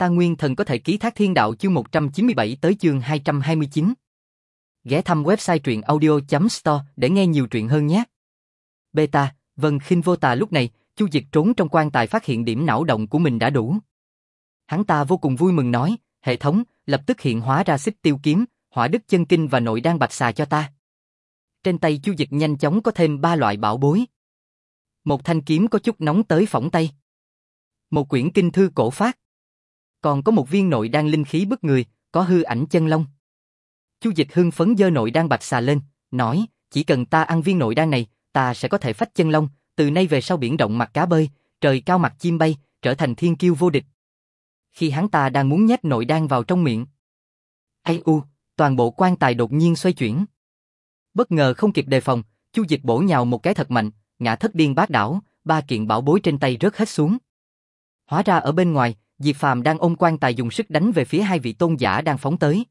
Ta Nguyên Thần có thể ký thác thiên đạo chương 197 tới chương 229. Ghé thăm website truyện audio.store để nghe nhiều truyện hơn nhé. Beta, Vân Khinh Vô Tà lúc này, Chu Dịch trốn trong quan tài phát hiện điểm não động của mình đã đủ. Hắn ta vô cùng vui mừng nói, hệ thống, lập tức hiện hóa ra Xích Tiêu Kiếm, Hỏa Đức Chân Kinh và Nội Đan Bạch Xà cho ta. Trên tay Chu Dịch nhanh chóng có thêm 3 loại bảo bối. Một thanh kiếm có chút nóng tới phỏng tay. Một quyển kinh thư cổ phát. Còn có một viên nội đan linh khí bức người, có hư ảnh chân long. Chu Dịch hưng phấn giơ nội đan Bạch Xà lên, nói, chỉ cần ta ăn viên nội đan này, ta sẽ có thể phách chân long, từ nay về sau biển rộng mặt cá bơi, trời cao mặt chim bay, trở thành thiên kiêu vô địch. Khi hắn ta đang muốn nhét nội đan vào trong miệng, toàn bộ quan tài đột nhiên xoay chuyển. Bất ngờ không kịp đề phòng, Chu Dịch bổ nhào một cái thật mạnh, ngã thất điên bát đảo, 3 kiện bảo bối trên tay rớt hết xuống. Hóa ra ở bên ngoài, Diệp Phàm đang ôm quan tài dùng sức đánh về phía 2 vị tôn giả đang phóng tới.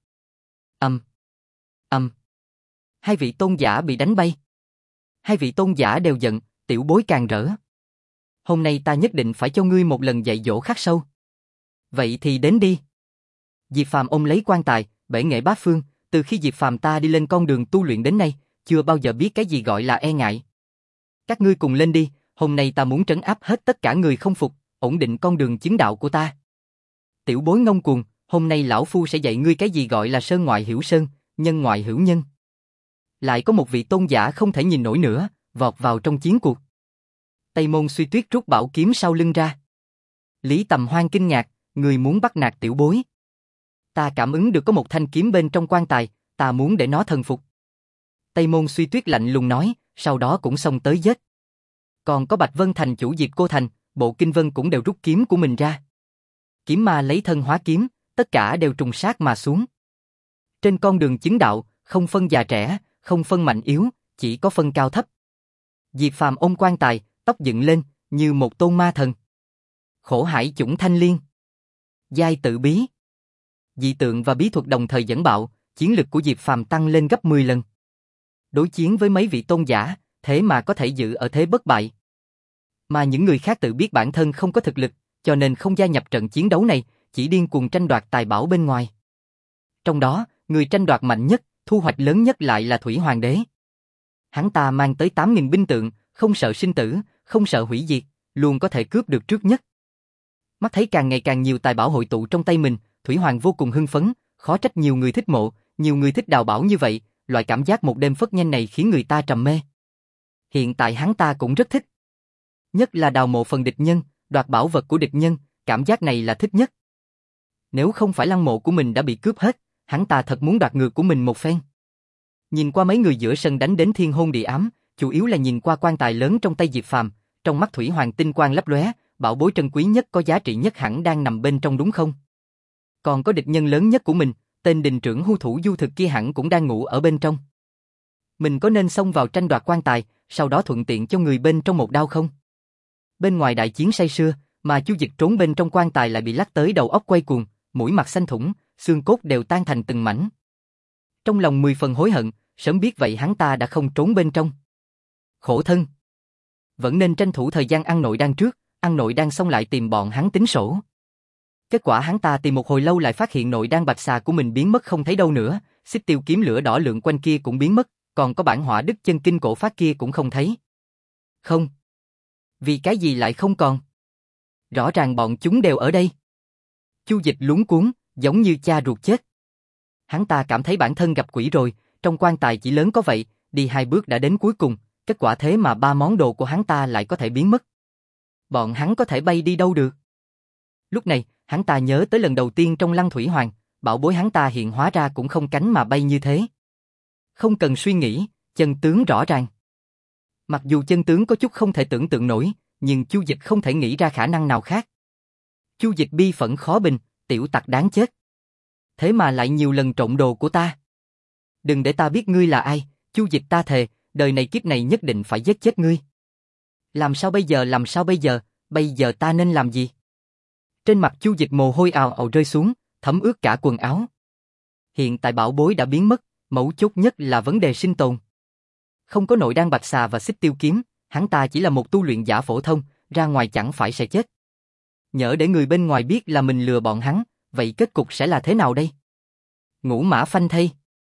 Hai vị tôn giả bị đánh bay. 2 vị tôn giả đều giận, tiểu bối càng rỡ. Hôm nay ta nhất định phải cho ngươi một lần dạy dỗ khắc sâu. Vậy thì đến đi. Diệp Phàm ôm lấy quan tài, bể nghệ bát phương, từ khi Diệp Phàm ta đi lên con đường tu luyện đến nay, chưa bao giờ biết cái gì gọi là e ngại. Các ngươi cùng lên đi, hôm nay ta muốn trấn áp hết tất cả người không phục, ổn định con đường chứng đạo của ta. Tiểu bối ngông cuồng, hôm nay lão phu sẽ dạy ngươi cái gì gọi là sơn ngoại hiểu sơn, nhân ngoại hữu nhân. Lại có một vị tôn giả không thể nhìn nổi nữa, vọt vào trong chiến cuộc. Tây Môn Suy Tuyết rút bảo kiếm sau lưng ra. Lý Tầm Hoan kinh ngạc, người muốn bắt nạt tiểu bối. Ta cảm ứng được có một thanh kiếm bên trong quan tài, ta muốn để nó thần phục. Tây Môn Suy Tuyết lạnh lùng nói, sau đó cũng xông tới giết. Còn có Bạch Vân Thành chủ Diệp Cô Thành, Bộ Kinh Vân cũng đều rút kiếm của mình ra. Kiếm ma lấy thân hóa kiếm, tất cả đều trùng sát mà xuống. Trên con đường chứng đạo, không phân già trẻ, không phân mạnh yếu, chỉ có phân cao thấp. Diệp Phàm ôm quan tài, tóc dựng lên, như một tôn ma thần. Khổ hải chủng thanh liên. Giai tự bí. Dị tượng và bí thuật đồng thời dẫn bạo, chiến lực của Diệp Phàm tăng lên gấp 10 lần. Đối chiến với mấy vị tôn giả, thế mà có thể giữ ở thế bất bại. Mà những người khác tự biết bản thân không có thực lực, cho nên không gia nhập trận chiến đấu này, chỉ điên cuồng tranh đoạt tài bảo bên ngoài. Trong đó, người tranh đoạt mạnh nhất, thu hoạch lớn nhất lại là Thủy Hoàng đế. Hắn ta mang tới 8.000 binh tượng, không sợ sinh tử, không sợ hủy diệt, luôn có thể cướp được trước nhất. Mắt thấy càng ngày càng nhiều tài bảo hội tụ trong tay mình, Thủy Hoàng vô cùng hưng phấn, khó trách nhiều người thích mộ, nhiều người thích đào bảo như vậy, loại cảm giác một đêm phất nhanh này khiến người ta trầm mê. Hiện tại hắn ta cũng rất thích. Nhất là đào mộ phần địch nhân, đoạt bảo vật của địch nhân, cảm giác này là thích nhất. Nếu không phải lăng mộ của mình đã bị cướp hết, hắn ta thật muốn đoạt ngược của mình một phen. Nhìn qua mấy người giữa sân đánh đến thiên hôn địa ám, chủ yếu là nhìn qua quan tài lớn trong tay Diệp Phàm, trong mắt Thủy Hoàng tinh quang lấp lóe, bảo bối trân quý nhất có giá trị nhất hẳn đang nằm bên trong đúng không? Còn có địch nhân lớn nhất của mình, tên đình trưởng hưu thủ du thực kia hẳn cũng đang ngủ ở bên trong. Mình có nên xông vào tranh đoạt quan tài, sau đó thuận tiện cho người bên trong một đao không? Bên ngoài đại chiến say sưa, mà Chu Dịch trốn bên trong quan tài lại bị lắc tới đầu óc quay cuồng, mũi mặt xanh thủng, xương cốt đều tan thành từng mảnh. Trong lòng 10 phần hối hận, sớm biết vậy hắn ta đã không trốn bên trong. Khổ thân. Vẫn nên tranh thủ thời gian ăn nội đan trước, ăn nội đan xong lại tìm bọn hắn tính sổ. Kết quả hắn ta tìm một hồi lâu lại phát hiện nội đan Bạch Xà của mình biến mất không thấy đâu nữa, Xích Tiêu kiếm lửa đỏ lượn quanh kia cũng biến mất, còn có bản Hỏa Đức Chân Kinh cổ phát kia cũng không thấy. Không. Vì cái gì lại không còn? Rõ ràng bọn chúng đều ở đây. Chu Dịch luống cuống, giống như cha ruột chết. Hắn ta cảm thấy bản thân gặp quỷ rồi, trong quan tài chỉ lớn có vậy, đi 2 bước đã đến cuối cùng, kết quả thế mà 3 món đồ của hắn ta lại có thể biến mất. Bọn hắn có thể bay đi đâu được? Lúc này, hắn ta nhớ tới lần đầu tiên trong Lăng Thủy Hoàng, bảo bối hắn ta hiện hóa ra cũng không cánh mà bay như thế. Không cần suy nghĩ, chân tướng rõ ràng. Mặc dù chân tướng có chút không thể tưởng tượng nổi, nhưng Chu Dịch không thể nghĩ ra khả năng nào khác. Chu Dịch bi phẫn khó bình, tiểu tặc đáng chết. Thế mà lại nhiều lần trộm đồ của ta. Đừng để ta biết ngươi là ai, Chu Dịch ta thề, đời này kiếp này nhất định phải giết chết ngươi. Làm sao bây giờ ta nên làm gì? Trên mặt Chu Dịch mồ hôi ào ào rơi xuống, thấm ướt cả quần áo. Hiện tại bảo bối đã biến mất, mấu chốt nhất là vấn đề sinh tồn. Không có nội đan Bạch Xà và Xích Tiêu kiếm, hắn ta chỉ là một tu luyện giả phổ thông, ra ngoài chẳng phải sẽ chết. Nhỡ để người bên ngoài biết là mình lừa bọn hắn, vậy kết cục sẽ là thế nào đây? Ngũ mã phanh thây.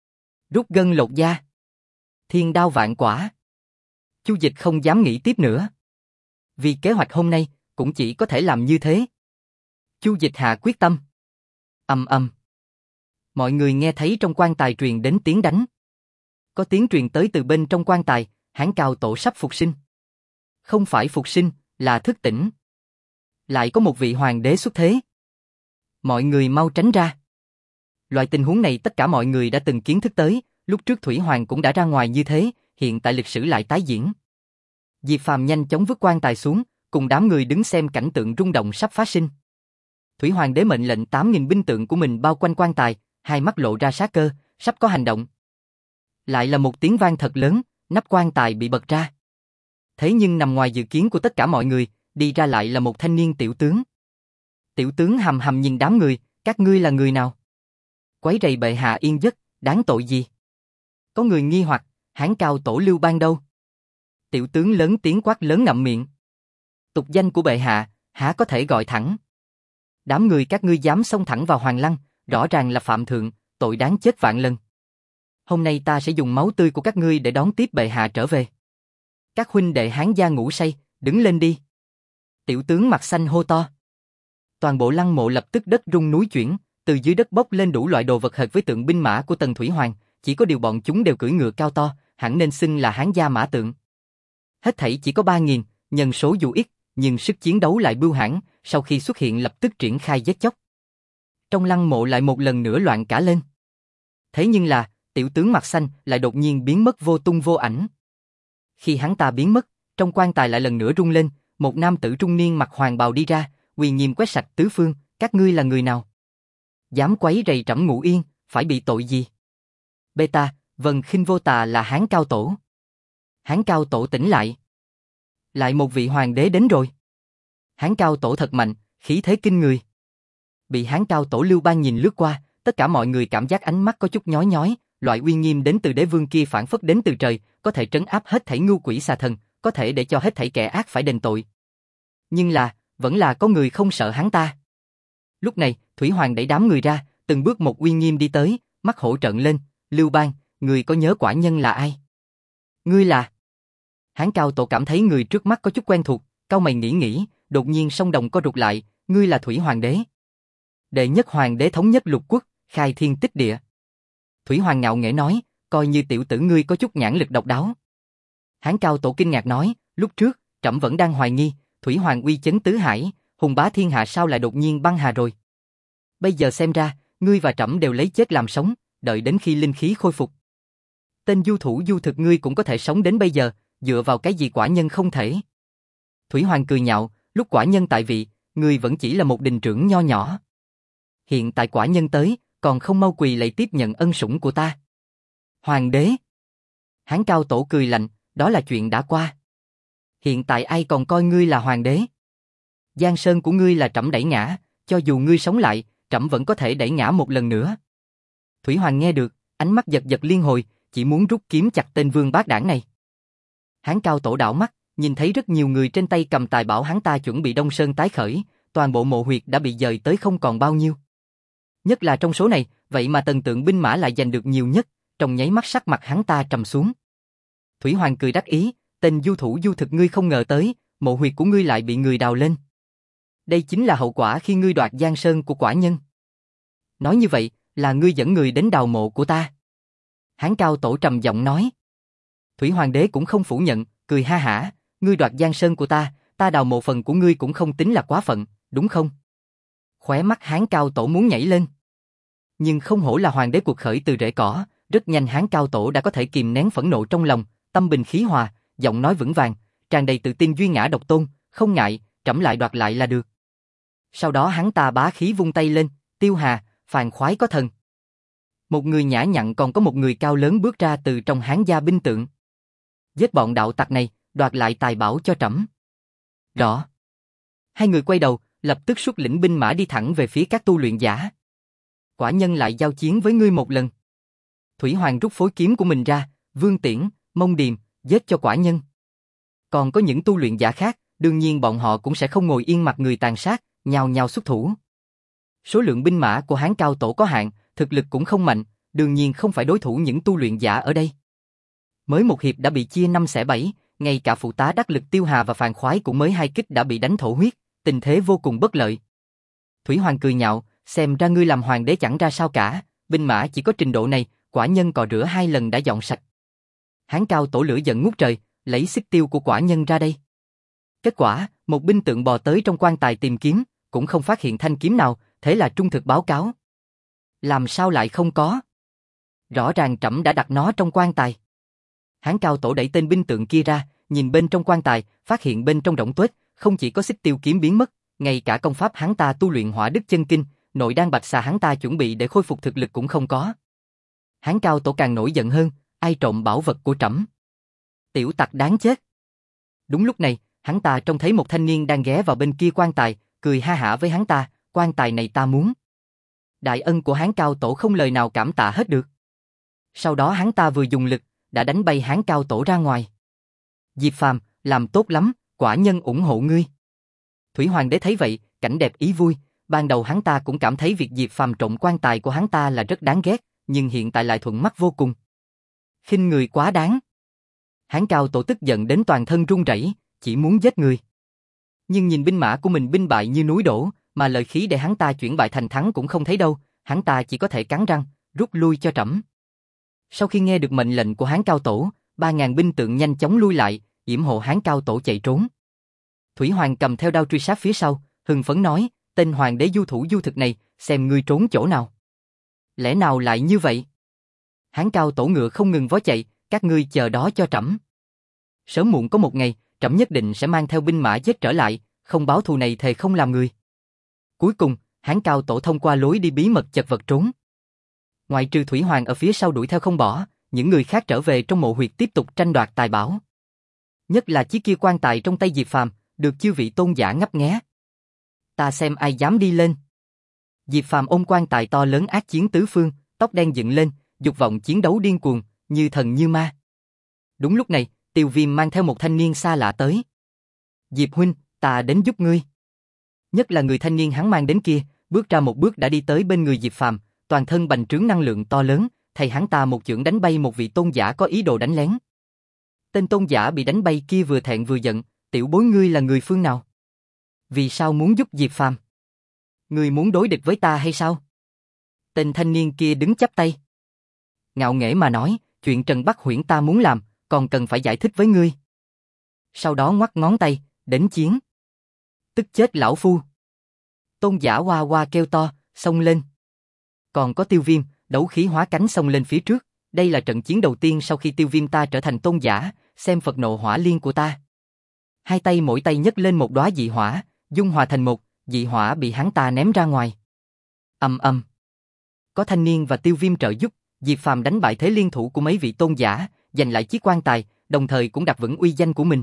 Rút gân lột da. Thiên đao vạn quả. Chu Dịch không dám nghĩ tiếp nữa. Vì kế hoạch hôm nay, cũng chỉ có thể làm như thế. Chu Dịch hạ quyết tâm. Ầm ầm. Mọi người nghe thấy trong quan tài truyền đến tiếng đánh. Có tiếng truyền tới từ bên trong quan tài, Hán Cao Tổ sắp phục sinh. Không phải phục sinh, là thức tỉnh. Lại có một vị hoàng đế xuất thế. Mọi người mau tránh ra. Loại tình huống này tất cả mọi người đã từng kiến thức tới, lúc trước Thủy Hoàng cũng đã ra ngoài như thế, hiện tại lịch sử lại tái diễn. Diệp Phàm nhanh chóng vứt quan tài xuống, cùng đám người đứng xem cảnh tượng rung động sắp phát sinh. Thủy Hoàng đế mệnh lệnh 8.000 binh tượng của mình bao quanh quan tài, hai mắt lộ ra sát cơ, sắp có hành động. Lại là một tiếng vang thật lớn, nắp quan tài bị bật ra. Thế nhưng nằm ngoài dự kiến của tất cả mọi người, đi ra lại là một thanh niên tiểu tướng. Tiểu tướng hầm hầm nhìn đám người, các ngươi là người nào? Quấy rầy bệ hạ yên giấc, đáng tội gì? Có người nghi hoặc, Hán Cao Tổ Lưu Bang đâu? Tiểu tướng lớn tiếng quát lớn ngậm miệng. Tục danh của bệ hạ, há có thể gọi thẳng? Đám người các ngươi dám xông thẳng vào Hoàng Lăng, rõ ràng là phạm thượng, tội đáng chết vạn lần. Hôm nay ta sẽ dùng máu tươi của các ngươi để đón tiếp bệ hạ trở về. Các huynh đệ Hán gia ngủ say, đứng lên đi. Tiểu tướng mặt xanh hô to. Toàn bộ lăng mộ lập tức đất rung núi chuyển, từ dưới đất bốc lên đủ loại đồ vật hệt với tượng binh mã của Tần Thủy Hoàng, chỉ có điều bọn chúng đều cưỡi ngựa cao to, hẳn nên xưng là Hán gia mã tượng. Hết thảy chỉ có 3.000, nhân số dù ít, nhưng sức chiến đấu lại bưu hãn, sau khi xuất hiện lập tức triển khai giết chóc. Trong lăng mộ lại một lần nữa loạn cả lên. Thế nhưng là, tiểu tướng mặt xanh lại đột nhiên biến mất vô tung vô ảnh. Khi hắn ta biến mất, trong quan tài lại lần nữa rung lên, một nam tử trung niên mặc hoàng bào đi ra, uy nghiêm quét sạch tứ phương, các ngươi là người nào? Dám quấy rầy trẫm ngủ yên, phải bị tội gì? Beta, Vân Khinh Vô Tà là Hán Cao Tổ. Hán Cao Tổ tỉnh lại. Lại một vị hoàng đế đến rồi. Hán Cao Tổ thật mạnh, khí thế kinh người. Bị Hán Cao Tổ Lưu Bang nhìn lướt qua, tất cả mọi người cảm giác ánh mắt có chút nhói nhói, loại uy nghiêm đến từ đế vương kia phản phất đến từ trời, có thể trấn áp hết thảy ngưu quỷ xà thần, có thể để cho hết thảy kẻ ác phải đền tội. Nhưng là, vẫn là có người không sợ hắn ta. Lúc này, Thủy Hoàng đẩy đám người ra, từng bước một uy nghiêm đi tới, mắt hổ trợn lên, Lưu Bang, người có nhớ quả nhân là ai? Ngươi là... Hán Cao Tổ cảm thấy người trước mắt có chút quen thuộc, cau mày nghĩ, đột nhiên song đồng co rụt lại, ngươi là Thủy Hoàng đế. Đệ nhất hoàng đế thống nhất lục quốc, khai thiên tích địa. Thủy Hoàng ngạo nghễ nói, coi như tiểu tử ngươi có chút nhãn lực độc đáo. Hán Cao Tổ kinh ngạc nói, lúc trước, trẫm vẫn đang hoài nghi, Thủy Hoàng uy chấn tứ hải, hùng bá thiên hạ sao lại đột nhiên băng hà rồi. Bây giờ xem ra, ngươi và trẫm đều lấy chết làm sống, đợi đến khi linh khí khôi phục. Tên du thủ du thực ngươi cũng có thể sống đến bây giờ, dựa vào cái gì quả nhân không thể. Thủy Hoàng cười nhạo, lúc quả nhân tại vị, ngươi vẫn chỉ là một đình trưởng nho nhỏ. Hiện tại quả nhân tới, còn không mau quỳ lạy tiếp nhận ân sủng của ta. Hoàng đế. Hán Cao Tổ cười lạnh, đó là chuyện đã qua. Hiện tại ai còn coi ngươi là hoàng đế? Giang sơn của ngươi là trẫm đẩy ngã, cho dù ngươi sống lại, trẫm vẫn có thể đẩy ngã một lần nữa. Thủy Hoàng nghe được, ánh mắt giật giật liên hồi, chỉ muốn rút kiếm chặt tên vương bát đảng này. Hán Cao Tổ đảo mắt, nhìn thấy rất nhiều người trên tay cầm tài bảo hắn ta chuẩn bị Đông Sơn tái khởi, toàn bộ mộ huyệt đã bị dời tới không còn bao nhiêu. Nhất là trong số này, vậy mà Tần tượng binh mã lại giành được nhiều nhất, trong nháy mắt sắc mặt hắn ta trầm xuống. Thủy Hoàng cười đắc ý, tên du thủ du thực ngươi không ngờ tới, mộ huyệt của ngươi lại bị người đào lên. Đây chính là hậu quả khi ngươi đoạt giang sơn của quả nhân. Nói như vậy, là ngươi dẫn người đến đào mộ của ta. Hán Cao Tổ trầm giọng nói. Thủy Hoàng đế cũng không phủ nhận, cười ha hả, ngươi đoạt giang sơn của ta, ta đào mộ phần của ngươi cũng không tính là quá phận, đúng không? Khóe mắt Hán Cao Tổ muốn nhảy lên. Nhưng không hổ là hoàng đế cuộc khởi từ rễ cỏ, rất nhanh Hán Cao Tổ đã có thể kìm nén phẫn nộ trong lòng, tâm bình khí hòa, giọng nói vững vàng, tràn đầy tự tin duy ngã độc tôn, không ngại, trẫm lại đoạt lại là được. Sau đó hắn ta bá khí vung tay lên, Tiêu Hà, phàn khoái có thần. Một người nhã nhặn còn có một người cao lớn bước ra từ trong Hán gia binh tượng. Giết bọn đạo tặc này, đoạt lại tài bảo cho trẫm. Rõ. Hai người quay đầu, lập tức xuất lĩnh binh mã đi thẳng về phía các tu luyện giả. Quả nhân lại giao chiến với ngươi một lần. Thủy Hoàng rút phối kiếm của mình ra, Vương Tiễn, Mông Điềm, giết cho quả nhân. Còn có những tu luyện giả khác, đương nhiên bọn họ cũng sẽ không ngồi yên mặt người tàn sát, nhào nhào xuất thủ. Số lượng binh mã của Hán Cao Tổ có hạn, thực lực cũng không mạnh, đương nhiên không phải đối thủ những tu luyện giả ở đây. Mới một hiệp đã bị chia 5/7, ngay cả phụ tá đắc lực Tiêu Hà và Phàn Khoái cũng mới 2 kích đã bị đánh thổ huyết, tình thế vô cùng bất lợi. Thủy Hoàng cười nhạo, xem ra ngươi làm hoàng đế chẳng ra sao cả, binh mã chỉ có trình độ này, quả nhân cò rửa 2 lần đã dọn sạch. Hán Cao Tổ lửa giận ngút trời, lấy xích tiêu của quả nhân ra đây. Kết quả, một binh tượng bò tới trong quan tài tìm kiếm, cũng không phát hiện thanh kiếm nào, thế là trung thực báo cáo. Làm sao lại không có? Rõ ràng trẫm đã đặt nó trong quan tài. Hán Cao Tổ đẩy tên binh tượng kia ra, nhìn bên trong quan tài, phát hiện bên trong rỗng tuếch, không chỉ có xích tiêu kiếm biến mất, ngay cả công pháp hắn ta tu luyện Hỏa Đức Chân Kinh, nội đan bạch xà hắn ta chuẩn bị để khôi phục thực lực cũng không có. Hán Cao Tổ càng nổi giận hơn, ai trộm bảo vật của trẫm? Tiểu tặc đáng chết. Đúng lúc này, hắn ta trông thấy một thanh niên đang ghé vào bên kia quan tài, cười ha hả với hắn ta, quan tài này ta muốn. Đại ân của Hán Cao Tổ không lời nào cảm tạ hết được. Sau đó hắn ta vừa dùng lực, đã đánh bay Hán Cao Tổ ra ngoài. Diệp Phàm, làm tốt lắm, quả nhân ủng hộ ngươi. Thủy Hoàng đế thấy vậy, cảnh đẹp ý vui, ban đầu hắn ta cũng cảm thấy việc Diệp Phàm trộm quan tài của hắn ta là rất đáng ghét, nhưng hiện tại lại thuận mắt vô cùng. Khinh người quá đáng. Hán Cao Tổ tức giận đến toàn thân run rẩy, chỉ muốn giết người. Nhưng nhìn binh mã của mình binh bại như núi đổ, mà lợi khí để hắn ta chuyển bại thành thắng cũng không thấy đâu, hắn ta chỉ có thể cắn răng, rút lui cho trẫm. Sau khi nghe được mệnh lệnh của Hán Cao Tổ, 3.000 binh tượng nhanh chóng lui lại, yểm hộ Hán Cao Tổ chạy trốn. Thủy Hoàng cầm theo đao truy sát phía sau, hưng phấn nói, tên hoàng đế du thủ du thực này, xem ngươi trốn chỗ nào. Lẽ nào lại như vậy? Hán Cao Tổ ngựa không ngừng vó chạy, các ngươi chờ đó cho trẫm. Sớm muộn có một ngày, trẫm nhất định sẽ mang theo binh mã giết trở lại, không báo thù này thề không làm người. Cuối cùng, Hán Cao Tổ thông qua lối đi bí mật chật vật trốn. Ngoại trừ Thủy Hoàng ở phía sau đuổi theo không bỏ, những người khác trở về trong mộ huyệt tiếp tục tranh đoạt tài bảo. Nhất là chiếc kia quan tài trong tay Diệp Phàm, được chư vị tôn giả ngấp nghé. Ta xem ai dám đi lên. Diệp Phàm ôm quan tài to lớn ác chiến tứ phương, tóc đen dựng lên, dục vọng chiến đấu điên cuồng, như thần như ma. Đúng lúc này, Tiêu Viêm mang theo một thanh niên xa lạ tới. Diệp huynh, ta đến giúp ngươi. Nhất là người thanh niên hắn mang đến kia, bước ra một bước đã đi tới bên người Diệp Phàm, toàn thân bành trướng năng lượng to lớn, thầy hắn ta một chưởng đánh bay một vị tôn giả có ý đồ đánh lén. Tên tôn giả bị đánh bay kia vừa thẹn vừa giận, tiểu bối ngươi là người phương nào? Vì sao muốn giúp Diệp Phàm? Ngươi muốn đối địch với ta hay sao? Tên thanh niên kia đứng chắp tay. Ngạo nghễ mà nói, chuyện Trần Bắc Huyễn ta muốn làm, còn cần phải giải thích với ngươi. Sau đó ngoắc ngón tay, đến chiến. Tức chết lão phu. Tôn giả hoa hoa kêu to, xông lên. Còn có Tiêu Viêm, đấu khí hóa cánh xông lên phía trước. Đây là trận chiến đầu tiên sau khi Tiêu Viêm ta trở thành tôn giả, xem Phật nộ hỏa liên của ta. Hai tay mỗi tay nhấc lên một đóa dị hỏa, dung hòa thành một, dị hỏa bị hắn ta ném ra ngoài. Ầm ầm. Có thanh niên và Tiêu Viêm trợ giúp, Diệp Phàm đánh bại thế liên thủ của mấy vị tôn giả, giành lại chiếc quan tài, đồng thời cũng đặt vững uy danh của mình.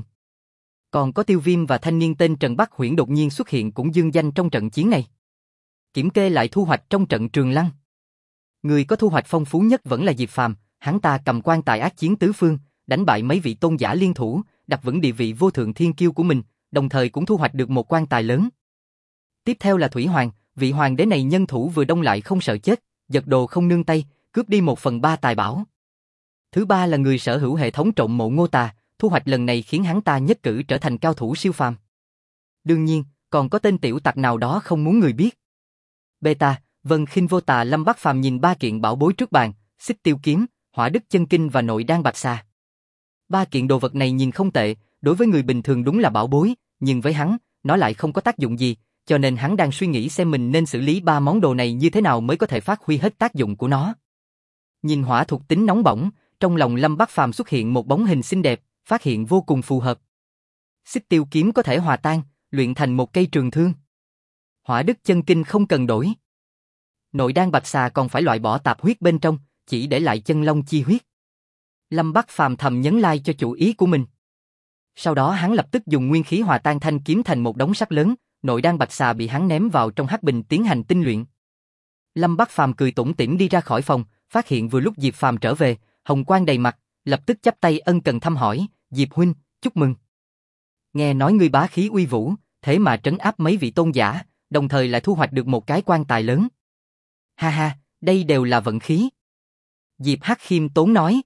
Còn có Tiêu Viêm và thanh niên tên Trần Bắc Huyễn đột nhiên xuất hiện cũng dương danh trong trận chiến này. Kiểm kê lại thu hoạch trong trận Trường Lăng. Người có thu hoạch phong phú nhất vẫn là Diệp Phàm, hắn ta cầm quan tài ác chiến tứ phương, đánh bại mấy vị tôn giả liên thủ, đặt vững địa vị vô thượng thiên kiêu của mình, đồng thời cũng thu hoạch được một quan tài lớn. Tiếp theo là Thủy Hoàng, vị hoàng đế này nhân thủ vừa đông lại không sợ chết, giật đồ không nương tay, cướp đi 1/3 tài bảo. Thứ ba là người sở hữu hệ thống trộm mộ Ngô Tà, thu hoạch lần này khiến hắn ta nhất cử trở thành cao thủ siêu phàm. Đương nhiên, còn có tên tiểu tặc nào đó không muốn người biết. Beta, Vân Khinh Vô Tà Lâm Bắc Phàm nhìn 3 kiện bảo bối trước bàn, Xích Tiêu Kiếm, Hỏa Đức Chân Kinh và Nội Đan Bạch Xà. 3 kiện đồ vật này nhìn không tệ, đối với người bình thường đúng là bảo bối, nhưng với hắn, nó lại không có tác dụng gì, cho nên hắn đang suy nghĩ xem mình nên xử lý 3 món đồ này như thế nào mới có thể phát huy hết tác dụng của nó. Nhìn hỏa thuộc tính nóng bỏng, trong lòng Lâm Bắc Phàm xuất hiện một bóng hình xinh đẹp, phát hiện vô cùng phù hợp. Xích Tiêu Kiếm có thể hòa tan, luyện thành một cây trường thương. Hỏa Đức Chân Kinh không cần đổi. Nội Đan Bạch Xà còn phải loại bỏ tạp huyết bên trong, chỉ để lại chân long chi huyết. Lâm Bắc Phàm thầm nhấn like cho chủ ý của mình. Sau đó hắn lập tức dùng nguyên khí hòa tan thanh kiếm thành một đống sắt lớn, Nội Đan Bạch Xà bị hắn ném vào trong hắc bình tiến hành tinh luyện. Lâm Bắc Phàm cười tủm tỉm đi ra khỏi phòng, phát hiện vừa lúc Diệp Phàm trở về, hồng quang đầy mặt, lập tức chắp tay ân cần thăm hỏi, Diệp huynh, chúc mừng. Nghe nói ngươi bá khí uy vũ, thế mà trấn áp mấy vị tôn giả, đồng thời lại thu hoạch được một cái quan tài lớn. Ha ha, đây đều là vận khí. Diệp Hắc khiêm tốn nói.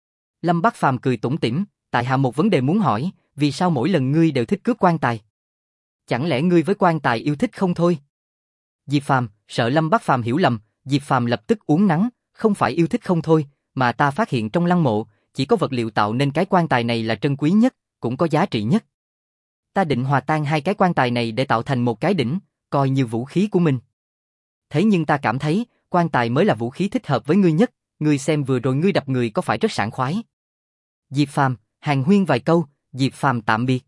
Lâm Bắc Phàm cười tủm tỉm, tại hạ một vấn đề muốn hỏi, vì sao mỗi lần ngươi đều thích cướp quan tài? Chẳng lẽ ngươi với quan tài yêu thích không thôi? Diệp Phàm, sợ Lâm Bắc Phàm hiểu lầm, Diệp Phàm lập tức uốn nắn, không phải yêu thích không thôi, mà ta phát hiện trong lăng mộ, chỉ có vật liệu tạo nên cái quan tài này là trân quý nhất, cũng có giá trị nhất. Ta định hòa tan hai cái quan tài này để tạo thành một cái đỉnh, coi như vũ khí của mình. Thế nhưng ta cảm thấy, quan tài mới là vũ khí thích hợp với ngươi nhất, ngươi xem vừa rồi ngươi đập người có phải rất sảng khoái. Diệp Phàm, hàn huyên vài câu, Diệp Phàm tạm biệt.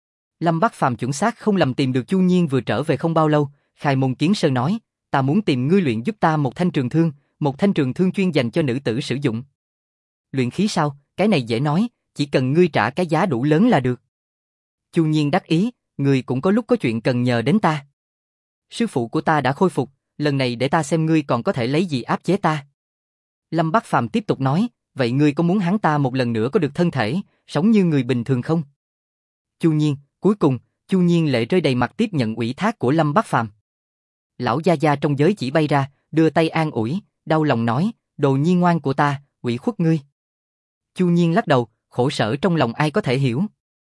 Lâm Bắc Phàm chuẩn xác không lầm tìm được Chu Nhiên vừa trở về không bao lâu, khai môn kiến sơn nói, ta muốn tìm ngươi luyện giúp ta một thanh trường thương chuyên dành cho nữ tử sử dụng. Luyện khí sao, cái này dễ nói, chỉ cần ngươi trả cái giá đủ lớn là được. Chu Nhiên đắc ý, ngươi cũng có lúc có chuyện cần nhờ đến ta. Sư phụ của ta đã khôi phục, lần này để ta xem ngươi còn có thể lấy gì áp chế ta. Lâm Bắc Phàm tiếp tục nói, vậy ngươi có muốn hắn ta một lần nữa có được thân thể, sống như người bình thường không? Chu Nhiên, cuối cùng, Chu Nhiên lệ rơi đầy mặt tiếp nhận ủy thác của Lâm Bắc Phàm. Lão gia gia trong giới chỉ bay ra, đưa tay an ủi, đau lòng nói, đồ nhi ngoan của ta, ủy khuất ngươi. Chu Nhiên lắc đầu, khổ sở trong lòng ai có thể hiểu.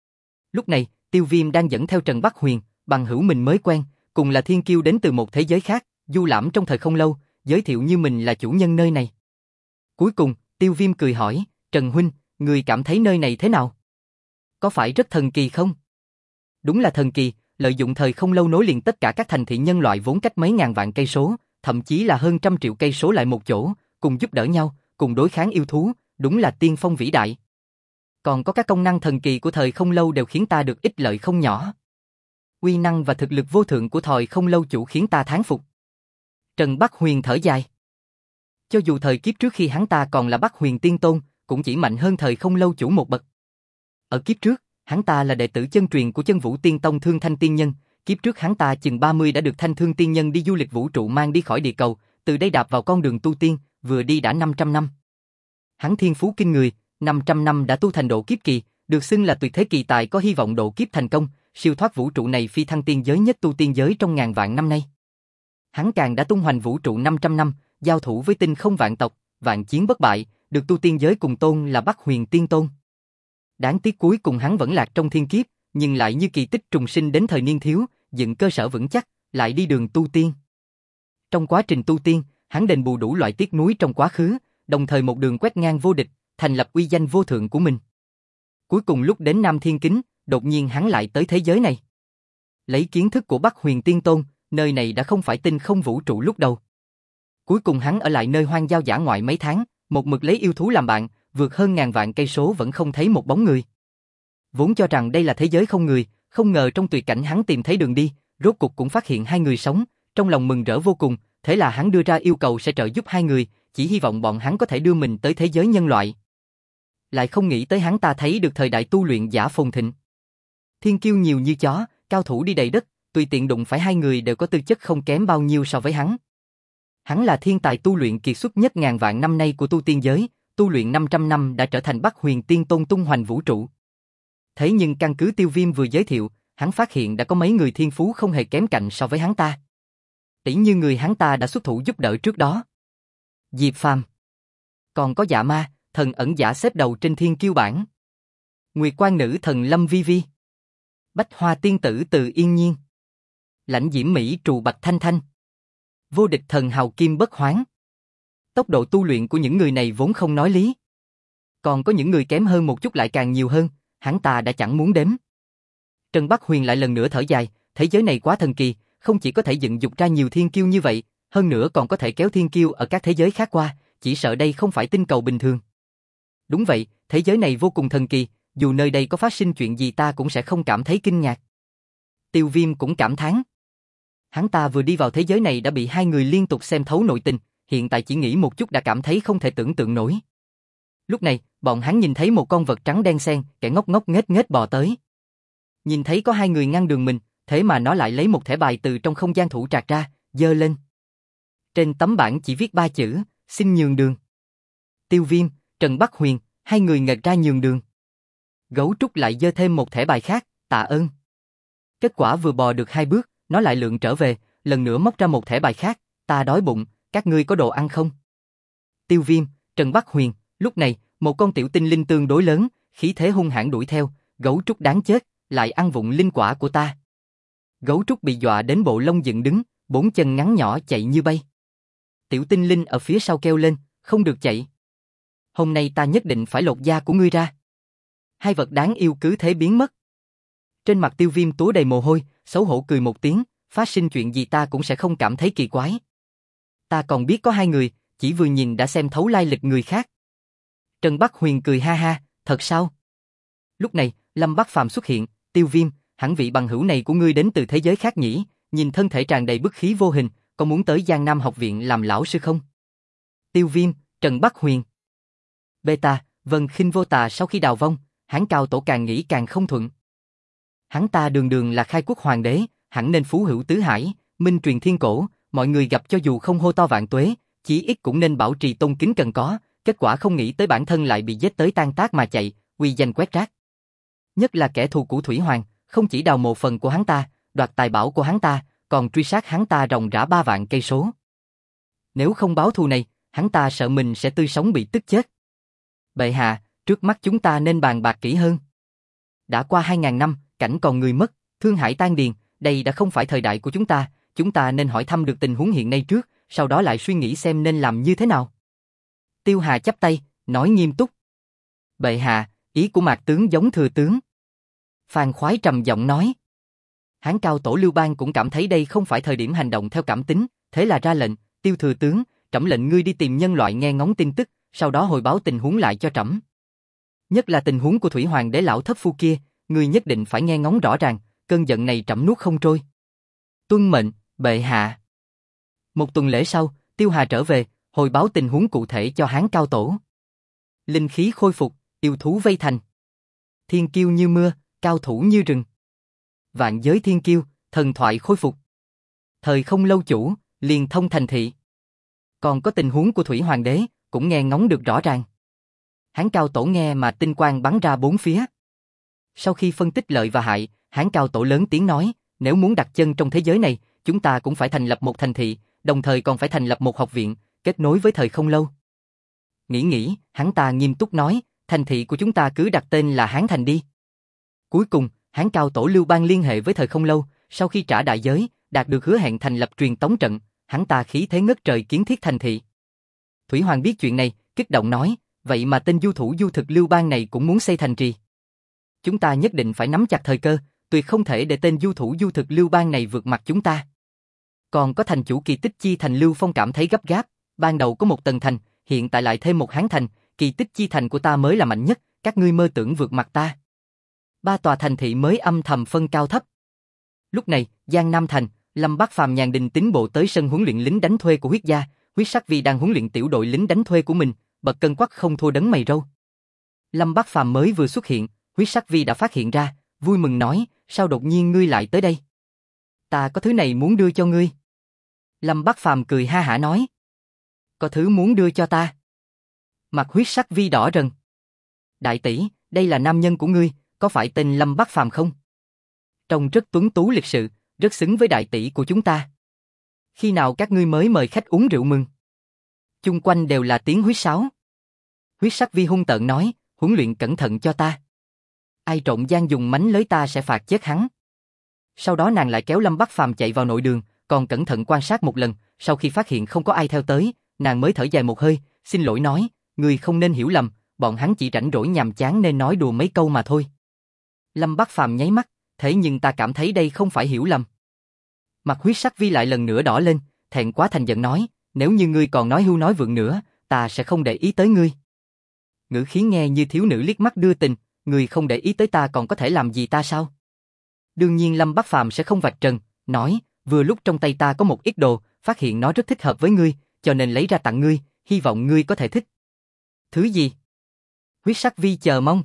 Lúc này, Tiêu Viêm đang dẫn theo Trần Bắc Huyền, bằng hữu mình mới quen, cùng là thiên kiêu đến từ một thế giới khác, du lãm trong thời không lâu, giới thiệu như mình là chủ nhân nơi này. Cuối cùng, Tiêu Viêm cười hỏi, Trần huynh, người cảm thấy nơi này thế nào? Có phải rất thần kỳ không? Đúng là thần kỳ, lợi dụng thời không lâu nối liền tất cả các thành thị nhân loại vốn cách mấy ngàn vạn cây số, thậm chí là hơn trăm triệu cây số lại một chỗ, cùng giúp đỡ nhau, cùng đối kháng yêu thú, đúng là tiên phong vĩ đại. Còn có các công năng thần kỳ của thời không lâu đều khiến ta được ích lợi không nhỏ. Uy năng và thực lực vô thượng của thời không lâu chủ khiến ta thán phục. Trần Bắc Huyền thở dài. Cho dù thời kiếp trước khi hắn ta còn là Bắc Huyền Tiên Tôn, cũng chỉ mạnh hơn thời không lâu chủ một bậc. Ở kiếp trước, hắn ta là đệ tử chân truyền của Chân Vũ Tiên Tông Thương Thanh Tiên Nhân, kiếp trước hắn ta chừng 30 đã được Thanh Thương Tiên Nhân đi du lịch vũ trụ mang đi khỏi địa cầu, từ đây đạp vào con đường tu tiên, vừa đi đã 500 năm. Hắn thiên phú kinh người, 500 năm đã tu thành độ kiếp kỳ, được xưng là tuyệt thế kỳ tài có hy vọng độ kiếp thành công, siêu thoát vũ trụ này phi thăng tiên giới nhất tu tiên giới trong ngàn vạn năm nay. Hắn càng đã tung hoành vũ trụ 500 năm, giao thủ với tinh không vạn tộc, vạn chiến bất bại, được tu tiên giới cùng tôn là Bắc Huyền Tiên Tôn. Đáng tiếc cuối cùng hắn vẫn lạc trong thiên kiếp, nhưng lại như kỳ tích trùng sinh đến thời niên thiếu, dựng cơ sở vững chắc, lại đi đường tu tiên. Trong quá trình tu tiên, hắn đền bù đủ loại tiếc nuối trong quá khứ, đồng thời một đường quét ngang vô địch, thành lập uy danh vô thượng của mình. Cuối cùng lúc đến Nam Thiên Kính, đột nhiên hắn lại tới thế giới này. Lấy kiến thức của Bắc Huyền Tiên Tôn, nơi này đã không phải tinh không vũ trụ lúc đầu. Cuối cùng hắn ở lại nơi hoang giao dã ngoại mấy tháng, một mực lấy yêu thú làm bạn, vượt hơn ngàn vạn cây số vẫn không thấy một bóng người. Vốn cho rằng đây là thế giới không người, không ngờ trong tuyệt cảnh hắn tìm thấy đường đi, rốt cục cũng phát hiện hai người sống, trong lòng mừng rỡ vô cùng, thế là hắn đưa ra yêu cầu sẽ trợ giúp hai người, chỉ hy vọng bọn hắn có thể đưa mình tới thế giới nhân loại. Lại không nghĩ tới hắn ta thấy được thời đại tu luyện giả phồn thịnh. Thiên kiêu nhiều như chó, cao thủ đi đầy đất, tùy tiện đụng phải hai người đều có tư chất không kém bao nhiêu so với hắn. Hắn là thiên tài tu luyện kiệt xuất nhất ngàn vạn năm nay của tu tiên giới, tu luyện 500 năm đã trở thành Bắc Huyền Tiên Tôn tung hoành vũ trụ. Thế nhưng căn cứ Tiêu Viêm vừa giới thiệu, hắn phát hiện đã có mấy người thiên phú không hề kém cạnh so với hắn ta. Tỷ như người hắn ta đã xuất thủ giúp đỡ trước đó. Diệp Phàm. Còn có Dạ Ma, thần ẩn giả xếp đầu trên thiên kiêu bảng. Nguyệt Quan nữ thần Lâm Vi Vi. Bách Hoa tiên tử Từ Yên Nhiên. Lãnh Diễm Mỹ Trù Bạch Thanh Thanh. Vô địch thần hào Kim Bất Hoán. Tốc độ tu luyện của những người này vốn không nói lý. Còn có những người kém hơn một chút lại càng nhiều hơn, hắn ta đã chẳng muốn đếm. Trần Bắc Huyền lại lần nữa thở dài, thế giới này quá thần kỳ, không chỉ có thể dựng dục ra nhiều thiên kiêu như vậy, hơn nữa còn có thể kéo thiên kiêu ở các thế giới khác qua, chỉ sợ đây không phải tinh cầu bình thường. Đúng vậy, thế giới này vô cùng thần kỳ, dù nơi đây có phát sinh chuyện gì ta cũng sẽ không cảm thấy kinh ngạc. Tiêu Viêm cũng cảm thán. Hắn ta vừa đi vào thế giới này đã bị hai người liên tục xem thấu nội tình, hiện tại chỉ nghĩ một chút đã cảm thấy không thể tưởng tượng nổi. Lúc này, bọn hắn nhìn thấy một con vật trắng đen xen, kẻ ngốc ngốc nghếch nghếch bò tới. Nhìn thấy có hai người ngăn đường mình, thế mà nó lại lấy một thẻ bài từ trong không gian thủ trạc ra, giơ lên. Trên tấm bảng chỉ viết 3 chữ, xin nhường đường. Tiêu Viêm, Trần Bắc Huyền, hai người nghệch ra nhường đường. Gấu trúc lại giơ thêm một thẻ bài khác, tạ ơn. Kết quả vừa bò được 2 bước, nó lại lượn trở về, lần nữa móc ra một thẻ bài khác, ta đói bụng, các ngươi có đồ ăn không? Tiêu Viêm, Trần Bắc Huyền, lúc này, một con tiểu tinh linh tương đối lớn, khí thế hung hãn đuổi theo, gấu trúc đáng chết, lại ăn vụng linh quả của ta. Gấu trúc bị dọa đến bộ lông dựng đứng, bốn chân ngắn nhỏ chạy như bay. Tiểu tinh linh ở phía sau kêu lên, không được chạy. Hôm nay ta nhất định phải lột da của ngươi ra. Hai vật đáng yêu cứ thế biến mất. Trên mặt Tiêu Viêm túa đầy mồ hôi, xấu hổ cười một tiếng, phát sinh chuyện gì ta cũng sẽ không cảm thấy kỳ quái. Ta còn biết có hai người, chỉ vừa nhìn đã xem thấu lai lịch người khác. Trần Bắc Huyền cười ha ha, thật sao? Lúc này, Lâm Bắc Phàm xuất hiện, Tiêu Viêm, hẳn vị bằng hữu này của ngươi đến từ thế giới khác nhỉ, nhìn thân thể tràn đầy bức khí vô hình, có muốn tới Giang Nam học viện làm lão sư không? Tiêu Viêm, Trần Bắc Huyền. Beta, Vân Khinh Vô Tà sau khi đào vong, Hán Cao Tổ càng nghĩ càng không thuận. Hắn ta đường đường là khai quốc hoàng đế, hẳn nên phú hữu tứ hải, minh truyền thiên cổ, mọi người gặp cho dù không hô to vạn tuế, chí ít cũng nên bảo trì tôn kính cần có, kết quả không nghĩ tới bản thân lại bị giết tới tan tác mà chạy, uy danh quét rác. Nhất là kẻ thù của Thủy Hoàng, không chỉ đào mộ phần của hắn ta, đoạt tài bảo của hắn ta, còn truy sát hắn ta ròng rã 3 vạn cây số. Nếu không báo thù này, hắn ta sợ mình sẽ tươi sống bị tức chết. Bệ hạ, trước mắt chúng ta nên bàn bạc kỹ hơn. Đã qua 2000 năm, cảnh còn người mất, thương hải tan điền, đây đã không phải thời đại của chúng ta nên hỏi thăm được tình huống hiện nay trước, sau đó lại suy nghĩ xem nên làm như thế nào. Tiêu Hà chắp tay, nói nghiêm túc. Bệ hạ, ý của Mạc tướng giống Thừa tướng. Phan Khoái trầm giọng nói. Hán Cao Tổ Lưu Bang cũng cảm thấy đây không phải thời điểm hành động theo cảm tính, thế là ra lệnh, Tiêu Thừa tướng, trẫm lệnh ngươi đi tìm nhân loại nghe ngóng tin tức, sau đó hồi báo tình huống lại cho trẫm. Nhất là tình huống của Thủy Hoàng đế lão thất phu kia, ngươi nhất định phải nghe ngóng rõ ràng, cơn giận này trẫm nuốt không trôi. Tuân mệnh, bệ hạ. Một tuần lễ sau, Tiêu Hà trở về, hồi báo tình huống cụ thể cho Hán Cao Tổ. Linh khí khôi phục, yêu thú vây thành. Thiên kiêu như mưa, cao thủ như rừng. Vạn giới thiên kiêu, thần thoại khôi phục. Thời không lâu chủ, liền thông thành thị. Còn có tình huống của Thủy Hoàng đế, cũng nghe ngóng được rõ ràng. Hán Cao Tổ nghe mà tinh quang bắn ra bốn phía. Sau khi phân tích lợi và hại, Hán Cao Tổ lớn tiếng nói, nếu muốn đặt chân trong thế giới này, chúng ta cũng phải thành lập một thành thị, đồng thời còn phải thành lập một học viện, kết nối với thời không lâu. Nghĩ, hắn ta nghiêm túc nói, thành thị của chúng ta cứ đặt tên là Hán Thành đi. Cuối cùng, Hán Cao Tổ Lưu Bang liên hệ với thời không lâu, sau khi trả đại giới, đạt được hứa hẹn thành lập truyền tống trận, hắn ta khí thế ngất trời kiến thiết thành thị. Thủy Hoàng biết chuyện này, kích động nói, vậy mà tên du thủ du thực Lưu Bang này cũng muốn xây thành trì. Chúng ta nhất định phải nắm chặt thời cơ, tuyệt không thể để tên du thủ du thực Lưu Bang này vượt mặt chúng ta. Còn có thành chủ Kỳ Tích Chi Thành Lưu Phong cảm thấy gấp gáp, ban đầu có một tầng thành, hiện tại lại thêm một Hán Thành, Kỳ Tích Chi Thành của ta mới là mạnh nhất, các ngươi mơ tưởng vượt mặt ta. 3 tòa thành thị mới âm thầm phân cao thấp. Lúc này, Giang Nam Thành, Lâm Bắc Phàm nhàn đình tín bộ tới sân huấn luyện lính đánh thuê của Huyết Gia, Huyết Sắc Vi đang huấn luyện tiểu đội lính đánh thuê của mình, bật cân quắc không thua đấng mày râu. Lâm Bắc Phàm mới vừa xuất hiện, Huyết Sắc Vi đã phát hiện ra, vui mừng nói, sao đột nhiên ngươi lại tới đây? Ta có thứ này muốn đưa cho ngươi. Lâm Bắc Phàm cười ha hả nói, có thứ muốn đưa cho ta? Mặt Huyết Sắc Vi đỏ rần. Đại tỷ, đây là nam nhân của ngươi, có phải tên Lâm Bắc Phàm không? Trông rất tuấn tú lịch sự, rất xứng với đại tỷ của chúng ta. Khi nào các ngươi mới mời khách uống rượu mừng? Chung quanh đều là tiếng huýt sáo. Huyết Sắc Vi hung tợn nói, huấn luyện cẩn thận cho ta. Ai trộn gian dùng mánh lới ta sẽ phạt chết hắn. Sau đó nàng lại kéo Lâm Bắc Phàm chạy vào nội đường, còn cẩn thận quan sát một lần, sau khi phát hiện không có ai theo tới, nàng mới thở dài một hơi, xin lỗi nói, ngươi không nên hiểu lầm, bọn hắn chỉ rảnh rỗi nhàm chán nên nói đùa mấy câu mà thôi. Lâm Bắc Phàm nháy mắt, thế nhưng ta cảm thấy đây không phải hiểu lầm. Mặt Huyết Sắc Vi lại lần nữa đỏ lên, thẹn quá thành giận nói, nếu như ngươi còn nói hưu nói vượng nữa, ta sẽ không để ý tới ngươi. Ngữ khí nghe như thiếu nữ liếc mắt đưa tình, ngươi không để ý tới ta còn có thể làm gì ta sao? Đương nhiên Lâm Bắc Phàm sẽ không vạch trần, nói, vừa lúc trong tay ta có một ít đồ, phát hiện nó rất thích hợp với ngươi, cho nên lấy ra tặng ngươi, hy vọng ngươi có thể thích. Thứ gì? Huyết Sắc Vi chờ mong.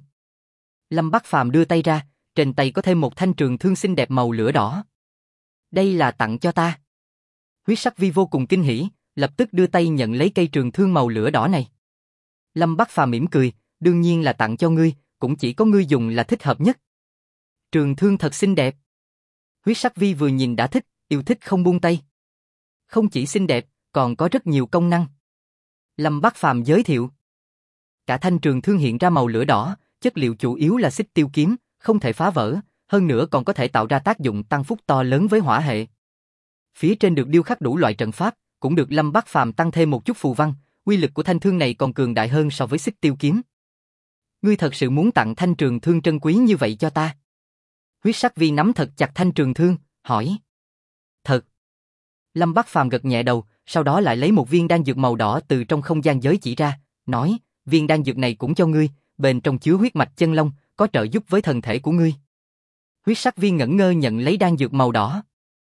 Lâm Bắc Phàm đưa tay ra, trên tay có thêm một thanh trường thương xinh đẹp màu lửa đỏ. Đây là tặng cho ta. Huyết Sắc Vi vô cùng kinh hỉ, lập tức đưa tay nhận lấy cây trường thương màu lửa đỏ này. Lâm Bắc Phàm mỉm cười, đương nhiên là tặng cho ngươi, cũng chỉ có ngươi dùng là thích hợp nhất. Trường thương thật xinh đẹp. Huyết Sắc Vi vừa nhìn đã thích, yêu thích không buông tay. Không chỉ xinh đẹp, còn có rất nhiều công năng. Lâm Bắc Phàm giới thiệu. Cả thanh trường thương hiện ra màu lửa đỏ, chất liệu chủ yếu là xích tiêu kiếm, không thể phá vỡ, hơn nữa còn có thể tạo ra tác dụng tăng phúc to lớn với hỏa hệ. Phía trên được điêu khắc đủ loại trận pháp, cũng được Lâm Bắc Phàm tăng thêm một chút phù văn, uy lực của thanh thương này còn cường đại hơn so với xích tiêu kiếm. Ngươi thật sự muốn tặng thanh trường thương trân quý như vậy cho ta? Huyết sắc vi nắm thật chặt thanh trường thương, hỏi. Thật. Lâm Bắc Phàm gật nhẹ đầu, sau đó lại lấy một viên đan dược màu đỏ từ trong không gian giới chỉ ra, nói, viên đan dược này cũng cho ngươi, bên trong chứa huyết mạch chân long, có trợ giúp với thân thể của ngươi. Huyết sắc viên ngẩn ngơ nhận lấy đan dược màu đỏ.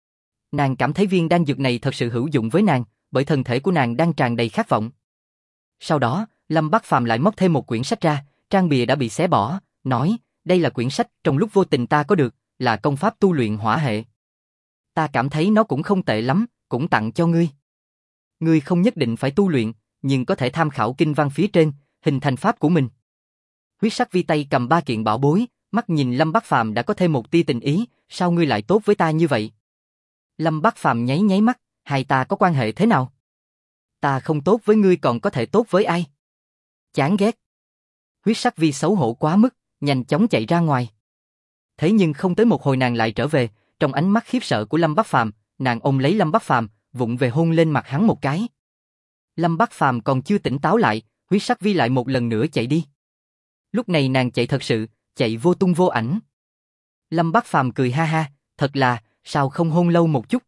Nàng cảm thấy viên đan dược này thật sự hữu dụng với nàng, bởi thân thể của nàng đang tràn đầy khát vọng. Sau đó, Lâm Bắc Phàm lại móc thêm một quyển sách ra, trang bìa đã bị xé bỏ, nói, đây là quyển sách trong lúc vô tình ta có được, là công pháp tu luyện hỏa hệ. Ta cảm thấy nó cũng không tệ lắm, cũng tặng cho ngươi. Ngươi không nhất định phải tu luyện, nhưng có thể tham khảo kinh văn phía trên, hình thành pháp của mình. Huyết sắc vi tay cầm 3 kiện bảo bối, mắt nhìn Lâm Bắc Phàm đã có thêm một tia tình ý, sao ngươi lại tốt với ta như vậy? Lâm Bắc Phàm nháy nháy mắt, hai ta có quan hệ thế nào? Ta không tốt với ngươi còn có thể tốt với ai? Chán ghét. Huyết sắc vi xấu hổ quá mức, nhanh chóng chạy ra ngoài. Thế nhưng không tới một hồi nàng lại trở về, trong ánh mắt khiếp sợ của Lâm Bắc Phàm, nàng ôm lấy Lâm Bắc Phàm, vụng về hôn lên mặt hắn một cái. Lâm Bắc Phàm còn chưa tỉnh táo lại, huyết sắc vi lại một lần nữa chạy đi. Lúc này nàng chạy thật sự, chạy vô tung vô ảnh. Lâm Bắc Phàm cười ha ha, thật là, sao không hôn lâu một chút?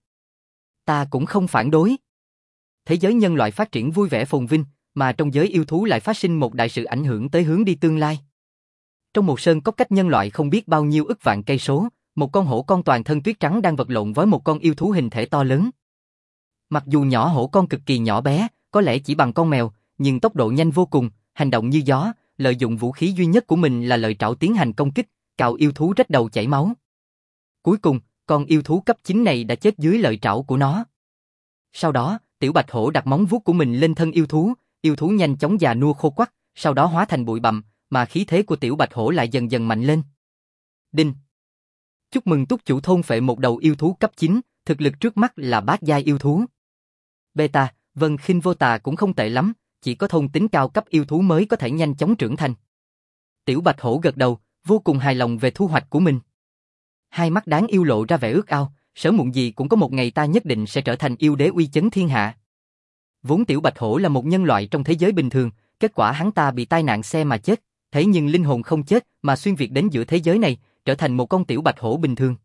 Ta cũng không phản đối. Thế giới nhân loại phát triển vui vẻ phồn vinh, mà trong giới yêu thú lại phát sinh một đại sự ảnh hưởng tới hướng đi tương lai. Trong một sơn cốc cách nhân loại không biết bao nhiêu ức vạn cây số, một con hổ con toàn thân tuyết trắng đang vật lộn với một con yêu thú hình thể to lớn. Mặc dù nhỏ hổ con cực kỳ nhỏ bé, có lẽ chỉ bằng con mèo, nhưng tốc độ nhanh vô cùng, hành động như gió, lợi dụng vũ khí duy nhất của mình là lợi trảo tiến hành công kích, cào yêu thú rách đầu chảy máu. Cuối cùng, con yêu thú cấp 9 này đã chết dưới lợi trảo của nó. Sau đó, tiểu bạch hổ đặt móng vuốt của mình lên thân yêu thú nhanh chóng già nua khô quắt, sau đó hóa thành bụi bặm, mà khí thế của tiểu bạch hổ lại dần dần mạnh lên. Đinh! Chúc mừng túc chủ thôn phệ một đầu yêu thú cấp 9, thực lực trước mắt là bát giai yêu thú. Beta, Vân Khinh Vô Tà cũng không tệ lắm, chỉ có thôn tính cao cấp yêu thú mới có thể nhanh chóng trưởng thành. Tiểu bạch hổ gật đầu, vô cùng hài lòng về thu hoạch của mình. Hai mắt đáng yêu lộ ra vẻ ước ao, sớm muộn gì cũng có một ngày ta nhất định sẽ trở thành yêu đế uy chấn thiên hạ. Vốn tiểu bạch hổ là một nhân loại trong thế giới bình thường, kết quả hắn ta bị tai nạn xe mà chết, thế nhưng linh hồn không chết mà xuyên việt đến giữa thế giới này, trở thành một con tiểu bạch hổ bình thường.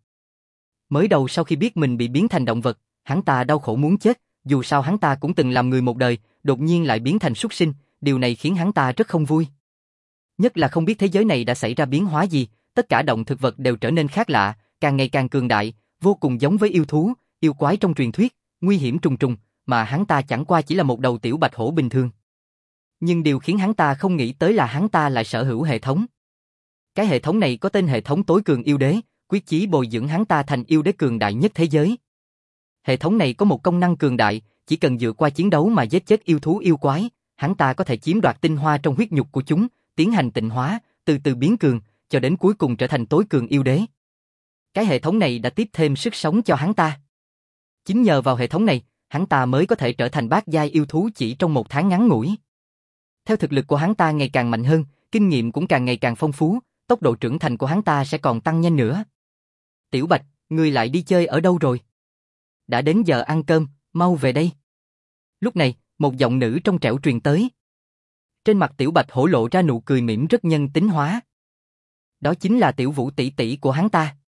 Mới đầu sau khi biết mình bị biến thành động vật, hắn ta đau khổ muốn chết, dù sao hắn ta cũng từng làm người một đời, đột nhiên lại biến thành súc sinh, điều này khiến hắn ta rất không vui. Nhất là không biết thế giới này đã xảy ra biến hóa gì, tất cả động thực vật đều trở nên khác lạ, càng ngày càng cường đại, vô cùng giống với yêu thú, yêu quái trong truyền thuyết, nguy hiểm trùng trùng, mà hắn ta chẳng qua chỉ là một đầu tiểu bạch hổ bình thường. Nhưng điều khiến hắn ta không nghĩ tới là hắn ta lại sở hữu hệ thống. Cái hệ thống này có tên hệ thống tối cường yêu đế, quyết chí bồi dưỡng hắn ta thành yêu đế cường đại nhất thế giới. Hệ thống này có một công năng cường đại, chỉ cần dựa qua chiến đấu mà giết chết yêu thú yêu quái, hắn ta có thể chiếm đoạt tinh hoa trong huyết nhục của chúng, tiến hành tịnh hóa, từ từ biến cường, cho đến cuối cùng trở thành tối cường yêu đế. Cái hệ thống này đã tiếp thêm sức sống cho hắn ta. Chính nhờ vào hệ thống này, hắn ta mới có thể trở thành bát giai yêu thú chỉ trong 1 tháng ngắn ngủi. Theo thực lực của hắn ta ngày càng mạnh hơn, kinh nghiệm cũng càng ngày càng phong phú, tốc độ trưởng thành của hắn ta sẽ còn tăng nhanh nữa. Tiểu Bạch, ngươi lại đi chơi ở đâu rồi? Đã đến giờ ăn cơm, mau về đây. Lúc này, một giọng nữ trong trẻo truyền tới. Trên mặt Tiểu Bạch hổ lộ ra nụ cười mỉm rất nhân tính hóa. Đó chính là Tiểu Vũ tỷ tỷ của hắn ta.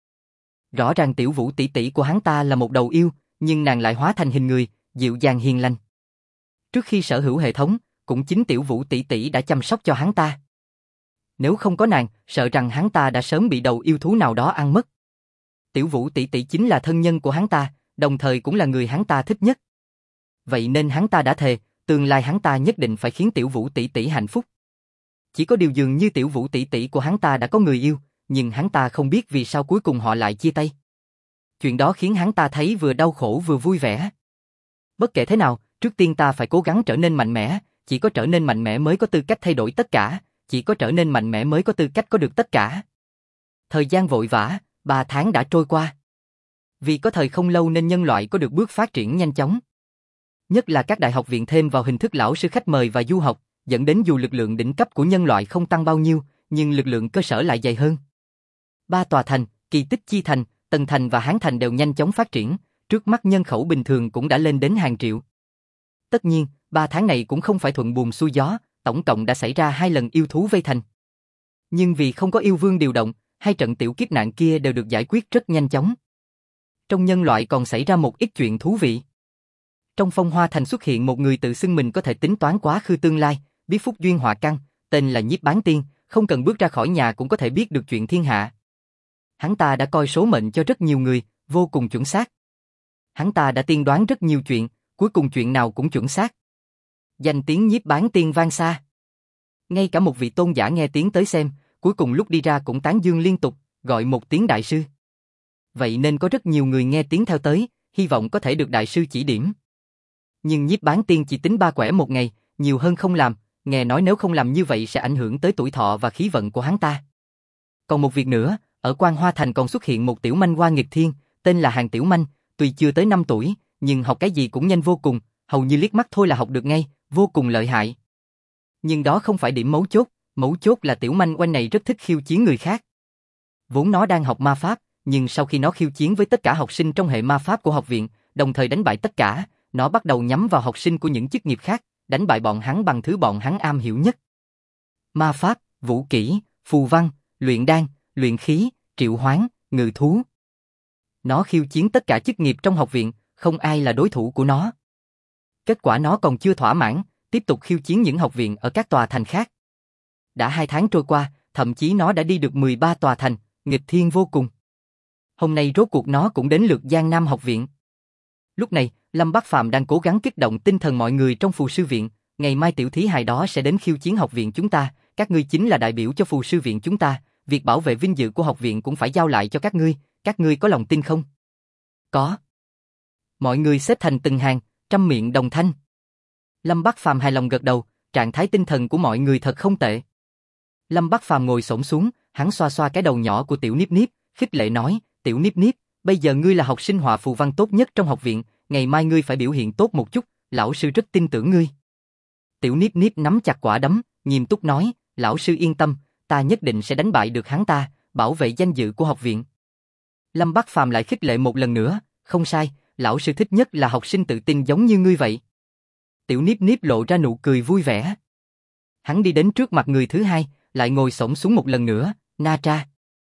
Rõ ràng Tiểu Vũ tỷ tỷ của hắn ta là một đầu yêu, nhưng nàng lại hóa thành hình người, dịu dàng hiền lành. Trước khi sở hữu hệ thống, cũng chính Tiểu Vũ tỷ tỷ đã chăm sóc cho hắn ta. Nếu không có nàng, sợ rằng hắn ta đã sớm bị đầu yêu thú nào đó ăn mất. Tiểu Vũ tỷ tỷ chính là thân nhân của hắn ta, đồng thời cũng là người hắn ta thích nhất. Vậy nên hắn ta đã thề, tương lai hắn ta nhất định phải khiến Tiểu Vũ tỷ tỷ hạnh phúc. Chỉ có điều dường như Tiểu Vũ tỷ tỷ của hắn ta đã có người yêu, nhưng hắn ta không biết vì sao cuối cùng họ lại chia tay. Chuyện đó khiến hắn ta thấy vừa đau khổ vừa vui vẻ. Bất kể thế nào, trước tiên ta phải cố gắng trở nên mạnh mẽ, chỉ có trở nên mạnh mẽ mới có tư cách thay đổi tất cả, chỉ có trở nên mạnh mẽ mới có tư cách có được tất cả. Thời gian vội vã, 3 tháng đã trôi qua. Vì có thời không lâu nên nhân loại có được bước phát triển nhanh chóng. Nhất là các đại học viện thêm vào hình thức lão sư khách mời và du học, dẫn đến dù lực lượng đỉnh cấp của nhân loại không tăng bao nhiêu, nhưng lực lượng cơ sở lại dày hơn. Ba tòa thành, Kỳ Tích Chi Thành, Tần Thành và Hán Thành đều nhanh chóng phát triển, trước mắt nhân khẩu bình thường cũng đã lên đến hàng triệu. Tất nhiên, 3 tháng này cũng không phải thuận buồm xuôi gió, tổng cộng đã xảy ra 2 lần yêu thú vây thành. Nhưng vì không có yêu vương điều động, 2 trận tiểu kiếp nạn kia đều được giải quyết rất nhanh chóng. Trong nhân loại còn xảy ra một ít chuyện thú vị. Trong Phong Hoa Thành xuất hiện một người tự xưng mình có thể tính toán quá khứ tương lai, biết phúc duyên họa căn, tên là Nhiếp Bán Tiên, không cần bước ra khỏi nhà cũng có thể biết được chuyện thiên hạ. Hắn ta đã coi số mệnh cho rất nhiều người, vô cùng chuẩn xác. Hắn ta đã tiên đoán rất nhiều chuyện, cuối cùng chuyện nào cũng chuẩn xác. Danh tiếng Nhiếp Bán Tiên vang xa. Ngay cả một vị tôn giả nghe tiếng tới xem, cuối cùng lúc đi ra cũng tán dương liên tục, gọi một tiếng đại sư. Vậy nên có rất nhiều người nghe tiếng theo tới, hy vọng có thể được đại sư chỉ điểm. Nhưng Nhiếp Bán Tiên chỉ tính 3 quẻ một ngày, nhiều hơn không làm, nghe nói nếu không làm như vậy sẽ ảnh hưởng tới tuổi thọ và khí vận của hắn ta. Còn một việc nữa, ở Quan Hoa Thành còn xuất hiện một tiểu manh hoa nghịch thiên, tên là Hàn Tiểu Manh, tuy chưa tới 5 tuổi, nhưng học cái gì cũng nhanh vô cùng, hầu như liếc mắt thôi là học được ngay, vô cùng lợi hại. Nhưng đó không phải điểm mấu chốt là tiểu manh oanh này rất thích khiêu chiến người khác. Vốn nó đang học ma pháp, nhưng sau khi nó khiêu chiến với tất cả học sinh trong hệ ma pháp của học viện, đồng thời đánh bại tất cả, nó bắt đầu nhắm vào học sinh của những chức nghiệp khác, đánh bại bọn hắn bằng thứ bọn hắn am hiểu nhất. Ma pháp, vũ kỹ, phù văn, luyện đan, luyện khí, triệu hoán, ngự thú. Nó khiêu chiến tất cả chức nghiệp trong học viện, không ai là đối thủ của nó. Kết quả nó còn chưa thỏa mãn, tiếp tục khiêu chiến những học viện ở các tòa thành khác. Đã 2 tháng trôi qua, thậm chí nó đã đi được 13 tòa thành, nghịch thiên vô cùng. Hôm nay rốt cuộc nó cũng đến lượt Giang Nam học viện. Lúc này, Lâm Bắc Phàm đang cố gắng kích động tinh thần mọi người trong phù sư viện, ngày mai tiểu thí hài đó sẽ đến khiêu chiến học viện chúng ta, các ngươi chính là đại biểu cho phù sư viện chúng ta, việc bảo vệ vinh dự của học viện cũng phải giao lại cho các ngươi có lòng tin không? Có. Mọi người xếp thành từng hàng, trăm miệng đồng thanh. Lâm Bắc Phàm hài lòng gật đầu, trạng thái tinh thần của mọi người thật không tệ. Lâm Bắc Phàm ngồi xổm xuống, hắn xoa xoa cái đầu nhỏ của Tiểu Niếp Niếp, khích lệ nói, Tiểu Niếp Niếp, bây giờ ngươi là học sinh họa phù văn tốt nhất trong học viện, ngày mai ngươi phải biểu hiện tốt một chút, lão sư rất tin tưởng ngươi. Tiểu Niếp Niếp nắm chặt quả đấm, nghiêm túc nói, lão sư yên tâm, ta nhất định sẽ đánh bại được hắn ta, bảo vệ danh dự của học viện. Lâm Bắc Phàm lại khích lệ một lần nữa, không sai, lão sư thích nhất là học sinh tự tin giống như ngươi vậy. Tiểu Niếp Niếp lộ ra nụ cười vui vẻ. Hắn đi đến trước mặt người thứ hai, lại ngồi xổm xuống một lần nữa, Na Tra.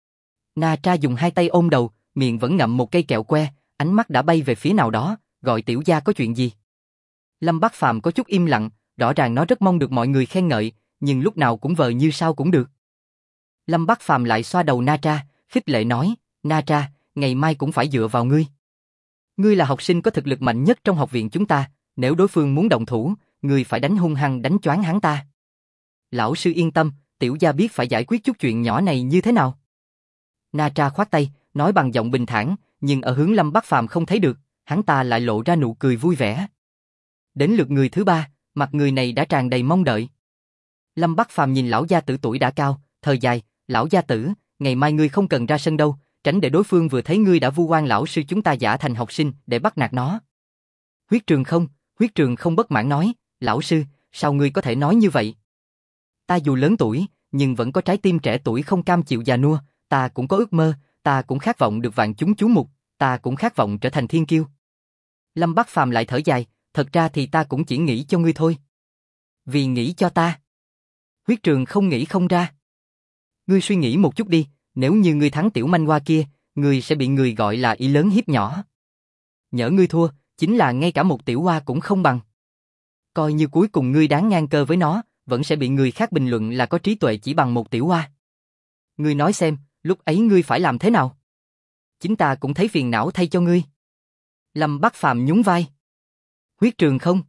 Na Tra dùng 2 tay ôm đầu, miệng vẫn ngậm một cây kẹo que, ánh mắt đã bay về phía nào đó, gọi tiểu gia có chuyện gì. Lâm Bắc Phàm có chút im lặng, rõ ràng nó rất mong được mọi người khen ngợi, nhưng lúc nào cũng vờ như sao cũng được. Lâm Bắc Phàm lại xoa đầu Na Tra, khích lệ nói, Na Tra, ngày mai cũng phải dựa vào ngươi. Ngươi là học sinh có thực lực mạnh nhất trong học viện chúng ta, nếu đối phương muốn động thủ, ngươi phải đánh hung hăng đánh choáng hắn ta. Lão sư yên tâm, tiểu gia biết phải giải quyết chút chuyện nhỏ này như thế nào. Na Tra khoát tay, nói bằng giọng bình thản, nhưng ở hướng Lâm Bắc Phàm không thấy được, hắn ta lại lộ ra nụ cười vui vẻ. Đến lượt người thứ 3, mặt người này đã tràn đầy mong đợi. Lâm Bắc Phàm nhìn lão gia tử tuổi đã cao, thời dài, lão gia tử, ngày mai ngươi không cần ra sân đâu, tránh để đối phương vừa thấy ngươi đã vu oan lão sư chúng ta giả thành học sinh để bắt nạt nó. Huyết Trường không bất mãn nói, lão sư, sao ngươi có thể nói như vậy? Ta dù lớn tuổi, nhưng vẫn có trái tim trẻ tuổi không cam chịu già nua, ta cũng có ước mơ, ta cũng khát vọng được vạn chúng chú mục, ta cũng khát vọng trở thành thiên kiêu. Lâm Bắc Phàm lại thở dài, thật ra thì ta cũng chỉ nghĩ cho ngươi thôi. Vì nghĩ cho ta. Huyết Trường không nghĩ không ra. Ngươi suy nghĩ một chút đi, nếu như ngươi thắng tiểu manh hoa kia, ngươi sẽ bị người gọi là ý lớn hiếp nhỏ. Nhỡ ngươi thua, chính là ngay cả một tiểu hoa cũng không bằng. Coi như cuối cùng ngươi đáng ngang cơ với nó, vẫn sẽ bị người khác bình luận là có trí tuệ chỉ bằng một tiểu hoa. Ngươi nói xem, lúc ấy ngươi phải làm thế nào? Chính ta cũng thấy phiền não thay cho ngươi. Lâm Bắc Phàm nhún vai. Huyết Trường không.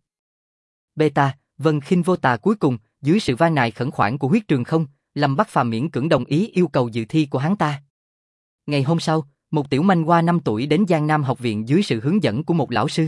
Beta, Vân Khinh Vô Tà cuối cùng, dưới sự van nài khẩn khoản của Huyết Trường không, Lâm Bắc Phàm miễn cưỡng đồng ý yêu cầu dự thi của hắn ta. Ngày hôm sau, một tiểu manh hoa 5 tuổi đến Giang Nam học viện dưới sự hướng dẫn của một lão sư.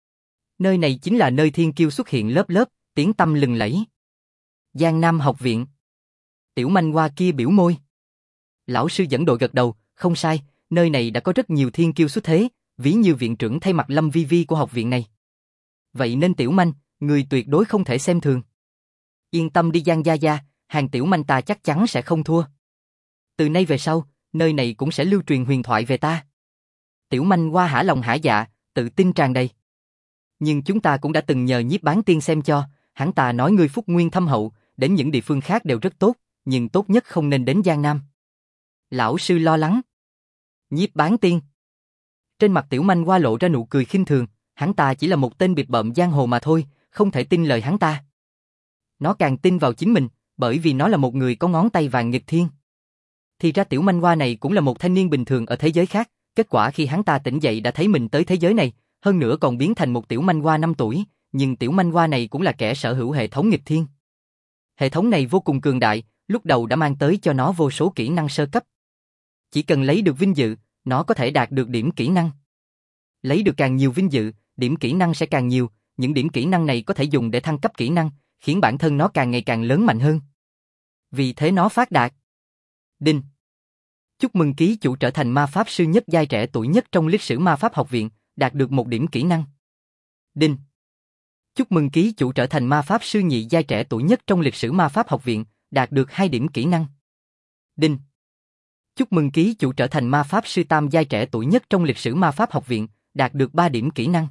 Nơi này chính là nơi thiên kiêu xuất hiện lớp lớp, tiếng tăm lừng lẫy. Giang Nam học viện. Tiểu manh hoa kia biểu môi. Lão sư dẫn đội gật đầu, không sai, nơi này đã có rất nhiều thiên kiêu xuất thế, ví như viện trưởng thay mặt Lâm Vi Vi của học viện này. Vậy nên Tiểu Manh, người tuyệt đối không thể xem thường. Yên tâm đi Giang Gia Gia, hàng Tiểu Manh ta chắc chắn sẽ không thua. Từ nay về sau, nơi này cũng sẽ lưu truyền huyền thoại về ta. Tiểu Manh Hoa hả lòng hả dạ, tự tin tràn đầy. Nhưng chúng ta cũng đã từng nhờ Nhiếp Bán Tiên xem cho, hắn ta nói ngươi phúc nguyên thâm hậu, đến những địa phương khác đều rất tốt, nhưng tốt nhất không nên đến Giang Nam. Lão sư lo lắng. Nhiếp Bán Tiên. Trên mặt Tiểu Manh Hoa lộ ra nụ cười khinh thường, hắn ta chỉ là một tên bịp bợm giang hồ mà thôi, không thể tin lời hắn ta. Nó càng tin vào chính mình, bởi vì nó là một người có ngón tay vàng nghịch thiên. Thì ra Tiểu Manh Hoa này cũng là một thanh niên bình thường ở thế giới khác, kết quả khi hắn ta tỉnh dậy đã thấy mình tới thế giới này, hơn nữa còn biến thành một Tiểu Manh Hoa 5 tuổi, nhưng Tiểu Manh Hoa này cũng là kẻ sở hữu hệ thống nghịch thiên. Hệ thống này vô cùng cường đại, lúc đầu đã mang tới cho nó vô số kỹ năng sơ cấp. Chỉ cần lấy được vinh dự, nó có thể đạt được điểm kỹ năng. Lấy được càng nhiều vinh dự, điểm kỹ năng sẽ càng nhiều, những điểm kỹ năng này có thể dùng để thăng cấp kỹ năng, khiến bản thân nó càng ngày càng lớn mạnh hơn. Vì thế nó phát đạt. Đinh. Chúc mừng ký chủ trở thành ma pháp sư nhất giai trẻ tuổi nhất trong lịch sử ma pháp học viện, đạt được 1 điểm kỹ năng. Đinh. Chúc mừng ký chủ trở thành ma pháp sư nhị giai trẻ tuổi nhất trong lịch sử ma pháp học viện, đạt được 2 điểm kỹ năng. Đinh. Chúc mừng ký chủ trở thành ma pháp sư tam giai trẻ tuổi nhất trong lịch sử ma pháp học viện, đạt được 3 điểm kỹ năng.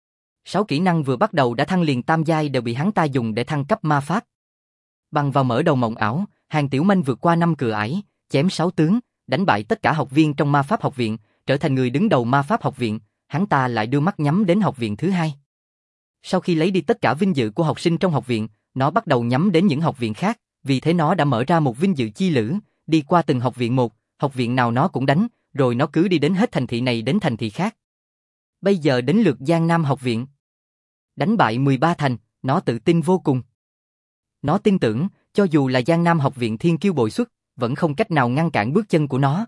6 kỹ năng vừa bắt đầu đã thăng liền tam giai đều bị hắn ta dùng để thăng cấp ma pháp. Bằng vào mở đầu mộng ảo, Hàng Tiểu Manh vượt qua 5 cửa ải, chém 6 tướng, đánh bại tất cả học viên trong ma pháp học viện, trở thành người đứng đầu ma pháp học viện, hắn ta lại đưa mắt nhắm đến học viện thứ hai. Sau khi lấy đi tất cả vinh dự của học sinh trong học viện, nó bắt đầu nhắm đến những học viện khác, vì thế nó đã mở ra một vinh dự chi lữ, đi qua từng học viện một, học viện nào nó cũng đánh, rồi nó cứ đi đến hết thành thị này đến thành thị khác. Bây giờ đến lượt Giang Nam học viện. Đánh bại 13 thành, nó tự tin vô cùng. Nó tin tưởng, cho dù là Giang Nam học viện thiên kiêu bội xuất, vẫn không cách nào ngăn cản bước chân của nó.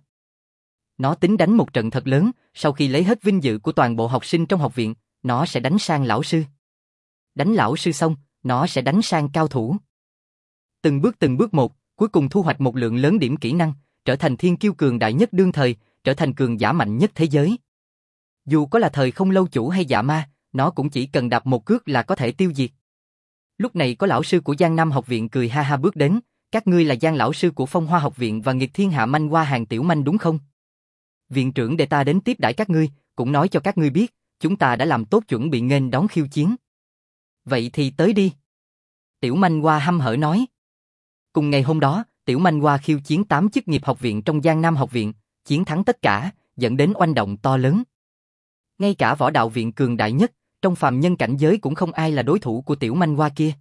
Nó tính đánh một trận thật lớn, sau khi lấy hết vinh dự của toàn bộ học sinh trong học viện, nó sẽ đánh sang lão sư. Đánh lão sư xong, nó sẽ đánh sang cao thủ. Từng bước một, cuối cùng thu hoạch một lượng lớn điểm kỹ năng, trở thành thiên kiêu cường đại nhất đương thời, trở thành cường giả mạnh nhất thế giới. Dù có là thời không lâu chủ hay dạ ma, nó cũng chỉ cần đạp một cước là có thể tiêu diệt. Lúc này có lão sư của Giang Nam học viện cười ha ha bước đến, các ngươi là Giang lão sư của Phong Hoa học viện và Nghịch Thiên Hạ Manh Hoa Hàng Tiểu Manh đúng không? Viện trưởng để ta đến tiếp đãi các ngươi, cũng nói cho các ngươi biết, chúng ta đã làm tốt chuẩn bị nghênh đón khiêu chiến. Vậy thì tới đi. Tiểu Manh Hoa hăm hở nói. Cùng ngày hôm đó, Tiểu Manh Hoa khiêu chiến 8 chức nghiệp học viện trong Giang Nam học viện, chiến thắng tất cả, dẫn đến oanh động to lớn. Ngay cả võ đạo viện cường đại nhất, trong phàm nhân cảnh giới cũng không ai là đối thủ của Tiểu Manh Hoa kia.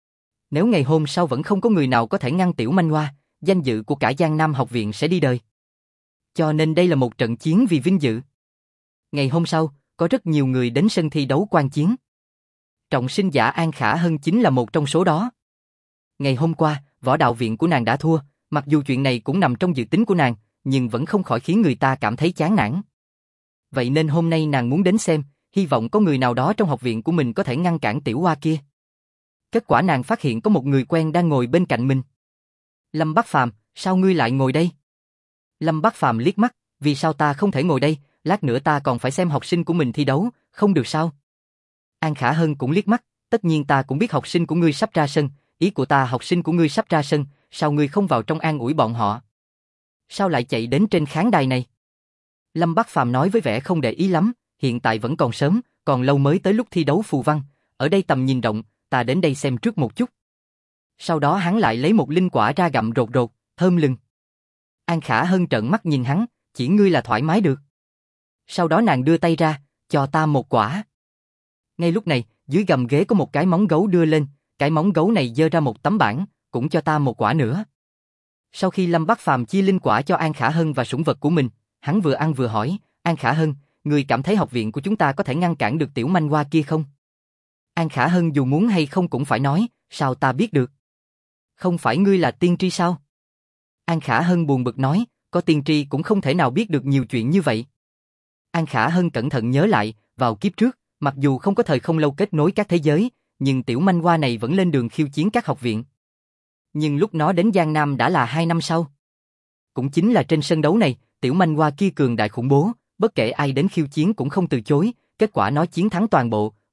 Nếu ngày hôm sau vẫn không có người nào có thể ngăn Tiểu Manh Hoa, danh dự của cả Giang Nam học viện sẽ đi đời. Cho nên đây là một trận chiến vì vinh dự. Ngày hôm sau, có rất nhiều người đến sân thi đấu quan chiến. Trọng sinh giả An Khả Hân chính là một trong số đó. Ngày hôm qua, võ đạo viện của nàng đã thua, mặc dù chuyện này cũng nằm trong dự tính của nàng, nhưng vẫn không khỏi khiến người ta cảm thấy chán nản. Vậy nên hôm nay nàng muốn đến xem, hy vọng có người nào đó trong học viện của mình có thể ngăn cản Tiểu Hoa kia. Kết quả nàng phát hiện có một người quen đang ngồi bên cạnh mình. Lâm Bắc Phàm, sao ngươi lại ngồi đây? Lâm Bắc Phàm liếc mắt, vì sao ta không thể ngồi đây, lát nữa ta còn phải xem học sinh của mình thi đấu, không được sao? An Khả Hân cũng liếc mắt, tất nhiên ta cũng biết học sinh của ngươi sắp ra sân, ý của ta học sinh của ngươi sắp ra sân, sao ngươi không vào trong an ủi bọn họ? Sao lại chạy đến trên khán đài này? Lâm Bắc Phàm nói với vẻ không để ý lắm, hiện tại vẫn còn sớm, còn lâu mới tới lúc thi đấu phù văn, ở đây tầm nhìn rộng, ta đến đây xem trước một chút. Sau đó hắn lại lấy một linh quả ra gặm rột rột, thơm lừng. An Khả Hân trợn mắt nhìn hắn, chỉ ngươi là thoải mái được. Sau đó nàng đưa tay ra, cho ta một quả. Ngay lúc này, dưới gầm ghế có một cái móng gấu đưa lên, cái móng gấu này giơ ra một tấm bảng, cũng cho ta một quả nữa. Sau khi Lâm Bắc Phàm chia linh quả cho An Khả Hân và sủng vật của mình, hắn vừa ăn vừa hỏi, An Khả Hân, ngươi cảm thấy học viện của chúng ta có thể ngăn cản được Tiểu Manh Hoa kia không? An Khả Hân dù muốn hay không cũng phải nói, sao ta biết được? Không phải ngươi là tiên tri sao? An Khả Hân buồn bực nói, có tiên tri cũng không thể nào biết được nhiều chuyện như vậy. An Khả Hân cẩn thận nhớ lại, vào kiếp trước, mặc dù không có thời không lâu kết nối các thế giới, nhưng Tiểu Manh Hoa này vẫn lên đường khiêu chiến các học viện. Nhưng lúc nó đến Giang Nam đã là 2 năm sau. Cũng chính là trên sân đấu này, Tiểu Manh Hoa kia cường đại khủng bố, bất kể ai đến khiêu chiến cũng không từ chối, kết quả nó chiến thắng toàn bộ,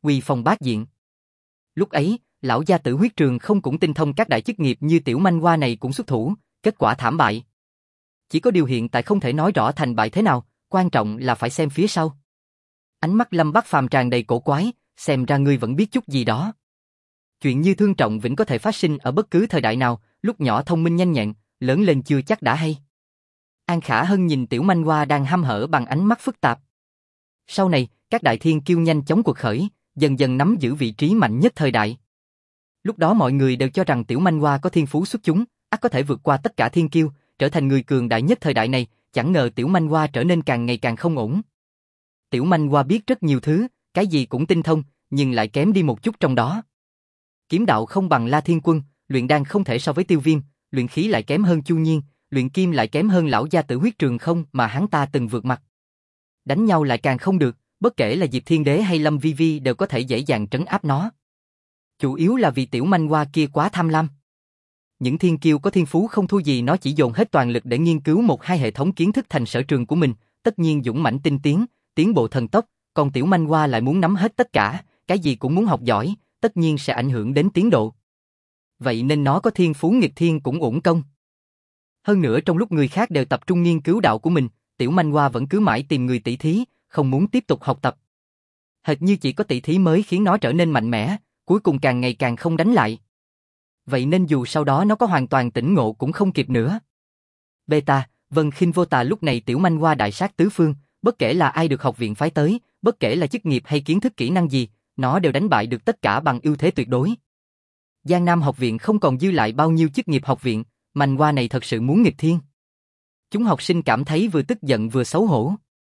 uy phong bát diện. Lúc ấy, lão gia tử Huyết Trường Không cũng tinh thông các đại chức nghiệp như tiểu manh hoa này cũng xuất thủ, kết quả thảm bại. Chỉ có điều hiện tại không thể nói rõ thành bại thế nào, quan trọng là phải xem phía sau. Ánh mắt Lâm Bắc Phàm tràn đầy cổ quái, xem ra ngươi vẫn biết chút gì đó. Chuyện như Thương Trọng Vĩnh có thể phát sinh ở bất cứ thời đại nào, lúc nhỏ thông minh nhanh nhẹn, lớn lên chưa chắc đã hay. An Khả Hân nhìn tiểu manh hoa đang hăm hở bằng ánh mắt phức tạp. Sau này, các đại thiên kiêu nhanh chóng cuộc khởi, dần dần nắm giữ vị trí mạnh nhất thời đại. Lúc đó mọi người đều cho rằng tiểu manh hoa có thiên phú xuất chúng, ắt có thể vượt qua tất cả thiên kiêu, trở thành người cường đại nhất thời đại này, chẳng ngờ tiểu manh hoa trở nên càng ngày càng không ổn. Tiểu manh hoa biết rất nhiều thứ, cái gì cũng tinh thông, nhưng lại kém đi một chút trong đó. Kiếm đạo không bằng La Thiên Quân, luyện đan không thể so với Tiêu Viêm, luyện khí lại kém hơn Chu Nhiên, luyện kim lại kém hơn lão gia tử Huyết Trường Không mà hắn ta từng vượt mặt. Đánh nhau lại càng không được, bất kể là Diệp Thiên Đế hay Lâm Vi Vi đều có thể dễ dàng trấn áp nó. Chủ yếu là vì tiểu manh hoa kia quá tham lam. Những thiên kiêu có thiên phú không thua gì nó chỉ dồn hết toàn lực để nghiên cứu một hai hệ thống kiến thức thành sở trường của mình, tất nhiên dũng mãnh tinh tiến, tiến bộ thần tốc, còn tiểu manh hoa lại muốn nắm hết tất cả, cái gì cũng muốn học giỏi, tất nhiên sẽ ảnh hưởng đến tiến độ. Vậy nên nó có thiên phú nghịch thiên cũng uổng công. Hơn nữa trong lúc người khác đều tập trung nghiên cứu đạo của mình, tiểu manh hoa vẫn cứ mãi tìm người tỷ thí, không muốn tiếp tục học tập. Hệt như chỉ có tỷ thí mới khiến nó trở nên mạnh mẽ, cuối cùng càng ngày càng không đánh lại. Vậy nên dù sau đó nó có hoàn toàn tỉnh ngộ cũng không kịp nữa. Beta, Vân Khinh Vô Tà lúc này tiểu manh hoa đại sát tứ phương, bất kể là ai được học viện phái tới, bất kể là chức nghiệp hay kiến thức kỹ năng gì, nó đều đánh bại được tất cả bằng ưu thế tuyệt đối. Giang Nam học viện không còn dư lại bao nhiêu chức nghiệp học viện, manh hoa này thật sự muốn nghịch thiên. Chúng học sinh cảm thấy vừa tức giận vừa xấu hổ.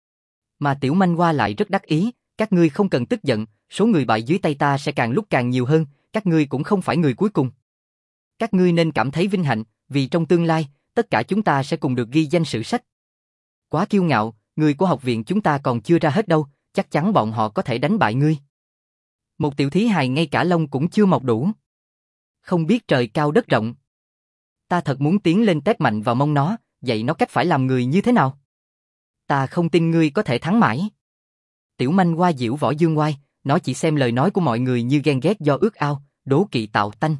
Mà tiểu manh hoa lại rất đắc ý, các ngươi không cần tức giận, số người bại dưới tay ta sẽ càng lúc càng nhiều hơn, các ngươi cũng không phải người cuối cùng. Các ngươi nên cảm thấy vinh hạnh, vì trong tương lai, tất cả chúng ta sẽ cùng được ghi danh sử sách. Quá kiêu ngạo, người của học viện chúng ta còn chưa ra hết đâu, chắc chắn bọn họ có thể đánh bại ngươi. Một tiểu thí hài ngay cả lông cũng chưa mọc đủ. Không biết trời cao đất rộng. Ta thật muốn tiến lên tét mạnh vào mông nó, dạy nó cách phải làm người như thế nào. Ta không tin ngươi có thể thắng mãi. Tiểu manh hoa diễu võ dương oai, nó chỉ xem lời nói của mọi người như ghen ghét do ước ao, đố kỵ tạo tanh.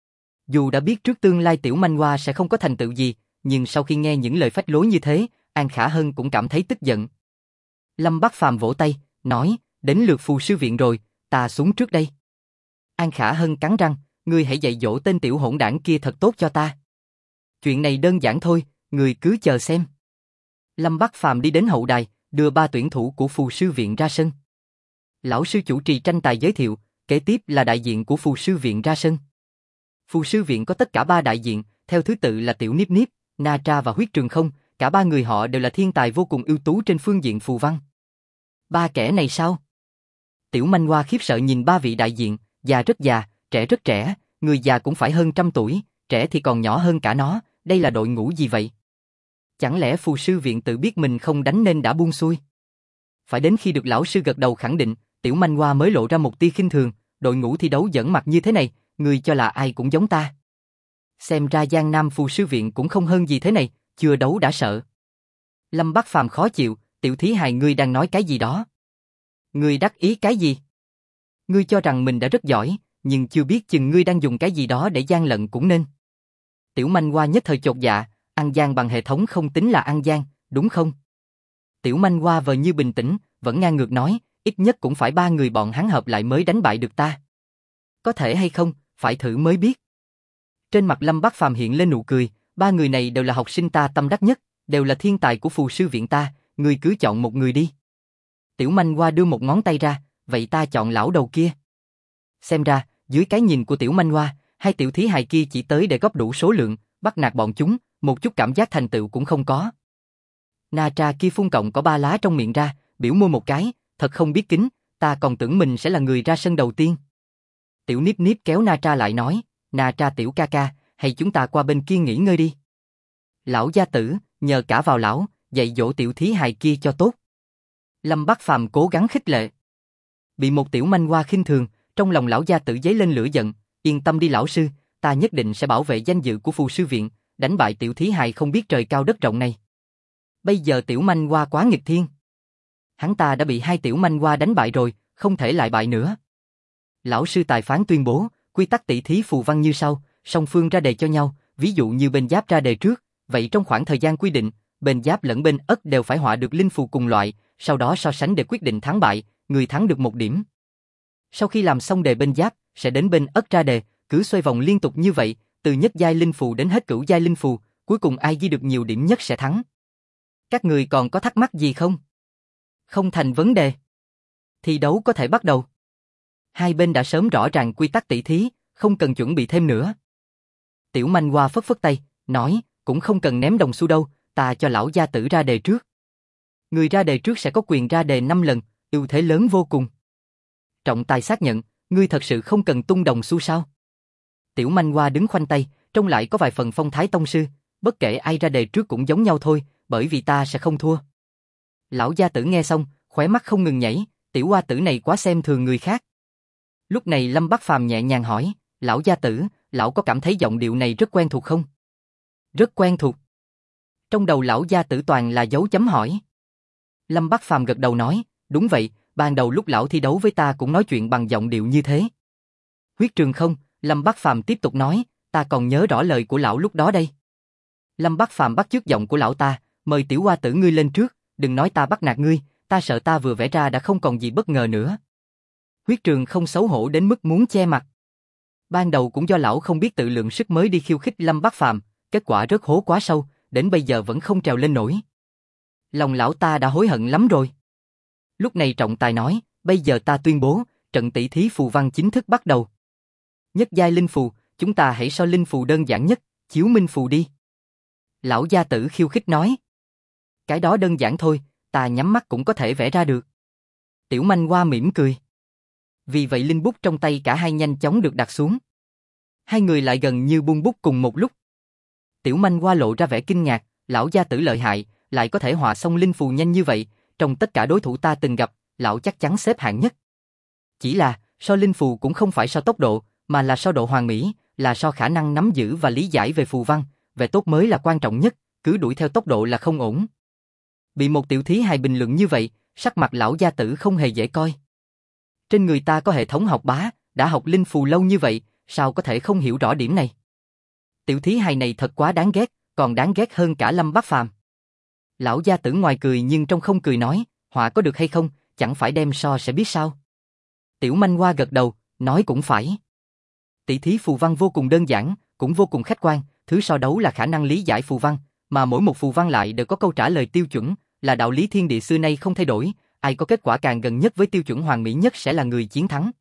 Dù đã biết trước tương lai tiểu manh hoa sẽ không có thành tựu gì, nhưng sau khi nghe những lời phách lối như thế, An Khả Hân cũng cảm thấy tức giận. Lâm Bắc Phàm vỗ tay, nói, đến lượt phù sư viện rồi, ta xuống trước đây. An Khả Hân cắn răng, ngươi hãy dạy dỗ tên tiểu hỗn đảng kia thật tốt cho ta. Chuyện này đơn giản thôi, ngươi cứ chờ xem. Lâm Bắc Phàm đi đến hậu đài, đưa 3 tuyển thủ của phù sư viện ra sân. Lão sư chủ trì tranh tài giới thiệu, kế tiếp là đại diện của phù sư viện ra sân. Phù sư viện có tất cả 3 đại diện, theo thứ tự là Tiểu Niếp Niếp, Na Tra và Huyết Trường Không, cả 3 người họ đều là thiên tài vô cùng ưu tú trên phương diện phù văn. 3 kẻ này sao? Tiểu manh hoa khiếp sợ nhìn 3 vị đại diện, già rất già, trẻ rất trẻ, người già cũng phải hơn 100 tuổi, trẻ thì còn nhỏ hơn cả nó, đây là đội ngũ gì vậy? Chẳng lẽ phù sư viện tự biết mình không đánh nên đã buông xuôi? Phải đến khi được lão sư gật đầu khẳng định, tiểu manh hoa mới lộ ra một tia khinh thường, đội ngũ thi đấu giỡn mặt như thế này, người cho là ai cũng giống ta. Xem ra Giang Nam phù sư viện cũng không hơn gì thế này, chưa đấu đã sợ. Lâm Bắc Phàm khó chịu, tiểu thí hài ngươi đang nói cái gì đó? Ngươi đắc ý cái gì? Ngươi cho rằng mình đã rất giỏi, nhưng chưa biết chừng ngươi đang dùng cái gì đó để gian lận cũng nên. Tiểu manh hoa nhất thời chột dạ, ăn gian bằng hệ thống không tính là ăn gian, đúng không? Tiểu manh hoa vờ như bình tĩnh, vẫn ngang ngược nói, ít nhất cũng phải 3 người bọn hắn hợp lại mới đánh bại được ta. Có thể hay không, phải thử mới biết. Trên mặt Lâm Bắc Phàm hiện lên nụ cười, 3 người này đều là học sinh ta tâm đắc nhất, đều là thiên tài của phù sư viện ta, ngươi cứ chọn một người đi. Tiểu manh hoa đưa một ngón tay ra, vậy ta chọn lão đầu kia. Xem ra, dưới cái nhìn của tiểu manh hoa, 2 tiểu thí hài kia chỉ tới để góp đủ số lượng, bắt nạt bọn chúng, một chút cảm giác thành tựu cũng không có. Na Tra kia phun cộng có 3 lá trong miệng ra, biểu môi một cái, thật không biết kính, ta còn tưởng mình sẽ là người ra sân đầu tiên. Tiểu Niếp Niếp kéo Na Tra lại nói, Na Tra tiểu ca ca, hay chúng ta qua bên kia nghỉ ngơi đi. Lão gia tử, nhờ cả vào lão, dạy dỗ tiểu thí hài kia cho tốt. Lâm Bắc Phàm cố gắng khích lệ. Bị một tiểu manh hoa khinh thường, trong lòng lão gia tử dấy lên lửa giận, yên tâm đi lão sư, ta nhất định sẽ bảo vệ danh dự của phù sư viện, đánh bại tiểu thí hài không biết trời cao đất rộng này. Bây giờ tiểu manh hoa quá nghịch thiên. Hắn ta đã bị 2 tiểu manh hoa đánh bại rồi, không thể lại bại nữa. Lão sư tài phán tuyên bố, quy tắc tỷ thí phù văn như sau, song phương ra đề cho nhau, ví dụ như bên giáp ra đề trước, vậy trong khoảng thời gian quy định, bên giáp lẫn bên ất đều phải họa được linh phù cùng loại, sau đó so sánh để quyết định thắng bại, người thắng được 1 điểm. Sau khi làm xong đề bên giáp, sẽ đến bên ất ra đề, cứ xoay vòng liên tục như vậy, từ nhất giai linh phù đến hết cửu giai linh phù, cuối cùng ai ghi được nhiều điểm nhất sẽ thắng. Các người còn có thắc mắc gì không? Không thành vấn đề. Thi đấu có thể bắt đầu. Hai bên đã sớm rõ ràng quy tắc tỷ thí, không cần chuẩn bị thêm nữa. Tiểu Manh Hoa phất phất tay, nói, cũng không cần ném đồng xu đâu, ta cho lão gia tử ra đề trước. Người ra đề trước sẽ có quyền ra đề 5 lần, ưu thế lớn vô cùng. Trọng tài xác nhận, ngươi thật sự không cần tung đồng xu sao? Tiểu Manh Hoa đứng khoanh tay, trông lại có vài phần phong thái tông sư, bất kể ai ra đề trước cũng giống nhau thôi, bởi vì ta sẽ không thua. Lão gia tử nghe xong, khóe mắt không ngừng nhảy, tiểu hoa tử này quá xem thường người khác. Lúc này Lâm Bắc Phàm nhẹ nhàng hỏi, lão gia tử, lão có cảm thấy giọng điệu này rất quen thuộc không? Rất quen thuộc. Trong đầu lão gia tử toàn là dấu chấm hỏi. Lâm Bắc Phàm gật đầu nói, đúng vậy, ban đầu lúc lão thi đấu với ta cũng nói chuyện bằng giọng điệu như thế. Huyết Trường không, Lâm Bắc Phàm tiếp tục nói, ta còn nhớ rõ lời của lão lúc đó đây. Lâm Bắc Phàm bắt chước giọng của lão ta, mời tiểu hoa tử ngươi lên trước, đừng nói ta bắt nạt ngươi, ta sợ ta vừa vẽ ra đã không còn gì bất ngờ nữa. Huyết Trường không xấu hổ đến mức muốn che mặt. Ban đầu cũng do lão không biết tự lượng sức mới đi khiêu khích Lâm Bắc Phàm, kết quả rớt hố quá sâu, đến bây giờ vẫn không trèo lên nổi. Lòng lão ta đã hối hận lắm rồi. Lúc này trọng tài nói, bây giờ ta tuyên bố, trận tỷ thí phù văn chính thức bắt đầu. Nhất giai linh phù, chúng ta hãy so linh phù đơn giản nhất, chiếu minh phù đi. Lão gia tử khiêu khích nói. Cái đó đơn giản thôi, ta nhắm mắt cũng có thể vẽ ra được. Tiểu Manh Hoa mỉm cười. Vì vậy linh bút trong tay cả hai nhanh chóng được đặt xuống. Hai người lại gần như buông bút cùng một lúc. Tiểu Manh Hoa lộ ra vẻ kinh ngạc, lão gia tử lợi hại, lại có thể họa xong linh phù nhanh như vậy, trong tất cả đối thủ ta từng gặp, lão chắc chắn xếp hạng nhất. Chỉ là, so linh phù cũng không phải so tốc độ, mà là so độ hoàn mỹ, là so khả năng nắm giữ và lý giải về phù văn, về tốt mới là quan trọng nhất, cứ đuổi theo tốc độ là không ổn. Bị một tiểu thí hài bình luận như vậy, sắc mặt lão gia tử không hề dễ coi. Trên người ta có hệ thống học bá, đã học linh phù lâu như vậy, sao có thể không hiểu rõ điểm này? Tiểu thí hài này thật quá đáng ghét, còn đáng ghét hơn cả Lâm Bắc Phàm. Lão gia tử ngoài cười nhưng trong không cười nói, họa có được hay không, chẳng phải đem so sẽ biết sao. Tiểu Manh Hoa gật đầu, nói cũng phải. Tỷ thí phù văn vô cùng đơn giản, cũng vô cùng khách quan, thứ so đấu là khả năng lý giải phù văn, mà mỗi một phù văn lại đều có câu trả lời tiêu chuẩn, là đạo lý thiên địa xưa nay không thay đổi, ai có kết quả càng gần nhất với tiêu chuẩn hoàn mỹ nhất sẽ là người chiến thắng.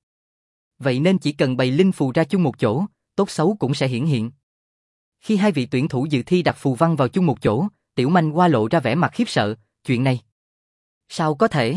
Vậy nên chỉ cần bày linh phù ra chung một chỗ, tốt xấu cũng sẽ hiển hiện. Khi hai vị tuyển thủ dự thi đặt phù văn vào chung một chỗ, Tiểu Manh Hoa lộ ra vẻ mặt khiếp sợ, chuyện này sao có thể?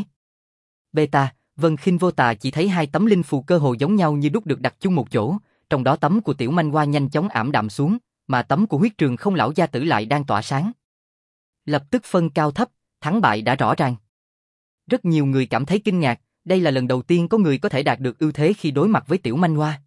Beta, Vân Khinh Vô Tà chỉ thấy hai tấm linh phù cơ hồ giống nhau như đúc được đặt chung một chỗ, trong đó tấm của Tiểu Manh Hoa nhanh chóng ảm đạm xuống, mà tấm của Huyết Trường không lão gia tử lại đang tỏa sáng. Lập tức phân cao thấp, thắng bại đã rõ ràng. Rất nhiều người cảm thấy kinh ngạc, đây là lần đầu tiên có người có thể đạt được ưu thế khi đối mặt với Tiểu Manh Hoa.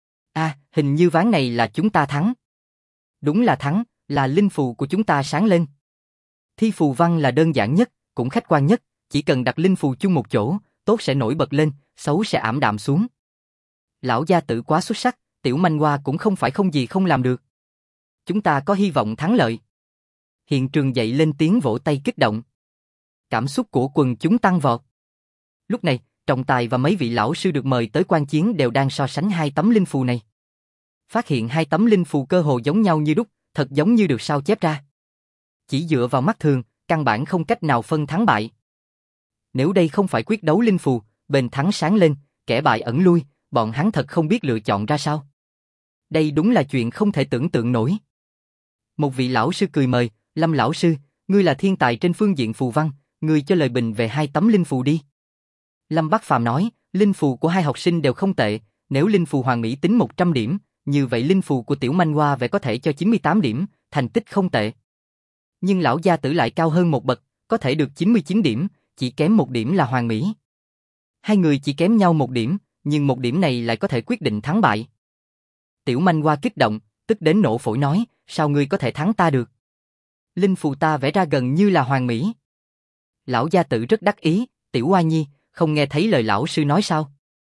Hình như ván này là chúng ta thắng. Đúng là thắng, là linh phù của chúng ta sáng lên. Thi phù văn là đơn giản nhất, cũng khách quan nhất, chỉ cần đặt linh phù chung một chỗ, tốt sẽ nổi bật lên, xấu sẽ ảm đạm xuống. Lão gia tử quá xuất sắc, Tiểu Manh Hoa cũng không phải không gì không làm được. Chúng ta có hy vọng thắng lợi. Hiện trường dậy lên tiếng vỗ tay kích động. Cảm xúc của quần chúng tăng vọt. Lúc này, trọng tài và mấy vị lão sư được mời tới quan chiến đều đang so sánh hai tấm linh phù này. Phát hiện hai tấm linh phù cơ hồ giống nhau như đúc, thật giống như được sao chép ra. Chỉ dựa vào mắt thường, căn bản không cách nào phân thắng bại. Nếu đây không phải quyết đấu linh phù, bên thắng sáng lên, kẻ bại ẩn lui, bọn hắn thật không biết lựa chọn ra sao. Đây đúng là chuyện không thể tưởng tượng nổi. Một vị lão sư cười mời, Lâm lão sư, ngươi là thiên tài trên phương diện phù văn, ngươi cho lời bình về hai tấm linh phù đi. Lâm Bắc Phàm nói, linh phù của hai học sinh đều không tệ, nếu linh phù hoàn mỹ tính 100 điểm, như vậy linh phù của Tiểu Manh Hoa vẽ có thể cho 98 điểm, thành tích không tệ. Nhưng lão gia tử lại cao hơn một bậc, có thể được 99 điểm, chỉ kém một điểm là hoàn mỹ. Hai người chỉ kém nhau một điểm, nhưng một điểm này lại có thể quyết định thắng bại. Tiểu Manh Hoa kích động, tức đến nổ phổi nói, sao ngươi có thể thắng ta được? Linh phù ta vẽ ra gần như là hoàn mỹ. Lão gia tử rất đắc ý, Tiểu Hoa Nhi, không nghe thấy lời lão sư nói sao?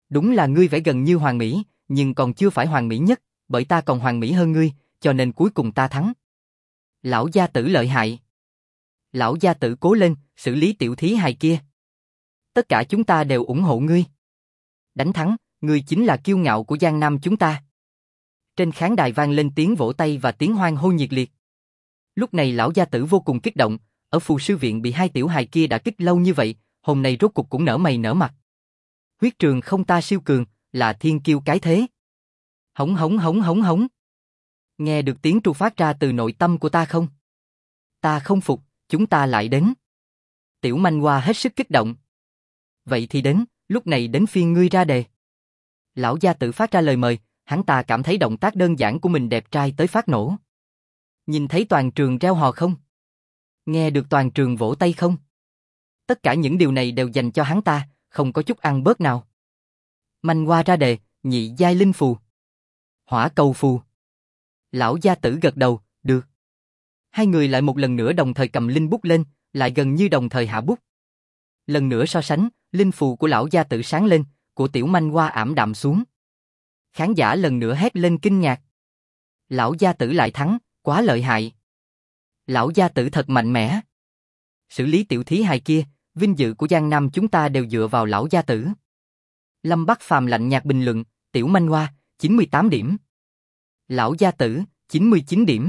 Đúng là ngươi vẽ gần như hoàn mỹ, nhưng còn chưa phải hoàn mỹ nhất, bởi ta còn hoàn mỹ hơn ngươi, cho nên cuối cùng ta thắng. Lão gia tử lợi hại. Lão gia tử cố lên, xử lý tiểu thí hài kia. Tất cả chúng ta đều ủng hộ ngươi. Đánh thắng, ngươi chính là kiêu ngạo của Giang Nam chúng ta. Trên khán đài vang lên tiếng vỗ tay và tiếng hoan hô nhiệt liệt. Lúc này lão gia tử vô cùng kích động, ở phù sư viện bị hai tiểu hài kia đã kích lâu như vậy, hôm nay rốt cục cũng nở mày nở mặt. Huyết trường không ta siêu cường, là thiên kiêu cái thế. Hống hống hống hống hống. Nghe được tiếng tru phát ra từ nội tâm của ta không? Ta không phục, chúng ta lại đến. Tiểu manh hoa hết sức kích động. Vậy thì đến, lúc này đến phiên ngươi ra đề. Lão gia tử phát ra lời mời, hắn ta cảm thấy động tác đơn giản của mình đẹp trai tới phát nổ. Nhìn thấy toàn trường reo hò không? Nghe được toàn trường vỗ tay không? Tất cả những điều này đều dành cho hắn ta, không có chút ăn bớt nào. Manh hoa ra đề, nhị giai linh phù. Hỏa cầu phù. Lão gia tử gật đầu, được. Hai người lại một lần nữa đồng thời cầm linh bút lên, lại gần như đồng thời hạ bút. Lần nữa so sánh, linh phù của lão gia tử sáng lên, của tiểu manh hoa ảm đạm xuống. Khán giả lần nữa hét lên kinh ngạc. Lão gia tử lại thắng, quá lợi hại. Lão gia tử thật mạnh mẽ. Xử lý tiểu thí hài kia, vinh dự của Giang Nam chúng ta đều dựa vào lão gia tử. Lâm Bắc Phàm lạnh nhạt bình luận, tiểu manh hoa, 98 điểm. Lão gia tử, 99 điểm.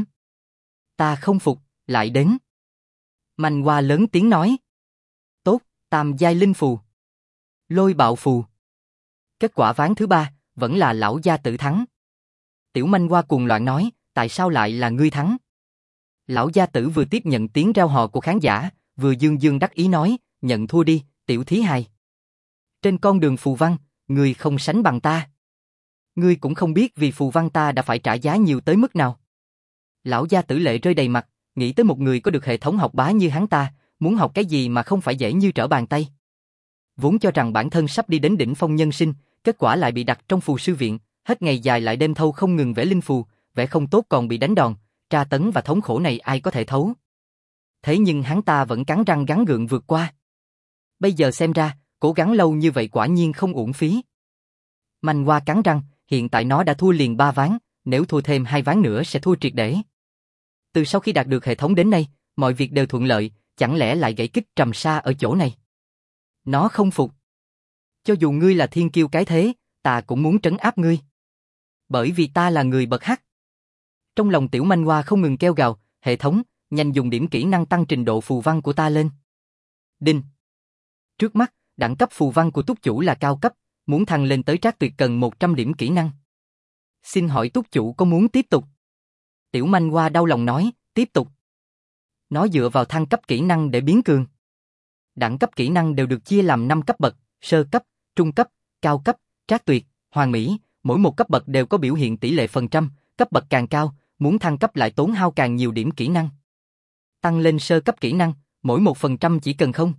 Ta không phục, lại đến. Manh hoa lớn tiếng nói. Tốt, tam giai linh phù. Lôi bạo phù. Kết quả ván thứ ba, vẫn là lão gia tử thắng. Tiểu manh hoa cuồng loạn nói, tại sao lại là ngươi thắng? Lão gia tử vừa tiếp nhận tiếng reo hò của khán giả, vừa dương dương đắc ý nói, nhận thua đi, tiểu thí hài. Trên con đường phù văn, ngươi không sánh bằng ta. Ngươi cũng không biết vì phù văn ta đã phải trả giá nhiều tới mức nào. Lão gia tử lệ rơi đầy mặt, nghĩ tới một người có được hệ thống học bá như hắn ta, muốn học cái gì mà không phải dễ như trở bàn tay. Vốn cho rằng bản thân sắp đi đến đỉnh phong nhân sinh, kết quả lại bị đặt trong phù sư viện, hết ngày dài lại đêm thâu không ngừng vẽ linh phù, vẽ không tốt còn bị đánh đòn, tra tấn và thống khổ này ai có thể thấu. Thế nhưng hắn ta vẫn cắn răng gắng gượng vượt qua. Bây giờ xem ra, cố gắng lâu như vậy quả nhiên không uổng phí. Manh hoa cắn răng, hiện tại nó đã thua liền 3 ván, nếu thua thêm 2 ván nữa sẽ thua triệt để. Từ sau khi đạt được hệ thống đến nay, mọi việc đều thuận lợi, chẳng lẽ lại gãy kích trầm sa ở chỗ này? Nó không phục. Cho dù ngươi là thiên kiêu cái thế, ta cũng muốn trấn áp ngươi. Bởi vì ta là người bậc hắc. Trong lòng tiểu manh hoa không ngừng kêu gào, hệ thống, nhanh dùng điểm kỹ năng tăng trình độ phù văn của ta lên. Đinh. Trước mắt, đẳng cấp phù văn của túc chủ là cao cấp, muốn thăng lên tới trác tuyệt cần 100 điểm kỹ năng. Xin hỏi túc chủ có muốn tiếp tục? Tiểu manh hoa đau lòng nói, tiếp tục. Nó dựa vào thăng cấp kỹ năng để biến cường. Đẳng cấp kỹ năng đều được chia làm 5 cấp bậc, sơ cấp, trung cấp, cao cấp, trác tuyệt, hoàn mỹ, mỗi một cấp bậc đều có biểu hiện tỷ lệ phần trăm, cấp bậc càng cao, muốn thăng cấp lại tốn hao càng nhiều điểm kỹ năng. Tăng lên sơ cấp kỹ năng, mỗi 1% chỉ cần không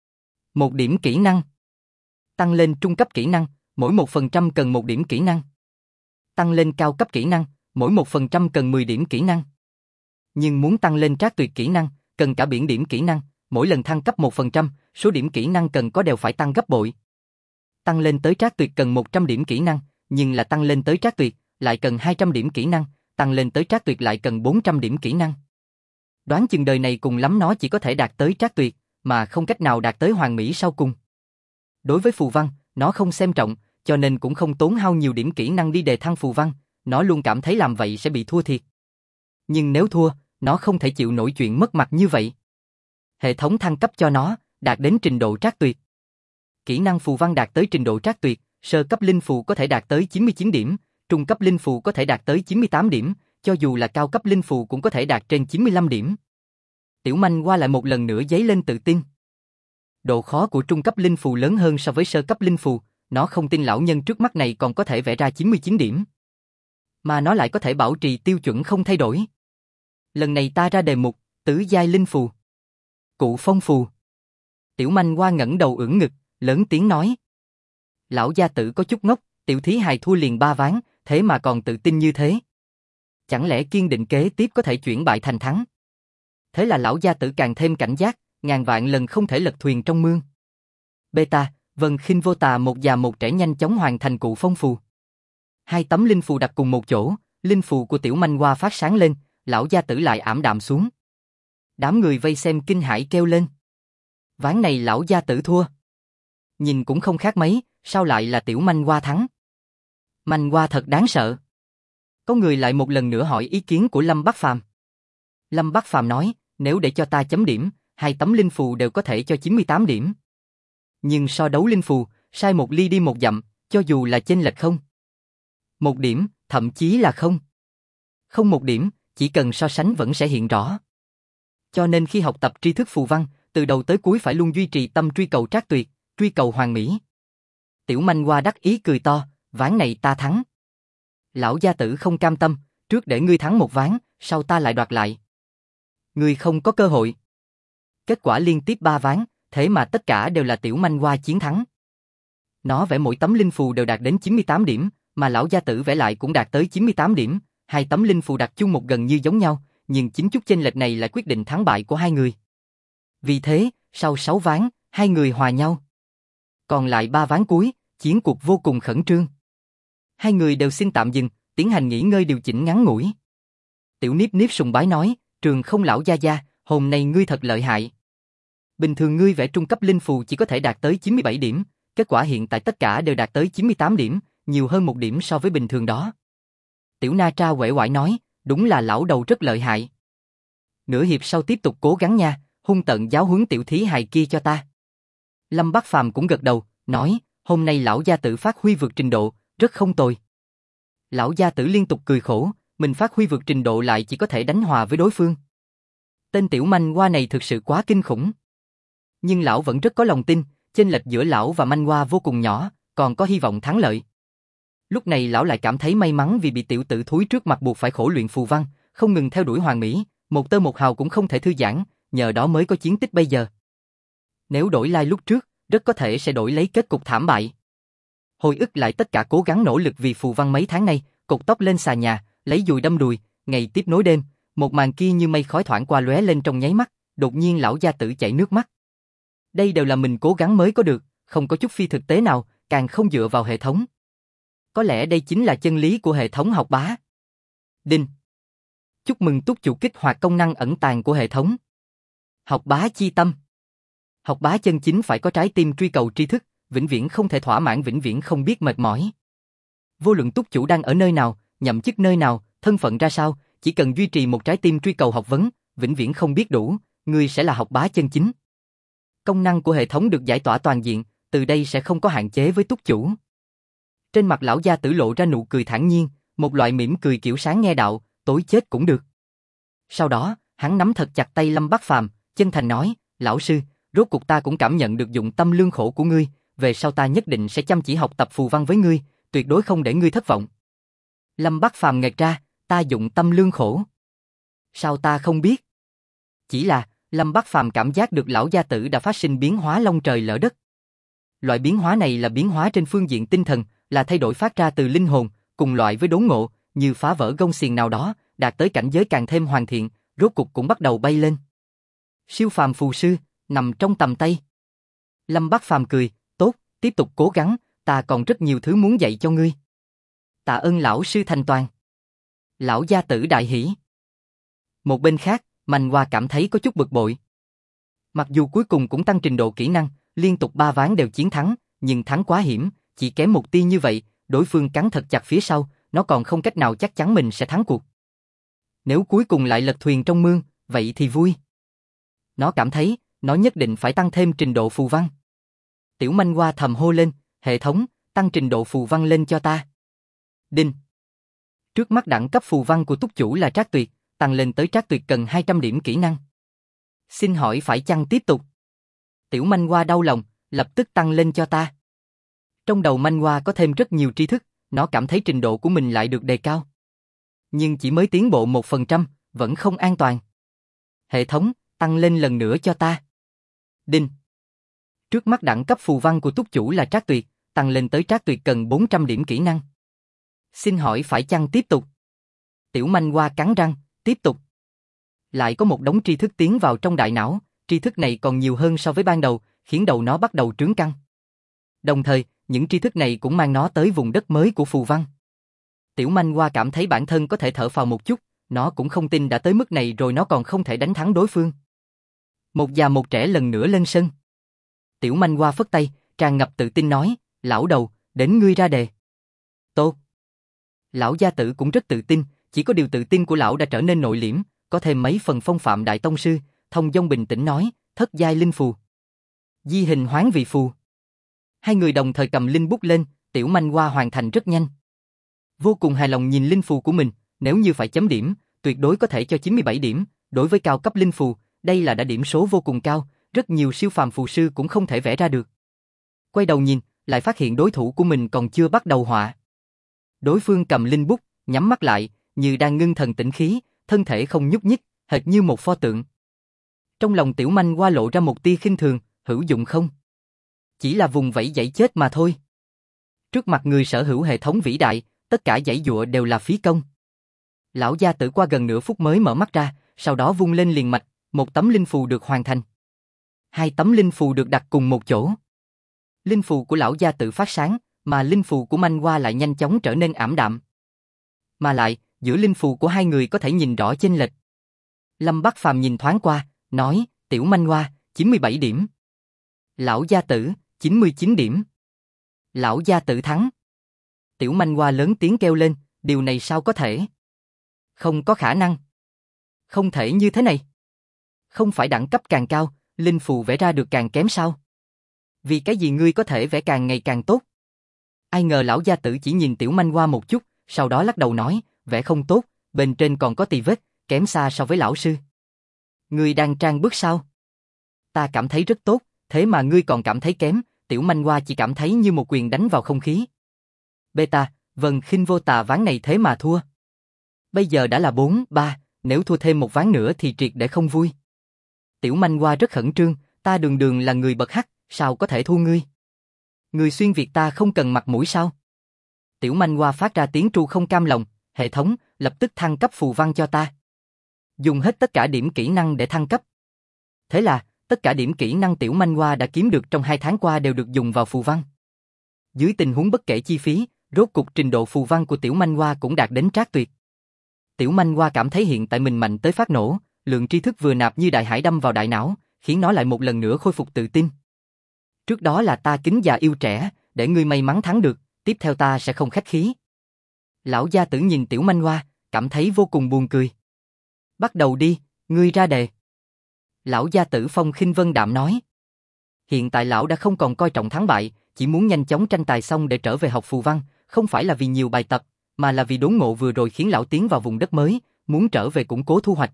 1 điểm kỹ năng. Tăng lên trung cấp kỹ năng, mỗi 1% cần 1 điểm kỹ năng. Tăng lên cao cấp kỹ năng, mỗi 1% cần 10 điểm kỹ năng. Nhưng muốn tăng lên trác tuyệt kỹ năng, cần cả biển điểm kỹ năng, mỗi lần thăng cấp 1%, số điểm kỹ năng cần có đều phải tăng gấp bội. Tăng lên tới trác tuyệt cần 100 điểm kỹ năng, nhưng là tăng lên tới trác tuyệt, lại cần 200 điểm kỹ năng, tăng lên tới trác tuyệt lại cần 400 điểm kỹ năng. Đoán chừng đời này cùng lắm nó chỉ có thể đạt tới trác tuyệt, mà không cách nào đạt tới hoàn mỹ sau cùng. Đối với phù văn, nó không xem trọng, cho nên cũng không tốn hao nhiều điểm kỹ năng đi đề thăng phù văn, nó luôn cảm thấy làm vậy sẽ bị thua thiệt. Nhưng nếu thua, nó không thể chịu nổi chuyện mất mặt như vậy. Hệ thống thăng cấp cho nó, đạt đến trình độ trác tuyệt. Kỹ năng phù văn đạt tới trình độ trác tuyệt, sơ cấp linh phù có thể đạt tới 99 điểm, trung cấp linh phù có thể đạt tới 98 điểm, cho dù là cao cấp linh phù cũng có thể đạt trên 95 điểm. Tiểu manh hoa lại một lần nữa dấy lên tự tin. Độ khó của trung cấp linh phù lớn hơn so với sơ cấp linh phù, nó không tin lão nhân trước mắt này còn có thể vẽ ra 99 điểm. Mà nó lại có thể bảo trì tiêu chuẩn không thay đổi. Lần này ta ra đề mục, tứ giai linh phù. Cụ phong phù. Tiểu manh hoa ngẩng đầu ưỡn ngực, lớn tiếng nói. Lão gia tử có chút ngốc, tiểu thí hài thua liền 3 ván, thế mà còn tự tin như thế. Chẳng lẽ kiên định kế tiếp có thể chuyển bại thành thắng? Thế là lão gia tử càng thêm cảnh giác, ngàn vạn lần không thể lật thuyền trong mương. Beta, Vân Khinh Vô Tà một già một trẻ nhanh chóng hoàn thành cụ phong phù. Hai tấm linh phù đặt cùng một chỗ, linh phù của Tiểu Manh Hoa phát sáng lên, lão gia tử lại ảm đạm xuống. Đám người vây xem kinh hãi kêu lên. Ván này lão gia tử thua. Nhìn cũng không khác mấy, sao lại là Tiểu Manh Hoa thắng? Manh Hoa thật đáng sợ. Có người lại một lần nữa hỏi ý kiến của Lâm Bắc Phàm. Lâm Bắc Phàm nói, nếu để cho ta chấm điểm, hai tấm linh phù đều có thể cho 98 điểm. Nhưng so đấu linh phù, sai một ly đi một dặm, cho dù là chênh lệch không. Một điểm, thậm chí là không. Không một điểm, chỉ cần so sánh vẫn sẽ hiện rõ. Cho nên khi học tập tri thức phù văn, từ đầu tới cuối phải luôn duy trì tâm truy cầu trác tuyệt, truy cầu hoàn mỹ. Tiểu Manh Hoa đắc ý cười to, ván này ta thắng. Lão gia tử không cam tâm, trước để ngươi thắng một ván, sau ta lại đoạt lại. Ngươi không có cơ hội. Kết quả liên tiếp 3 ván, thế mà tất cả đều là Tiểu Manh Hoa chiến thắng. Nó vẽ mỗi tấm linh phù đều đạt đến 98 điểm, mà lão gia tử vẽ lại cũng đạt tới 98 điểm, hai tấm linh phù đặt chung một gần như giống nhau, nhưng chính chút chênh lệch này lại quyết định thắng bại của hai người. Vì thế, sau 6 ván, hai người hòa nhau. Còn lại 3 ván cuối, chiến cuộc vô cùng khẩn trương. Hai người đều xin tạm dừng, tiến hành nghỉ ngơi điều chỉnh ngắn ngủi. Tiểu Niếp Niếp sùng bái nói, Trường Không lão gia gia, hôm nay ngươi thật lợi hại. Bình thường ngươi vẽ trung cấp linh phù chỉ có thể đạt tới 97 điểm, kết quả hiện tại tất cả đều đạt tới 98 điểm, nhiều hơn 1 điểm so với bình thường đó. Tiểu Na Tra uể oải nói, đúng là lão đầu rất lợi hại. Nửa hiệp sau tiếp tục cố gắng nha, hung tợn giáo huấn tiểu thí hài kia cho ta. Lâm Bắc Phàm cũng gật đầu, nói, hôm nay lão gia tử phát huy vượt trình độ, rất không tồi. Lão gia tử liên tục cười khổ, mình phát huy vượt trình độ lại chỉ có thể đánh hòa với đối phương. Tên Tiểu Manh Hoa này thực sự quá kinh khủng. Nhưng lão vẫn rất có lòng tin, chênh lệch giữa lão và Manh Hoa vô cùng nhỏ, còn có hy vọng thắng lợi. Lúc này lão lại cảm thấy may mắn vì bị tiểu tử thúi trước mặt buộc phải khổ luyện phù văn, không ngừng theo đuổi hoàn mỹ, một tơ một hào cũng không thể thư giãn, nhờ đó mới có chiến tích bây giờ. Nếu đổi lai lúc trước, rất có thể sẽ đổi lấy kết cục thảm bại. Hồi ức lại tất cả cố gắng nỗ lực vì phù văn mấy tháng nay, cột tóc lên xà nhà, lấy dùi đâm đùi, ngày tiếp nối đêm, một màn kia như mây khói thoảng qua lóe lên trong nháy mắt, đột nhiên lão gia tử chảy nước mắt. Đây đều là mình cố gắng mới có được, không có chút phi thực tế nào, càng không dựa vào hệ thống. Có lẽ đây chính là chân lý của hệ thống học bá. Đinh. Chúc mừng túc chủ kích hoạt công năng ẩn tàng của hệ thống. Học bá chi tâm. Học bá chân chính phải có trái tim truy cầu tri thức, vĩnh viễn không thể thỏa mãn, vĩnh viễn không biết mệt mỏi. Vô luận túc chủ đang ở nơi nào, nhậm chức nơi nào, thân phận ra sao, chỉ cần duy trì một trái tim truy cầu học vấn, vĩnh viễn không biết đủ, ngươi sẽ là học bá chân chính. Công năng của hệ thống được giải tỏa toàn diện, từ đây sẽ không có hạn chế với túc chủ. Trên mặt lão gia tử lộ ra nụ cười thản nhiên, một loại mỉm cười kiểu sáng nghe đạo, tối chết cũng được. Sau đó, hắn nắm thật chặt tay Lâm Bắc Phàm, chân thành nói, lão sư, rốt cuộc ta cũng cảm nhận được dụng tâm lương khổ của ngươi, về sau ta nhất định sẽ chăm chỉ học tập phù văn với ngươi, tuyệt đối không để ngươi thất vọng. Lâm Bắc Phàm nghẹt ra, ta dụng tâm lương khổ. Sao ta không biết? Chỉ là, Lâm Bắc Phàm cảm giác được lão gia tử đã phát sinh biến hóa long trời lở đất. Loại biến hóa này là biến hóa trên phương diện tinh thần, là thay đổi phát ra từ linh hồn, cùng loại với đốn ngộ, như phá vỡ gông xiềng nào đó, đạt tới cảnh giới càng thêm hoàn thiện, rốt cục cũng bắt đầu bay lên. Siêu phàm phù sư, nằm trong tầm tay. Lâm Bắc Phàm cười, tốt, tiếp tục cố gắng, ta còn rất nhiều thứ muốn dạy cho ngươi. Tạ ơn lão sư thành toàn. Lão gia tử đại hỉ. Một bên khác, Manh Hoa cảm thấy có chút bực bội. Mặc dù cuối cùng cũng tăng trình độ kỹ năng, liên tục 3 ván đều chiến thắng, nhưng thắng quá hiểm, chỉ kém một tia như vậy, đối phương cắn thật chặt phía sau, nó còn không cách nào chắc chắn mình sẽ thắng cuộc. Nếu cuối cùng lại lật thuyền trong mương, vậy thì vui. Nó cảm thấy, nó nhất định phải tăng thêm trình độ phù văn. Tiểu Manh Hoa thầm hô lên, hệ thống, tăng trình độ phù văn lên cho ta. Đinh. Trước mắt đẳng cấp phù văn của túc chủ là trác tuyệt, tăng lên tới trác tuyệt cần 200 điểm kỹ năng. Xin hỏi phải chăng tiếp tục? Tiểu Manh Hoa đau lòng, lập tức tăng lên cho ta. Trong đầu Manh Hoa có thêm rất nhiều tri thức, nó cảm thấy trình độ của mình lại được đề cao. Nhưng chỉ mới tiến bộ 1%, vẫn không an toàn. Hệ thống, tăng lên lần nữa cho ta. Đinh. Trước mắt đẳng cấp phù văn của túc chủ là trác tuyệt, tăng lên tới trác tuyệt cần 400 điểm kỹ năng. Xin hỏi phải chăng tiếp tục? Tiểu Manh Hoa cắn răng, tiếp tục. Lại có một đống tri thức tiến vào trong đại não, tri thức này còn nhiều hơn so với ban đầu, khiến đầu nó bắt đầu trướng căng. Đồng thời, những tri thức này cũng mang nó tới vùng đất mới của phù văn. Tiểu manh hoa cảm thấy bản thân có thể thở phào một chút, nó cũng không tin đã tới mức này rồi nó còn không thể đánh thắng đối phương. Một già một trẻ lần nữa lên sân. Tiểu manh hoa phất tay, tràn ngập tự tin nói, lão đầu, đến ngươi ra đề. Tốt. Lão gia tử cũng rất tự tin, chỉ có điều tự tin của lão đã trở nên nội liễm, có thêm mấy phần phong phạm đại tông sư, thông dong bình tĩnh nói, thất giai linh phù. Di hình hoán vị phù. Hai người đồng thời cầm linh bút lên, tiểu manh hoa hoàn thành rất nhanh. Vô cùng hài lòng nhìn linh phù của mình, nếu như phải chấm điểm, tuyệt đối có thể cho 97 điểm, đối với cao cấp linh phù, đây là đã điểm số vô cùng cao, rất nhiều siêu phàm phù sư cũng không thể vẽ ra được. Quay đầu nhìn, lại phát hiện đối thủ của mình còn chưa bắt đầu họa. Đối phương cầm linh bút, nhắm mắt lại, như đang ngưng thần tĩnh khí, thân thể không nhúc nhích, hệt như một pho tượng. Trong lòng tiểu manh hoa lộ ra một tia khinh thường, hữu dụng không? Chỉ là vùng vẫy giãy chết mà thôi. Trước mặt người sở hữu hệ thống vĩ đại, tất cả giãy giụa đều là phí công. Lão gia tử qua gần nửa phút mới mở mắt ra, sau đó vung lên liền mạch, một tấm linh phù được hoàn thành. Hai tấm linh phù được đặt cùng một chỗ. Linh phù của lão gia tử phát sáng, mà linh phù của manh hoa lại nhanh chóng trở nên ảm đạm. Mà lại, giữa linh phù của hai người có thể nhìn rõ chênh lệch. Lâm Bắc Phàm nhìn thoáng qua, nói, tiểu manh hoa, 97 điểm. Lão gia tử, 99 điểm. Lão gia tử thắng. Tiểu manh hoa lớn tiếng kêu lên, điều này sao có thể? Không có khả năng. Không thể như thế này. Không phải đẳng cấp càng cao, linh phù vẽ ra được càng kém sao? Vì cái gì ngươi có thể vẽ càng ngày càng tốt? Ai ngờ lão gia tử chỉ nhìn tiểu manh hoa một chút, sau đó lắc đầu nói, vẽ không tốt, bên trên còn có tì vết, kém xa so với lão sư. Ngươi đang trang bức sao? Ta cảm thấy rất tốt, thế mà ngươi còn cảm thấy kém, tiểu manh hoa chỉ cảm thấy như một quyền đánh vào không khí. Beta, vần khinh vô tà ván này thế mà thua. Bây giờ đã là 4-3, nếu thua thêm một ván nữa thì triệt để không vui. Tiểu manh hoa rất khẩn trương, ta đường đường là người bậc hắc, sao có thể thua ngươi? Người xuyên Việt ta không cần mặt mũi sao? Tiểu manh hoa phát ra tiếng tru không cam lòng, hệ thống, lập tức thăng cấp phù văn cho ta. Dùng hết tất cả điểm kỹ năng để thăng cấp. Thế là, tất cả điểm kỹ năng tiểu manh hoa đã kiếm được trong 2 tháng qua đều được dùng vào phù văn. Dưới tình huống bất kể chi phí, rốt cục trình độ phù văn của tiểu manh hoa cũng đạt đến trác tuyệt. Tiểu manh hoa cảm thấy hiện tại mình mạnh tới phát nổ, lượng tri thức vừa nạp như đại hải đâm vào đại não, khiến nó lại một lần nữa khôi phục tự tin. Trước đó là ta kính già yêu trẻ, để ngươi may mắn thắng được, tiếp theo ta sẽ không khách khí. Lão gia tử nhìn tiểu manh hoa, cảm thấy vô cùng buồn cười. Bắt đầu đi, ngươi ra đề. Lão gia tử phong khinh vân đạm nói. Hiện tại lão đã không còn coi trọng thắng bại, chỉ muốn nhanh chóng tranh tài xong để trở về học phù văn, không phải là vì nhiều bài tập, mà là vì đốn ngộ vừa rồi khiến lão tiến vào vùng đất mới, muốn trở về củng cố thu hoạch.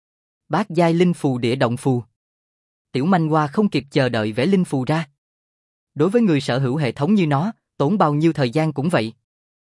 Bát giai linh phù địa động phù. Tiểu manh hoa không kịp chờ đợi vẽ linh phù ra. Đối với người sở hữu hệ thống như nó, tốn bao nhiêu thời gian cũng vậy.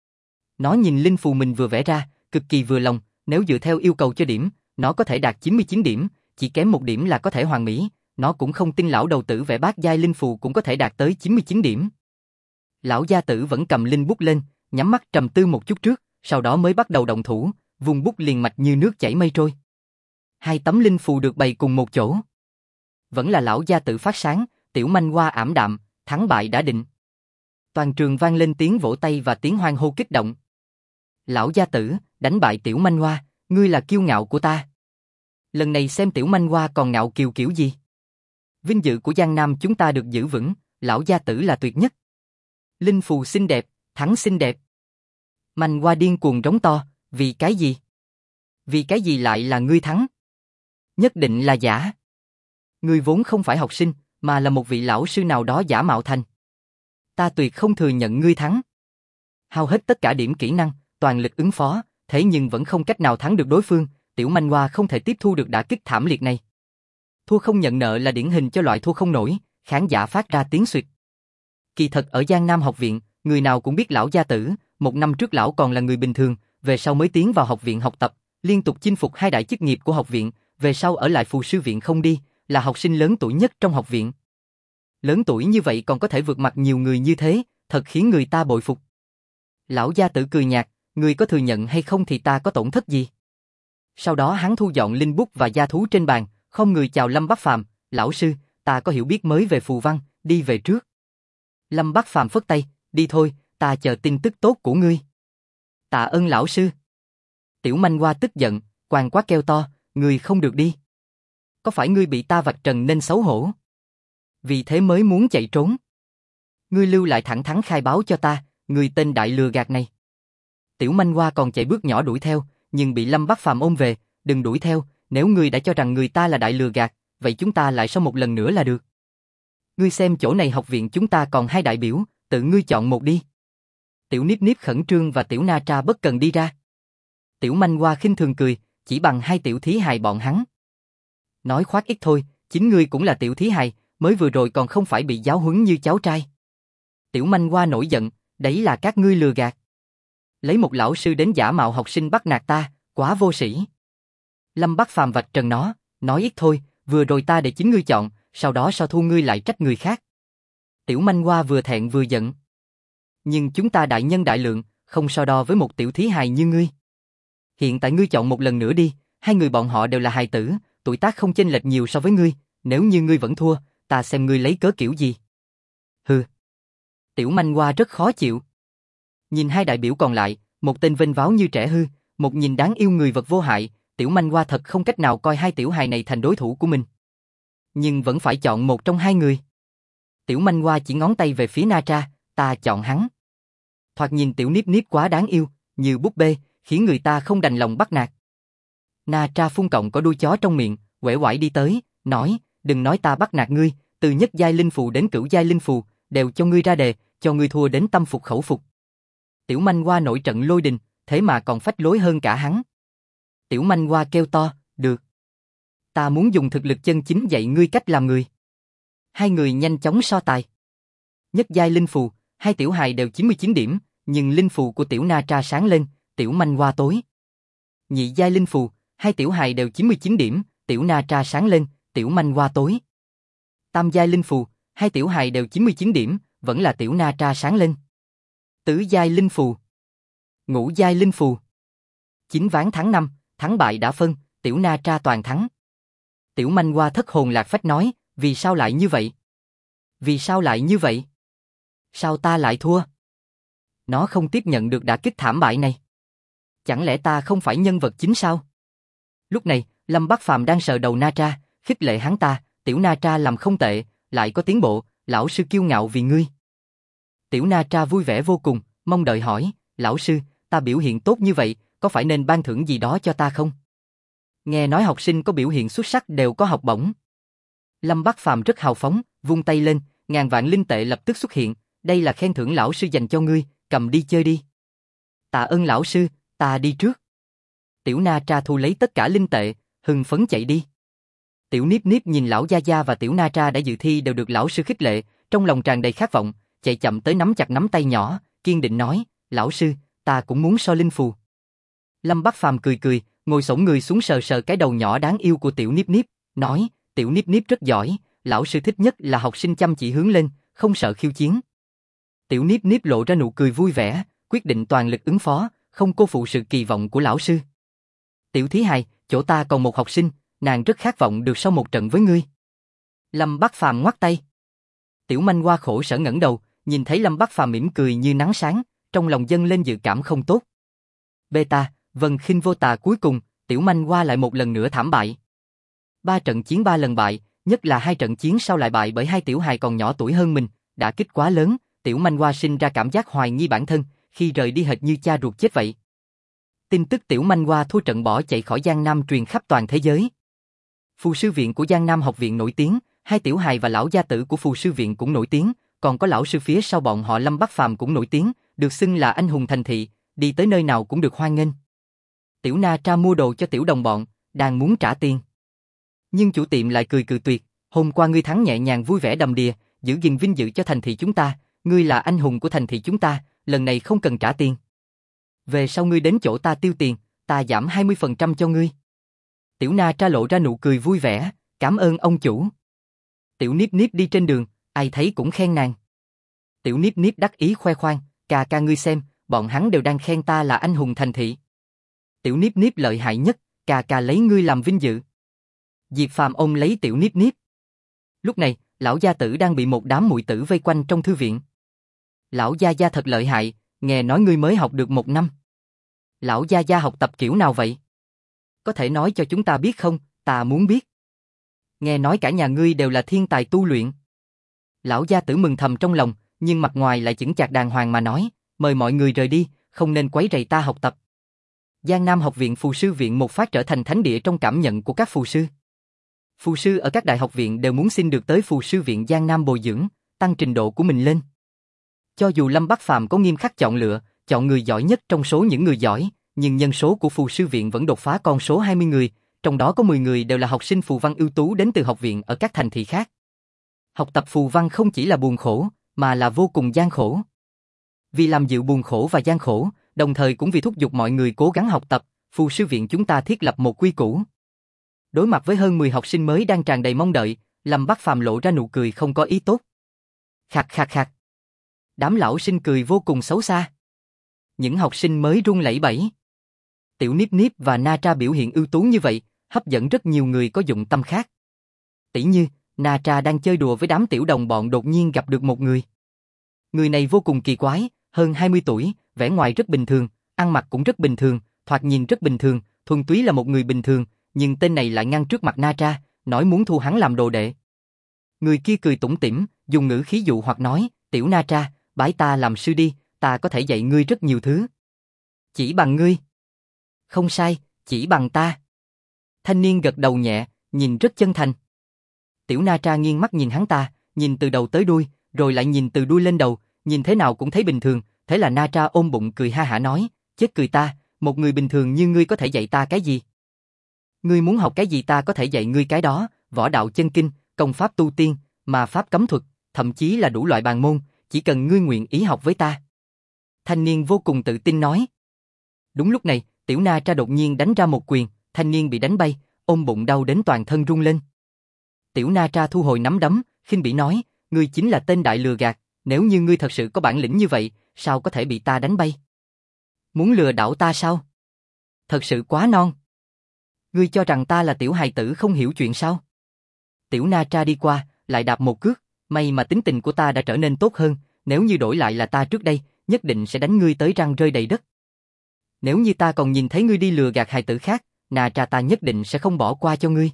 Nó nhìn linh phù mình vừa vẽ ra, cực kỳ vừa lòng, nếu dựa theo yêu cầu cho điểm, nó có thể đạt 99 điểm, chỉ kém 1 điểm là có thể hoàn mỹ, nó cũng không tin lão đầu tử vẽ bát giai linh phù cũng có thể đạt tới 99 điểm. Lão gia tử vẫn cầm linh bút lên, nhắm mắt trầm tư một chút trước, sau đó mới bắt đầu động thủ, vùng bút liền mạch như nước chảy mây trôi. 2 tấm linh phù được bày cùng một chỗ. Vẫn là lão gia tử phát sáng, tiểu manh hoa ảm đạm, thắng bại đã định. Toàn trường vang lên tiếng vỗ tay và tiếng hoan hô kích động. Lão gia tử, đánh bại tiểu manh hoa, ngươi là kiêu ngạo của ta. Lần này xem tiểu manh hoa còn ngạo kiều kiểu gì. Vinh dự của Giang Nam chúng ta được giữ vững, lão gia tử là tuyệt nhất. Linh phù xinh đẹp, thắng xinh đẹp. Manh hoa điên cuồng rống to, vì cái gì? Vì cái gì lại là ngươi thắng? Nhất định là giả. Ngươi vốn không phải học sinh, mà là một vị lão sư nào đó giả mạo thành. Ta tuyệt không thừa nhận ngươi thắng. Hao hết tất cả điểm kỹ năng, toàn lực ứng phó, thế nhưng vẫn không cách nào thắng được đối phương, tiểu manh hoa không thể tiếp thu được đả kích thảm liệt này. Thua không nhận nợ là điển hình cho loại thua không nổi, khán giả phát ra tiếng xuýt. Kỳ thật ở Giang Nam học viện, người nào cũng biết lão gia tử, 1 năm trước lão còn là người bình thường, về sau mới tiến vào học viện học tập, liên tục chinh phục 2 đại chức nghiệp của học viện, về sau ở lại phù sư viện không đi, là học sinh lớn tuổi nhất trong học viện. Lớn tuổi như vậy còn có thể vượt mặt nhiều người như thế, thật khiến người ta bội phục. Lão gia tử cười nhạt, người có thừa nhận hay không thì ta có tổn thất gì? Sau đó hắn thu dọn linh bút và gia thú trên bàn, không người chào Lâm Bắc Phàm, lão sư, ta có hiểu biết mới về phù văn, đi về trước. Lâm Bác Phàm phất tay, đi thôi, ta chờ tin tức tốt của ngươi. Tạ ơn lão sư. Tiểu manh hoa tức giận, quàng quá kêu to, ngươi không được đi. Có phải ngươi bị ta vạch trần nên xấu hổ? Vì thế mới muốn chạy trốn. Ngươi lưu lại thẳng thắn khai báo cho ta, ngươi tên đại lừa gạt này. Tiểu manh hoa còn chạy bước nhỏ đuổi theo, nhưng bị Lâm Bác Phàm ôm về, đừng đuổi theo, nếu ngươi đã cho rằng người ta là đại lừa gạt, vậy chúng ta lại so một lần nữa là được. Ngươi xem chỗ này học viện chúng ta còn 2 đại biểu, tự ngươi chọn một đi. Tiểu Niếp Niếp khẩn trương và Tiểu Na Tra bất cần đi ra. Tiểu manh hoa khinh thường cười, chỉ bằng 2 tiểu thí hài bọn hắn. Nói khoác ít thôi, chính ngươi cũng là tiểu thí hài, mới vừa rồi còn không phải bị giáo huấn như cháu trai. Tiểu manh hoa nổi giận, đấy là các ngươi lừa gạt. Lấy một lão sư đến giả mạo học sinh bắt nạt ta, quá vô sĩ. Lâm Bác Phàm vạch trần nó, nói ít thôi, vừa rồi ta để chính ngươi chọn, sau đó sao thu ngươi lại trách người khác. Tiểu manh hoa vừa thẹn vừa giận. Nhưng chúng ta đại nhân đại lượng, không so đo với một tiểu thí hài như ngươi. Hiện tại ngươi chọn một lần nữa đi, 2 người bọn họ đều là hài tử, tuổi tác không chênh lệch nhiều so với ngươi, nếu như ngươi vẫn thua, ta xem ngươi lấy cớ kiểu gì. Hừ. Tiểu manh hoa rất khó chịu. Nhìn 2 đại biểu còn lại, một tên vênh váo như trẻ hư, một nhìn đáng yêu người vật vô hại, tiểu manh hoa thật không cách nào coi 2 tiểu hài này thành đối thủ của mình. Nhưng vẫn phải chọn một trong 2 người. Tiểu manh hoa chỉ ngón tay về phía Na Tra, ta chọn hắn. Thoạt nhìn Tiểu Niếp Niếp quá đáng yêu, như búp bê, khiến người ta không đành lòng bắt nạt. Na Tra phun cọng có đuôi chó trong miệng, uể oải đi tới, nói, đừng nói ta bắt nạt ngươi, từ nhất giai linh phù đến cửu giai linh phù, đều cho ngươi ra đề, cho ngươi thua đến tâm phục khẩu phục. Tiểu manh hoa nổi trận lôi đình, thế mà còn phách lối hơn cả hắn. Tiểu manh hoa kêu to, được. Ta muốn dùng thực lực chân chính dạy ngươi cách làm người. 2 người nhanh chóng so tài. Nhất giai linh phù, 2 tiểu hài đều 99 điểm, nhưng linh phù của tiểu Na Tra sáng lên, tiểu manh hoa tối. Nhị giai linh phù, 2 tiểu hài đều 99 điểm, tiểu Na Tra sáng lên, tiểu manh hoa tối. Tam giai linh phù, 2 tiểu hài đều 99 điểm, vẫn là tiểu Na Tra sáng lên. Tứ giai linh phù, ngũ giai linh phù. 9 ván thắng 5, thắng bại đã phân, tiểu Na Tra toàn thắng. Tiểu manh hoa thất hồn lạc phách nói, vì sao lại như vậy? Vì sao lại như vậy? Sao ta lại thua? Nó không tiếp nhận được đả kích thảm bại này. Chẳng lẽ ta không phải nhân vật chính sao? Lúc này, Lâm Bác Phàm đang sờ đầu Na Tra, khích lệ hắn ta, tiểu Na Tra làm không tệ, lại có tiến bộ, lão sư kiêu ngạo vì ngươi. Tiểu Na Tra vui vẻ vô cùng, mong đợi hỏi, lão sư, ta biểu hiện tốt như vậy, có phải nên ban thưởng gì đó cho ta không? Nghe nói học sinh có biểu hiện xuất sắc đều có học bổng. Lâm Bác Phàm rất hào phóng, vung tay lên, ngàn vạn linh tệ lập tức xuất hiện, đây là khen thưởng lão sư dành cho ngươi, cầm đi chơi đi. Tạ ơn lão sư, ta đi trước. Tiểu Na Tra thu lấy tất cả linh tệ, hưng phấn chạy đi. Tiểu Niếp Niếp nhìn lão Gia Gia và Tiểu Na Tra đã dự thi đều được lão sư khích lệ, trong lòng tràn đầy khát vọng, chạy chậm tới nắm chặt nắm tay nhỏ, kiên định nói, lão sư, ta cũng muốn so linh phù. Lâm Bác Phàm cười cười, ngồi xổm người xuống sờ sờ cái đầu nhỏ đáng yêu của Tiểu Niếp Niếp, nói, Tiểu Niếp Niếp rất giỏi, lão sư thích nhất là học sinh chăm chỉ hướng lên, không sợ khiêu chiến. Tiểu Niếp Niếp lộ ra nụ cười vui vẻ, quyết định toàn lực ứng phó, không cô phụ sự kỳ vọng của lão sư. Tiểu thí hài, chỗ ta còn một học sinh, nàng rất khát vọng được so một trận với ngươi. Lâm Bác Phàm ngoắt tay. Tiểu manh hoa khổ sở ngẩng đầu, nhìn thấy Lâm Bác Phàm mỉm cười như nắng sáng, trong lòng dâng lên dự cảm không tốt. Beta, vân khinh vô tà cuối cùng, tiểu manh hoa lại một lần nữa thảm bại. 3 trận chiến 3 lần bại, nhất là 2 trận chiến sau lại bại bởi 2 tiểu hài còn nhỏ tuổi hơn mình, đả kích quá lớn, tiểu manh hoa sinh ra cảm giác hoài nghi bản thân, khi rời đi hệt như cha ruột chết vậy. Tin tức tiểu manh hoa thua trận bỏ chạy khỏi Giang Nam truyền khắp toàn thế giới. Phù sư viện của Giang Nam học viện nổi tiếng, 2 tiểu hài và lão gia tử của phù sư viện cũng nổi tiếng, còn có lão sư phía sau bọn họ Lâm Bác Phàm cũng nổi tiếng, được xưng là anh hùng thành thị, đi tới nơi nào cũng được hoan nghênh. Tiểu Na Tra mua đồ cho tiểu đồng bọn, đang muốn trả tiền. Nhưng chủ tiệm lại cười tuyệt, hôm qua ngươi thắng nhẹ nhàng vui vẻ đầm đìa, giữ gìn vinh dự cho thành thị chúng ta, ngươi là anh hùng của thành thị chúng ta, lần này không cần trả tiền. Về sau ngươi đến chỗ ta tiêu tiền, ta giảm 20% cho ngươi. Tiểu Na Tra lộ ra nụ cười vui vẻ, cảm ơn ông chủ. Tiểu Niếp Niếp đi trên đường, ai thấy cũng khen nàng. Tiểu Niếp Niếp đắc ý khoe khoang, ca ca ngươi xem, bọn hắn đều đang khen ta là anh hùng thành thị. Tiểu Niếp Niếp lợi hại nhất, ca ca lấy ngươi làm vinh dự. Diệp Phàm ôm lấy Tiểu Niếp Niếp. Lúc này, lão gia tử đang bị một đám muội tử vây quanh trong thư viện. Lão Gia Gia thật lợi hại, nghe nói ngươi mới học được 1 năm. Lão Gia Gia học tập kiểu nào vậy? Có thể nói cho chúng ta biết không, ta muốn biết. Nghe nói cả nhà ngươi đều là thiên tài tu luyện. Lão gia tử mừng thầm trong lòng, nhưng mặt ngoài lại chững chạc đàng hoàng mà nói, mời mọi người rời đi, không nên quấy rầy ta học tập. Giang Nam Học viện Phù sư viện một phát trở thành thánh địa trong cảm nhận của các phù sư. Phù sư ở các đại học viện đều muốn xin được tới Phù sư viện Giang Nam bồi dưỡng, tăng trình độ của mình lên. Cho dù Lâm Bắc Phàm có nghiêm khắc chọn lựa, chọn người giỏi nhất trong số những người giỏi, nhưng nhân số của Phù sư viện vẫn đột phá con số 20 người, trong đó có 10 người đều là học sinh phù văn ưu tú đến từ học viện ở các thành thị khác. Học tập phù văn không chỉ là buồn khổ, mà là vô cùng gian khổ. Vì làm dịu buồn khổ và gian khổ, đồng thời cũng vì thúc giục mọi người cố gắng học tập, Phù sư viện chúng ta thiết lập một quy củ. Đối mặt với hơn 10 học sinh mới đang tràn đầy mong đợi, Lâm Bắc Phàm lộ ra nụ cười không có ý tốt. Khạc khạc khạc. Đám lão sinh cười vô cùng xấu xa. Những học sinh mới run lẩy bẩy. Tiểu Niếp Niếp và Na Tra biểu hiện ưu tú như vậy, hấp dẫn rất nhiều người có dụng tâm khác. Tỷ như, Na Tra đang chơi đùa với đám tiểu đồng bọn đột nhiên gặp được một người. Người này vô cùng kỳ quái, hơn 20 tuổi, vẻ ngoài rất bình thường, ăn mặc cũng rất bình thường, thoạt nhìn rất bình thường, thuần túy là một người bình thường, nhưng tên này lại ngăn trước mặt Na Tra, nói muốn thu hắn làm đồ đệ. Người kia cười tủm tỉm, dùng ngữ khí dụ hoặc nói, tiểu Na Tra, bái ta làm sư đi, ta có thể dạy ngươi rất nhiều thứ. Chỉ bằng ngươi. Không sai, chỉ bằng ta. Thanh niên gật đầu nhẹ, nhìn rất chân thành. Tiểu Na Tra nghiêng mắt nhìn hắn ta, nhìn từ đầu tới đuôi, rồi lại nhìn từ đuôi lên đầu, nhìn thế nào cũng thấy bình thường, thế là Na Tra ôm bụng cười ha hả nói, chết cười ta, một người bình thường như ngươi có thể dạy ta cái gì? Ngươi muốn học cái gì ta có thể dạy ngươi cái đó, võ đạo chân kinh, công pháp tu tiên, mà pháp cấm thuật, thậm chí là đủ loại bàn môn, chỉ cần ngươi nguyện ý học với ta. Thanh niên vô cùng tự tin nói. Đúng lúc này, tiểu Na Tra đột nhiên đánh ra một quyền, thanh niên bị đánh bay, ôm bụng đau đến toàn thân run lên. Tiểu Na Tra thu hồi nắm đấm, khinh bỉ nói, ngươi chính là tên đại lừa gạt, nếu như ngươi thật sự có bản lĩnh như vậy, sao có thể bị ta đánh bay? Muốn lừa đảo ta sao? Thật sự quá non. Ngươi cho rằng ta là tiểu hài tử không hiểu chuyện sao? Tiểu Na Tra đi qua, lại đạp một cước, may mà tính tình của ta đã trở nên tốt hơn, nếu như đổi lại là ta trước đây, nhất định sẽ đánh ngươi tới răng rơi đầy đất. Nếu như ta còn nhìn thấy ngươi đi lừa gạt hài tử khác, Na Tra ta nhất định sẽ không bỏ qua cho ngươi.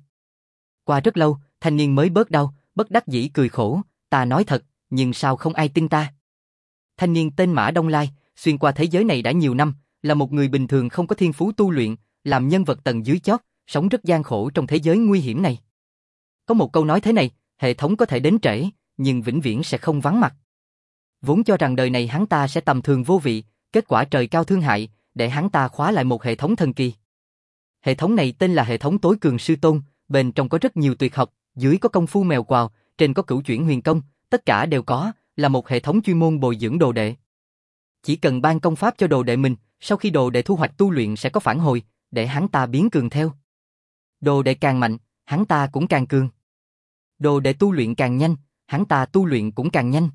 Qua rất lâu, thanh niên mới bớt đau, bất đắc dĩ cười khổ, ta nói thật, nhưng sao không ai tin ta? Thanh niên tên Mã Đông Lai, xuyên qua thế giới này đã nhiều năm, là một người bình thường không có thiên phú tu luyện, làm nhân vật tầng dưới chót, sống rất gian khổ trong thế giới nguy hiểm này. Có một câu nói thế này, hệ thống có thể đến trễ, nhưng vĩnh viễn sẽ không vắng mặt. Vốn cho rằng đời này hắn ta sẽ tầm thường vô vị, kết quả trời cao thương hại, để hắn ta khóa lại một hệ thống thần kỳ. Hệ thống này tên là hệ thống tối cường sư tôn, bên trong có rất nhiều tuyệt học, dưới có công phu mèo quào, trên có cửu chuyển huyền công, tất cả đều có, là một hệ thống chuyên môn bồi dưỡng đồ đệ. Chỉ cần ban công pháp cho đồ đệ mình, sau khi đồ đệ thu hoạch tu luyện sẽ có phản hồi, để hắn ta biến cường theo. Đồ đệ càng mạnh, hắn ta cũng càng cường. Đồ đệ tu luyện càng nhanh, hắn ta tu luyện cũng càng nhanh.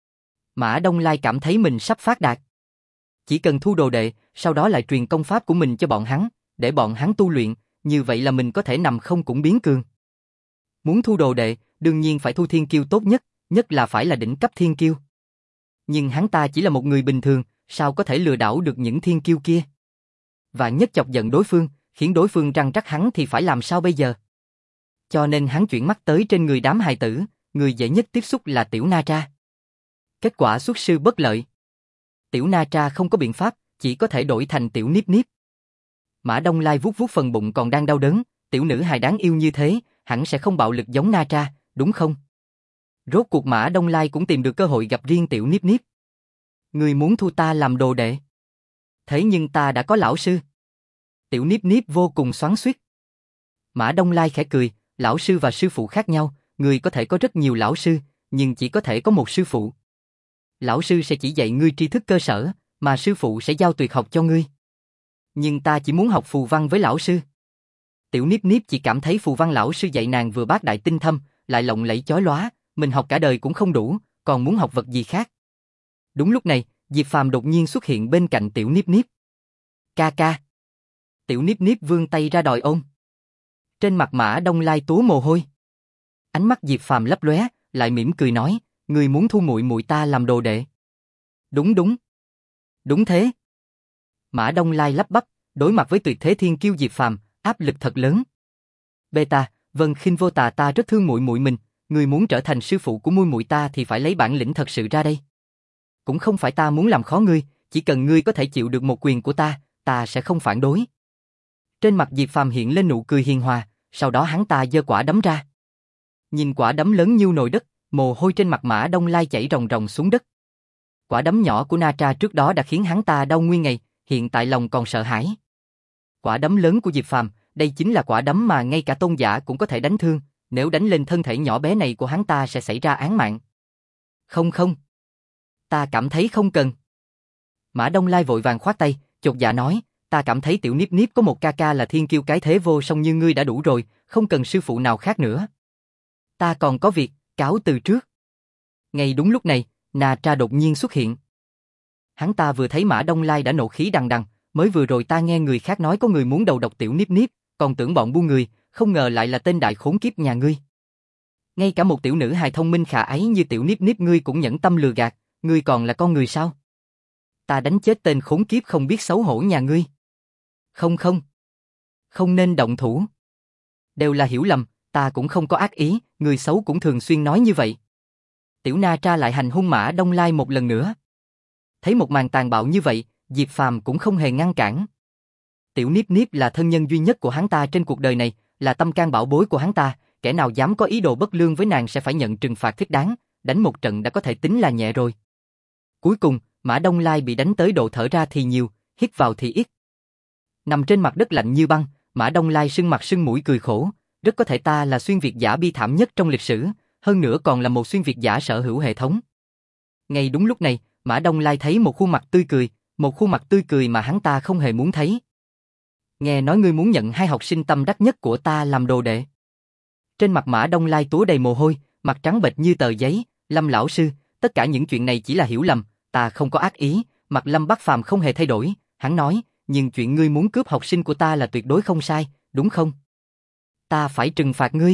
Mã Đông Lai cảm thấy mình sắp phát đạt. Chỉ cần thu đồ đệ, sau đó lại truyền công pháp của mình cho bọn hắn, để bọn hắn tu luyện, như vậy là mình có thể nằm không cũng biến cường. Muốn thu đồ đệ, đương nhiên phải thu thiên kiêu tốt nhất, nhất là phải là đỉnh cấp thiên kiêu. Nhưng hắn ta chỉ là một người bình thường, sao có thể lừa đảo được những thiên kiêu kia? Vạn nhất chọc giận đối phương, khiến đối phương răng rắc hắn thì phải làm sao bây giờ? Cho nên hắn chuyển mắt tới trên người đám hài tử, người dễ nhất tiếp xúc là tiểu Na Tra. Kết quả xuất sư bất lợi. Tiểu Na Tra không có biện pháp, chỉ có thể đổi thành tiểu Niếp Niếp. Mã Đông Lai vuốt vuốt phần bụng còn đang đau đớn, tiểu nữ hài đáng yêu như thế, hẳn sẽ không bạo lực giống Na Tra, đúng không? Rốt cuộc Mã Đông Lai cũng tìm được cơ hội gặp riêng tiểu Niếp Niếp. Ngươi muốn thu ta làm đồ đệ? Thế nhưng ta đã có lão sư. Tiểu Niếp Niếp vô cùng xoắn xuýt. Mã Đông Lai khẽ cười, lão sư và sư phụ khác nhau, ngươi có thể có rất nhiều lão sư, nhưng chỉ có thể có một sư phụ. Lão sư sẽ chỉ dạy ngươi tri thức cơ sở, mà sư phụ sẽ giao tuyệt học cho ngươi. Nhưng ta chỉ muốn học phù văn với lão sư. Tiểu Niếp Niếp chỉ cảm thấy phù văn lão sư dạy nàng vừa bác đại tinh thâm, lại lộng lẫy chói lóa, mình học cả đời cũng không đủ, còn muốn học vật gì khác. Đúng lúc này, Diệp Phàm đột nhiên xuất hiện bên cạnh tiểu Niếp Niếp. Ca ca. Tiểu Niếp Niếp vươn tay ra đòi ôm. Trên mặt Mã Đông Lai túa mồ hôi. Ánh mắt Diệp Phàm lấp lóe, lại mỉm cười nói, ngươi muốn thu muội muội ta làm đồ đệ. Đúng đúng. Đúng thế. Mã Đông Lai lắp bắp, đối mặt với tuyệt thế thiên kiêu Diệp Phàm, áp lực thật lớn. Beta, Vân Khinh Vô Tà ta rất thương muội muội mình, người muốn trở thành sư phụ của muội muội ta thì phải lấy bản lĩnh thật sự ra đây. Cũng không phải ta muốn làm khó ngươi, chỉ cần ngươi có thể chịu được một quyền của ta sẽ không phản đối. Trên mặt Diệp Phàm hiện lên nụ cười hiền hòa, sau đó hắn ta giơ quả đấm ra. Nhìn quả đấm lớn như nồi đất, mồ hôi trên mặt Mã Đông Lai chảy ròng ròng xuống đất. Quả đấm nhỏ của Na Tra trước đó đã khiến hắn ta đau nguyên ngày, hiện tại lòng còn sợ hãi. Quả đấm lớn của Diệp Phàm, đây chính là quả đấm mà ngay cả tôn giả cũng có thể đánh thương, nếu đánh lên thân thể nhỏ bé này của hắn ta sẽ xảy ra án mạng. Không không. Ta cảm thấy không cần. Mã Đông Lai vội vàng khoát tay, chột dạ nói, ta cảm thấy tiểu Niếp Niếp có một ca ca là thiên kiêu cái thế vô song như ngươi đã đủ rồi, không cần sư phụ nào khác nữa. Ta còn có việc, cáo từ trước. Ngay đúng lúc này, Na Tra đột nhiên xuất hiện. Hắn ta vừa thấy Mã Đông Lai đã nộ khí đằng đằng, mới vừa rồi ta nghe người khác nói có người muốn đầu độc tiểu Niếp Niếp, còn tưởng bọn buôn người, không ngờ lại là tên đại khốn kiếp nhà ngươi. Ngay cả một tiểu nữ hài thông minh khả ái như tiểu Niếp Niếp ngươi cũng nhẫn tâm lừa gạt, ngươi còn là con người sao? Ta đánh chết tên khốn kiếp không biết xấu hổ nhà ngươi. Không không. Không nên động thủ. Đều là hiểu lầm, ta cũng không có ác ý, người xấu cũng thường xuyên nói như vậy. Tiểu Na Tra lại hành hung Mã Đông Lai một lần nữa. Thấy một màn tàn bạo như vậy, Diệp Phàm cũng không hề ngăn cản. Tiểu Niếp Niếp là thân nhân duy nhất của hắn ta trên cuộc đời này, là tâm can bảo bối của hắn ta, kẻ nào dám có ý đồ bất lương với nàng sẽ phải nhận trừng phạt thích đáng, đánh một trận đã có thể tính là nhẹ rồi. Cuối cùng, Mã Đông Lai bị đánh tới độ thở ra thì nhiều, hít vào thì ít. Nằm trên mặt đất lạnh như băng, Mã Đông Lai sưng mặt sưng mũi cười khổ, rất có thể ta là xuyên việt giả bi thảm nhất trong lịch sử, hơn nữa còn là một xuyên việt giả sở hữu hệ thống. Ngay đúng lúc này, Mã Đông Lai thấy một khuôn mặt tươi cười, một khuôn mặt tươi cười mà hắn ta không hề muốn thấy. Nghe nói ngươi muốn nhận hai học sinh tâm đắc nhất của ta làm đồ đệ. Trên mặt Mã Đông Lai túa đầy mồ hôi, mặt trắng bệch như tờ giấy, Lâm lão sư, tất cả những chuyện này chỉ là hiểu lầm, ta không có ác ý, mặt Lâm Bắc Phàm không hề thay đổi, hắn nói, nhưng chuyện ngươi muốn cướp học sinh của ta là tuyệt đối không sai, đúng không? Ta phải trừng phạt ngươi.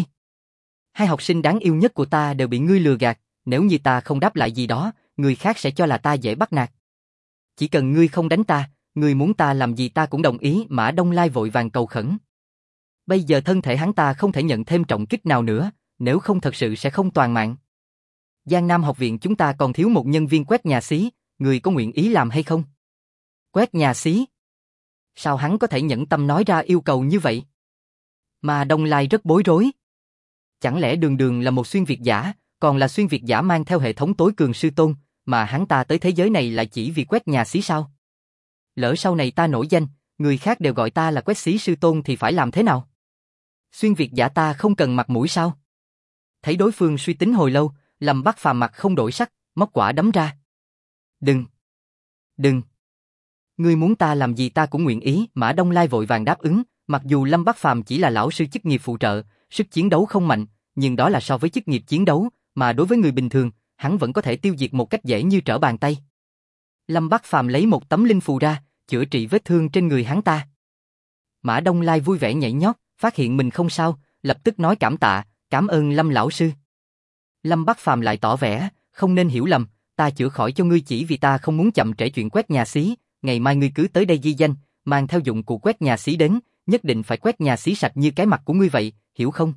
Hai học sinh đáng yêu nhất của ta đều bị ngươi lừa gạt, nếu như ta không đáp lại gì đó, người khác sẽ cho là ta dễ bắt nạt. Chỉ cần ngươi không đánh ta, ngươi muốn ta làm gì ta cũng đồng ý. Mã Đông Lai vội vàng cầu khẩn. Bây giờ thân thể hắn ta không thể nhận thêm trọng kích nào nữa, nếu không thật sự sẽ không toàn mạng. Giang Nam học viện chúng ta còn thiếu một nhân viên quét nhà xí, người có nguyện ý làm hay không? Quét nhà xí? Sao hắn có thể nhẫn tâm nói ra yêu cầu như vậy? Mà Đông Lai rất bối rối. Chẳng lẽ Đường Đường là một xuyên việt giả, còn là xuyên việt giả mang theo hệ thống tối cường sư tôn, mà hắn ta tới thế giới này lại chỉ vì quét nhà xí sao? Lỡ sau này ta nổi danh, người khác đều gọi ta là quét xí sư tôn thì phải làm thế nào? Xuyên việt giả ta không cần mặt mũi sao? Thấy đối phương suy tính hồi lâu, Lâm Bắc Phàm mặt không đổi sắc, móc quả đấm ra. Đừng! Đừng! Ngươi muốn ta làm gì ta cũng nguyện ý. Mã Đông Lai vội vàng đáp ứng, mặc dù Lâm Bắc Phàm chỉ là lão sư chức nghiệp phụ trợ, sức chiến đấu không mạnh, nhưng đó là so với chức nghiệp chiến đấu, mà đối với người bình thường, hắn vẫn có thể tiêu diệt một cách dễ như trở bàn tay. Lâm Bắc Phàm lấy một tấm linh phù ra, chữa trị vết thương trên người hắn ta. Mã Đông Lai vui vẻ nhảy nhót, phát hiện mình không sao, lập tức nói cảm tạ, cảm ơn Lâm lão sư. Lâm Bắc Phàm lại tỏ vẻ, không nên hiểu lầm, ta chữa khỏi cho ngươi chỉ vì ta không muốn chậm trễ chuyện quét nhà xí, ngày mai ngươi cứ tới đây ghi danh, mang theo dụng cụ quét nhà xí đến, nhất định phải quét nhà xí sạch như cái mặt của ngươi vậy, hiểu không?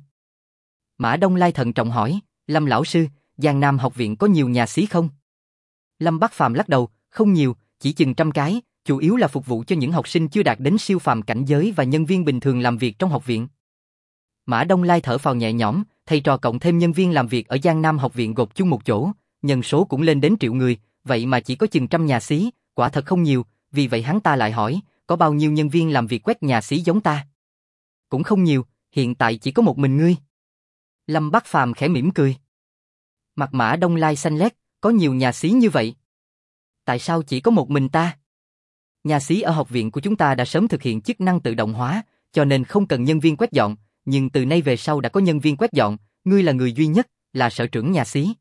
Mã Đông Lai thận trọng hỏi, Lâm lão sư, Giang Nam học viện có nhiều nhà xí không? Lâm Bắc Phàm lắc đầu, không nhiều, chỉ chừng 100 cái, chủ yếu là phục vụ cho những học sinh chưa đạt đến siêu phàm cảnh giới và nhân viên bình thường làm việc trong học viện. Mã Đông Lai thở phào nhẹ nhõm, thầy trò cộng thêm nhân viên làm việc ở Giang Nam học viện gộp chung một chỗ, nhân số cũng lên đến 1.000.000 người, vậy mà chỉ có chừng 100 nhà xí, quả thật không nhiều, vì vậy hắn ta lại hỏi, có bao nhiêu nhân viên làm việc quét nhà xí giống ta? Cũng không nhiều, hiện tại chỉ có một mình ngươi. Lâm Bắc Phàm khẽ mỉm cười. Mặt Mã Đông Lai xanh lét, có nhiều nhà xí như vậy. Tại sao chỉ có một mình ta? Nhà xí ở học viện của chúng ta đã sớm thực hiện chức năng tự động hóa, cho nên không cần nhân viên quét dọn, nhưng từ nay về sau đã có nhân viên quét dọn, ngươi là người duy nhất, là sở trưởng nhà xí.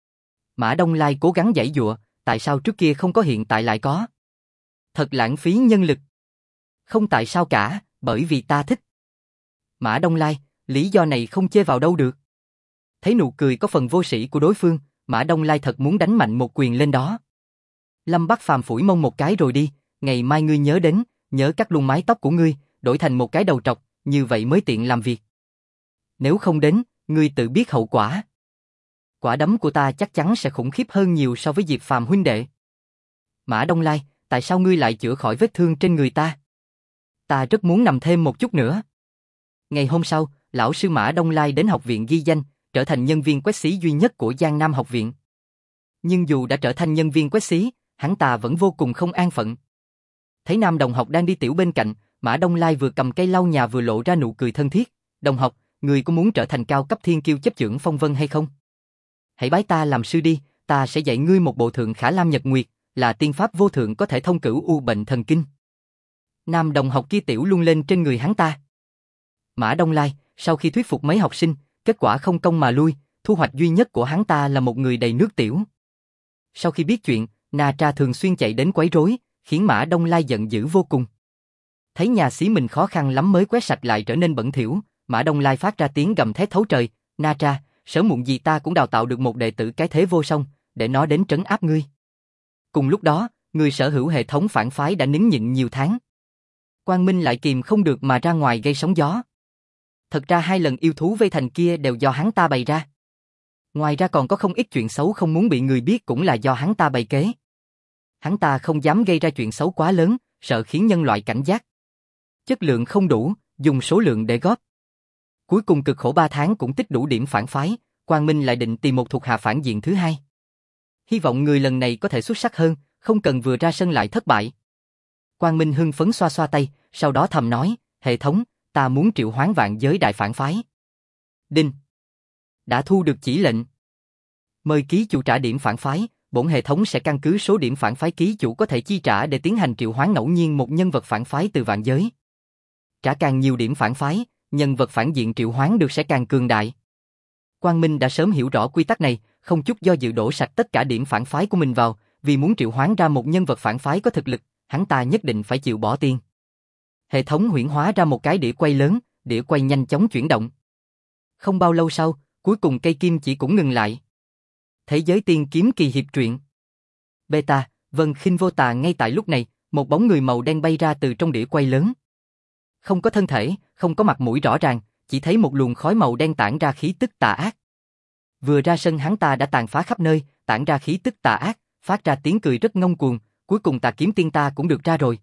Mã Đông Lai cố gắng giãy giụa, tại sao trước kia không có hiện tại lại có? Thật lãng phí nhân lực. Không tại sao cả, bởi vì ta thích. Mã Đông Lai, lý do này không chê vào đâu được. Thấy nụ cười có phần vô sĩ của đối phương, Mã Đông Lai thật muốn đánh mạnh một quyền lên đó. Lâm Bắc Phàm phủi mông một cái rồi đi, ngày mai ngươi nhớ đến, nhớ cắt luôn mái tóc của ngươi, đổi thành một cái đầu trọc, như vậy mới tiện làm việc. Nếu không đến, ngươi tự biết hậu quả. Quả đấm của ta chắc chắn sẽ khủng khiếp hơn nhiều so với Diệp Phàm huynh đệ. Mã Đông Lai, tại sao ngươi lại chữa khỏi vết thương trên người ta? Ta rất muốn nằm thêm một chút nữa. Ngày hôm sau, lão sư Mã Đông Lai đến học viện ghi danh, trở thành nhân viên quét xí duy nhất của Giang Nam học viện. Nhưng dù đã trở thành nhân viên quét xí, hắn ta vẫn vô cùng không an phận. Thấy nam đồng học đang đi tiểu bên cạnh, Mã Đông Lai vừa cầm cây lau nhà vừa lộ ra nụ cười thân thiết. Đồng học, người có muốn trở thành cao cấp thiên kiêu chấp chưởng phong vân hay không? Hãy bái ta làm sư đi, ta sẽ dạy ngươi một bộ thượng khả lam nhật nguyệt, là tiên pháp vô thượng có thể thông cửu u bệnh thần kinh. Nam đồng học kia tiểu luôn lên trên người hắn ta. Mã Đông Lai, sau khi thuyết phục mấy học sinh, kết quả không công mà lui, thu hoạch duy nhất của hắn ta là một người đầy nước tiểu. Sau khi biết chuyện, Na Tra thường xuyên chạy đến quấy rối, khiến Mã Đông Lai giận dữ vô cùng. Thấy nhà xí mình khó khăn lắm mới quét sạch lại trở nên bẩn thỉu, Mã Đông Lai phát ra tiếng gầm thét thấu trời, Na Tra, sớm muộn gì ta cũng đào tạo được một đệ tử cái thế vô song, để nó đến trấn áp ngươi. Cùng lúc đó, người sở hữu hệ thống phản phái đã nín nhịn nhiều tháng. Quang Minh lại kìm không được mà ra ngoài gây sóng gió. Thật ra 2 lần yêu thú vây thành kia đều do hắn ta bày ra. Ngoài ra còn có không ít chuyện xấu không muốn bị người biết cũng là do hắn ta bày kế. Hắn ta không dám gây ra chuyện xấu quá lớn, sợ khiến nhân loại cảnh giác. Chất lượng không đủ, dùng số lượng để góp. Cuối cùng cực khổ 3 tháng cũng tích đủ điểm phản phái, Quang Minh lại định tìm một thuộc hạ phản diện thứ hai. Hy vọng người lần này có thể xuất sắc hơn, không cần vừa ra sân lại thất bại. Quang Minh hưng phấn xoa xoa tay, sau đó thầm nói, hệ thống, ta muốn triệu hoán vạn giới đại phản phái. Đinh. Đã thu được chỉ lệnh. Mời ký chủ trả điểm phản phái, bổn hệ thống sẽ căn cứ số điểm phản phái ký chủ có thể chi trả để tiến hành triệu hoán ngẫu nhiên một nhân vật phản phái từ vạn giới. Trả càng nhiều điểm phản phái, nhân vật phản diện triệu hoán được sẽ càng cường đại. Quang Minh đã sớm hiểu rõ quy tắc này, không chút do dự đổ sạch tất cả điểm phản phái của mình vào, vì muốn triệu hoán ra một nhân vật phản phái có thực lực, hắn ta nhất định phải chịu bỏ tiền. Hệ thống huyễn hóa ra một cái đĩa quay lớn, đĩa quay nhanh chóng chuyển động. Không bao lâu sau, cuối cùng cây kim chỉ cũng ngừng lại. Thế giới tiên kiếm kỳ hiệp truyện. Beta, Vân Khinh Vô Tà. Ngay tại lúc này, một bóng người màu đen bay ra từ trong đĩa quay lớn. Không có thân thể, không có mặt mũi rõ ràng, chỉ thấy một luồng khói màu đen tản ra khí tức tà ác. Vừa ra sân hắn ta đã tàn phá khắp nơi, tản ra khí tức tà ác, phát ra tiếng cười rất ngông cuồng, cuối cùng Tà Kiếm Tiên ta cũng được ra rồi.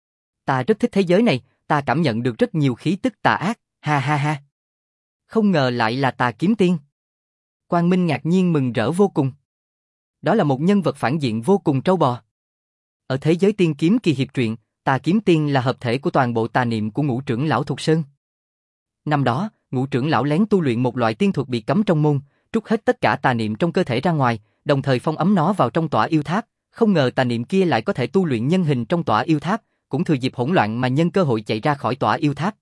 Ta rất thích thế giới này, ta cảm nhận được rất nhiều khí tức tà ác, ha ha ha. Không ngờ lại là Tà Kiếm Tiên. Quang Minh ngạc nhiên mừng rỡ vô cùng. Đó là một nhân vật phản diện vô cùng trâu bò. Ở thế giới tiên kiếm kỳ hiệp truyện, Tà Kiếm Tiên là hợp thể của toàn bộ tà niệm của Ngũ Trưởng lão Thục Sơn. Năm đó, Ngũ Trưởng lão lén tu luyện một loại tiên thuật bị cấm trong môn, trút hết tất cả tà niệm trong cơ thể ra ngoài, đồng thời phong ấm nó vào trong tỏa yêu tháp. Không ngờ tà niệm kia lại có thể tu luyện nhân hình trong tỏa yêu tháp, cũng thừa dịp hỗn loạn mà nhân cơ hội chạy ra khỏi tỏa yêu tháp.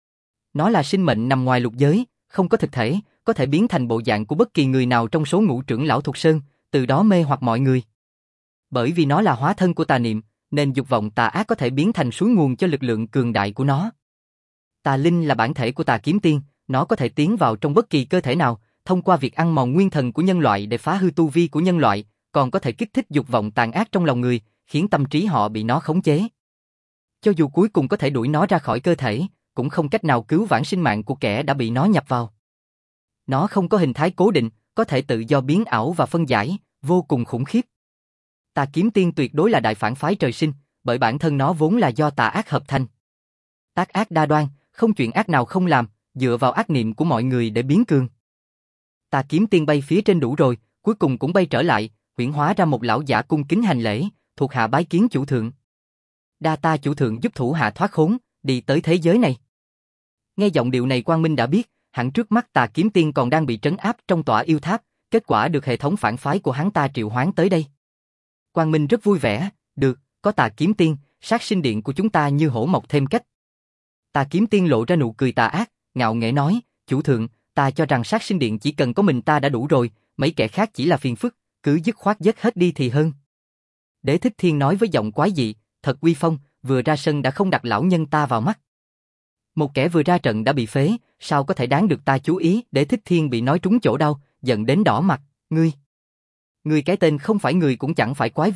Nó là sinh mệnh nằm ngoài lục giới, không có thực thể, có thể biến thành bộ dạng của bất kỳ người nào trong số Ngũ Trưởng lão Thục Sơn, từ đó mê hoặc mọi người. Bởi vì nó là hóa thân của tà niệm, nên dục vọng tà ác có thể biến thành suối nguồn cho lực lượng cường đại của nó. Tà linh là bản thể của Tà Kiếm Tiên, nó có thể tiến vào trong bất kỳ cơ thể nào, thông qua việc ăn mòn nguyên thần của nhân loại để phá hư tu vi của nhân loại, còn có thể kích thích dục vọng tàn ác trong lòng người, khiến tâm trí họ bị nó khống chế. Cho dù cuối cùng có thể đuổi nó ra khỏi cơ thể, cũng không cách nào cứu vãn sinh mạng của kẻ đã bị nó nhập vào. Nó không có hình thái cố định, có thể tự do biến ảo và phân giải, vô cùng khủng khiếp. Tà Kiếm Tiên tuyệt đối là đại phản phái trời sinh, bởi bản thân nó vốn là do tà ác hợp thành. Tác ác đa đoan, không chuyện ác nào không làm, dựa vào ác niệm của mọi người để biến cường. Tà Kiếm Tiên bay phía trên đủ rồi, cuối cùng cũng bay trở lại, huyễn hóa ra một lão giả cung kính hành lễ, thuộc hạ bái kiến chủ thượng. Đa ta chủ thượng giúp thủ hạ thoát khốn, đi tới thế giới này. Nghe giọng điệu này Quang Minh đã biết, hẳn trước mắt Tà Kiếm Tiên còn đang bị trấn áp trong tỏa yêu tháp, kết quả được hệ thống phản phái của hắn ta triệu hoán tới đây. Quang Minh rất vui vẻ, được, có Tà Kiếm Tiên, sát sinh điện của chúng ta như hổ mọc thêm cách. Tà Kiếm Tiên lộ ra nụ cười tà ác, ngạo nghễ nói, chủ thượng, ta cho rằng sát sinh điện chỉ cần có mình ta đã đủ rồi, mấy kẻ khác chỉ là phiền phức, cứ dứt khoát giết hết đi thì hơn. Đế Thích Thiên nói với giọng quái dị, thật uy phong, vừa ra sân đã không đặt lão nhân ta vào mắt. Một kẻ vừa ra trận đã bị phế, sao có thể đáng được ta chú ý? Đế Thích Thiên bị nói trúng chỗ đau, giận đến đỏ mặt, ngươi cái tên không phải người cũng chẳng phải quái vật,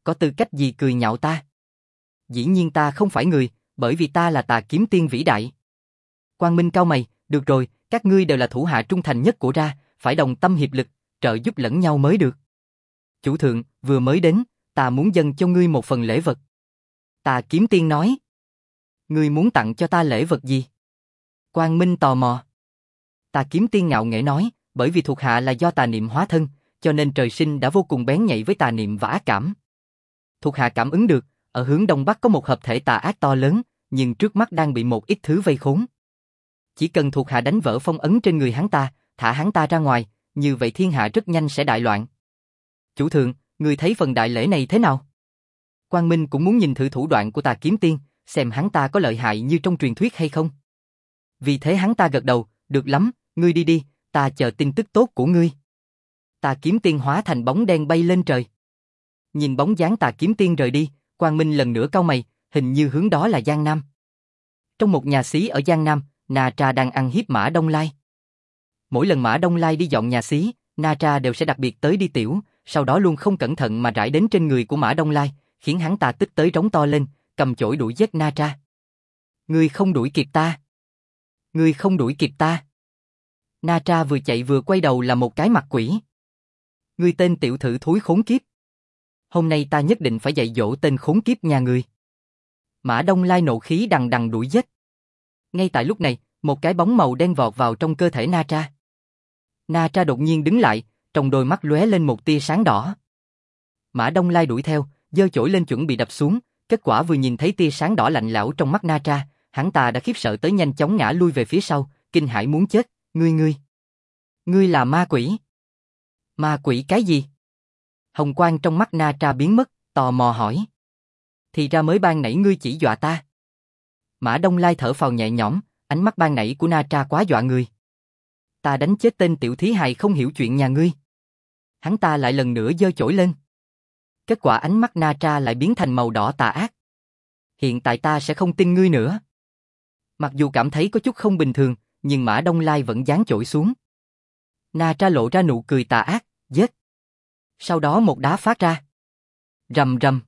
có tư cách gì cười nhạo ta? Dĩ nhiên ta không phải người, bởi vì ta là Tà Kiếm Tiên vĩ đại. Quang Minh cau mày, được rồi, các ngươi đều là thủ hạ trung thành nhất của ra, phải đồng tâm hiệp lực, trợ giúp lẫn nhau mới được. Chủ thượng, vừa mới đến, ta muốn dâng cho ngươi một phần lễ vật. Tà Kiếm Tiên nói. Ngươi muốn tặng cho ta lễ vật gì? Quang Minh tò mò. Tà Kiếm Tiên ngạo nghễ nói, bởi vì thuộc hạ là do tà niệm hóa thân, cho nên trời sinh đã vô cùng bén nhạy với tà niệm và ác cảm. Thuộc hạ cảm ứng được, ở hướng đông bắc có một hợp thể tà ác to lớn, nhưng trước mắt đang bị một ít thứ vây khốn. Chỉ cần thuộc hạ đánh vỡ phong ấn trên người hắn ta, thả hắn ta ra ngoài, như vậy thiên hạ rất nhanh sẽ đại loạn. Chủ thượng, người thấy phần đại lễ này thế nào? Quang Minh cũng muốn nhìn thử thủ đoạn của Tà Kiếm Tiên, xem hắn ta có lợi hại như trong truyền thuyết hay không. Vì thế hắn ta gật đầu, được lắm, ngươi đi đi, ta chờ tin tức tốt của ngươi. Tà Kiếm Tiên hóa thành bóng đen bay lên trời. Nhìn bóng dáng Tà Kiếm Tiên rời đi, Quang Minh lần nữa cau mày, hình như hướng đó là Giang Nam. Trong một nhà xí ở Giang Nam, Na Tra đang ăn hiếp Mã Đông Lai. Mỗi lần Mã Đông Lai đi dọn nhà xí, Na Tra đều sẽ đặc biệt tới đi tiểu, sau đó luôn không cẩn thận mà rải đến trên người của Mã Đông Lai, khiến hắn ta tức tới rống to lên, cầm chổi đuổi giết Na Tra. Ngươi không đuổi kịp ta. Ngươi không đuổi kịp ta. Na Tra vừa chạy vừa quay đầu là một cái mặt quỷ. Ngươi tên tiểu thử thúi khốn kiếp. Hôm nay ta nhất định phải dạy dỗ tên khốn kiếp nhà ngươi. Mã Đông Lai nộ khí đằng đằng đuổi giết. Ngay tại lúc này, một cái bóng màu đen vọt vào trong cơ thể Na Tra. Na Tra đột nhiên đứng lại, trong đôi mắt lóe lên một tia sáng đỏ. Mã Đông Lai đuổi theo, giơ chổi lên chuẩn bị đập xuống, kết quả vừa nhìn thấy tia sáng đỏ lạnh lẽo trong mắt Na Tra, hắn ta đã khiếp sợ tới nhanh chóng ngã lui về phía sau, kinh hãi muốn chết. Ngươi là ma quỷ. Ma quỷ cái gì? Hồng quang trong mắt Na Tra biến mất, tò mò hỏi. Thì ra mới ban nãy ngươi chỉ dọa ta. Mã Đông Lai thở phào nhẹ nhõm, ánh mắt ban nãy của Na Tra quá dọa người. Ta đánh chết tên tiểu thí hài không hiểu chuyện nhà ngươi. Hắn ta lại lần nữa giơ chổi lên. Kết quả ánh mắt Na Tra lại biến thành màu đỏ tà ác. Hiện tại ta sẽ không tin ngươi nữa. Mặc dù cảm thấy có chút không bình thường, nhưng Mã Đông Lai vẫn giáng chổi xuống. Na Tra lộ ra nụ cười tà ác, giết. Sau đó một đá phát ra. Rầm rầm.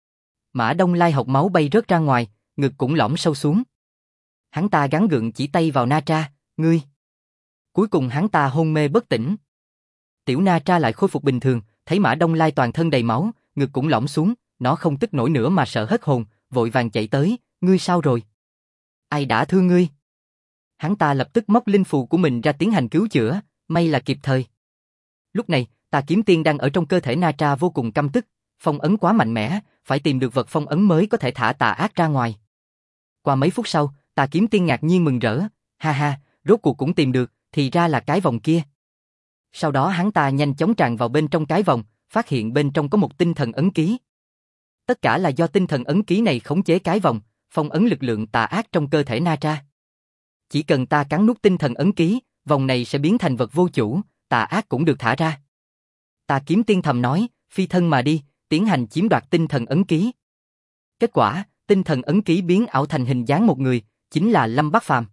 Mã Đông Lai hộc máu bay rớt ra ngoài, ngực cũng lõm sâu xuống. Hắn ta gắng gượng chỉ tay vào Na Tra, ngươi. Cuối cùng hắn ta hôn mê bất tỉnh. Tiểu Na Tra lại khôi phục bình thường, thấy Mã Đông Lai toàn thân đầy máu, ngực cũng lõm xuống, nó không tức nổi nữa mà sợ hết hồn, vội vàng chạy tới, ngươi sao rồi? Ai đã thương ngươi? Hắn ta lập tức móc linh phù của mình ra tiến hành cứu chữa, may là kịp thời. Lúc này, Tà Kiếm Tiên đang ở trong cơ thể Na Tra vô cùng căm tức, phong ấn quá mạnh mẽ, phải tìm được vật phong ấn mới có thể thả tà ác ra ngoài. Qua mấy phút sau, Tà Kiếm Tiên ngạc nhiên mừng rỡ, ha ha, rốt cuộc cũng tìm được, thì ra là cái vòng kia. Sau đó hắn ta nhanh chóng tràn vào bên trong cái vòng, phát hiện bên trong có một tinh thần ấn ký. Tất cả là do tinh thần ấn ký này khống chế cái vòng, phong ấn lực lượng tà ác trong cơ thể Na Tra. Chỉ cần ta cắn nuốt tinh thần ấn ký, vòng này sẽ biến thành vật vô chủ, tà ác cũng được thả ra. Tà Kiếm Tiên thầm nói, phi thân mà đi, tiến hành chiếm đoạt tinh thần ấn ký. Kết quả, tinh thần ấn ký biến ảo thành hình dáng một người, chính là Lâm Bắc Phàm.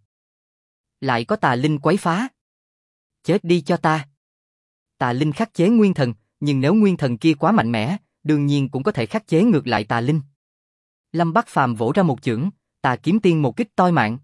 Lại có tà linh quấy phá. Chết đi cho ta. Tà linh khắc chế nguyên thần, nhưng nếu nguyên thần kia quá mạnh mẽ, đương nhiên cũng có thể khắc chế ngược lại tà linh. Lâm Bắc Phàm vỗ ra một chưởng, Tà Kiếm Tiên một kích toi mạng.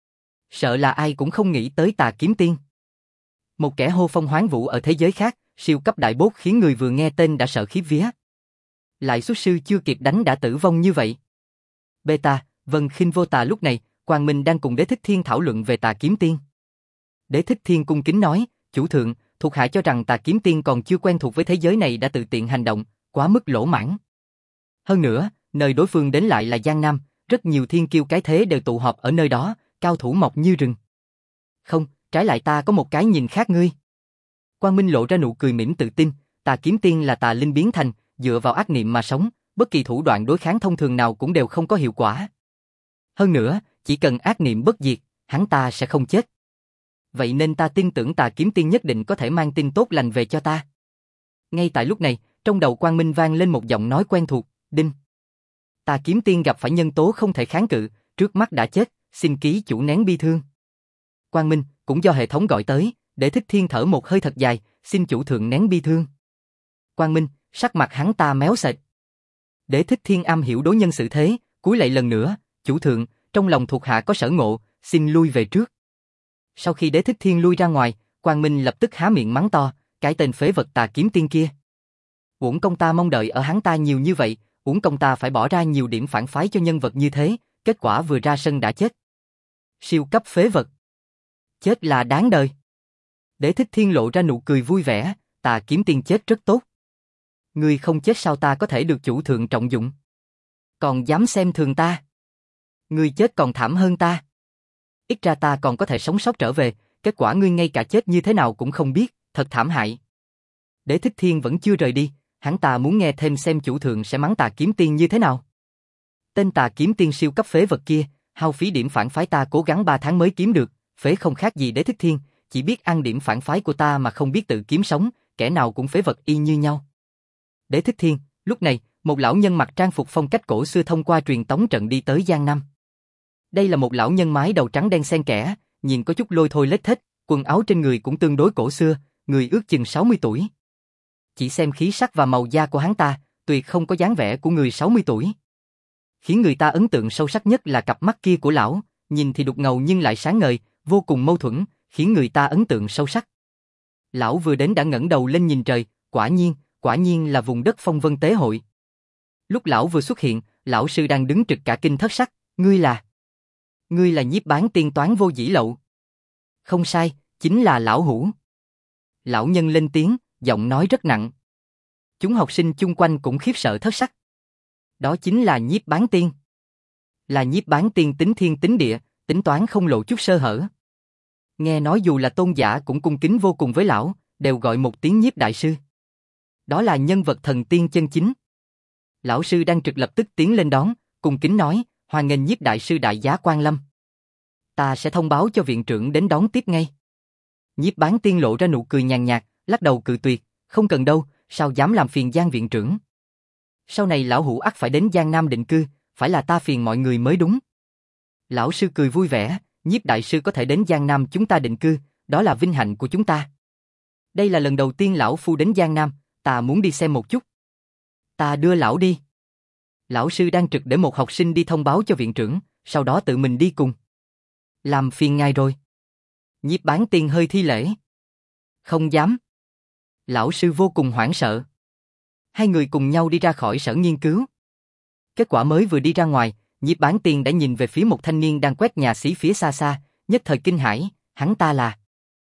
Sợ là ai cũng không nghĩ tới Tà Kiếm Tiên. Một kẻ hô phong hoán vũ ở thế giới khác, siêu cấp đại bốt khiến người vừa nghe tên đã sợ khiếp vía. Lại xuất sư chưa kịp đánh đã tử vong như vậy. Beta, Vân Khinh Vô Tà lúc này, Quang Minh đang cùng Đế Thích Thiên thảo luận về Tà Kiếm Tiên. Đế Thích Thiên cung kính nói, chủ thượng, thuộc hạ cho rằng Tà Kiếm Tiên còn chưa quen thuộc với thế giới này đã tự tiện hành động, quá mức lỗ mãng. Hơn nữa, nơi đối phương đến lại là Giang Nam, rất nhiều thiên kiêu cái thế đều tụ họp ở nơi đó, cao thủ mọc như rừng. Không, trái lại ta có một cái nhìn khác ngươi. Quang Minh lộ ra nụ cười mỉm tự tin, Tà Kiếm Tiên là tà linh biến thành, dựa vào ác niệm mà sống, bất kỳ thủ đoạn đối kháng thông thường nào cũng đều không có hiệu quả. Hơn nữa, chỉ cần ác niệm bất diệt, hắn ta sẽ không chết. Vậy nên ta tin tưởng Tà Kiếm Tiên nhất định có thể mang tin tốt lành về cho ta. Ngay tại lúc này, trong đầu Quang Minh vang lên một giọng nói quen thuộc, đinh. Tà Kiếm Tiên gặp phải nhân tố không thể kháng cự, trước mắt đã chết, xin ký chủ nén bi thương. Quang Minh, cũng do hệ thống gọi tới, để Thích Thiên thở một hơi thật dài, xin chủ thượng nén bi thương. Quang Minh, sắc mặt hắn ta méo sệt. Đế Thích Thiên am hiểu đối nhân xử thế, cúi lạy lần nữa, chủ thượng, trong lòng thuộc hạ có sở ngộ, xin lui về trước. Sau khi Đế Thích Thiên lui ra ngoài, Quang Minh lập tức há miệng mắng to, cái tên phế vật Tà Kiếm Tiên kia. Uổng công ta mong đợi ở hắn ta nhiều như vậy, uổng công ta phải bỏ ra nhiều điểm phản phái cho nhân vật như thế, kết quả vừa ra sân đã chết. Siêu cấp phế vật. Chết là đáng đời. Đế Thích Thiên lộ ra nụ cười vui vẻ, Tà Kiếm Tiên chết rất tốt. Ngươi không chết sao ta có thể được chủ thượng trọng dụng? Còn dám xem thường ta? Ngươi chết còn thảm hơn ta. Ít ra ta còn có thể sống sót trở về, kết quả ngươi ngay cả chết như thế nào cũng không biết, thật thảm hại. Đế Thích Thiên vẫn chưa rời đi, hắn ta muốn nghe thêm xem chủ thượng sẽ mắng Tà Kiếm Tiên như thế nào. Tên Tà Kiếm Tiên siêu cấp phế vật kia, hao phí điểm phản phái ta cố gắng 3 tháng mới kiếm được, phế không khác gì Đế Thích Thiên, chỉ biết ăn điểm phản phái của ta mà không biết tự kiếm sống, kẻ nào cũng phế vật y như nhau. Đế Thích Thiên, lúc này, một lão nhân mặc trang phục phong cách cổ xưa thông qua truyền tống trận đi tới Giang Nam. Đây là một lão nhân mái đầu trắng đen xen kẽ, nhìn có chút lôi thôi lết thết, quần áo trên người cũng tương đối cổ xưa, người ước chừng 60 tuổi. Chỉ xem khí sắc và màu da của hắn ta, tuyệt không có dáng vẻ của người 60 tuổi. Khiến người ta ấn tượng sâu sắc nhất là cặp mắt kia của lão, nhìn thì đục ngầu nhưng lại sáng ngời, vô cùng mâu thuẫn, khiến người ta ấn tượng sâu sắc. Lão vừa đến đã ngẩng đầu lên nhìn trời, quả nhiên là vùng đất Phong Vân Tế Hội. Lúc lão vừa xuất hiện, lão sư đang đứng trực cả kinh thất sắc, ngươi là Nhiếp Bán Tiên Toán Vô Dĩ Lậu. Không sai, chính là lão hủ. Lão nhân lên tiếng, giọng nói rất nặng. Chúng học sinh chung quanh cũng khiếp sợ thất sắc. Đó chính là Nhiếp Bán Tiên. Là Nhiếp Bán Tiên tính thiên tính địa, tính toán không lộ chút sơ hở. Nghe nói dù là tôn giả cũng cung kính vô cùng với lão, đều gọi một tiếng Nhiếp Đại Sư. Đó là nhân vật thần tiên chân chính. Lão sư đang trực lập tức tiến lên đón, cung kính nói, hoan nghênh Nhiếp Đại Sư đại giá quan lâm. Ta sẽ thông báo cho viện trưởng đến đón tiếp ngay. Nhiếp Bán Tiên lộ ra nụ cười nhàn nhạt, lắc đầu cự tuyệt, không cần đâu, sao dám làm phiền Giang viện trưởng. Sau này lão hủ ắt phải đến Giang Nam định cư, phải là ta phiền mọi người mới đúng. Lão sư cười vui vẻ, Nhiếp Đại Sư có thể đến Giang Nam chúng ta định cư, đó là vinh hạnh của chúng ta. Đây là lần đầu tiên lão phu đến Giang Nam, ta muốn đi xem một chút. Ta đưa lão đi. Lão sư đang trực để một học sinh đi thông báo cho viện trưởng, sau đó tự mình đi cùng. Làm phiền ngài rồi. Nhiếp Bán Tiên hơi thi lễ. Không dám. Lão sư vô cùng hoảng sợ. Hai người cùng nhau đi ra khỏi sở nghiên cứu. Kết quả mới vừa đi ra ngoài, Nhiếp Bán Tiên đã nhìn về phía một thanh niên đang quét nhà xí phía xa xa, nhất thời kinh hãi, hắn ta là...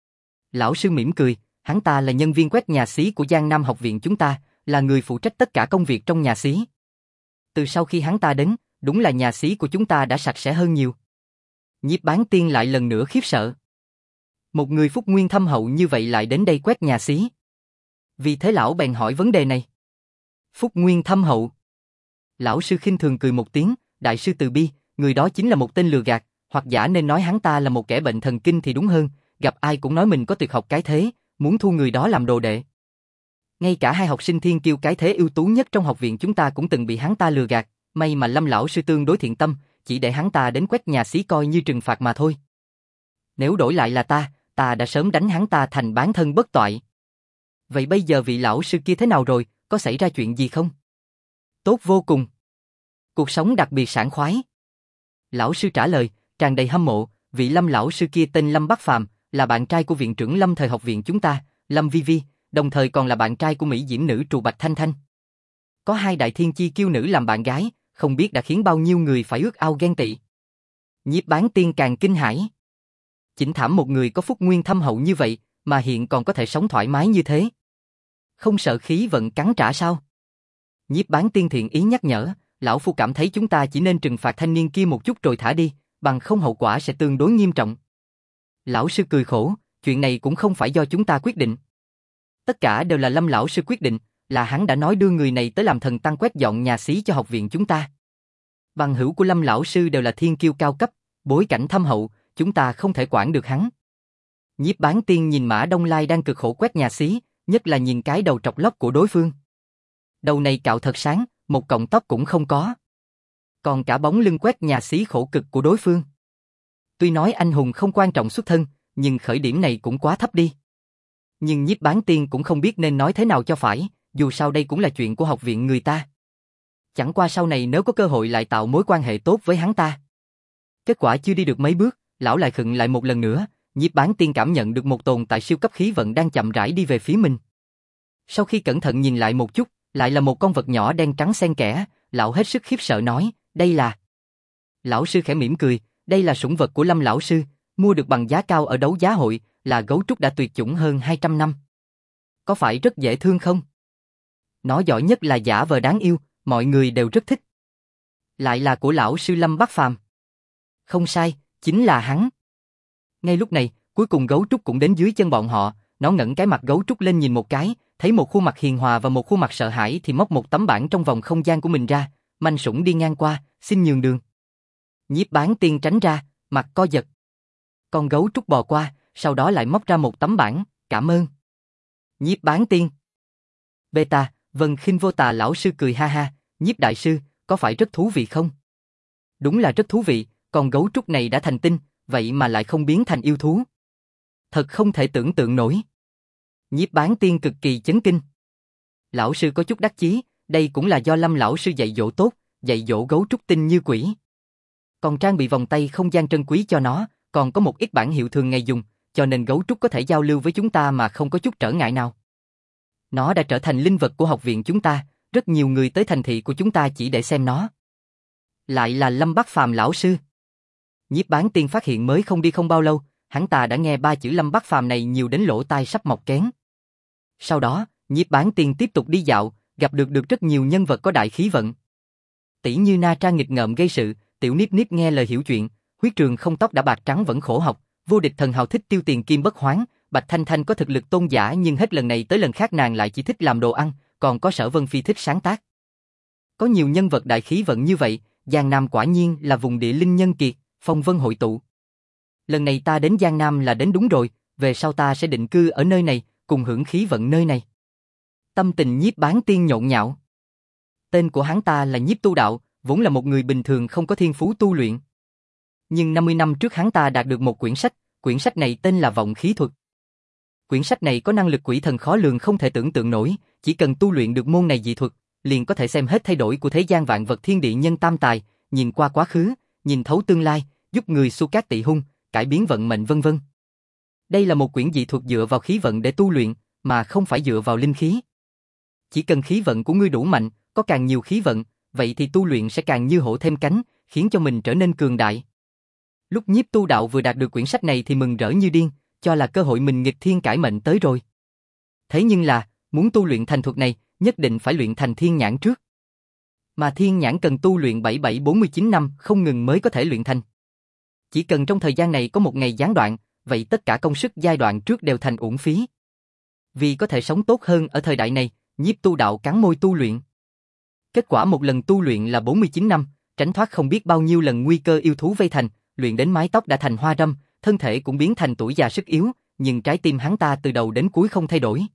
Lão sư mỉm cười, hắn ta là nhân viên quét nhà xí của Giang Nam học viện chúng ta, là người phụ trách tất cả công việc trong nhà xí. Từ sau khi hắn ta đến, đúng là nhà xí của chúng ta đã sạch sẽ hơn nhiều. Nhiếp Bán Tiên lại lần nữa khiếp sợ. Một người phúc nguyên thâm hậu như vậy lại đến đây quét nhà xí. Vì thế lão bèn hỏi vấn đề này. Phúc nguyên thâm hậu. Lão sư khinh thường cười một tiếng, đại sư từ bi, người đó chính là một tên lừa gạt, hoặc giả nên nói hắn ta là một kẻ bệnh thần kinh thì đúng hơn, gặp ai cũng nói mình có tuyệt học cái thế, muốn thu người đó làm đồ đệ. Ngay cả hai học sinh thiên kiêu cái thế ưu tú nhất trong học viện chúng ta cũng từng bị hắn ta lừa gạt, may mà Lâm lão sư tương đối thiện tâm, chỉ để hắn ta đến quét nhà xí coi như trừng phạt mà thôi. Nếu đổi lại là ta đã sớm đánh hắn ta thành bán thân bất toại. Vậy bây giờ vị lão sư kia thế nào rồi, có xảy ra chuyện gì không? Tốt vô cùng. Cuộc sống đặc biệt sảng khoái. Lão sư trả lời, tràn đầy hâm mộ, vị Lâm lão sư kia tên Lâm Bắc Phàm, là bạn trai của viện trưởng Lâm thời học viện chúng ta, Lâm Vi Vi, đồng thời còn là bạn trai của mỹ diễm nữ Trù Bạch Thanh Thanh. Có hai đại thiên chi kiêu nữ làm bạn gái, không biết đã khiến bao nhiêu người phải ước ao ghen tị. Nhiếp Bán Tiên càng kinh hãi. Chỉnh thảm một người có phúc nguyên thâm hậu như vậy, mà hiện còn có thể sống thoải mái như thế. Không sợ khí vận cắn trả sao? Nhiếp Bán Tiên thiện ý nhắc nhở, lão phu cảm thấy chúng ta chỉ nên trừng phạt thanh niên kia một chút rồi thả đi, bằng không hậu quả sẽ tương đối nghiêm trọng. Lão sư cười khổ, chuyện này cũng không phải do chúng ta quyết định. Tất cả đều là Lâm lão sư quyết định, là hắn đã nói đưa người này tới làm thần tăng quét dọn nhà xí cho học viện chúng ta. Bằng hữu của Lâm lão sư đều là thiên kiêu cao cấp, bối cảnh thâm hậu, chúng ta không thể quản được hắn. Nhiếp Bán Tiên nhìn Mã Đông Lai đang cực khổ quét nhà xí, nhất là nhìn cái đầu trọc lóc của đối phương. Đầu này cạo thật sáng, một cọng tóc cũng không có. Còn cả bóng lưng quét nhà xí khổ cực của đối phương. Tuy nói anh hùng không quan trọng xuất thân, nhưng khởi điểm này cũng quá thấp đi. Nhưng Nhiếp Bán Tiên cũng không biết nên nói thế nào cho phải, dù sao đây cũng là chuyện của học viện người ta. chẳng qua sau này nếu có cơ hội lại tạo mối quan hệ tốt với hắn ta. Kết quả chưa đi được mấy bước, lão lại khựng lại một lần nữa, Nhiếp Bán Tiên cảm nhận được một tồn tại siêu cấp khí vận đang chậm rãi đi về phía mình. Sau khi cẩn thận nhìn lại một chút, lại là một con vật nhỏ đen trắng xen kẽ, lão hết sức khiếp sợ nói, đây là... Lão sư khẽ mỉm cười, đây là sủng vật của Lâm lão sư, mua được bằng giá cao ở đấu giá hội, là gấu trúc đã tuyệt chủng hơn 200 năm. Có phải rất dễ thương không? Nó giỏi nhất là giả vờ đáng yêu, mọi người đều rất thích. Lại là của lão sư Lâm Bắc Phàm. Không sai, chính là hắn. Ngay lúc này, cuối cùng gấu trúc cũng đến dưới chân bọn họ, nó ngẩng cái mặt gấu trúc lên nhìn một cái, thấy một khuôn mặt hiền hòa và một khuôn mặt sợ hãi thì móc một tấm bảng trong vòng không gian của mình ra, manh sủng đi ngang qua, xin nhường đường. Nhiếp Bán Tiên tránh ra, mặt co giật. Con gấu trúc bò qua, sau đó lại móc ra một tấm bảng, cảm ơn. Nhiếp Bán Tiên. Beta, Vân Khinh Vô Tà lão sư cười ha ha, Nhiếp đại sư, có phải rất thú vị không? Đúng là rất thú vị, con gấu trúc này đã thành tinh, vậy mà lại không biến thành yêu thú. Thật không thể tưởng tượng nổi. Nhiếp Bán Tiên cực kỳ chấn kinh. Lão sư có chút đắc chí, đây cũng là do Lâm lão sư dạy dỗ tốt, dạy dỗ gấu trúc tinh như quỷ. Còn trang bị vòng tay không gian trân quý cho nó, còn có một ít bản hiệu thường ngày dùng, cho nên gấu trúc có thể giao lưu với chúng ta mà không có chút trở ngại nào. Nó đã trở thành linh vật của học viện chúng ta, rất nhiều người tới thành thị của chúng ta chỉ để xem nó. Lại là Lâm Bắc Phàm lão sư. Nhiếp Bán Tiên phát hiện mới không đi không bao lâu, hắn ta đã nghe ba chữ Lâm Bắc Phàm này nhiều đến lỗ tai sắp mọc kén. Sau đó, Nhiếp Bán Tiên tiếp tục đi dạo, gặp được rất nhiều nhân vật có đại khí vận. Tỷ như Na Tra nghịch ngợm gây sự, Tiểu Niếp Niếp nghe lời hiểu chuyện, Huyết Trường không tóc đã bạc trắng vẫn khổ học, Vô Địch thần hào thích tiêu tiền kim bất hoán, Bạch Thanh Thanh có thực lực tôn giả nhưng hết lần này tới lần khác nàng lại chỉ thích làm đồ ăn, còn có Sở Vân Phi thích sáng tác. Có nhiều nhân vật đại khí vận như vậy, Giang Nam quả nhiên là vùng địa linh nhân kiệt, phong vân hội tụ. Lần này ta đến Giang Nam là đến đúng rồi, về sau ta sẽ định cư ở nơi này, cùng hưởng khí vận nơi này. Tâm tình Nhiếp Bán Tiên nhộn nhạo. Tên của hắn ta là Nhiếp Tu Đạo, vốn là một người bình thường không có thiên phú tu luyện. Nhưng 50 năm trước hắn ta đạt được một quyển sách này tên là Vọng Khí Thuật. Quyển sách này có năng lực quỷ thần khó lường không thể tưởng tượng nổi, chỉ cần tu luyện được môn này dị thuật, liền có thể xem hết thay đổi của thế gian vạn vật thiên địa nhân tam tài, nhìn qua quá khứ, nhìn thấu tương lai, giúp người xua cát tị hung, cải biến vận mệnh vân vân. Đây là một quyển dị thuật dựa vào khí vận để tu luyện, mà không phải dựa vào linh khí. Chỉ cần khí vận của ngươi đủ mạnh, có càng nhiều khí vận, vậy thì tu luyện sẽ càng như hổ thêm cánh, khiến cho mình trở nên cường đại. Lúc Nhiếp Tu Đạo vừa đạt được quyển sách này thì mừng rỡ như điên, cho là cơ hội mình nghịch thiên cải mệnh tới rồi. Thế nhưng là, muốn tu luyện thành thuật này, nhất định phải luyện thành thiên nhãn trước. Mà thiên nhãn cần tu luyện 7749 năm không ngừng mới có thể luyện thành. Chỉ cần trong thời gian này có một ngày gián đoạn, vậy tất cả công sức giai đoạn trước đều thành uổng phí. Vì có thể sống tốt hơn ở thời đại này, Nhiếp Tu Đạo cắn môi tu luyện. Kết quả một lần tu luyện là 49 năm, tránh thoát không biết bao nhiêu lần nguy cơ yêu thú vây thành, luyện đến mái tóc đã thành hoa râm, thân thể cũng biến thành tuổi già sức yếu, nhưng trái tim hắn ta từ đầu đến cuối không thay đổi.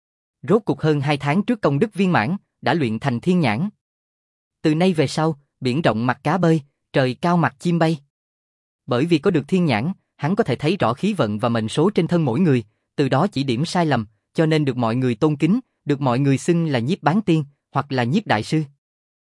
Rốt cuộc hơn 2 tháng trước công đức viên mãn, đã luyện thành thiên nhãn. Từ nay về sau, biển rộng mặt cá bơi, trời cao mặt chim bay. Bởi vì có được thiên nhãn, hắn có thể thấy rõ khí vận và mệnh số trên thân mỗi người, từ đó chỉ điểm sai lầm, cho nên được mọi người tôn kính, được mọi người xưng là Nhiếp Bán Tiên, hoặc là Nhiếp Đại Sư.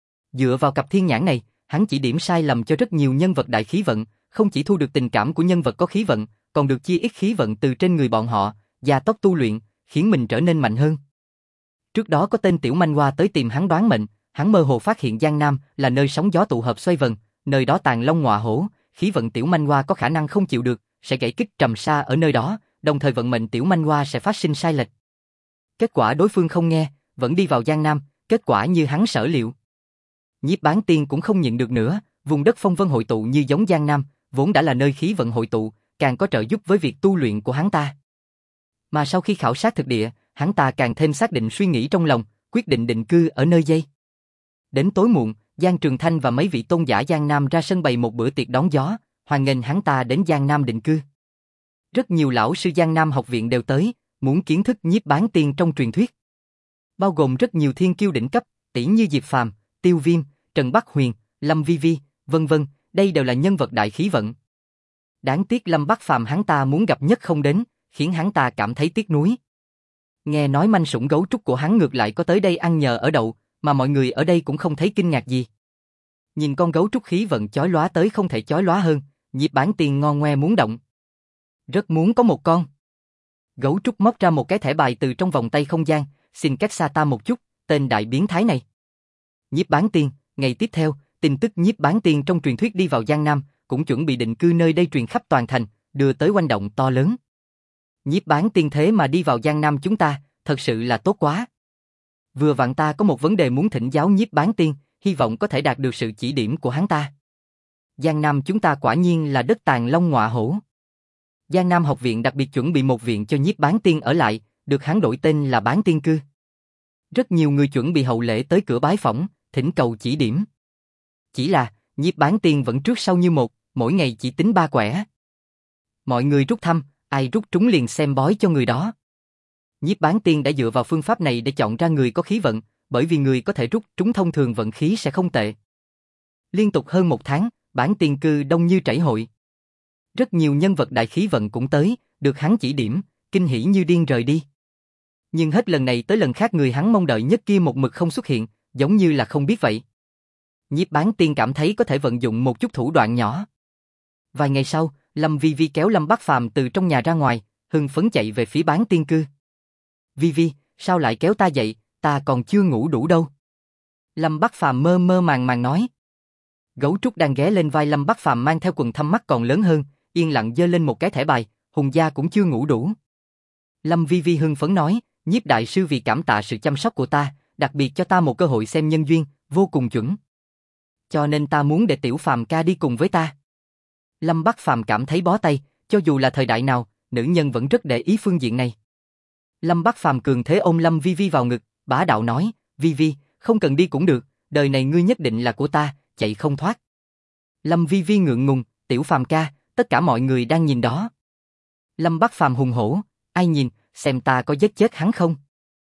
Dựa vào cặp thiên nhãn này, hắn chỉ điểm sai lầm cho rất nhiều nhân vật đại khí vận, không chỉ thu được tình cảm của nhân vật có khí vận, còn được chia ít khí vận từ trên người bọn họ, gia tốc tu luyện, khiến mình trở nên mạnh hơn. Trước đó có tên Tiểu Manh Hoa tới tìm hắn đoán mệnh, hắn mơ hồ phát hiện Giang Nam là nơi sóng gió tụ hợp xoay vần, nơi đó tàn long ngọa hổ, khí vận Tiểu Manh Hoa có khả năng không chịu được, sẽ gãy kích trầm sa ở nơi đó, đồng thời vận mệnh Tiểu Manh Hoa sẽ phát sinh sai lệch. Kết quả đối phương không nghe, vẫn đi vào Giang Nam, kết quả như hắn sở liệu. Nhiếp Bán Tiên cũng không nhịn được nữa, vùng đất phong vân hội tụ như giống Giang Nam, vốn đã là nơi khí vận hội tụ, càng có trợ giúp với việc tu luyện của hắn ta. Mà sau khi khảo sát thực địa, hắn ta càng thêm xác định suy nghĩ trong lòng, quyết định định cư ở nơi đây. Đến tối muộn, Giang Trường Thanh và mấy vị tôn giả Giang Nam ra sân bày một bữa tiệc đón gió, hoan nghênh hắn ta đến Giang Nam định cư. Rất nhiều lão sư Giang Nam học viện đều tới, muốn kiến thức Nhiếp Bán Tiên trong truyền thuyết. Bao gồm rất nhiều thiên kiêu đỉnh cấp, tỷ như Diệp Phàm, Tiêu Viêm, Trần Bắc Huyền, Lâm Vi Vi, vân vân, đây đều là nhân vật đại khí vận. Đáng tiếc Lâm Bắc Phàm hắn ta muốn gặp nhất không đến, khiến hắn ta cảm thấy tiếc nuối. Nghe nói manh sủng gấu trúc của hắn ngược lại có tới đây ăn nhờ ở đậu, mà mọi người ở đây cũng không thấy kinh ngạc gì. Nhìn con gấu trúc khí vận chói lóa tới không thể chói lóa hơn, Nhiếp Bán Tiên ngon ngoe muốn động. Rất muốn có một con. Gấu trúc móc ra một cái thẻ bài từ trong vòng tay không gian, xin cách xa ta một chút, tên đại biến thái này. Nhiếp Bán Tiên, ngày tiếp theo, tin tức Nhiếp Bán Tiên trong truyền thuyết đi vào Giang Nam, cũng chuẩn bị định cư nơi đây truyền khắp toàn thành, đưa tới oanh động to lớn. Nhiếp Bán Tiên thế mà đi vào Giang Nam chúng ta, thật sự là tốt quá. Vừa vặn ta có một vấn đề muốn thỉnh giáo Nhiếp Bán Tiên, hy vọng có thể đạt được sự chỉ điểm của hắn ta. Giang Nam chúng ta quả nhiên là đất tàn long ngọa hổ. Giang Nam học viện đặc biệt chuẩn bị một viện cho Nhiếp Bán Tiên ở lại, được hắn đổi tên là Bán Tiên Cư. Rất nhiều người chuẩn bị hậu lễ tới cửa bái phỏng, thỉnh cầu chỉ điểm. Chỉ là, Nhiếp Bán Tiên vẫn trước sau như một, mỗi ngày chỉ tính 3 quẻ. Mọi người rút thăm, ai rút trúng liền xem bói cho người đó. Nhiếp Bán Tiên đã dựa vào phương pháp này để chọn ra người có khí vận, bởi vì người có thể rút trúng thông thường vận khí sẽ không tệ. Liên tục hơn 1 tháng, Bán Tiên Cư đông như chảy hội. Rất nhiều nhân vật đại khí vận cũng tới, được hắn chỉ điểm, kinh hỉ như điên rời đi. Nhưng hết lần này tới lần khác người hắn mong đợi nhất kia một mực không xuất hiện, giống như là không biết vậy. Nhiếp Bán Tiên cảm thấy có thể vận dụng một chút thủ đoạn nhỏ. Vài ngày sau, Lâm Vi Vi kéo Lâm Bắc Phàm từ trong nhà ra ngoài, hưng phấn chạy về phía Bán Tiên Cư. Vi Vi, sao lại kéo ta dậy, ta còn chưa ngủ đủ đâu. Lâm Bắc Phàm mơ mơ màng màng nói. Gấu trúc đang ghé lên vai Lâm Bắc Phàm mang theo quần thâm mắt còn lớn hơn, yên lặng giơ lên một cái thẻ bài, Hùng gia cũng chưa ngủ đủ. Lâm Vi Vi hưng phấn nói, Nhiếp đại sư vì cảm tạ sự chăm sóc của ta, đặc biệt cho ta một cơ hội xem nhân duyên, vô cùng chuẩn. Cho nên ta muốn để Tiểu Phàm ca đi cùng với ta. Lâm Bắc Phàm cảm thấy bó tay, cho dù là thời đại nào, nữ nhân vẫn rất để ý phương diện này. Lâm Bắc Phàm cường thế ôm Lâm Vi Vi vào ngực, bá đạo nói, Vi Vi, không cần đi cũng được, đời này ngươi nhất định là của ta, chạy không thoát. Lâm Vi Vi ngượng ngùng, Tiểu Phàm ca, tất cả mọi người đang nhìn đó. Lâm Bắc Phàm hùng hổ, ai nhìn, xem ta có giết chết hắn không.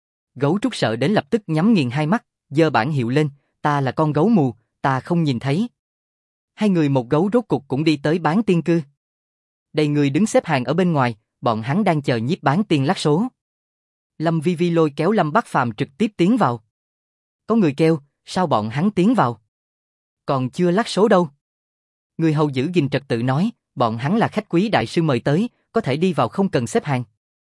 Gấu trúc sợ đến lập tức nhắm nghiền hai mắt, giơ bảng hiệu lên, ta là con gấu mù, ta không nhìn thấy. Hai người một gấu rốt cục cũng đi tới Bán Tiên Cư. Đầy người đứng xếp hàng ở bên ngoài, bọn hắn đang chờ Nhiếp Bán Tiên lắc số. Lâm Vi Vi lôi kéo Lâm Bắc Phàm trực tiếp tiến vào. Có người kêu, sao bọn hắn tiến vào? Còn chưa lắc số đâu. Người hầu giữ gìn trật tự nói, bọn hắn là khách quý đại sư mời tới, có thể đi vào không cần xếp hàng.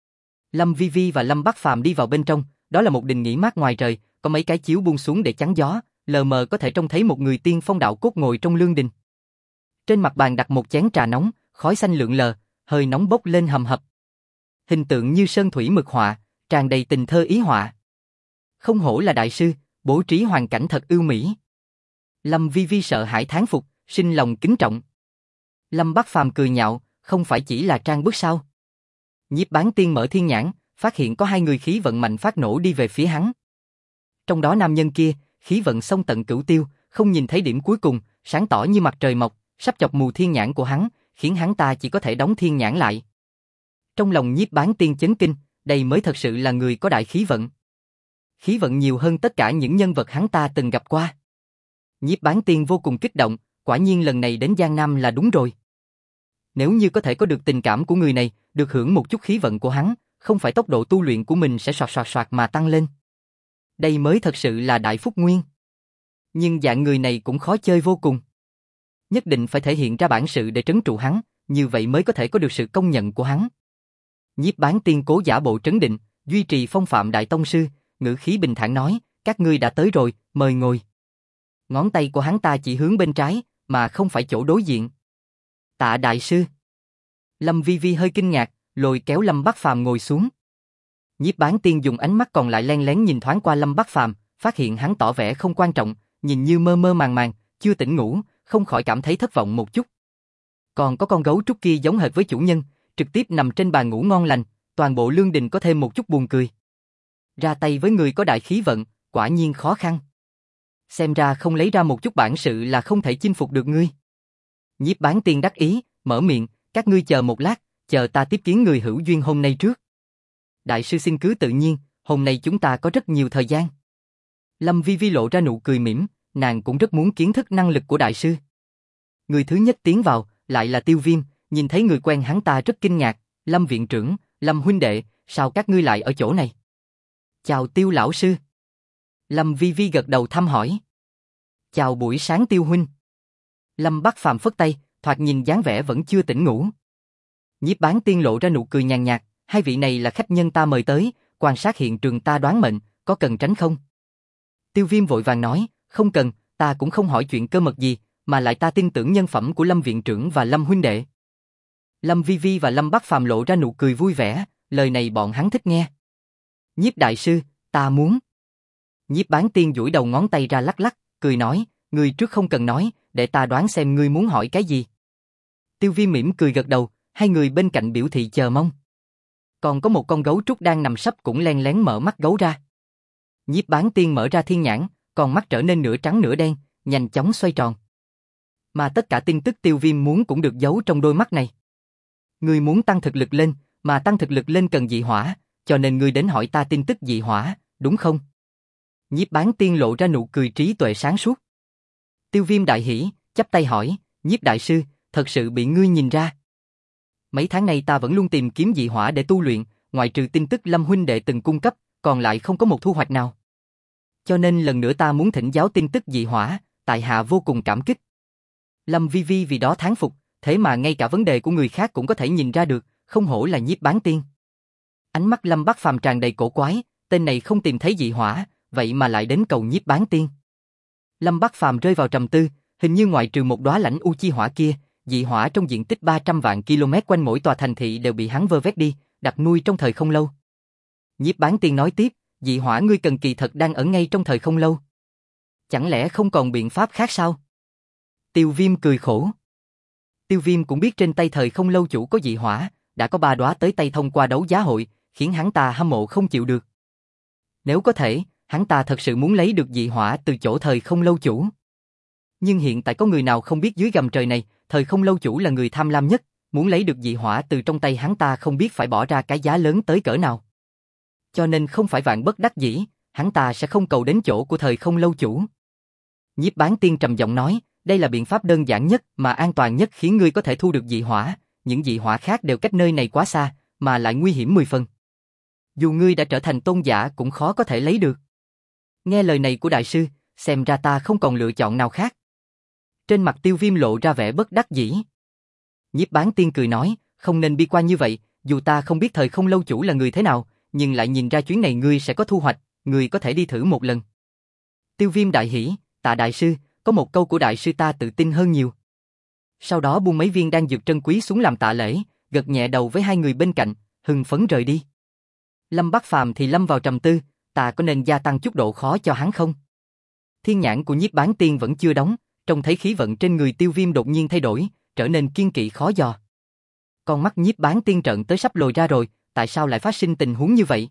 Lâm Vi Vi và Lâm Bắc Phàm đi vào bên trong, đó là một đình nghỉ mát ngoài trời, có mấy cái chiếu buông xuống để chắn gió, lờ mờ có thể trông thấy một người tiên phong đạo cốt ngồi trong lương đình. Trên mặt bàn đặt một chén trà nóng, khói xanh lượn lờ, hơi nóng bốc lên hầm hập. Hình tượng như sơn thủy mực họa, tràn đầy tình thơ ý họa. Không hổ là đại sư, bố trí hoàn cảnh thật ưu mỹ. Lâm Vi Vi sợ hãi thán phục, sinh lòng kính trọng. Lâm Bắc Phàm cười nhạo, không phải chỉ là trang bức sao? Nhiếp Bán Tiên mở thiên nhãn, phát hiện có hai người khí vận mạnh phát nổ đi về phía hắn. Trong đó nam nhân kia, khí vận xông tận cửu tiêu, không nhìn thấy điểm cuối cùng, sáng tỏ như mặt trời mọc, sắp chọc mù thiên nhãn của hắn, khiến hắn ta chỉ có thể đóng thiên nhãn lại. Trong lòng Nhiếp Bán Tiên chấn kinh, đây mới thật sự là người có đại khí vận. Khí vận nhiều hơn tất cả những nhân vật hắn ta từng gặp qua. Nhiếp Bán Tiên vô cùng kích động, quả nhiên lần này đến Giang Nam là đúng rồi. Nếu như có thể có được tình cảm của người này, được hưởng một chút khí vận của hắn, không phải tốc độ tu luyện của mình sẽ soạt soạt soạt mà tăng lên. Đây mới thật sự là đại phúc nguyên. Nhưng dạng người này cũng khó chơi vô cùng. Nhất định phải thể hiện ra bản sự để trấn trụ hắn, như vậy mới có thể có được sự công nhận của hắn. Nhiếp Bán Tiên cố giả bộ trấn định, duy trì phong phạm đại tông sư, ngữ khí bình thản nói, các ngươi đã tới rồi, mời ngồi. Ngón tay của hắn ta chỉ hướng bên trái, mà không phải chỗ đối diện. Tạ đại sư. Lâm Vi Vi hơi kinh ngạc, lôi kéo Lâm Bắc Phàm ngồi xuống. Nhiếp Bán Tiên dùng ánh mắt còn lại len lén nhìn thoáng qua Lâm Bắc Phàm, phát hiện hắn tỏ vẻ không quan trọng, nhìn như mơ mơ màng màng, chưa tỉnh ngủ, không khỏi cảm thấy thất vọng một chút. Còn có con gấu trúc kia giống hệt với chủ nhân, trực tiếp nằm trên bàn ngủ ngon lành, toàn bộ lương đình có thêm một chút buồn cười. Ra tay với người có đại khí vận, quả nhiên khó khăn. Xem ra không lấy ra một chút bản sự là không thể chinh phục được ngươi. Nhiếp Bán Tiên đắc ý, mở miệng, các ngươi chờ một lát, chờ ta tiếp kiến người hữu duyên hôm nay trước. Đại sư xin cứ tự nhiên, hôm nay chúng ta có rất nhiều thời gian. Lâm Vi Vi lộ ra nụ cười mỉm, nàng cũng rất muốn kiến thức năng lực của đại sư. Người thứ nhất tiến vào, lại là Tiêu Viêm, nhìn thấy người quen hắn ta rất kinh ngạc, Lâm viện trưởng, Lâm huynh đệ, sao các ngươi lại ở chỗ này? Chào Tiêu lão sư. Lâm Vi Vi gật đầu thăm hỏi. Chào buổi sáng Tiêu huynh. Lâm Bắc Phàm phất tay, thoạt nhìn dáng vẻ vẫn chưa tỉnh ngủ. Nhiếp Bán Tiên lộ ra nụ cười nhàn nhạt, hai vị này là khách nhân ta mời tới, quan sát hiện trường ta đoán mệnh, có cần tránh không? Tiêu Viêm vội vàng nói, không cần, ta cũng không hỏi chuyện cơ mật gì, mà lại ta tin tưởng nhân phẩm của Lâm viện trưởng và Lâm huynh đệ. Lâm Vi Vi và Lâm Bắc Phàm lộ ra nụ cười vui vẻ, lời này bọn hắn thích nghe. Nhiếp đại sư, ta muốn. Nhiếp Bán Tiên duỗi đầu ngón tay ra lắc lắc, cười nói, ngươi trước không cần nói, để ta đoán xem ngươi muốn hỏi cái gì. Tiêu Viêm mỉm cười gật đầu, hai người bên cạnh biểu thị chờ mong. Còn có một con gấu trúc đang nằm sấp cũng len lén mở mắt gấu ra. Nhiếp Bán Tiên mở ra thiên nhãn, con mắt trở nên nửa trắng nửa đen, nhanh chóng xoay tròn. Mà tất cả tin tức Tiêu Viêm muốn cũng được giấu trong đôi mắt này. Ngươi muốn tăng thực lực lên, mà tăng thực lực lên cần dị hỏa, cho nên ngươi đến hỏi ta tin tức dị hỏa, đúng không? Nhiếp Bán Tiên lộ ra nụ cười trí tuệ sáng suốt. Tiêu Viêm đại hỉ, chắp tay hỏi, Nhiếp đại sư, thật sự bị ngươi nhìn ra. Mấy tháng nay ta vẫn luôn tìm kiếm dị hỏa để tu luyện, ngoại trừ tin tức Lâm huynh đệ từng cung cấp, còn lại không có một thu hoạch nào. Cho nên lần nữa ta muốn thỉnh giáo tin tức dị hỏa, tại hạ vô cùng cảm kích. Lâm Vi Vi vì đó thán phục, thế mà ngay cả vấn đề của người khác cũng có thể nhìn ra được, không hổ là Nhiếp Bán Tiên. Ánh mắt Lâm Bắc Phàm tràn đầy cổ quái, tên này không tìm thấy dị hỏa, vậy mà lại đến cầu Nhiếp Bán Tiên. Lâm Bắc Phàm rơi vào trầm tư, hình như ngoại trừ một đóa lãnh u chi hỏa kia, dị hỏa trong diện tích 300 vạn km quanh mỗi tòa thành thị đều bị hắn vơ vét đi, đặt nuôi trong thời không lâu. Nhiếp Bán Tiên nói tiếp, dị hỏa ngươi cần kỳ thật đang ở ngay trong thời không lâu. Chẳng lẽ không còn biện pháp khác sao? Tiêu Viêm cười khổ. Tiêu Viêm cũng biết trên tay thời không lâu chủ có dị hỏa, đã có 3 đóa tới tay thông qua đấu giá hội, khiến hắn ta hâm mộ không chịu được. Nếu có thể, hắn ta thật sự muốn lấy được dị hỏa từ chỗ thời không lâu chủ. Nhưng hiện tại có người nào không biết dưới gầm trời này, thời không lâu chủ là người tham lam nhất, muốn lấy được dị hỏa từ trong tay hắn ta không biết phải bỏ ra cái giá lớn tới cỡ nào. Cho nên không phải vạn bất đắc dĩ, hắn ta sẽ không cầu đến chỗ của thời không lâu chủ. Nhiếp Bán Tiên trầm giọng nói, đây là biện pháp đơn giản nhất mà an toàn nhất khiến ngươi có thể thu được dị hỏa, những dị hỏa khác đều cách nơi này quá xa, mà lại nguy hiểm 10 phần. Dù ngươi đã trở thành tôn giả cũng khó có thể lấy được. Nghe lời này của đại sư, xem ra ta không còn lựa chọn nào khác. Trên mặt Tiêu Viêm lộ ra vẻ bất đắc dĩ. Nhiếp Bán Tiên cười nói, không nên bi quan như vậy, dù ta không biết thời không lâu chủ là người thế nào, nhưng lại nhìn ra chuyến này ngươi sẽ có thu hoạch, ngươi có thể đi thử một lần. Tiêu Viêm đại hỉ, tạ đại sư, có một câu của đại sư ta tự tin hơn nhiều. Sau đó buông mấy viên đan dược trân quý xuống làm tạ lễ, gật nhẹ đầu với hai người bên cạnh, hưng phấn rời đi. Lâm Bắc Phàm thì lâm vào trầm tư, ta có nên gia tăng chút độ khó cho hắn không? Thiên nhãn của Nhiếp Bán Tiên vẫn chưa đóng, trông thấy khí vận trên người Tiêu Viêm đột nhiên thay đổi, trở nên kiên kỵ khó dò. Con mắt Nhiếp Bán Tiên trợn tới sắp lồi ra rồi, tại sao lại phát sinh tình huống như vậy?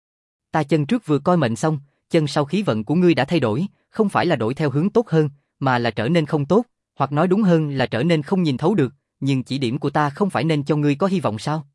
Ta chân trước vừa coi mệnh xong, chân sau khí vận của ngươi đã thay đổi, không phải là đổi theo hướng tốt hơn, mà là trở nên không tốt, hoặc nói đúng hơn là trở nên không nhìn thấu được, nhưng chỉ điểm của ta không phải nên cho ngươi có hy vọng sao?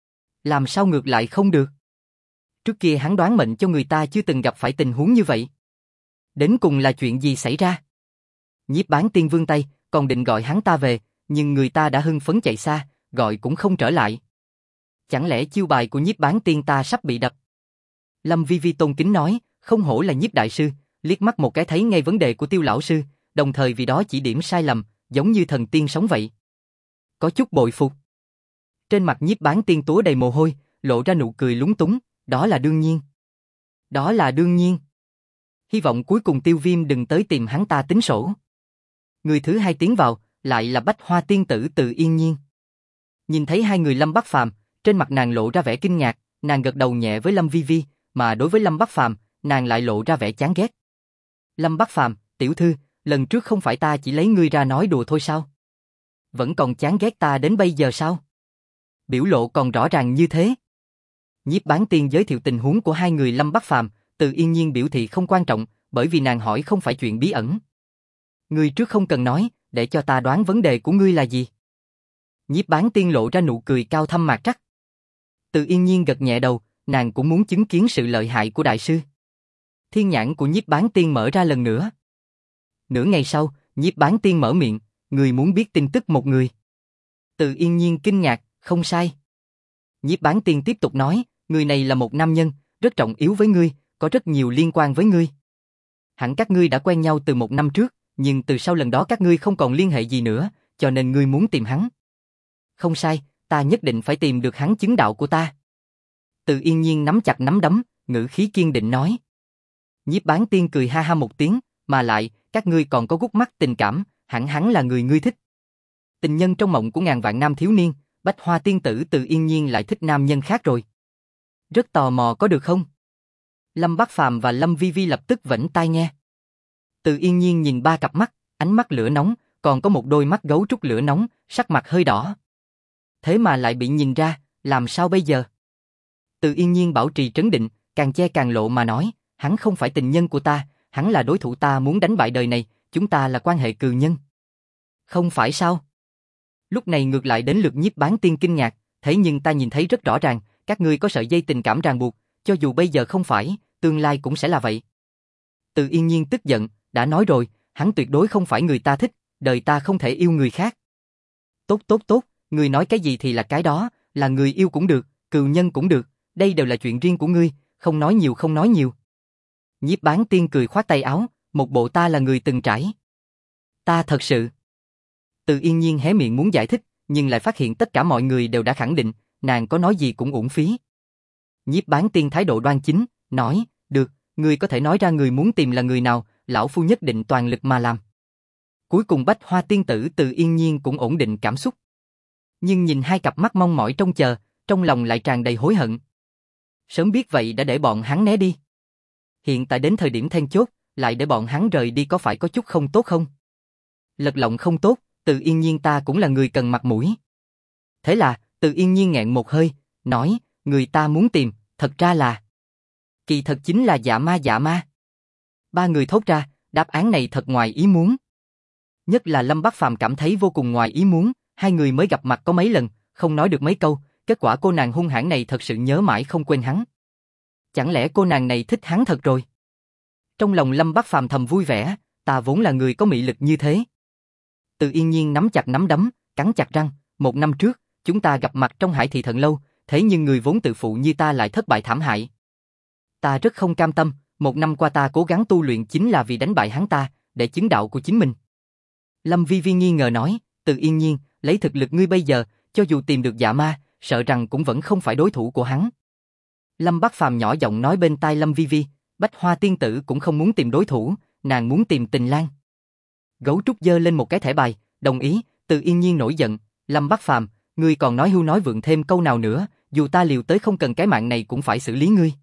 Làm sao ngược lại không được? Trước kia hắn đoán mệnh cho người ta chưa từng gặp phải tình huống như vậy. Đến cùng là chuyện gì xảy ra? Nhiếp Bán Tiên vươn tay, còn định gọi hắn ta về, nhưng người ta đã hưng phấn chạy xa, gọi cũng không trở lại. Chẳng lẽ chiêu bài của Nhiếp Bán Tiên ta sắp bị đập? Lâm Vi Vi tôn kính nói, không hổ là Nhiếp đại sư, liếc mắt một cái thấy ngay vấn đề của Tiêu lão sư, đồng thời vì đó chỉ điểm sai lầm, giống như thần tiên sống vậy. Có chút bội phục. Trên mặt Nhiếp Bán Tiên túa đầy mồ hôi, lộ ra nụ cười lúng túng, đó là đương nhiên. Đó là đương nhiên. Hy vọng cuối cùng Tiêu Viêm đừng tới tìm hắn ta tính sổ. Người thứ hai tiến vào, lại là Bách Hoa tiên tử Từ Yên Nhiên. Nhìn thấy hai người Lâm Bắc Phàm, trên mặt nàng lộ ra vẻ kinh ngạc, nàng gật đầu nhẹ với Lâm Vi Vi, mà đối với Lâm Bắc Phàm, nàng lại lộ ra vẻ chán ghét. Lâm Bắc Phàm, tiểu thư, lần trước không phải ta chỉ lấy ngươi ra nói đùa thôi sao? Vẫn còn chán ghét ta đến bây giờ sao? Biểu lộ còn rõ ràng như thế. Nhiếp Bán Tiên giới thiệu tình huống của hai người Lâm Bắc Phàm, Từ Yên Nhiên biểu thị không quan trọng, bởi vì nàng hỏi không phải chuyện bí ẩn. Ngươi trước không cần nói, để cho ta đoán vấn đề của ngươi là gì. Nhiếp Bán Tiên lộ ra nụ cười cao thâm mạc trắc. Từ Yên Nhiên gật nhẹ đầu, nàng cũng muốn chứng kiến sự lợi hại của đại sư. Thiên nhãn của Nhiếp Bán Tiên mở ra lần nữa. Nửa ngày sau, Nhiếp Bán Tiên mở miệng, người muốn biết tin tức một người. Từ Yên Nhiên kinh ngạc, không sai. Nhiếp Bán Tiên tiếp tục nói, người này là một nam nhân, rất trọng yếu với ngươi, có rất nhiều liên quan với ngươi. hẳn các ngươi đã quen nhau từ 1 năm trước, nhưng từ sau lần đó các ngươi không còn liên hệ gì nữa, cho nên ngươi muốn tìm hắn. Không sai, ta nhất định phải tìm được hắn chứng đạo của ta. Từ Yên Nhiên nắm chặt nắm đấm, ngữ khí kiên định nói. Nhiếp Bán Tiên cười ha ha một tiếng, mà lại, các ngươi còn có gút mắt tình cảm, hẳn hắn là người ngươi thích. Tình nhân trong mộng của ngàn vạn nam thiếu niên, Bách Hoa tiên tử Từ Yên Nhiên lại thích nam nhân khác rồi. Rất tò mò có được không? Lâm Bác Phàm và Lâm Vi Vi lập tức vểnh tai nghe. Từ Yên Nhiên nhìn ba cặp mắt, ánh mắt lửa nóng, còn có một đôi mắt gấu trúc lửa nóng, sắc mặt hơi đỏ. Thế mà lại bị nhìn ra, làm sao bây giờ? Từ Yên Nhiên bảo trì trấn định, càng che càng lộ mà nói, hắn không phải tình nhân của ta, hắn là đối thủ ta muốn đánh bại đời này, chúng ta là quan hệ cừu nhân. Không phải sao? Lúc này ngược lại đến lượt Nhiếp Bán Tiên kinh ngạc, thế nhưng ta nhìn thấy rất rõ ràng, các ngươi có sợi dây tình cảm ràng buộc, cho dù bây giờ không phải, tương lai cũng sẽ là vậy. Từ Yên Nhiên tức giận, đã nói rồi, hắn tuyệt đối không phải người ta thích, đời ta không thể yêu người khác. Tốt tốt tốt, ngươi nói cái gì thì là cái đó, là người yêu cũng được, cừu nhân cũng được, đây đều là chuyện riêng của ngươi, không nói nhiều không nói nhiều. Nhiếp Bán Tiên cười khoát tay áo, một bộ ta là người từng trải. Ta thật sự. Từ Yên Nhiên hé miệng muốn giải thích, nhưng lại phát hiện tất cả mọi người đều đã khẳng định, nàng có nói gì cũng uổng phí. Nhiếp Bán Tiên thái độ đoan chính, nói, được, ngươi có thể nói ra người muốn tìm là người nào, lão phu nhất định toàn lực mà làm. Cuối cùng Bách Hoa tiên tử Từ Yên Nhiên cũng ổn định cảm xúc. Nhưng nhìn hai cặp mắt mong mỏi trông chờ, trong lòng lại tràn đầy hối hận. Sớm biết vậy đã để bọn hắn né đi. Hiện tại đến thời điểm then chốt, lại để bọn hắn rời đi có phải có chút không tốt không? Lật lọng không tốt, Từ Yên Nhiên ta cũng là người cần mặt mũi. Thế là, Từ Yên Nhiên nghẹn một hơi, nói, người ta muốn tìm, thật ra là... Kỳ thật chính là dạ ma dạ ma. Ba người thốt ra, đáp án này thật ngoài ý muốn. Nhất là Lâm Bác Phàm cảm thấy vô cùng ngoài ý muốn, hai người mới gặp mặt có mấy lần, không nói được mấy câu, kết quả cô nàng hung hãn này thật sự nhớ mãi không quên hắn. Chẳng lẽ cô nàng này thích hắn thật rồi? Trong lòng Lâm Bác Phàm thầm vui vẻ, ta vốn là người có mị lực như thế. Từ Yên Nhiên nắm chặt nắm đấm, cắn chặt răng, 1 năm trước, chúng ta gặp mặt trong Hải Thị Thần Lâu, thế nhưng người vốn tự phụ như ta lại thất bại thảm hại. Ta rất không cam tâm, 1 năm qua ta cố gắng tu luyện chính là vì đánh bại hắn ta, để chứng đạo của chính mình. Lâm Vi Vi nghi ngờ nói, Từ Yên Nhiên, lấy thực lực ngươi bây giờ, cho dù tìm được dạ ma, sợ rằng cũng vẫn không phải đối thủ của hắn. Lâm Bác Phàm nhỏ giọng nói bên tai Lâm Vi Vi, Bách Hoa tiên tử cũng không muốn tìm đối thủ, nàng muốn tìm Tình Lang. Gấu trúc giơ lên một cái thẻ bài, đồng ý. Từ Yên Nhiên nổi giận, Lâm Bác Phàm, ngươi còn nói hưu nói vượng thêm câu nào nữa, dù ta liều tới không cần cái mạng này cũng phải xử lý ngươi.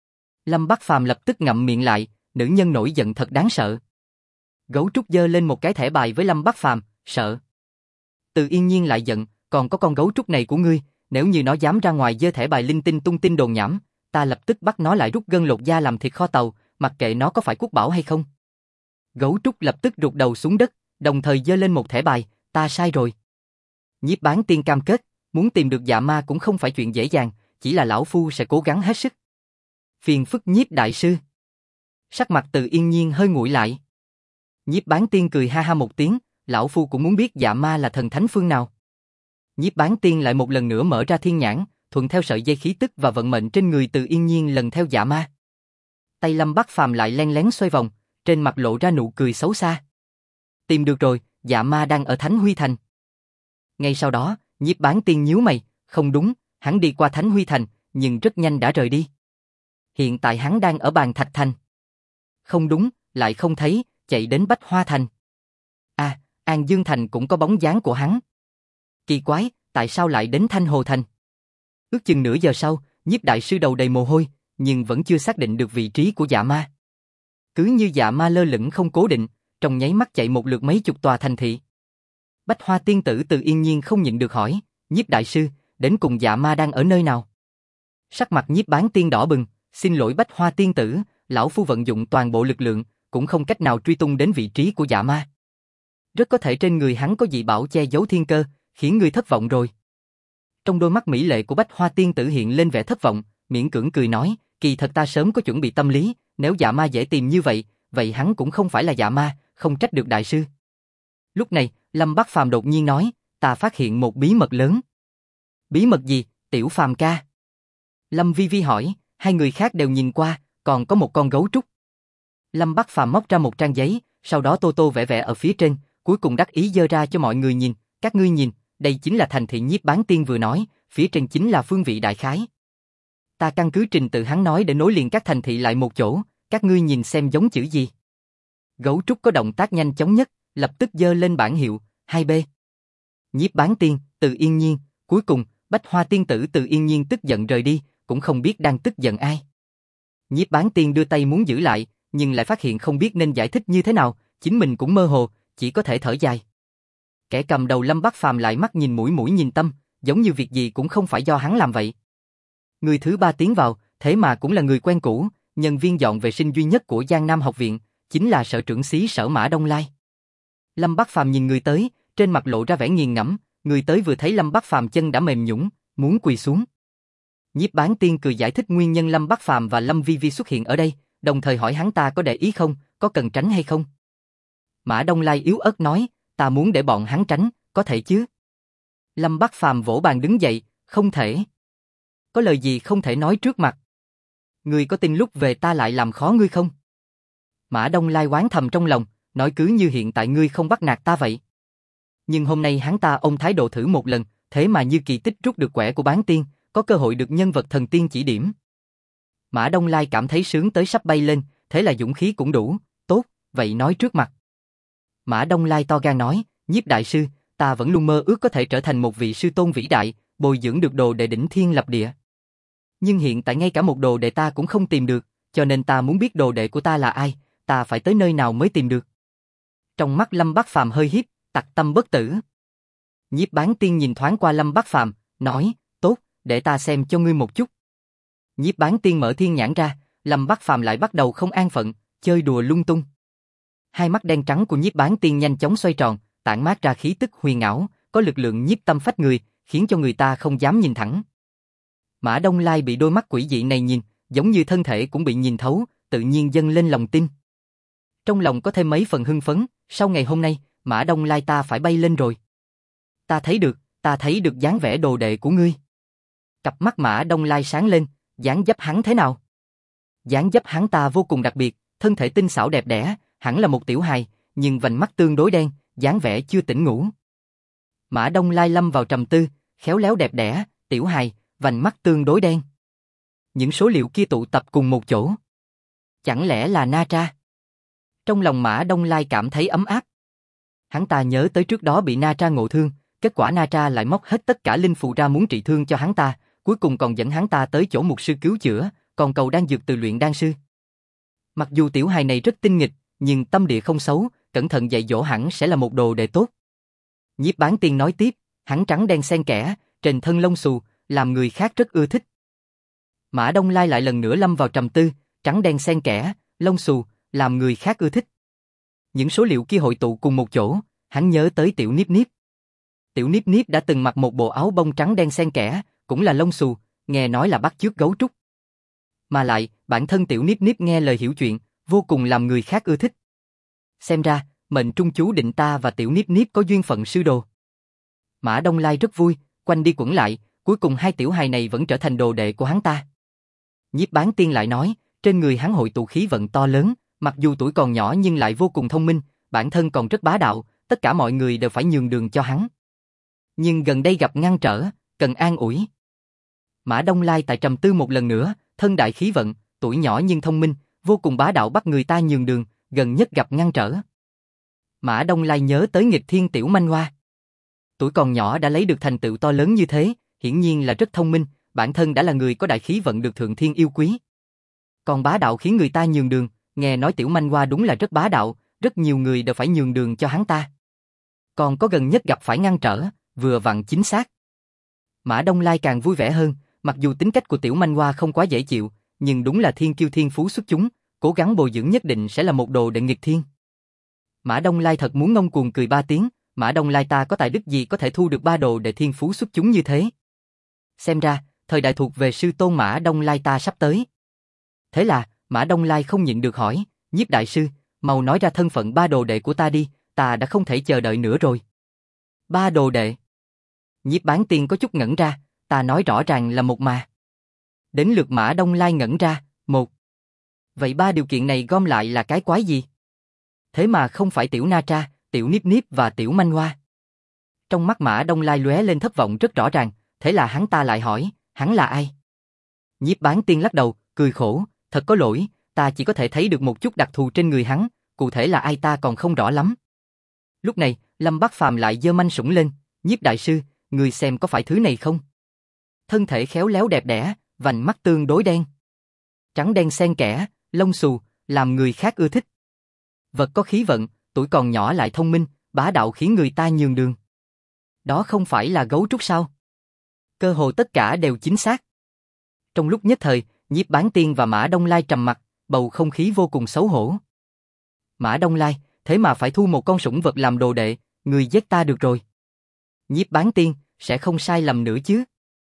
Lâm Bác Phàm lập tức ngậm miệng lại, nữ nhân nổi giận thật đáng sợ. Gấu trúc giơ lên một cái thẻ bài với Lâm Bác Phàm, sợ. Từ Yên Nhiên lại giận, còn có con gấu trúc này của ngươi, nếu như nó dám ra ngoài giơ thẻ bài linh tinh tung tin đồn nhảm, ta lập tức bắt nó lại rút gân lột da làm thịt kho tàu, mặc kệ nó có phải quốc bảo hay không. Gấu trúc lập tức rụt đầu xuống đất, đồng thời giơ lên một thẻ bài, ta sai rồi. Nhiếp Bán Tiên cam kết, muốn tìm được dạ ma cũng không phải chuyện dễ dàng, chỉ là lão phu sẽ cố gắng hết sức. Phiền phức Nhiếp đại sư. Sắc mặt Từ Yên Nhiên hơi nguội lại. Nhiếp Bán Tiên cười ha ha một tiếng, lão phu cũng muốn biết dạ ma là thần thánh phương nào. Nhiếp Bán Tiên lại một lần nữa mở ra thiên nhãn, thuận theo sợi dây khí tức và vận mệnh trên người Từ Yên Nhiên lần theo dạ ma. Tay Lâm Bác Phàm lại len lén xoay vòng, trên mặt lộ ra nụ cười xấu xa. Tìm được rồi, dạ ma đang ở Thánh Huy Thành. Ngay sau đó, Nhiếp Bán Tiên nhíu mày, không đúng, hắn đi qua Thánh Huy Thành, nhưng rất nhanh đã rời đi. Hiện tại hắn đang ở Bàn Thạch Thành. Không đúng, lại không thấy, chạy đến Bách Hoa Thành. À, An Dương Thành cũng có bóng dáng của hắn. Kỳ quái, tại sao lại đến Thanh Hồ Thành? Ước chừng nửa giờ sau, Nhiếp đại sư đầu đầy mồ hôi, nhưng vẫn chưa xác định được vị trí của dạ ma. Cứ như dạ ma lơ lửng không cố định, trong nháy mắt chạy một lượt mấy chục tòa thành thị. Bách Hoa tiên tử Từ Yên Nhiên không nhịn được hỏi, Nhiếp đại sư, đến cùng dạ ma đang ở nơi nào? Sắc mặt Nhiếp Bán Tiên đỏ bừng, xin lỗi Bách Hoa tiên tử, lão phu vận dụng toàn bộ lực lượng, cũng không cách nào truy tung đến vị trí của dạ ma. Rất có thể trên người hắn có dị bảo che giấu thiên cơ, khiến ngươi thất vọng rồi. Trong đôi mắt mỹ lệ của Bách Hoa tiên tử hiện lên vẻ thất vọng, miễn cưỡng cười nói, kỳ thật ta sớm có chuẩn bị tâm lý, nếu dạ ma dễ tìm như vậy, vậy hắn cũng không phải là dạ ma, không trách được đại sư. Lúc này, Lâm Bác Phàm đột nhiên nói, ta phát hiện một bí mật lớn. Bí mật gì, Tiểu Phàm ca? Lâm Vi Vi hỏi, hai người khác đều nhìn qua, còn có một con gấu trúc. Lâm Bắc Phàm móc ra một trang giấy, sau đó tô tô vẽ vẽ ở phía trên, cuối cùng đắc ý giơ ra cho mọi người nhìn, các ngươi nhìn, đây chính là thành thị Nhiếp Bán Tiên vừa nói, phía trên chính là phương vị đại khái. Ta căn cứ trình tự hắn nói để nối liền các thành thị lại một chỗ, các ngươi nhìn xem giống chữ gì. Gấu trúc có động tác nhanh chóng nhất, lập tức giơ lên bảng hiệu, 2B. Nhiếp Bán Tiên, Từ Yên Nhiên, cuối cùng, Bách Hoa Tiên tử Từ Yên Nhiên tức giận rời đi, cũng không biết đang tức giận ai. Nhiếp Bán Tiên đưa tay muốn giữ lại, nhưng lại phát hiện không biết nên giải thích như thế nào, chính mình cũng mơ hồ, chỉ có thể thở dài. Kẻ cầm đầu Lâm Bắc Phàm lại mắt nhìn mũi mũi nhìn tâm, giống như việc gì cũng không phải do hắn làm vậy. Người thứ ba tiến vào, thế mà cũng là người quen cũ, nhân viên dọn vệ sinh duy nhất của Giang Nam học viện, chính là sở trưởng xí sở Mã Đông Lai. Lâm Bắc Phàm nhìn người tới, trên mặt lộ ra vẻ nghiền ngẫm, người tới vừa thấy Lâm Bắc Phàm chân đã mềm nhũn, muốn quỳ xuống. Nhiếp Bán Tiên cười giải thích nguyên nhân Lâm Bắc Phàm và Lâm Vi Vi xuất hiện ở đây, đồng thời hỏi hắn ta có để ý không, có cần tránh hay không. Mã Đông Lai yếu ớt nói, ta muốn để bọn hắn tránh, có thể chứ? Lâm Bắc Phàm vỗ bàn đứng dậy, không thể. Có lời gì không thể nói trước mặt? Ngươi có tin lúc về ta lại làm khó ngươi không? Mã Đông Lai oán thầm trong lòng, nói cứ như hiện tại ngươi không bắt nạt ta vậy. Nhưng hôm nay hắn ta ôm thái độ thử một lần, thế mà như kỳ tích rút được quẻ của Bán Tiên, có cơ hội được nhân vật thần tiên chỉ điểm. Mã Đông Lai cảm thấy sướng tới sắp bay lên, thế là dũng khí cũng đủ, tốt, vậy nói trước mặt. Mã Đông Lai to gan nói, Nhiếp đại sư, ta vẫn luôn mơ ước có thể trở thành một vị sư tôn vĩ đại, bồi dưỡng được đồ đệ đỉnh thiên lập địa. Nhưng hiện tại ngay cả một đồ đệ ta cũng không tìm được, cho nên ta muốn biết đồ đệ của ta là ai, ta phải tới nơi nào mới tìm được. Trong mắt Lâm Bắc Phàm hơi hiếp, tặc tâm bất tử. Nhiếp Bán Tiên nhìn thoáng qua Lâm Bắc Phàm, nói, tốt, để ta xem cho ngươi một chút. Nhiếp Bán Tiên mở thiên nhãn ra, Lâm Bắc Phàm lại bắt đầu không an phận, chơi đùa lung tung. Hai mắt đen trắng của Nhiếp Bán Tiên nhanh chóng xoay tròn, tản mát ra khí tức huyền ảo, có lực lượng nhiếp tâm phách người, khiến cho người ta không dám nhìn thẳng. Mã Đông Lai bị đôi mắt quỷ dị này nhìn, giống như thân thể cũng bị nhìn thấu, tự nhiên dâng lên lòng tin. Trong lòng có thêm mấy phần hưng phấn, sau ngày hôm nay, Mã Đông Lai ta phải bay lên rồi. Ta thấy được dáng vẻ đồ đệ của ngươi. Cặp mắt Mã Đông Lai sáng lên, dáng dấp hắn thế nào? Dáng dấp hắn ta vô cùng đặc biệt, thân thể tinh xảo đẹp đẽ, hẳn là một tiểu hài, nhưng vành mắt tương đối đen, dáng vẻ chưa tỉnh ngủ. Mã Đông Lai lâm vào trầm tư, khéo léo đẹp đẽ, tiểu hài, vành mắt tương đối đen. Những số liệu kia tụ tập cùng một chỗ. Chẳng lẽ là Na Tra? Trong lòng Mã Đông Lai cảm thấy ấm áp. Hắn ta nhớ tới trước đó bị Na Tra ngộ thương, kết quả Na Tra lại móc hết tất cả linh phù ra muốn trị thương cho hắn ta, cuối cùng còn dẫn hắn ta tới chỗ mục sư cứu chữa, còn cầu đan dược từ luyện đan sư. Mặc dù tiểu hài này rất tinh nghịch, nhưng tâm địa không xấu, cẩn thận dạy dỗ hẳn sẽ là một đồ đệ tốt. Nhiếp Bán Tiên nói tiếp, hắn trắng đen xen kẽ, trên thân lông xù, làm người khác rất ưa thích. Mã Đông Lai lại lần nữa lâm vào trầm tư, trắng đen xen kẽ, lông xù, làm người khác ưa thích. Những số liệu kia hội tụ cùng một chỗ, hắn nhớ tới Tiểu Niếp Niếp. Tiểu Niếp Niếp đã từng mặc một bộ áo bông trắng đen xen kẽ, cũng là lông xù, nghe nói là bắt chước gấu trúc. Mà lại, bản thân Tiểu Niếp Niếp nghe lời hiểu chuyện, vô cùng làm người khác ưa thích. Xem ra, mệnh trung chú định ta và Tiểu Niếp Niếp có duyên phận sư đồ. Mã Đông Lai rất vui, quanh đi quẩn lại, cuối cùng hai tiểu hài này vẫn trở thành đồ đệ của hắn ta. Nhiếp Bán Tiên lại nói, trên người hắn hội tụ khí vận to lớn, mặc dù tuổi còn nhỏ nhưng lại vô cùng thông minh, bản thân còn rất bá đạo, tất cả mọi người đều phải nhường đường cho hắn. Nhưng gần đây gặp ngăn trở, cần an ủi. Mã Đông Lai tại trầm tư một lần nữa, thân đại khí vận, tuổi nhỏ nhưng thông minh, vô cùng bá đạo bắt người ta nhường đường, gần nhất gặp ngăn trở. Mã Đông Lai nhớ tới nghịch thiên tiểu manh hoa. Tuổi còn nhỏ đã lấy được thành tựu to lớn như thế, hiển nhiên là rất thông minh, bản thân đã là người có đại khí vận được thượng thiên yêu quý. Còn bá đạo khiến người ta nhường đường, nghe nói tiểu manh hoa đúng là rất bá đạo, rất nhiều người đều phải nhường đường cho hắn ta. Còn có gần nhất gặp phải ngăn trở, vừa vặn chính xác. Mã Đông Lai càng vui vẻ hơn, mặc dù tính cách của tiểu manh hoa không quá dễ chịu, nhưng đúng là thiên kiêu thiên phú xuất chúng, cố gắng bồi dưỡng nhất định sẽ là một đồ đệ nghịch thiên. Mã Đông Lai thật muốn ngông cuồng cười ba tiếng, Mã Đông Lai ta có tài đức gì có thể thu được ba đồ đệ thiên phú xuất chúng như thế. Xem ra, thời đại thuộc về sư tôn Mã Đông Lai ta sắp tới. Thế là, Mã Đông Lai không nhịn được hỏi, Nhiếp đại sư, mau nói ra thân phận ba đồ đệ của ta đi, ta đã không thể chờ đợi nữa rồi. Ba đồ đệ. Nhiếp Bán Tiên có chút ngẩn ra, ta nói rõ ràng là một mà. Đến lượt Mã Đông Lai ngẩn ra, một. Vậy ba điều kiện này gom lại là cái quái gì? Thế mà không phải Tiểu Na Tra, Tiểu Niếp Niếp và Tiểu Manh Hoa. Trong mắt Mã Đông Lai lóe lên thất vọng rất rõ ràng, thế là hắn ta lại hỏi, hắn là ai? Nhiếp Bán Tiên lắc đầu, cười khổ, thật có lỗi, ta chỉ có thể thấy được một chút đặc thù trên người hắn, cụ thể là ai ta còn không rõ lắm. Lúc này, Lâm Bắc Phàm lại giơ manh sủng lên, Nhiếp đại sư, người xem có phải thứ này không? Thân thể khéo léo đẹp đẽ, vành mắt tương đối đen. Trắng đen xen kẽ, lông xù, làm người khác ưa thích. Vật có khí vận, tuổi còn nhỏ lại thông minh, bá đạo khiến người ta nhường đường. Đó không phải là gấu trúc sao? Cơ hồ tất cả đều chính xác. Trong lúc nhất thời, Nhiếp Bán Tiên và Mã Đông Lai trầm mặc, bầu không khí vô cùng xấu hổ. Mã Đông Lai, thế mà phải thu một con sủng vật làm đồ đệ, người giết ta được rồi. Nhiếp Bán Tiên, sẽ không sai lầm nữa chứ?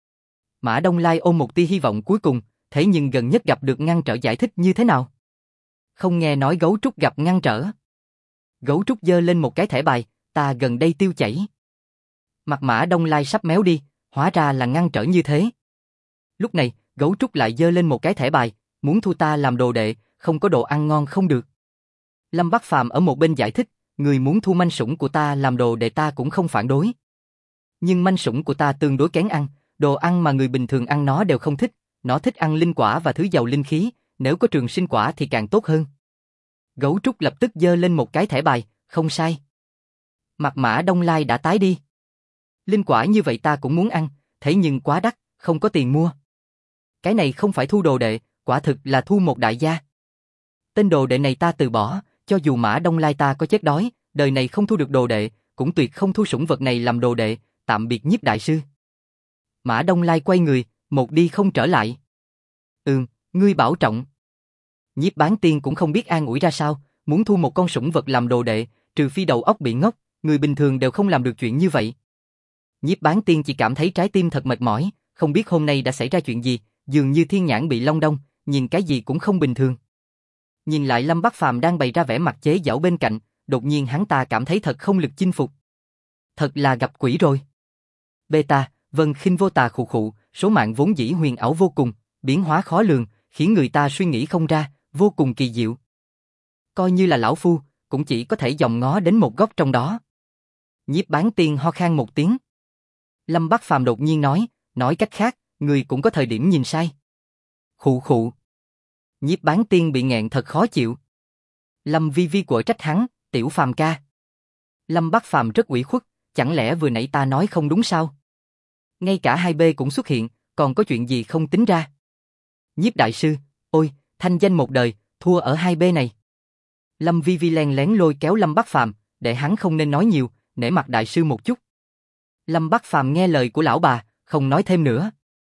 Mã Đông Lai ôm một tia hy vọng cuối cùng, thế nhưng gần nhất gặp được ngăn trở giải thích như thế nào? Không nghe nói gấu trúc gặp ngăn trở. Gấu trúc giơ lên một cái thẻ bài, ta gần đây tiêu chảy. Mặt Mã Đông Lai sắp méo đi, hóa ra là ngăn trở như thế. Lúc này, gấu trúc lại giơ lên một cái thẻ bài, muốn thu ta làm đồ đệ, không có đồ ăn ngon không được. Lâm Bắc Phàm ở một bên giải thích, người muốn thu manh sủng của ta làm đồ đệ ta cũng không phản đối. Nhưng manh sủng của ta tương đối kén ăn, đồ ăn mà người bình thường ăn nó đều không thích, nó thích ăn linh quả và thứ giàu linh khí, nếu có trường sinh quả thì càng tốt hơn. Gấu trúc lập tức giơ lên một cái thẻ bài, không sai. Mặt Mã Đông Lai đã tái đi. Linh quả như vậy ta cũng muốn ăn, thế nhưng quá đắt, không có tiền mua. Cái này không phải thu đồ đệ, quả thực là thu một đại gia. Tên đồ đệ này ta từ bỏ, cho dù Mã Đông Lai ta có chết đói, đời này không thu được đồ đệ, cũng tuyệt không thu sủng vật này làm đồ đệ, tạm biệt Nhiếp đại sư. Mã Đông Lai quay người, một đi không trở lại. Ngươi bảo trọng. Nhiếp Bán Tiên cũng không biết an ủi ra sao, muốn thu một con sủng vật làm đồ đệ, trừ phi đầu óc bị ngốc, người bình thường đều không làm được chuyện như vậy. Nhiếp Bán Tiên chỉ cảm thấy trái tim thật mệt mỏi, không biết hôm nay đã xảy ra chuyện gì, dường như thiên nhãn bị long đong, nhìn cái gì cũng không bình thường. Nhìn lại Lâm Bắc Phàm đang bày ra vẻ mặt chế giễu bên cạnh, đột nhiên hắn ta cảm thấy thật không lực chinh phục. Thật là gặp quỷ rồi. Beta, Vân Khinh Vô Tà khụ khụ, số mạng vốn dĩ huyền ảo vô cùng, biến hóa khó lường, khiến người ta suy nghĩ không ra, vô cùng kỳ diệu. Coi như là lão phu, cũng chỉ có thể dòm ngó đến một góc trong đó. Nhiếp Bán Tiên ho khan một tiếng. Lâm Bắc Phàm đột nhiên nói cách khác, người cũng có thời điểm nhìn sai. Khụ khụ. Nhiếp Bán Tiên bị nghẹn thật khó chịu. Lâm Vi Vi quở trách hắn, Tiểu Phàm ca. Lâm Bắc Phàm rất ủy khuất, chẳng lẽ vừa nãy ta nói không đúng sao? Ngay cả hai B cũng xuất hiện, còn có chuyện gì không tính ra? Nhiếp đại sư, ôi, thanh danh một đời, thua ở hai B này. Lâm Vi Vi len lén lôi kéo Lâm Bắc Phàm, để hắn không nên nói nhiều, nể mặt đại sư một chút. Lâm Bắc Phàm nghe lời của lão bà, không nói thêm nữa.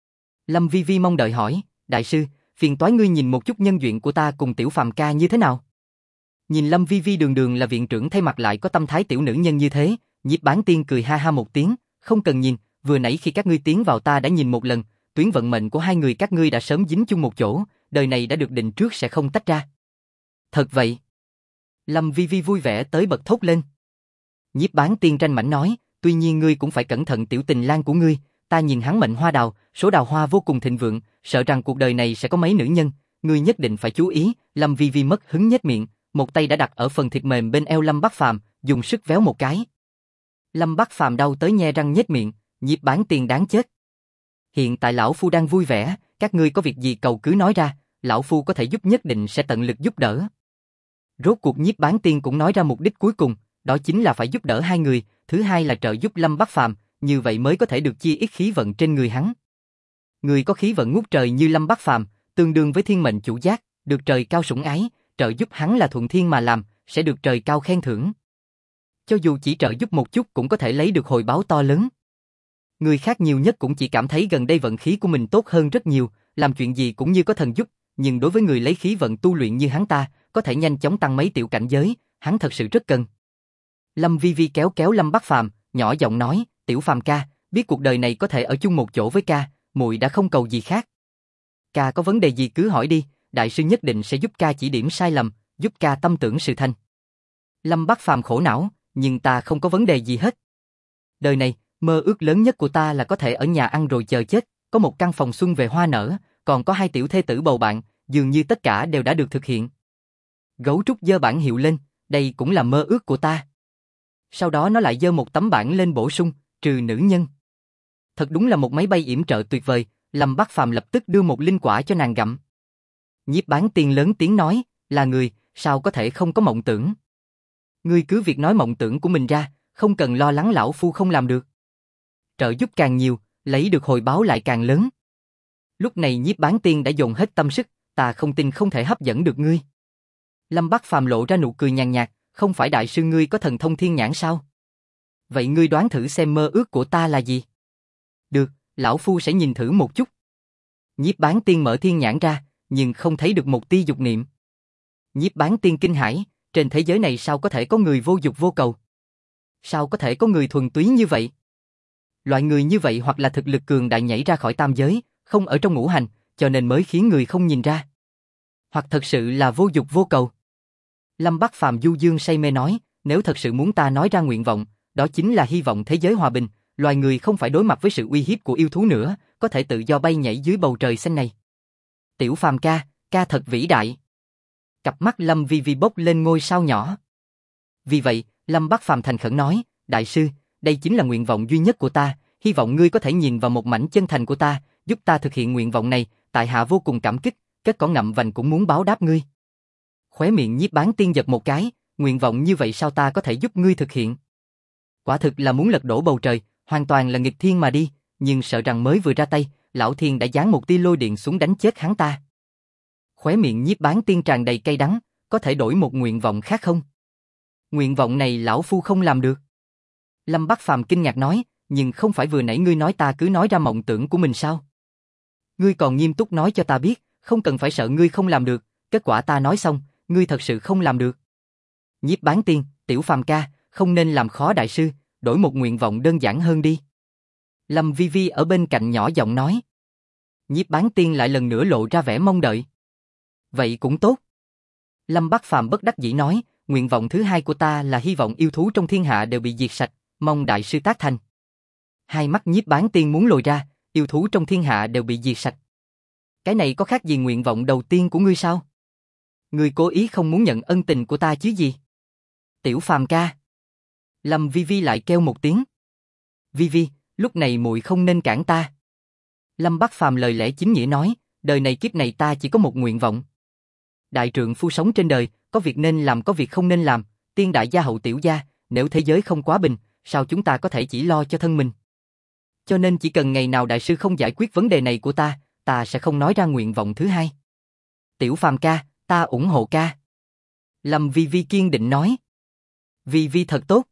Lâm Vi Vi mong đợi hỏi, đại sư, phiền toái ngươi nhìn một chút nhân duyện của ta cùng Tiểu Phàm ca như thế nào? Nhìn Lâm Vi Vi đường đường là viện trưởng thay mặt lại có tâm thái tiểu nữ nhân như thế, Nhiếp Bán Tiên cười ha ha một tiếng, không cần nhìn, vừa nãy khi các ngươi tiến vào ta đã nhìn một lần, tuyến vận mệnh của hai người các ngươi đã sớm dính chung một chỗ, đời này đã được định trước sẽ không tách ra. Thật vậy. Lâm Vi Vi vui vẻ tới bật thốt lên. Nhiếp Bán Tiên tranh mảnh nói, tuy nhiên ngươi cũng phải cẩn thận tiểu tình lang của ngươi, ta nhìn hắn mệnh hoa đào, số đào hoa vô cùng thịnh vượng, sợ rằng cuộc đời này sẽ có mấy nữ nhân, ngươi nhất định phải chú ý. Lâm Vi Vi mất hứng nhếch miệng, một tay đã đặt ở phần thịt mềm bên eo Lâm Bắc Phàm, dùng sức véo một cái. Lâm Bắc Phàm đau tới nhe răng nhếch miệng, Nhiếp Bán Tiên đáng chết. Hiện tại lão phu đang vui vẻ, các ngươi có việc gì cầu cứ nói ra, lão phu có thể giúp nhất định sẽ tận lực giúp đỡ. Rốt cuộc Nhiếp Bán Tiên cũng nói ra mục đích cuối cùng, đó chính là phải giúp đỡ hai người, thứ hai là trợ giúp Lâm Bắc Phàm, như vậy mới có thể được chia ít khí vận trên người hắn. Người có khí vận ngút trời như Lâm Bắc Phàm, tương đương với thiên mệnh chủ giác, được trời cao sủng ái, trợ giúp hắn là thuận thiên mà làm, sẽ được trời cao khen thưởng. Cho dù chỉ trợ giúp một chút cũng có thể lấy được hồi báo to lớn. Người khác nhiều nhất cũng chỉ cảm thấy gần đây vận khí của mình tốt hơn rất nhiều, làm chuyện gì cũng như có thần giúp, nhưng đối với người lấy khí vận tu luyện như hắn ta, có thể nhanh chóng tăng mấy tiểu cảnh giới, hắn thật sự rất cần. Lâm Vi Vi kéo kéo Lâm Bắc Phàm, nhỏ giọng nói, Tiểu Phàm ca, biết cuộc đời này có thể ở chung một chỗ với ca, muội đã không cầu gì khác. Ca có vấn đề gì cứ hỏi đi, đại sư nhất định sẽ giúp ca chỉ điểm sai lầm, giúp ca tâm tưởng sự thành. Lâm Bắc Phàm khổ não, nhưng ta không có vấn đề gì hết. Đời này, mơ ước lớn nhất của ta là có thể ở nhà ăn rồi chờ chết, có một căn phòng xuân về hoa nở, còn có hai tiểu thê tử bầu bạn, dường như tất cả đều đã được thực hiện. Gấu trúc giơ bản hiệu lên, đây cũng là mơ ước của ta. Sau đó nó lại giơ một tấm bảng lên bổ sung, trừ nữ nhân. Thật đúng là một máy bay yểm trợ tuyệt vời, Lâm Bắc Phàm lập tức đưa một linh quả cho nàng gặm. Nhiếp Bán Tiên lớn tiếng nói, là người, sao có thể không có mộng tưởng. Ngươi cứ việc nói mộng tưởng của mình ra, không cần lo lắng lão phu không làm được. Trợ giúp càng nhiều, lấy được hồi báo lại càng lớn. Lúc này Nhiếp Bán Tiên đã dồn hết tâm sức, ta không tin không thể hấp dẫn được ngươi. Lâm Bắc Phàm lộ ra nụ cười nhàn nhạt, không phải đại sư ngươi có thần thông thiên nhãn sao? Vậy ngươi đoán thử xem mơ ước của ta là gì? Được, lão phu sẽ nhìn thử một chút. Nhiếp Bán Tiên mở thiên nhãn ra, nhưng không thấy được một tia dục niệm. Nhiếp Bán Tiên kinh hãi, trên thế giới này sao có thể có người vô dục vô cầu? Sao có thể có người thuần túy như vậy? Loại người như vậy hoặc là thực lực cường đại nhảy ra khỏi tam giới, không ở trong ngũ hành, cho nên mới khiến người không nhìn ra. Hoặc thật sự là vô dục vô cầu. Lâm Bắc Phàm du dương say mê nói, nếu thật sự muốn ta nói ra nguyện vọng, đó chính là hy vọng thế giới hòa bình, loài người không phải đối mặt với sự uy hiếp của yêu thú nữa, có thể tự do bay nhảy dưới bầu trời xanh này. Tiểu Phàm ca, ca thật vĩ đại. Cặp mắt Lâm Vi Vi bốc lên ngôi sao nhỏ. Vì vậy, Lâm Bắc Phàm thành khẩn nói, đại sư, đây chính là nguyện vọng duy nhất của ta, hy vọng ngươi có thể nhìn vào một mảnh chân thành của ta, giúp ta thực hiện nguyện vọng này, tại hạ vô cùng cảm kích, kết cỏ ngậm vành cũng muốn báo đáp ngươi. Khóe miệng Nhiếp Bán Tiên giật một cái, nguyện vọng như vậy sao ta có thể giúp ngươi thực hiện? Quả thực là muốn lật đổ bầu trời, hoàn toàn là nghịch thiên mà đi, nhưng sợ rằng mới vừa ra tay, lão thiên đã giáng một tia lôi điện xuống đánh chết hắn ta. Khóe miệng Nhiếp Bán Tiên tràn đầy cay đắng, có thể đổi một nguyện vọng khác không? Nguyện vọng này lão phu không làm được. Lâm Bắc Phàm kinh ngạc nói, nhưng không phải vừa nãy ngươi nói ta cứ nói ra mộng tưởng của mình sao? Ngươi còn nghiêm túc nói cho ta biết, không cần phải sợ ngươi không làm được, kết quả ta nói xong, ngươi thật sự không làm được. Nhiếp Bán Tiên, Tiểu Phàm ca, không nên làm khó đại sư, đổi một nguyện vọng đơn giản hơn đi. Lâm Vi Vi ở bên cạnh nhỏ giọng nói. Nhiếp Bán Tiên lại lần nữa lộ ra vẻ mong đợi. Vậy cũng tốt. Lâm Bắc Phàm bất đắc dĩ nói, nguyện vọng thứ hai của ta là hy vọng yêu thú trong thiên hạ đều bị diệt sạch, mong đại sư tác thành. Hai mắt Nhiếp Bán Tiên muốn lồi ra, yêu thú trong thiên hạ đều bị diệt sạch. Cái này có khác gì nguyện vọng đầu tiên của ngươi sao? Ngươi cố ý không muốn nhận ân tình của ta chứ gì? Tiểu Phàm ca. Lâm Vi Vi lại kêu một tiếng. Vi Vi, lúc này muội không nên cản ta. Lâm Bắc Phàm lời lẽ chính nghĩa nói, đời này kiếp này ta chỉ có một nguyện vọng. Đại trượng phu sống trên đời, có việc nên làm có việc không nên làm, tiên đại gia hậu tiểu gia, nếu thế giới không quá bình, sao chúng ta có thể chỉ lo cho thân mình? Cho nên chỉ cần ngày nào đại sư không giải quyết vấn đề này của ta sẽ không nói ra nguyện vọng thứ hai. Tiểu Phàm ca, ta ủng hộ ca. Lâm Vi Vi kiên định nói. Vi Vi thật tốt.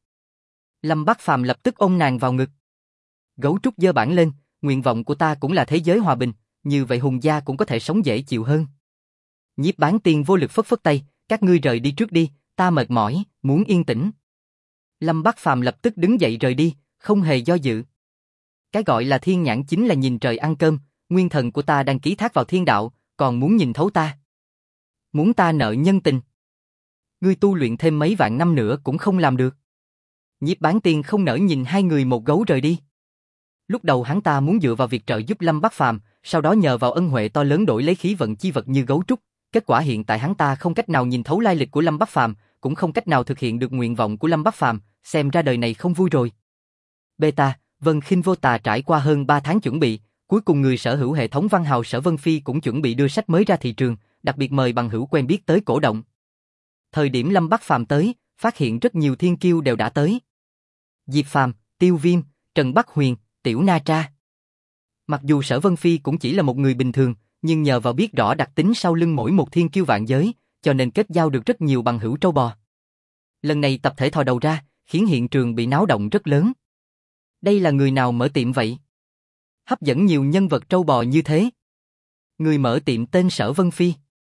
Lâm Bắc Phàm lập tức ôm nàng vào ngực. Gấu trúc giơ bản lên, nguyện vọng của ta cũng là thế giới hòa bình, như vậy Hùng gia cũng có thể sống dễ chịu hơn. Nhiếp Bán Tiên vô lực phất phất tay, các ngươi rời đi trước đi, ta mệt mỏi, muốn yên tĩnh. Lâm Bắc Phàm lập tức đứng dậy rời đi, không hề do dự. Cái gọi là thiên nhãn chính là nhìn trời ăn cơm, nguyên thần của ta đang ký thác vào thiên đạo, còn muốn nhìn thấu ta. Muốn ta nợ nhân tình. Ngươi tu luyện thêm mấy vạn năm nữa cũng không làm được. Nhiếp Bán Tiên không nỡ nhìn hai người một gấu rời đi. Lúc đầu hắn ta muốn dựa vào việc trợ giúp Lâm Bắc Phàm, sau đó nhờ vào ân huệ to lớn đổi lấy khí vận chi vật như gấu trúc. Kết quả hiện tại hắn ta không cách nào nhìn thấu lai lịch của Lâm Bắc Phàm, cũng không cách nào thực hiện được nguyện vọng của Lâm Bắc Phàm, xem ra đời này không vui rồi. Beta, Vân Khinh Vô Tà trải qua hơn 3 tháng chuẩn bị, cuối cùng người sở hữu hệ thống văn hào Sở Vân Phi cũng chuẩn bị đưa sách mới ra thị trường, đặc biệt mời bằng hữu quen biết tới cổ động. Thời điểm Lâm Bắc Phàm tới, phát hiện rất nhiều thiên kiêu đều đã tới. Diệp Phàm, Tiêu Viêm, Trần Bắc Huyền, Tiểu Na Tra. Mặc dù Sở Vân Phi cũng chỉ là một người bình thường, nhưng nhờ vào biết rõ đặc tính sau lưng mỗi một thiên kiêu vạn giới, cho nên kết giao được rất nhiều bằng hữu trâu bò. Lần này tập thể thò đầu ra, khiến hiện trường bị náo động rất lớn. Đây là người nào mở tiệm vậy? Hấp dẫn nhiều nhân vật trâu bò như thế. Người mở tiệm tên Sở Vân Phi.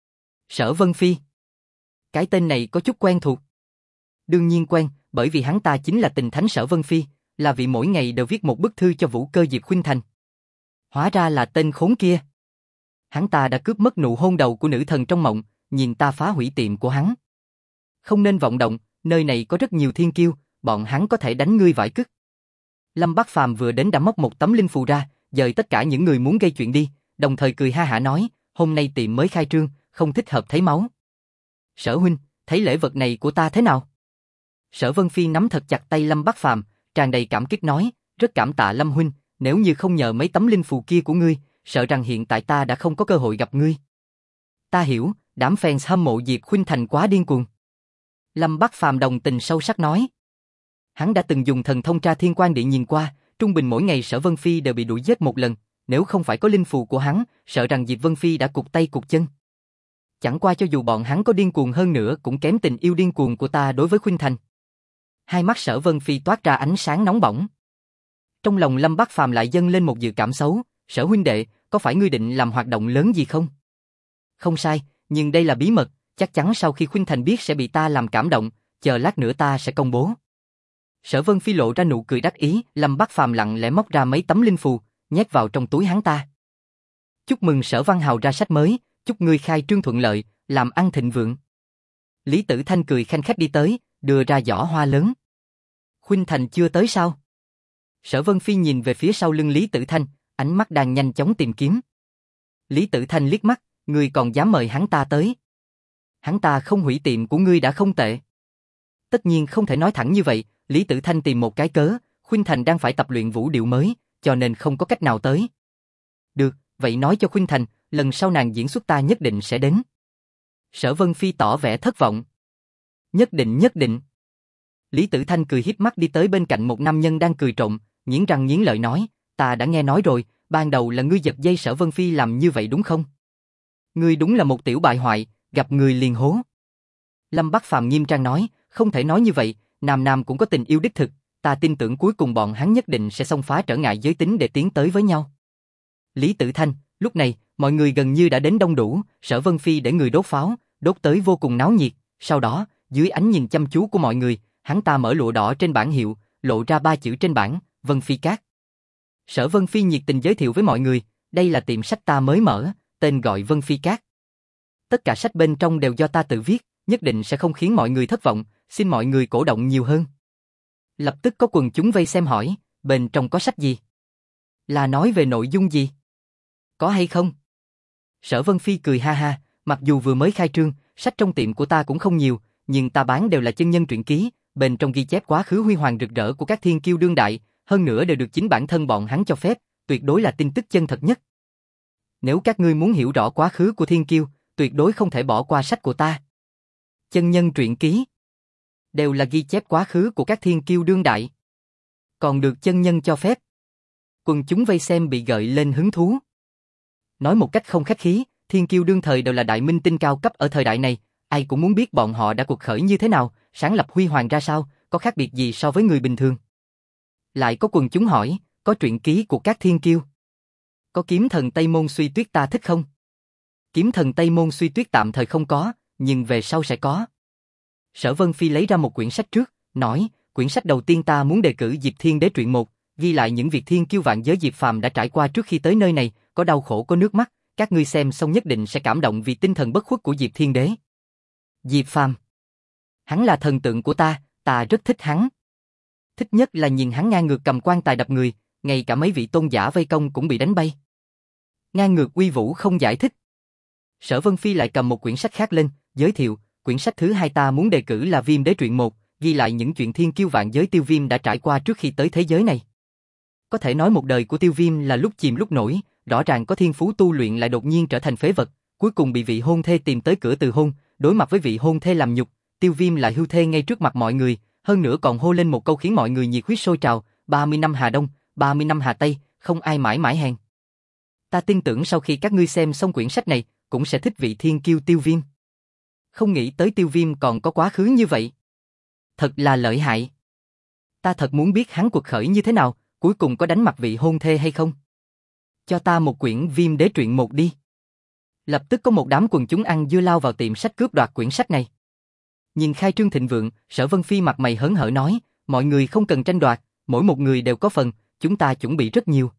Sở Vân Phi. Cái tên này có chút quen thuộc. Đương nhiên quen, bởi vì hắn ta chính là tình thánh Sở Vân Phi, là vị mỗi ngày đều viết một bức thư cho Vũ Cơ Diệp Khuynh Thành. Hóa ra là tên khốn kia. Hắn ta đã cướp mất nụ hôn đầu của nữ thần trong mộng, nhìn ta phá hủy tiệm của hắn. Không nên vọng động, nơi này có rất nhiều thiên kiêu, bọn hắn có thể đánh ngươi vải cứt. Lâm Bắc Phàm vừa đến đã móc một tấm linh phù ra, dời tất cả những người muốn gây chuyện đi, đồng thời cười ha hả nói, hôm nay tiệm mới khai trương, không thích hợp thấy máu. Sở huynh, thấy lễ vật này của ta thế nào? Sở Vân Phi nắm thật chặt tay Lâm Bắc Phàm, tràn đầy cảm kích nói, rất cảm tạ Lâm huynh, nếu như không nhờ mấy tấm linh phù kia của ngươi, sợ rằng hiện tại ta đã không có cơ hội gặp ngươi. Ta hiểu, đám fans hâm mộ Diệp Khuynh Thành quá điên cuồng. Lâm Bắc Phàm đồng tình sâu sắc nói. Hắn đã từng dùng thần thông tra thiên quan địa nhìn qua, trung bình mỗi ngày Sở Vân Phi đều bị đuổi giết một lần, nếu không phải có linh phù của hắn, sợ rằng Diệp Vân Phi đã cụt tay cụt chân. Chẳng qua cho dù bọn hắn có điên cuồng hơn nữa cũng kém tình yêu điên cuồng của ta đối với Khuynh Thành. Hai mắt Sở Vân Phi toát ra ánh sáng nóng bỏng. Trong lòng Lâm Bắc Phàm lại dâng lên một dự cảm xấu, Sở huynh đệ, có phải ngươi định làm hoạt động lớn gì không? Không sai, nhưng đây là bí mật, chắc chắn sau khi Khuynh Thành biết sẽ bị ta làm cảm động, chờ lát nữa ta sẽ công bố. Sở Vân Phi lộ ra nụ cười đắc ý, Lâm Bắc Phàm lặng lẽ móc ra mấy tấm linh phù, nhét vào trong túi hắn ta. Chúc mừng Sở Văn Hào ra sách mới, chúc ngươi khai trương thuận lợi, làm ăn thịnh vượng. Lý Tử Thanh cười khanh khách đi tới, đưa ra giỏ hoa lớn. Khuynh Thành chưa tới sao? Sở Vân Phi nhìn về phía sau lưng Lý Tử Thanh, ánh mắt đang nhanh chóng tìm kiếm. Lý Tử Thanh liếc mắt, ngươi còn dám mời hắn ta tới? Hắn ta không hủy tiệm của ngươi đã không tệ. Tất nhiên không thể nói thẳng như vậy, Lý Tử Thanh tìm một cái cớ, Khuynh Thành đang phải tập luyện vũ điệu mới, cho nên không có cách nào tới. Được, vậy nói cho Khuynh Thành, lần sau nàng diễn xuất ta nhất định sẽ đến. Sở Vân Phi tỏ vẻ thất vọng. Nhất định nhất định. Lý Tử Thanh cười híp mắt đi tới bên cạnh một nam nhân đang cười trộm, nghiến răng nghiến lợi nói, ta đã nghe nói rồi, ban đầu là ngươi giật dây Sở Vân Phi làm như vậy đúng không? Ngươi đúng là một tiểu bại hoại, gặp người liền hố. Lâm Bắc Phàm nghiêm trang nói, không thể nói như vậy, nam nam cũng có tình yêu đích thực, ta tin tưởng cuối cùng bọn hắn nhất định sẽ xông phá trở ngại giới tính để tiến tới với nhau. Lý Tử Thanh, lúc này, mọi người gần như đã đến đông đủ, Sở Vân Phi để người đốt pháo, đốt tới vô cùng náo nhiệt, sau đó, dưới ánh nhìn chăm chú của mọi người, hắn ta mở lụa đỏ trên bảng hiệu, lộ ra 3 chữ trên bảng, Vân Phi Các. Sở Vân Phi nhiệt tình giới thiệu với mọi người, đây là tiệm sách ta mới mở, tên gọi Vân Phi Các. Tất cả sách bên trong đều do ta tự viết, nhất định sẽ không khiến mọi người thất vọng, xin mọi người cổ động nhiều hơn. Lập tức có quần chúng vây xem hỏi, bên trong có sách gì? Là nói về nội dung gì? Có hay không? Sở Vân Phi cười ha ha, mặc dù vừa mới khai trương, sách trong tiệm của ta cũng không nhiều, nhưng ta bán đều là chân nhân truyện ký, bên trong ghi chép quá khứ huy hoàng rực rỡ của các thiên kiêu đương đại, hơn nữa đều được chính bản thân bọn hắn cho phép, tuyệt đối là tin tức chân thật nhất. Nếu các ngươi muốn hiểu rõ quá khứ của thiên kiêu, tuyệt đối không thể bỏ qua sách của ta. Chân nhân truyện ký đều là ghi chép quá khứ của các thiên kiêu đương đại, còn được chân nhân cho phép. Quần chúng vây xem bị gợi lên hứng thú. Nói một cách không khách khí, thiên kiêu đương thời đều là đại minh tinh cao cấp ở thời đại này, ai cũng muốn biết bọn họ đã cuộc khởi như thế nào, sáng lập huy hoàng ra sao, có khác biệt gì so với người bình thường. Lại có quần chúng hỏi, có truyện ký của các thiên kiêu? Có kiếm thần Tây Môn Suy Tuyết ta thích không? Kiếm thần Tây Môn Suy Tuyết tạm thời không có, nhưng về sau sẽ có. Sở Vân Phi lấy ra một quyển sách trước, nói, quyển sách đầu tiên ta muốn đề cử Diệp Thiên Đế truyện 1, ghi lại những việc thiên kiêu vạn giới Diệp Phàm đã trải qua trước khi tới nơi này, có đau khổ có nước mắt, các ngươi xem xong nhất định sẽ cảm động vì tinh thần bất khuất của Diệp Thiên Đế. Diệp Phàm, hắn là thần tượng của ta rất thích hắn. Thích nhất là nhìn hắn ngang ngược cầm quan tài đập người, ngay cả mấy vị tôn giả vây công cũng bị đánh bay. Ngang ngược uy vũ không giải thích. Sở Vân Phi lại cầm một quyển sách khác lên, giới thiệu, quyển sách thứ hai ta muốn đề cử là Viêm Đế truyện 1, ghi lại những chuyện thiên kiêu vạn giới Tiêu Viêm đã trải qua trước khi tới thế giới này. Có thể nói một đời của Tiêu Viêm là lúc chìm lúc nổi, rõ ràng có thiên phú tu luyện lại đột nhiên trở thành phế vật, cuối cùng bị vị hôn thê tìm tới cửa từ hôn, đối mặt với vị hôn thê làm nhục, Tiêu Viêm lại hưu thê ngay trước mặt mọi người, hơn nữa còn hô lên một câu khiến mọi người nhiệt huyết sôi trào, 30 năm Hà Đông, 30 năm Hà Tây, không ai mãi mãi hèn. Ta tin tưởng sau khi các ngươi xem xong quyển sách này, cũng sẽ thích vị thiên kiêu Tiêu Viêm. Không nghĩ tới Tiêu Viêm còn có quá khứ như vậy. Thật là lợi hại. Ta thật muốn biết hắn cuộc khởi như thế nào, cuối cùng có đánh mặt vị hôn thê hay không. Cho ta một quyển Viêm Đế truyện 1 đi. Lập tức có một đám quần chúng ăn dưa lao vào tiệm sách cướp đoạt quyển sách này. Nhìn khai trương thịnh vượng, Sở Vân Phi mặt mày hớn hở nói, mọi người không cần tranh đoạt, mỗi một người đều có phần, chúng ta chuẩn bị rất nhiều.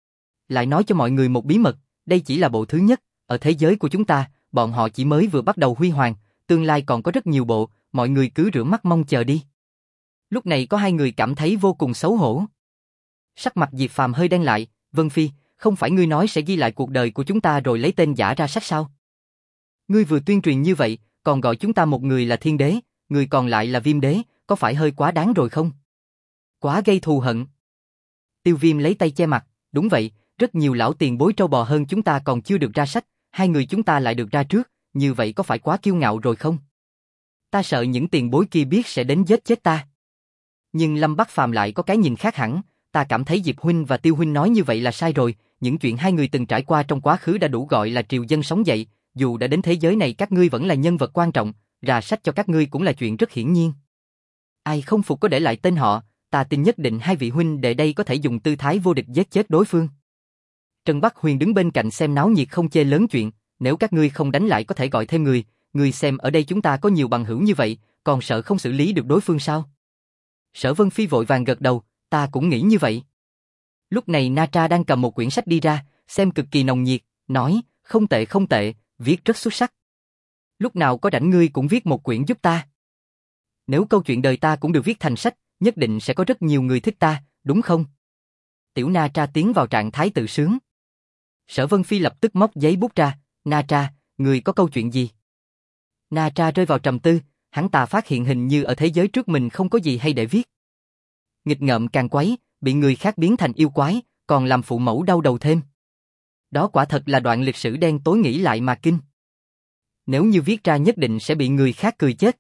Lại nói cho mọi người một bí mật, đây chỉ là bộ thứ nhất, ở thế giới của chúng ta, bọn họ chỉ mới vừa bắt đầu huy hoàng, tương lai còn có rất nhiều bộ, mọi người cứ rửa mắt mong chờ đi. Lúc này có hai người cảm thấy vô cùng xấu hổ. Sắc mặt Diệp Phàm hơi đen lại, Vân Phi, Không phải ngươi nói sẽ ghi lại cuộc đời của chúng ta rồi lấy tên giả ra sách sao? Ngươi vừa tuyên truyền như vậy, còn gọi chúng ta một người là thiên đế, người còn lại là viêm đế, có phải hơi quá đáng rồi không? Quá gây thù hận. Tiêu Viêm lấy tay che mặt, đúng vậy, rất nhiều lão tiền bối trâu bò hơn chúng ta còn chưa được ra sách, hai người chúng ta lại được ra trước, như vậy có phải quá kiêu ngạo rồi không? Ta sợ những tiền bối kia biết sẽ đến giết chết ta. Nhưng Lâm Bắc Phàm lại có cái nhìn khác hẳn, ta cảm thấy Diệp huynh và Tiêu huynh nói như vậy là sai rồi, những chuyện hai người từng trải qua trong quá khứ đã đủ gọi là triều dân sống dậy, dù đã đến thế giới này các ngươi vẫn là nhân vật quan trọng, ra sách cho các ngươi cũng là chuyện rất hiển nhiên. Ai không phục có để lại tên họ, ta tin nhất định hai vị huynh đệ đây có thể dùng tư thái vô địch giết chết đối phương. Trần Bắc Huyền đứng bên cạnh xem náo nhiệt không chê lớn chuyện, nếu các ngươi không đánh lại có thể gọi thêm người, ngươi xem ở đây chúng ta có nhiều bằng hữu như vậy, còn sợ không xử lý được đối phương sao? Sở Vân Phi vội vàng gật đầu, ta cũng nghĩ như vậy. Lúc này Na Tra đang cầm một quyển sách đi ra, xem cực kỳ nồng nhiệt, nói, không tệ không tệ, viết rất xuất sắc. Lúc nào có rảnh ngươi cũng viết một quyển giúp ta. Nếu câu chuyện đời ta cũng được viết thành sách, nhất định sẽ có rất nhiều người thích ta, đúng không? Tiểu Na Tra tiến vào trạng thái tự sướng. Sở Vân Phi lập tức móc giấy bút ra, Na Tra, người có câu chuyện gì? Na Tra rơi vào trầm tư, hắn ta phát hiện hình như ở thế giới trước mình không có gì hay để viết. Nghịch ngợm càng quấy, bị người khác biến thành yêu quái, còn làm phụ mẫu đau đầu thêm. Đó quả thật là đoạn lịch sử đen tối nghĩ lại mà kinh. Nếu như viết ra nhất định sẽ bị người khác cười chết.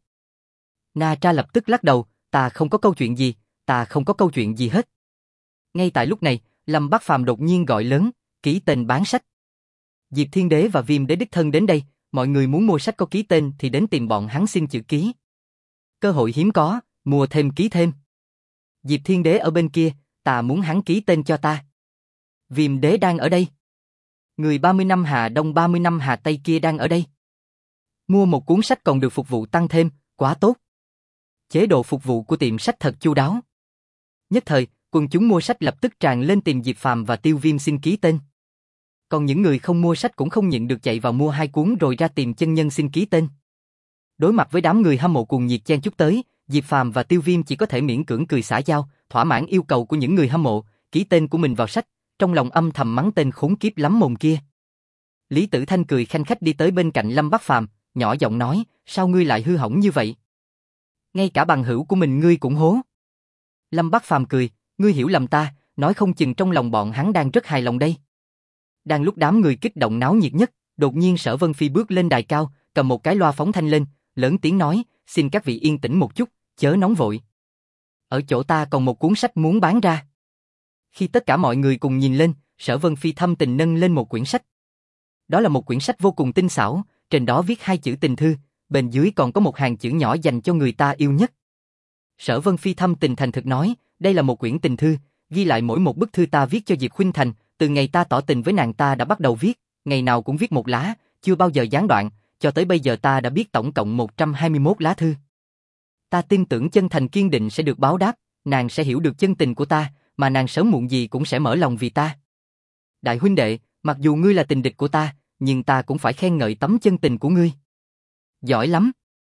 Na Tra lập tức lắc đầu, ta không có câu chuyện gì, ta không có câu chuyện gì hết. Ngay tại lúc này, Lâm Bắc Phàm đột nhiên gọi lớn, ký tên bán sách. Diệp Thiên Đế và Viêm Đế đích thân đến đây, mọi người muốn mua sách có ký tên thì đến tìm bọn hắn xin chữ ký. Cơ hội hiếm có, mua thêm ký thêm. Diệp Thiên Đế ở bên kia, ta muốn hắn ký tên cho ta. Viêm Đế đang ở đây. Người 30 năm Hà Đông 30 năm Hà Tây kia đang ở đây. Mua một cuốn sách còn được phục vụ tăng thêm, quá tốt. Chế độ phục vụ của tiệm sách thật chu đáo. Nhất thời, quần chúng mua sách lập tức tràn lên tìm Diệp Phàm và Tiêu Viêm xin ký tên. Còn những người không mua sách cũng không nhịn được chạy vào mua hai cuốn rồi ra tìm chân nhân xin ký tên. Đối mặt với đám người hâm mộ cuồng nhiệt chen chúc tới, Diệp Phàm và Tiêu Viêm chỉ có thể miễn cưỡng cười xả giao, thỏa mãn yêu cầu của những người hâm mộ, ký tên của mình vào sách, trong lòng âm thầm mắng tên khốn kiếp lắm mồm kia. Lý Tử Thanh cười khanh khách đi tới bên cạnh Lâm Bắc Phàm, nhỏ giọng nói, sao ngươi lại hư hỏng như vậy? Ngay cả bằng hữu của mình ngươi cũng hố. Lâm Bắc Phàm cười, ngươi hiểu lầm ta, nói không chừng trong lòng bọn hắn đang rất hài lòng đây. Đang lúc đám người kích động náo nhiệt nhất, đột nhiên Sở Vân Phi bước lên đài cao, cầm một cái loa phóng thanh lên, lớn tiếng nói, xin các vị yên tĩnh một chút, chớ nóng vội. Ở chỗ ta còn một cuốn sách muốn bán ra. Khi tất cả mọi người cùng nhìn lên, Sở Vân Phi thâm tình nâng lên một quyển sách. Đó là một quyển sách vô cùng tinh xảo, trên đó viết hai chữ tình thư, bên dưới còn có một hàng chữ nhỏ dành cho người ta yêu nhất. Sở Vân Phi thâm tình thành thực nói, đây là một quyển tình thư, ghi lại mỗi một bức thư ta viết cho Diệp Khuynh Thành, từ ngày ta tỏ tình với nàng ta đã bắt đầu viết, ngày nào cũng viết một lá, chưa bao giờ gián đoạn, cho tới bây giờ ta đã viết tổng cộng 121 lá thư. Ta tin tưởng chân thành kiên định sẽ được báo đáp, nàng sẽ hiểu được chân tình của ta, mà nàng sớm muộn gì cũng sẽ mở lòng vì ta. Đại huynh đệ, mặc dù ngươi là tình địch của ta, nhưng ta cũng phải khen ngợi tấm chân tình của ngươi. Giỏi lắm.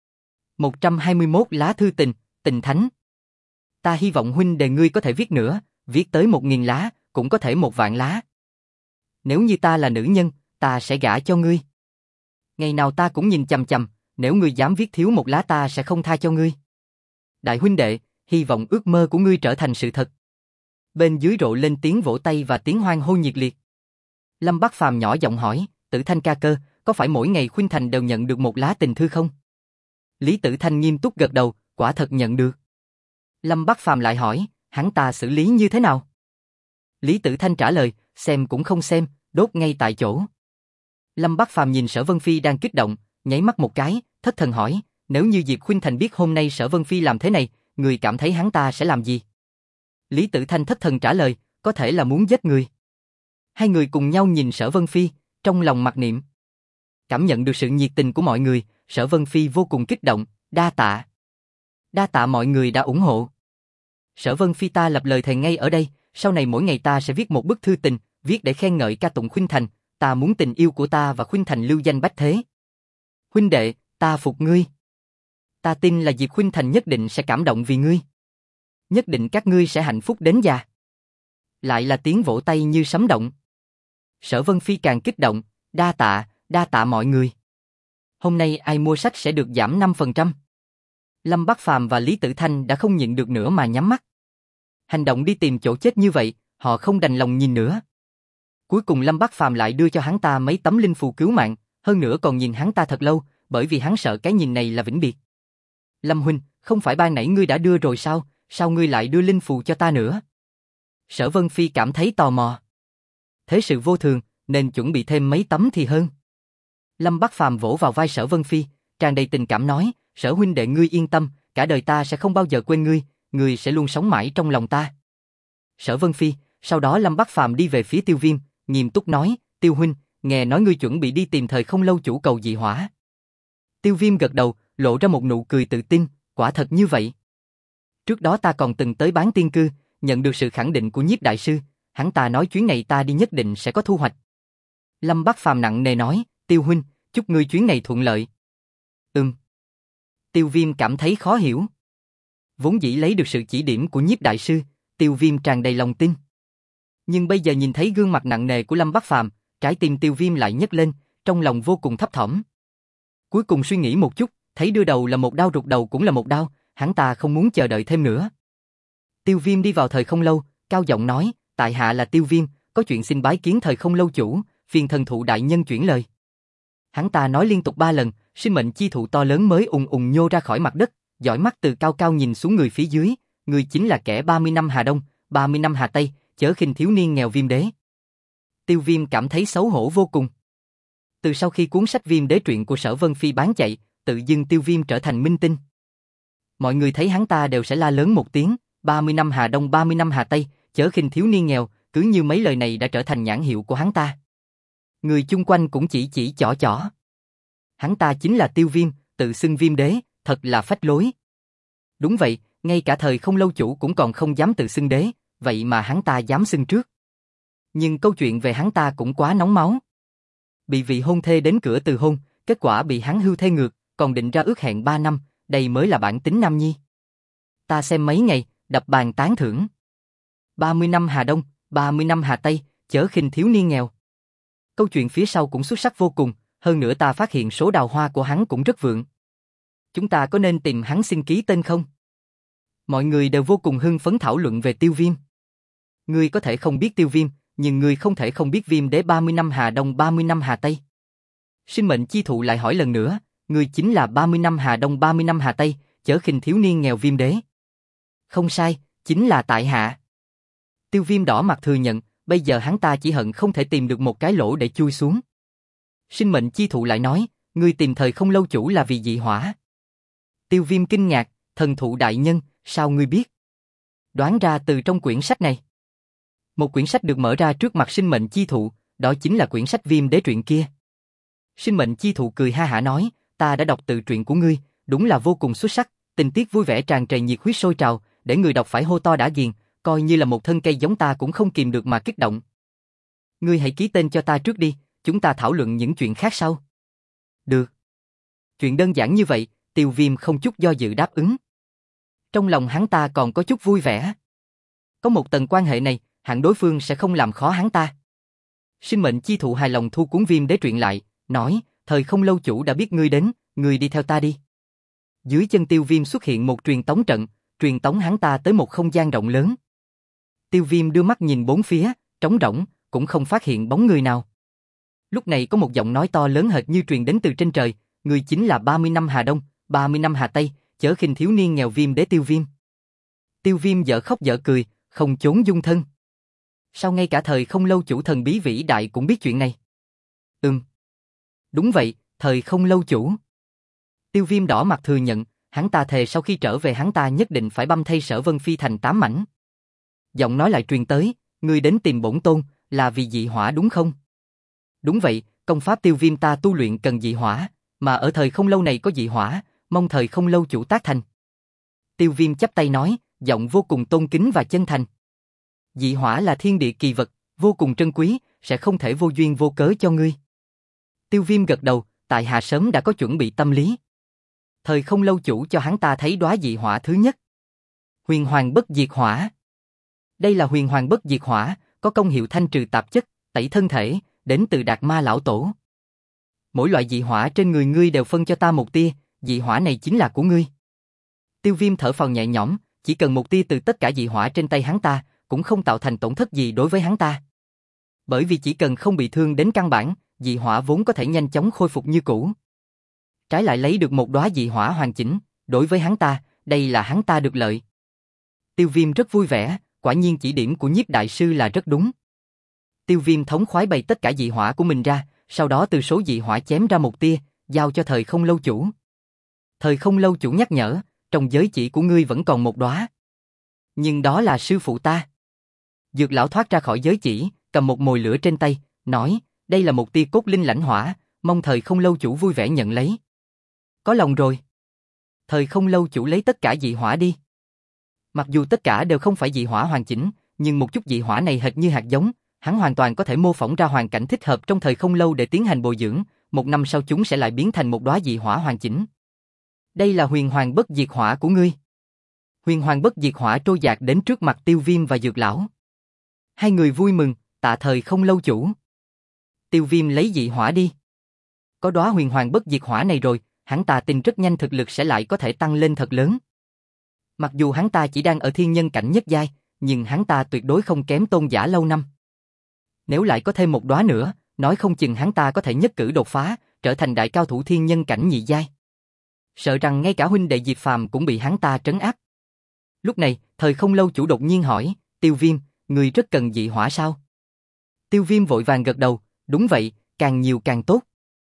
121 lá thư tình, tình thánh. Ta hy vọng huynh đệ ngươi có thể viết nữa, viết tới 1000 lá, cũng có thể 1.000 lá. Nếu như ta là nữ nhân, ta sẽ gả cho ngươi. Ngày nào ta cũng nhìn chằm chằm, nếu ngươi dám viết thiếu một lá ta sẽ không tha cho ngươi. Đại huynh đệ, hy vọng ước mơ của ngươi trở thành sự thật. Bên dưới rộ lên tiếng vỗ tay và tiếng hoan hô nhiệt liệt. Lâm Bắc Phàm nhỏ giọng hỏi, Tử Thanh ca cơ, có phải mỗi ngày Khuynh Thành đều nhận được một lá tình thư không? Lý Tử Thanh nghiêm túc gật đầu, quả thật nhận được. Lâm Bắc Phàm lại hỏi, hắn ta xử lý như thế nào? Lý Tử Thanh trả lời, xem cũng không xem, đốt ngay tại chỗ. Lâm Bắc Phàm nhìn Sở Vân Phi đang kích động, nháy mắt một cái, thất thần hỏi, nếu như Diệp Khuynh Thành biết hôm nay Sở Vân Phi làm thế này, người cảm thấy hắn ta sẽ làm gì? Lý Tử Thanh thất thần trả lời, có thể là muốn giết người. Hai người cùng nhau nhìn Sở Vân Phi, trong lòng mặc niệm. Cảm nhận được sự nhiệt tình của mọi người, Sở Vân Phi vô cùng kích động, đa tạ. Đa tạ mọi người đã ủng hộ. Sở Vân Phi ta lập lời thề ngay ở đây, sau này mỗi ngày ta sẽ viết một bức thư tình, viết để khen ngợi ca tụng Khuynh Thành, ta muốn tình yêu của ta và Khuynh Thành lưu danh bách thế. Huynh đệ, ta phục ngươi. Ta tin là Diệp Khuynh Thành nhất định sẽ cảm động vì ngươi. Nhất định các ngươi sẽ hạnh phúc đến già. Lại là tiếng vỗ tay như sấm động. Sở Vân Phi càng kích động, đa tạ mọi người. Hôm nay ai mua sách sẽ được giảm 5%. Lâm Bắc Phàm và Lý Tử Thanh đã không nhịn được nữa mà nhắm mắt. Hành động đi tìm chỗ chết như vậy, họ không đành lòng nhìn nữa. Cuối cùng Lâm Bắc Phàm lại đưa cho hắn ta mấy tấm linh phù cứu mạng, hơn nữa còn nhìn hắn ta thật lâu, bởi vì hắn sợ cái nhìn này là vĩnh biệt. Lâm huynh, không phải ban nãy ngươi đã đưa rồi sao, sao ngươi lại đưa linh phù cho ta nữa? Sở Vân Phi cảm thấy tò mò. Thế sự vô thường, nên chuẩn bị thêm mấy tấm thì hơn. Lâm Bắc Phàm vỗ vào vai Sở Vân Phi, tràn đầy tình cảm nói, Sở huynh đệ ngươi yên tâm, cả đời ta sẽ không bao giờ quên ngươi sẽ luôn sống mãi trong lòng ta. Sở Vân Phi, sau đó Lâm Bắc Phàm đi về phía Tiêu Viêm, nghiêm túc nói, Tiêu huynh, nghe nói ngươi chuẩn bị đi tìm Thời Không Lâu chủ cầu dị hỏa. Tiêu Viêm gật đầu, lộ ra một nụ cười tự tin, quả thật như vậy. Trước đó ta còn từng tới Bán Tiên Cư, nhận được sự khẳng định của Nhiếp đại sư, hắn ta nói chuyến này ta đi nhất định sẽ có thu hoạch. Lâm Bắc Phàm nặng nề nói, Tiêu huynh, chúc ngươi chuyến này thuận lợi. Tiêu Viêm cảm thấy khó hiểu. Vốn dĩ lấy được sự chỉ điểm của Nhiếp đại sư, Tiêu Viêm tràn đầy lòng tin. Nhưng bây giờ nhìn thấy gương mặt nặng nề của Lâm Bắc Phàm, trái tim Tiêu Viêm lại nhấc lên, trong lòng vô cùng thấp thỏm. Cuối cùng suy nghĩ một chút, thấy đưa đầu là một đao rụt đầu cũng là một đao, hắn ta không muốn chờ đợi thêm nữa. Tiêu Viêm đi vào Thời Không Lâu, cao giọng nói, tại hạ là Tiêu Viêm, có chuyện xin bái kiến Thời Không Lâu chủ, phiền thần thụ đại nhân chuyển lời. Hắn ta nói liên tục 3 lần, sinh mệnh chi thụ to lớn mới ùng ùng nhô ra khỏi mặt đất, dõi mắt từ cao cao nhìn xuống người phía dưới, người chính là kẻ 30 năm Hà Đông, 30 năm Hà Tây, chớ khinh thiếu niên nghèo Viêm Đế. Tiêu Viêm cảm thấy xấu hổ vô cùng. Từ sau khi cuốn sách Viêm Đế truyện của Sở Vân Phi bán chạy, tự dưng Tiêu Viêm trở thành minh tinh. Mọi người thấy hắn ta đều sẽ la lớn một tiếng, 30 năm Hà Đông 30 năm Hà Tây, chớ khinh thiếu niên nghèo, cứ như mấy lời này đã trở thành nhãn hiệu của hắn ta. Người chung quanh cũng chỉ chỏ chỏ. Hắn ta chính là Tiêu Viêm, tự xưng Viêm Đế, thật là phách lối. Đúng vậy, ngay cả Thời Không Lâu chủ cũng còn không dám tự xưng đế, vậy mà hắn ta dám xưng trước. Nhưng câu chuyện về hắn ta cũng quá nóng máu. Bị vị hôn thê đến cửa từ hôn, kết quả bị hắn hưu thê ngược, còn định ra ước hẹn 3 năm, đây mới là bản tính nam nhi. Ta xem mấy ngày, đập bàn tán thưởng. 30 năm Hà Đông, 30 năm Hà Tây, chớ khinh thiếu niên nghèo. Câu chuyện phía sau cũng xuất sắc vô cùng, hơn nữa ta phát hiện số đào hoa của hắn cũng rất vượng. Chúng ta có nên tìm hắn xin ký tên không? Mọi người đều vô cùng hưng phấn thảo luận về Tiêu Viêm. Ngươi có thể không biết Tiêu Viêm, nhưng ngươi không thể không biết Viêm Đế 30 năm Hà Đông 30 năm Hà Tây. Sinh mệnh chi thụ lại hỏi lần nữa, ngươi chính là 30 năm Hà Đông 30 năm Hà Tây, chớ khinh thiếu niên nghèo Viêm Đế. Không sai, chính là tại hạ. Tiêu Viêm đỏ mặt thừa nhận, bây giờ hắn ta chỉ hận không thể tìm được một cái lỗ để chui xuống. Sinh mệnh chi thụ lại nói, ngươi tìm Thời Không Lâu chủ là vì dị hỏa. Tiêu Viêm kinh ngạc, thần thụ đại nhân, sao ngươi biết? Đoán ra từ trong quyển sách này. Một quyển sách được mở ra trước mặt sinh mệnh chi thụ, đó chính là quyển sách Viêm Đế truyện kia. Sinh mệnh chi thụ cười ha hả nói, ta đã đọc từ truyện của ngươi, đúng là vô cùng xuất sắc, tình tiết vui vẻ tràn trề nhiệt huyết sôi trào, để người đọc phải hô to đã ghiền, coi như là một thân cây giống ta cũng không kìm được mà kích động. Ngươi hãy ký tên cho ta trước đi, chúng ta thảo luận những chuyện khác sau. Được. Chuyện đơn giản như vậy, Tiêu Viêm không chút do dự đáp ứng. Trong lòng hắn ta còn có chút vui vẻ. Có một tầng quan hệ này, hẳn đối phương sẽ không làm khó hắn ta. Sinh mệnh chi thụ hài lòng thu cuốn Viêm Đế truyện lại, nói, Thời Không Lâu chủ đã biết ngươi đến, ngươi đi theo ta đi. Dưới chân Tiêu Viêm xuất hiện một truyền tống trận, truyền tống hắn ta tới một không gian rộng lớn. Tiêu Viêm đưa mắt nhìn bốn phía, trống rỗng, cũng không phát hiện bóng người nào. Lúc này có một giọng nói to lớn hệt như truyền đến từ trên trời, người chính là 30 năm Hà Đông, 30 năm Hà Tây, chớ khinh thiếu niên nghèo Viêm Đế Tiêu Viêm. Tiêu Viêm dở khóc dở cười, không chốn dung thân. Sao ngay cả Thời Không Lâu chủ thần bí vĩ đại cũng biết chuyện này? Đúng vậy, Thời Không Lâu chủ. Tiêu Viêm đỏ mặt thừa nhận, hắn ta thề sau khi trở về hắn ta nhất định phải băm thây Sở Vân Phi thành 8 mảnh. Giọng nói lại truyền tới, ngươi đến tìm bổn tôn, là vì dị hỏa đúng không? Đúng vậy, công pháp Tiêu Viêm ta tu luyện cần dị hỏa, mà ở Thời Không Lâu này có dị hỏa, mong Thời Không Lâu chủ tác thành. Tiêu Viêm chắp tay nói, giọng vô cùng tôn kính và chân thành. Dị hỏa là thiên địa kỳ vật, vô cùng trân quý, sẽ không thể vô duyên vô cớ cho ngươi. Tiêu Viêm gật đầu, tại hạ sớm đã có chuẩn bị tâm lý. Thời Không Lâu chủ cho hắn ta thấy đóa dị hỏa thứ nhất. Huyền Hoàng Bất Diệt Hỏa. Đây là Huyền Hoàng Bất Diệt Hỏa, có công hiệu thanh trừ tạp chất, tẩy thân thể, đến từ Đạt Ma lão tổ. Mỗi loại dị hỏa trên người ngươi đều phân cho ta một tia, dị hỏa này chính là của ngươi. Tiêu Viêm thở phào nhẹ nhõm, chỉ cần một tia từ tất cả dị hỏa trên tay hắn ta, cũng không tạo thành tổn thất gì đối với hắn ta. Bởi vì chỉ cần không bị thương đến căn bản, dị hỏa vốn có thể nhanh chóng khôi phục như cũ. Trái lại lấy được một đóa dị hỏa hoàn chỉnh, đối với hắn ta, đây là hắn ta được lợi. Tiêu Viêm rất vui vẻ, quả nhiên chỉ điểm của Nhiếp đại sư là rất đúng. Tiêu Viêm thống khoái bày tất cả dị hỏa của mình ra, sau đó từ số dị hỏa chém ra một tia, giao cho Thời Không lâu chủ. Thời Không lâu chủ nhắc nhở, trong giới chỉ của ngươi vẫn còn một đóa. Nhưng đó là sư phụ ta. Dược lão thoát ra khỏi giới chỉ, cầm một mồi lửa trên tay, nói, đây là một tia cốt linh lãnh hỏa, mong Thời Không lâu chủ vui vẻ nhận lấy. Có lòng rồi. Thời Không lâu chủ lấy tất cả dị hỏa đi. Mặc dù tất cả đều không phải dị hỏa hoàn chỉnh, nhưng một chút dị hỏa này hệt như hạt giống, hắn hoàn toàn có thể mô phỏng ra hoàn cảnh thích hợp trong Thời Không lâu để tiến hành bồi dưỡng, 1 năm sau chúng sẽ lại biến thành một đóa dị hỏa hoàn chỉnh. Đây là huyền hoàng bất diệt hỏa của ngươi. Huyền hoàng bất diệt hỏa trôi dạt đến trước mặt Tiêu Viêm và Dược lão. Hai người vui mừng, tạ Thời Không lâu chủ. Tiêu Viêm lấy dị hỏa đi. Có đóa huyền hoàng bất diệt hỏa này rồi, hắn ta tin rất nhanh thực lực sẽ lại có thể tăng lên thật lớn. Mặc dù hắn ta chỉ đang ở thiên nhân cảnh nhất giai, nhưng hắn ta tuyệt đối không kém tôn giả lâu năm. Nếu lại có thêm một đóa nữa, nói không chừng hắn ta có thể nhất cử đột phá, trở thành đại cao thủ thiên nhân cảnh nhị giai. Sợ rằng ngay cả huynh đệ Diệp Phàm cũng bị hắn ta trấn áp. Lúc này, Thời Không lâu chủ đột nhiên hỏi, Tiêu Viêm, người rất cần dị hỏa sao? Tiêu Viêm vội vàng gật đầu, đúng vậy, càng nhiều càng tốt.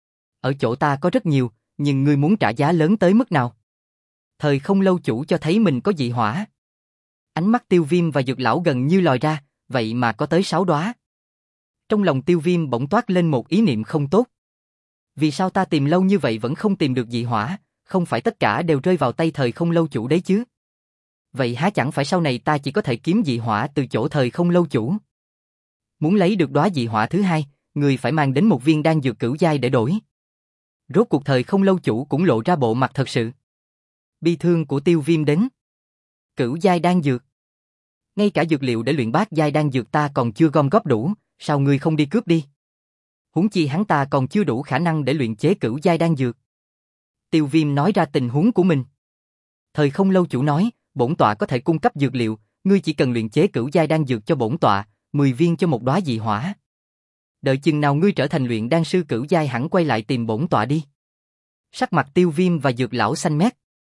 Ở chỗ ta có rất nhiều, nhưng ngươi muốn trả giá lớn tới mức nào? Thời Không lâu chủ cho thấy mình có dị hỏa. Ánh mắt Tiêu Viêm và Dược lão gần như lòi ra, vậy mà có tới 6 đóa. Trong lòng Tiêu Viêm bỗng toát lên một ý niệm không tốt. Vì sao ta tìm lâu như vậy vẫn không tìm được dị hỏa, không phải tất cả đều rơi vào tay Thời Không lâu chủ đấy chứ? Vậy há chẳng phải sau này ta chỉ có thể kiếm dị hỏa từ chỗ Thời Không lâu chủ? Muốn lấy được đóa dị hỏa thứ hai, người phải mang đến một viên đan dược cửu giai để đổi. Rốt cuộc Thời Không lâu chủ cũng lộ ra bộ mặt thật sự. Bi thương của Tiêu Viêm đến. Cửu giai đan dược. Ngay cả dược liệu để luyện bát giai đan dược ta còn chưa gom góp đủ, sao ngươi không đi cướp đi? Huống chi hắn ta còn chưa đủ khả năng để luyện chế cửu giai đan dược. Tiêu Viêm nói ra tình huống của mình. Thời Không lâu chủ nói, bổn tọa có thể cung cấp dược liệu, ngươi chỉ cần luyện chế cửu giai đan dược cho bổn tọa, 10 viên cho một đóa dị hỏa. Đợi chừng nào ngươi trở thành luyện đan sư cửu giai hẳn quay lại tìm bổn tọa đi. Sắc mặt Tiêu Viêm và Dược lão xanh mét.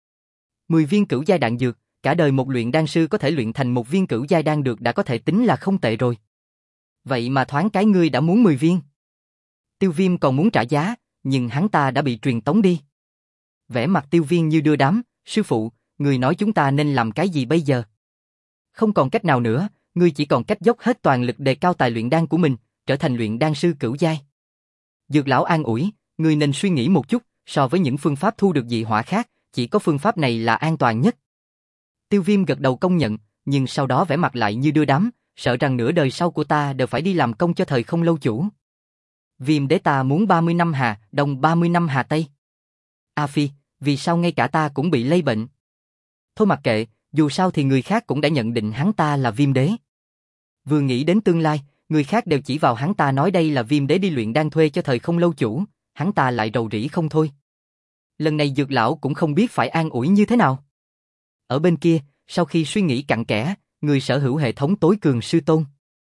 10 viên cửu giai đan dược, cả đời một luyện đan sư có thể luyện thành một viên cửu giai đan dược đã có thể tính là không tệ rồi. Vậy mà thoáng cái ngươi đã muốn 10 viên. Tiêu Viêm còn muốn trả giá, nhưng hắn ta đã bị truyền tống đi. Vẻ mặt Tiêu Viêm như đưa đám, sư phụ, người nói chúng ta nên làm cái gì bây giờ? Không còn cách nào nữa, ngươi chỉ còn cách dốc hết toàn lực đề cao tài luyện đan của mình, trở thành luyện đan sư cửu giai. Dược lão an ủi, ngươi nên suy nghĩ một chút, so với những phương pháp thu được dị hỏa khác, chỉ có phương pháp này là an toàn nhất. Tiêu Viêm gật đầu công nhận, nhưng sau đó vẻ mặt lại như đưa đám, sợ rằng nửa đời sau của ta đều phải đi làm công cho Thời Không lâu chủ. Viêm đế ta muốn 30 năm Hà Đông 30 năm Hà Tây. A Phi, vì sao ngay cả ta cũng bị lây bệnh? Thôi mặc kệ, dù sao thì người khác cũng đã nhận định hắn ta là Viêm đế. Vừa nghĩ đến tương lai, người khác đều chỉ vào hắn ta nói đây là Viêm đế đi luyện đan thuê cho Thời Không lâu chủ, hắn ta lại rầu rĩ không thôi. Lần này Dược lão cũng không biết phải an ủi như thế nào. Ở bên kia, sau khi suy nghĩ cặn kẽ, người sở hữu hệ thống tối cường sư tôn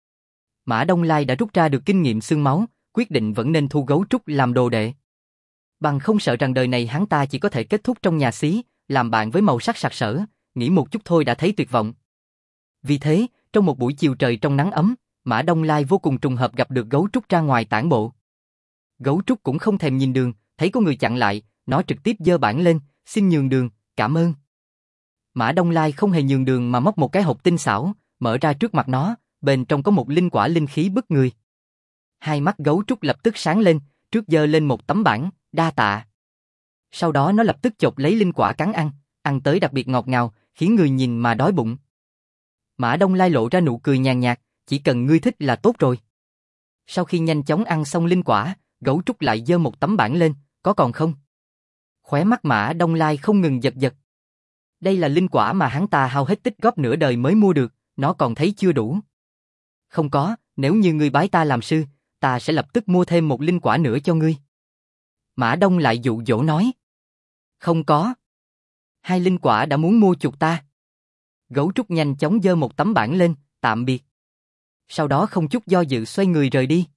Mã Đông Lai đã rút ra được kinh nghiệm xương máu, quyết định vẫn nên thu Gấu Trúc làm đồ đệ. Bằng không sợ rằng đời này hắn ta chỉ có thể kết thúc trong nhà xí, làm bạn với màu sắc sặc sỡ, nghĩ một chút thôi đã thấy tuyệt vọng. Vì thế, trong một buổi chiều trời trong nắng ấm, Mã Đông Lai vô cùng trùng hợp gặp được Gấu Trúc ra ngoài tản bộ. Gấu Trúc cũng không thèm nhìn đường, thấy có người chặn lại, nó trực tiếp giơ bảng lên, xin nhường đường, cảm ơn. Mã Đông Lai không hề nhường đường mà móc một cái hộp tinh xảo, mở ra trước mặt nó, bên trong có một linh quả linh khí bức người. Hai mắt Gấu Trúc lập tức sáng lên, trước giơ lên một tấm bảng, đa tạ. Sau đó nó lập tức chộp lấy linh quả cắn ăn tới đặc biệt ngọt ngào, khiến người nhìn mà đói bụng. Mã Đông Lai lộ ra nụ cười nhàn nhạt, chỉ cần ngươi thích là tốt rồi. Sau khi nhanh chóng ăn xong linh quả, Gấu Trúc lại giơ một tấm bảng lên, có còn không? Khóe mắt Mã Đông Lai không ngừng giật giật. Đây là linh quả mà hắn ta hao hết tích góp nửa đời mới mua được, nó còn thấy chưa đủ. Không có, nếu như ngươi bái ta làm sư, ta sẽ lập tức mua thêm một linh quả nữa cho ngươi. Mã Đông lại dụ dỗ nói. Không có. 2 linh quả đã muốn mua chuộc ta. Gấu trúc nhanh chóng giơ một tấm bảng lên, tạm biệt. Sau đó không chút do dự xoay người rời đi.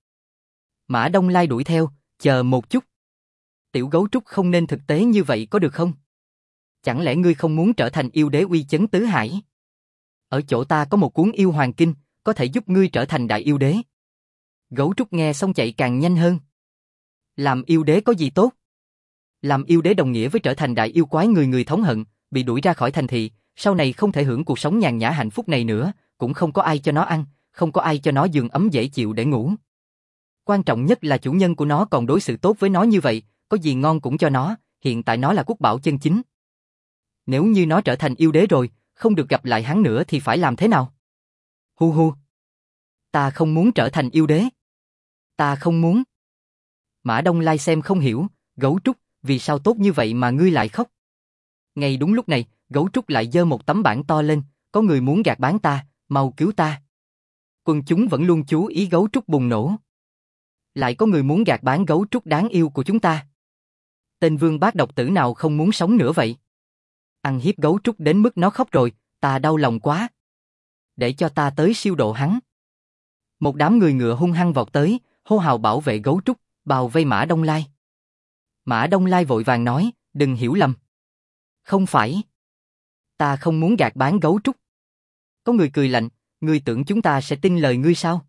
Mã Đông Lai đuổi theo, chờ một chút. Tiểu gấu trúc không nên thực tế như vậy có được không? Chẳng lẽ ngươi không muốn trở thành yêu đế uy chấn tứ hải? Ở chỗ ta có một cuốn yêu hoàng kinh, có thể giúp ngươi trở thành đại yêu đế. Gấu trúc nghe xong chạy càng nhanh hơn. Làm yêu đế có gì tốt? Làm yêu đế đồng nghĩa với trở thành đại yêu quái người người thống hận, bị đuổi ra khỏi thành thị, sau này không thể hưởng cuộc sống nhàn nhã hạnh phúc này nữa, cũng không có ai cho nó ăn, không có ai cho nó giường ấm dễ chịu để ngủ. Quan trọng nhất là chủ nhân của nó còn đối xử tốt với nó như vậy, có gì ngon cũng cho nó, hiện tại nó là quốc bảo chân chính. Nếu như nó trở thành yêu đế rồi, không được gặp lại hắn nữa thì phải làm thế nào? Hu hu. Ta không muốn trở thành yêu đế. Ta không muốn. Mã Đông Lai xem không hiểu, gấu trúc, vì sao tốt như vậy mà ngươi lại khóc? Ngay đúng lúc này, gấu trúc lại giơ một tấm bảng to lên, có người muốn gạt bán ta, mau cứu ta. Quân chúng vẫn luôn chú ý gấu trúc bùng nổ. Lại có người muốn gạt bán gấu trúc đáng yêu của chúng ta. Tên vương bát độc tử nào không muốn sống nữa vậy? Ăn hiếp gấu trúc đến mức nó khóc rồi, ta đau lòng quá. Để cho ta tới siêu độ hắn. Một đám người ngựa hung hăng vọt tới, hô hào bảo vệ gấu trúc, bao vây Mã Đông Lai. Mã Đông Lai vội vàng nói, đừng hiểu lầm. Không phải. Ta không muốn gạt bán gấu trúc. Có người cười lạnh, ngươi tưởng chúng ta sẽ tin lời ngươi sao?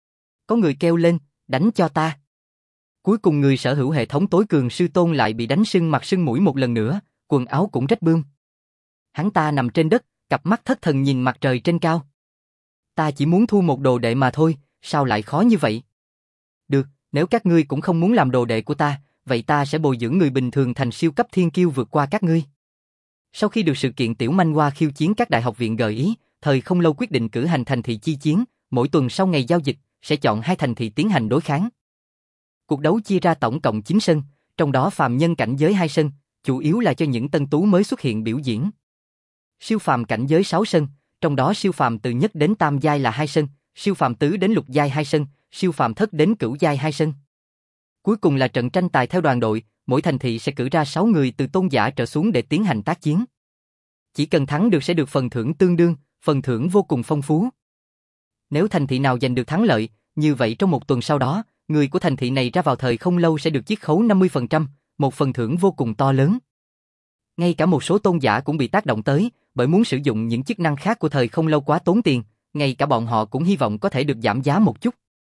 Có người kêu lên, đánh cho ta. Cuối cùng người sở hữu hệ thống tối cường sư tôn lại bị đánh sưng mặt sưng mũi một lần nữa, quần áo cũng rách bươm. Hắn ta nằm trên đất, cặp mắt thất thần nhìn mặt trời trên cao. Ta chỉ muốn thu một đồ đệ mà thôi, sao lại khó như vậy? Được, nếu các ngươi cũng không muốn làm đồ đệ của ta, vậy ta sẽ bồi dưỡng người bình thường thành siêu cấp thiên kiêu vượt qua các ngươi. Sau khi được sự kiện tiểu manh hoa khiêu chiến các đại học viện gợi ý, thời không lâu quyết định cử hành thành thị chi chiến, mỗi tuần sau ngày giao dịch, sẽ chọn 2 thành thị tiến hành đối kháng. Cuộc đấu chia ra tổng cộng 9 sân, trong đó phàm nhân cảnh giới 2 sân, chủ yếu là cho những tân tú mới xuất hiện biểu diễn. Siêu phàm cảnh giới 6 sân, trong đó siêu phàm từ nhất đến tam giai là 2 sân, siêu phàm tứ đến lục giai 2 sân, siêu phàm thất đến cửu giai 2 sân. Cuối cùng là trận tranh tài theo đoàn đội, mỗi thành thị sẽ cử ra 6 người từ tôn giả trở xuống để tiến hành tác chiến. Chỉ cần thắng được sẽ được phần thưởng tương đương, phần thưởng vô cùng phong phú. Nếu thành thị nào giành được thắng lợi, như vậy trong một tuần sau đó, người của thành thị này ra vào thời không lâu sẽ được chiết khấu 50%, một phần thưởng vô cùng to lớn. Ngay cả một số tôn giả cũng bị tác động tới, bởi muốn sử dụng những chức năng khác của thời không lâu quá tốn tiền, ngay cả bọn họ cũng hy vọng có thể được giảm giá một chút.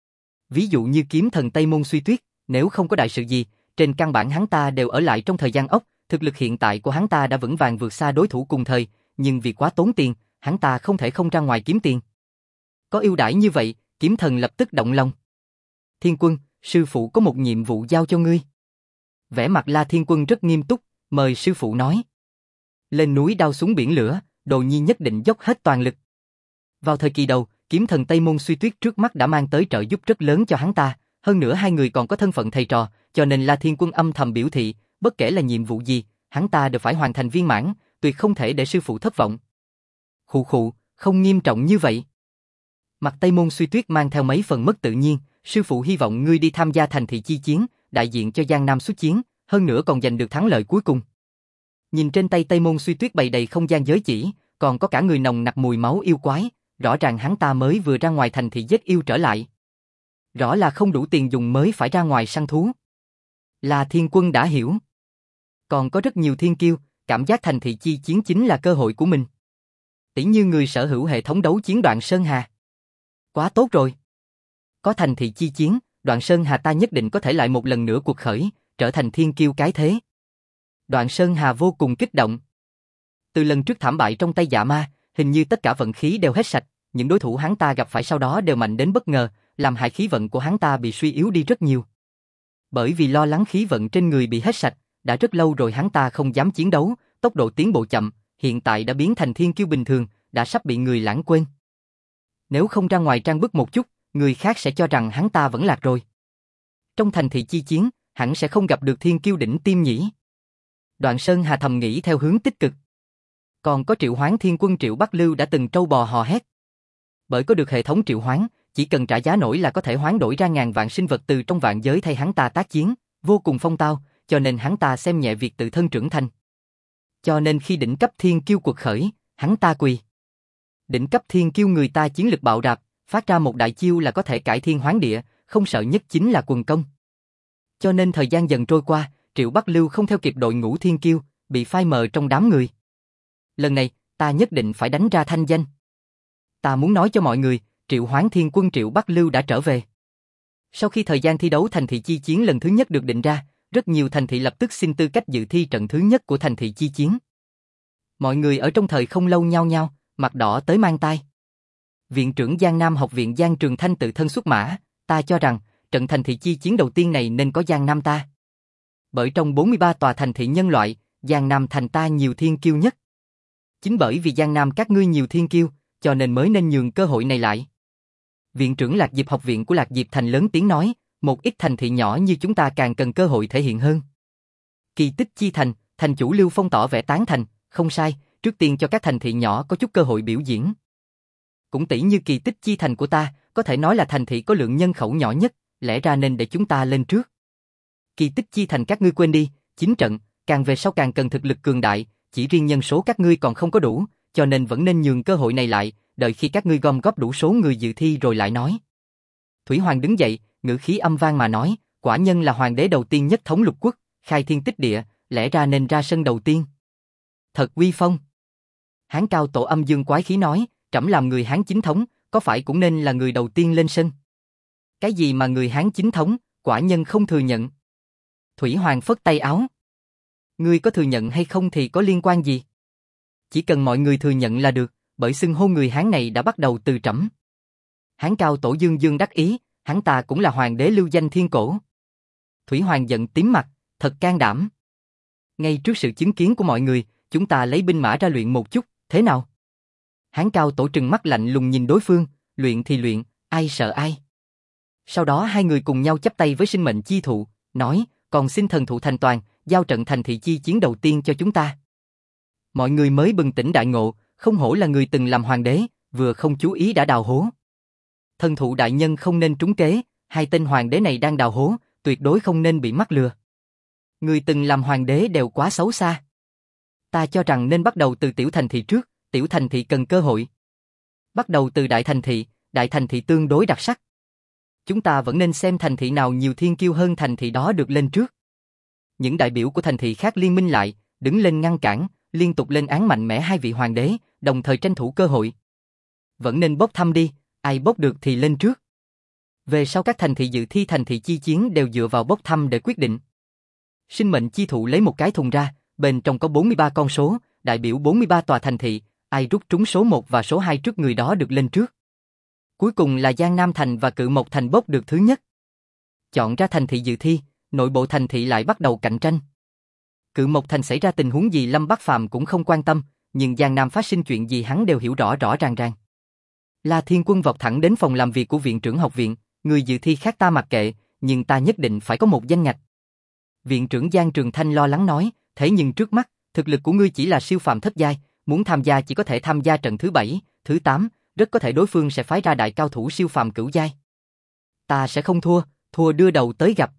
Ví dụ như kiếm thần Tây Môn Suy Tuyết, nếu không có đại sự gì, trên căn bản hắn ta đều ở lại trong thời gian ốc, thực lực hiện tại của hắn ta đã vững vàng vượt xa đối thủ cùng thời, nhưng vì quá tốn tiền, hắn ta không thể không ra ngoài kiếm tiền. Có ưu đãi như vậy, kiếm thần lập tức động lòng. Thiên Quân, sư phụ có một nhiệm vụ giao cho ngươi. Vẻ mặt La Thiên Quân rất nghiêm túc, mời sư phụ nói. Lên núi đao xuống biển lửa, Đồ Nhi nhất định dốc hết toàn lực. Vào thời kỳ đầu, kiếm thần Tây Môn Suy Tuyết trước mắt đã mang tới trợ giúp rất lớn cho hắn ta, hơn nữa hai người còn có thân phận thầy trò, cho nên La Thiên Quân âm thầm biểu thị, bất kể là nhiệm vụ gì, hắn ta đều phải hoàn thành viên mãn, tuyệt không thể để sư phụ thất vọng. Khụ khụ, không nghiêm trọng như vậy. Mặt Tây Môn Suy Tuyết mang theo mấy phần mất tự nhiên, sư phụ hy vọng ngươi đi tham gia thành thị chi chiến, đại diện cho Giang Nam xuất chiến, hơn nữa còn giành được thắng lợi cuối cùng. Nhìn trên tay Tây Môn Suy Tuyết bày đầy không gian giới chỉ, còn có cả người nồng nặc mùi máu yêu quái, rõ ràng hắn ta mới vừa ra ngoài thành thị giết yêu trở lại. Rõ là không đủ tiền dùng mới phải ra ngoài săn thú. La Thiên Quân đã hiểu. Còn có rất nhiều thiên kiêu, cảm giác thành thị chi chiến chính là cơ hội của mình. Tỉ như người sở hữu hệ thống đấu chiến Đoạn Sơn Hà. Quá tốt rồi. Có thành thị chi chiến, Đoạn Sơn Hà ta nhất định có thể lại một lần nữa cuộc khởi, trở thành thiên kiêu cái thế. Đoạn Sơn Hà vô cùng kích động. Từ lần trước thảm bại trong tay Dạ Ma, hình như tất cả vận khí đều hết sạch, những đối thủ hắn ta gặp phải sau đó đều mạnh đến bất ngờ, làm hại khí vận của hắn ta bị suy yếu đi rất nhiều. Bởi vì lo lắng khí vận trên người bị hết sạch, đã rất lâu rồi hắn ta không dám chiến đấu, tốc độ tiến bộ chậm, hiện tại đã biến thành thiên kiêu bình thường, đã sắp bị người lãng quên. Nếu không ra ngoài trang bức một chút, người khác sẽ cho rằng hắn ta vẫn lạc rồi. Trong thành thị chi chiến, hẳn sẽ không gặp được thiên kiêu đỉnh tiêm nhỉ. Đoạn Sơn Hà thầm nghĩ theo hướng tích cực. Còn có Triệu Hoán Thiên Quân Triệu Bắc Lưu đã từng trâu bò hò hét. Bởi có được hệ thống triệu hoán, chỉ cần trả giá nổi là có thể hoán đổi ra ngàn vạn sinh vật từ trong vạn giới thay hắn ta tác chiến, vô cùng phong tao, cho nên hắn ta xem nhẹ việc tự thân trưởng thành. Cho nên khi đỉnh cấp thiên kiêu cuộc khởi, hắn ta quỳ. Đỉnh cấp thiên kiêu người ta chiến lực bạo đạp, phát ra một đại chiêu là có thể cải thiên hoán địa, không sợ nhất chính là quần công. Cho nên thời gian dần trôi qua, Triệu Bắc Lưu không theo kịp đội ngũ thiên kiêu, bị phai mờ trong đám người. Lần này, ta nhất định phải đánh ra thanh danh. Ta muốn nói cho mọi người, Triệu Hoán Thiên Quân Triệu Bắc Lưu đã trở về. Sau khi thời gian thi đấu thành thị chi chiến lần thứ nhất được định ra, rất nhiều thành thị lập tức xin tư cách dự thi trận thứ nhất của thành thị chi chiến. Mọi người ở trong thời không lâu nhao nhao, mặt đỏ tới mang tai. Viện trưởng Giang Nam học viện Giang Trường Thanh tự thân xuất mã, ta cho rằng, trận thành thị chi chiến đầu tiên này nên có Giang Nam ta. Bởi trong 43 tòa thành thị nhân loại, Giang Nam thành ta nhiều thiên kiêu nhất. Chính bởi vì Giang Nam các ngươi nhiều thiên kiêu, cho nên mới nên nhường cơ hội này lại. Viện trưởng Lạc Diệp học viện của Lạc Diệp Thành lớn tiếng nói, một ít thành thị nhỏ như chúng ta càng cần cơ hội thể hiện hơn. Kỳ Tích Chi Thành, thành chủ Lưu Phong tỏ vẻ tán thành, không sai, trước tiên cho các thành thị nhỏ có chút cơ hội biểu diễn. Cũng tỷ như Kỳ Tích Chi Thành của ta, có thể nói là thành thị có lượng nhân khẩu nhỏ nhất, lẽ ra nên để chúng ta lên trước. Kỳ Tích Chi Thành các ngươi quên đi, chính trận, càng về sau càng cần thực lực cường đại, chỉ riêng nhân số các ngươi còn không có đủ, cho nên vẫn nên nhường cơ hội này lại, đợi khi các ngươi gom góp đủ số người dự thi rồi lại nói. Thủy Hoàng đứng dậy, ngữ khí âm vang mà nói, quả nhân là hoàng đế đầu tiên nhất thống lục quốc, khai thiên tích địa, lẽ ra nên ra sân đầu tiên. Thật uy phong. Hán Cao Tổ âm dương quái khí nói, trẫm làm người Hán chính thống, có phải cũng nên là người đầu tiên lên sân? Cái gì mà người Hán chính thống, quả nhân không thừa nhận. Thủy Hoàng phất tay áo. Ngươi có thừa nhận hay không thì có liên quan gì? Chỉ cần mọi người thừa nhận là được, bởi xưng hô người Hán này đã bắt đầu từ trẫm. Hán Cao Tổ dương dương đắc ý, hắn ta cũng là hoàng đế lưu danh thiên cổ. Thủy Hoàng giận tím mặt, thật can đảm. Ngay trước sự chứng kiến của mọi người, chúng ta lấy binh mã ra luyện một chút, thế nào? Hán Cao Tổ trừng mắt lạnh lùng nhìn đối phương, luyện thì luyện, ai sợ ai. Sau đó hai người cùng nhau chắp tay với sinh mệnh chi thụ, nói, còn xin thần thụ thành toàn, giao trận thành thị chi chiến đầu tiên cho chúng ta. Mọi người mới bừng tỉnh đại ngộ, không hổ là người từng làm hoàng đế, vừa không chú ý đã đào hố. Thần thụ đại nhân không nên trúng kế, hai tên hoàng đế này đang đào hố, tuyệt đối không nên bị mắc lừa. Người từng làm hoàng đế đều quá xấu xa. Ta cho rằng nên bắt đầu từ tiểu thành thị trước, tiểu thành thị cần cơ hội. Bắt đầu từ đại thành thị tương đối đặc sắc. Chúng ta vẫn nên xem thành thị nào nhiều thiên kiêu hơn thành thị đó được lên trước. Những đại biểu của thành thị khác liên minh lại, đứng lên ngăn cản, liên tục lên án mạnh mẽ hai vị hoàng đế, đồng thời tranh thủ cơ hội. Vẫn nên bốc thăm đi, ai bốc được thì lên trước. Về sau các thành thị dự thi thành thị chi chiến đều dựa vào bốc thăm để quyết định. Sinh mệnh chi thụ lấy một cái thùng ra, bên trong có 43 con số, đại biểu 43 tòa thành thị, ai rút trúng số 1 và số 2 trước người đó được lên trước. Cuối cùng là Giang Nam Thành và Cự Mộc Thành bốc được thứ nhất. Chọn ra thành thị dự thi, nội bộ thành thị lại bắt đầu cạnh tranh. Cự Mộc Thành xảy ra tình huống gì Lâm Bắc Phàm cũng không quan tâm, nhưng Giang Nam phát sinh chuyện gì hắn đều hiểu rõ rõ ràng ràng. La Thiên Quân vọt thẳng đến phòng làm việc của viện trưởng học viện, người dự thi khác ta mặc kệ, nhưng ta nhất định phải có một danh ngạch. Viện trưởng Giang Trường Thanh lo lắng nói, thế nhưng trước mắt, thực lực của ngươi chỉ là siêu phàm thất giai, muốn tham gia chỉ có thể tham gia trận thứ 7, thứ 8, rất có thể đối phương sẽ phái ra đại cao thủ siêu phàm cửu giai. Ta sẽ không thua, thua đưa đầu tới gặp.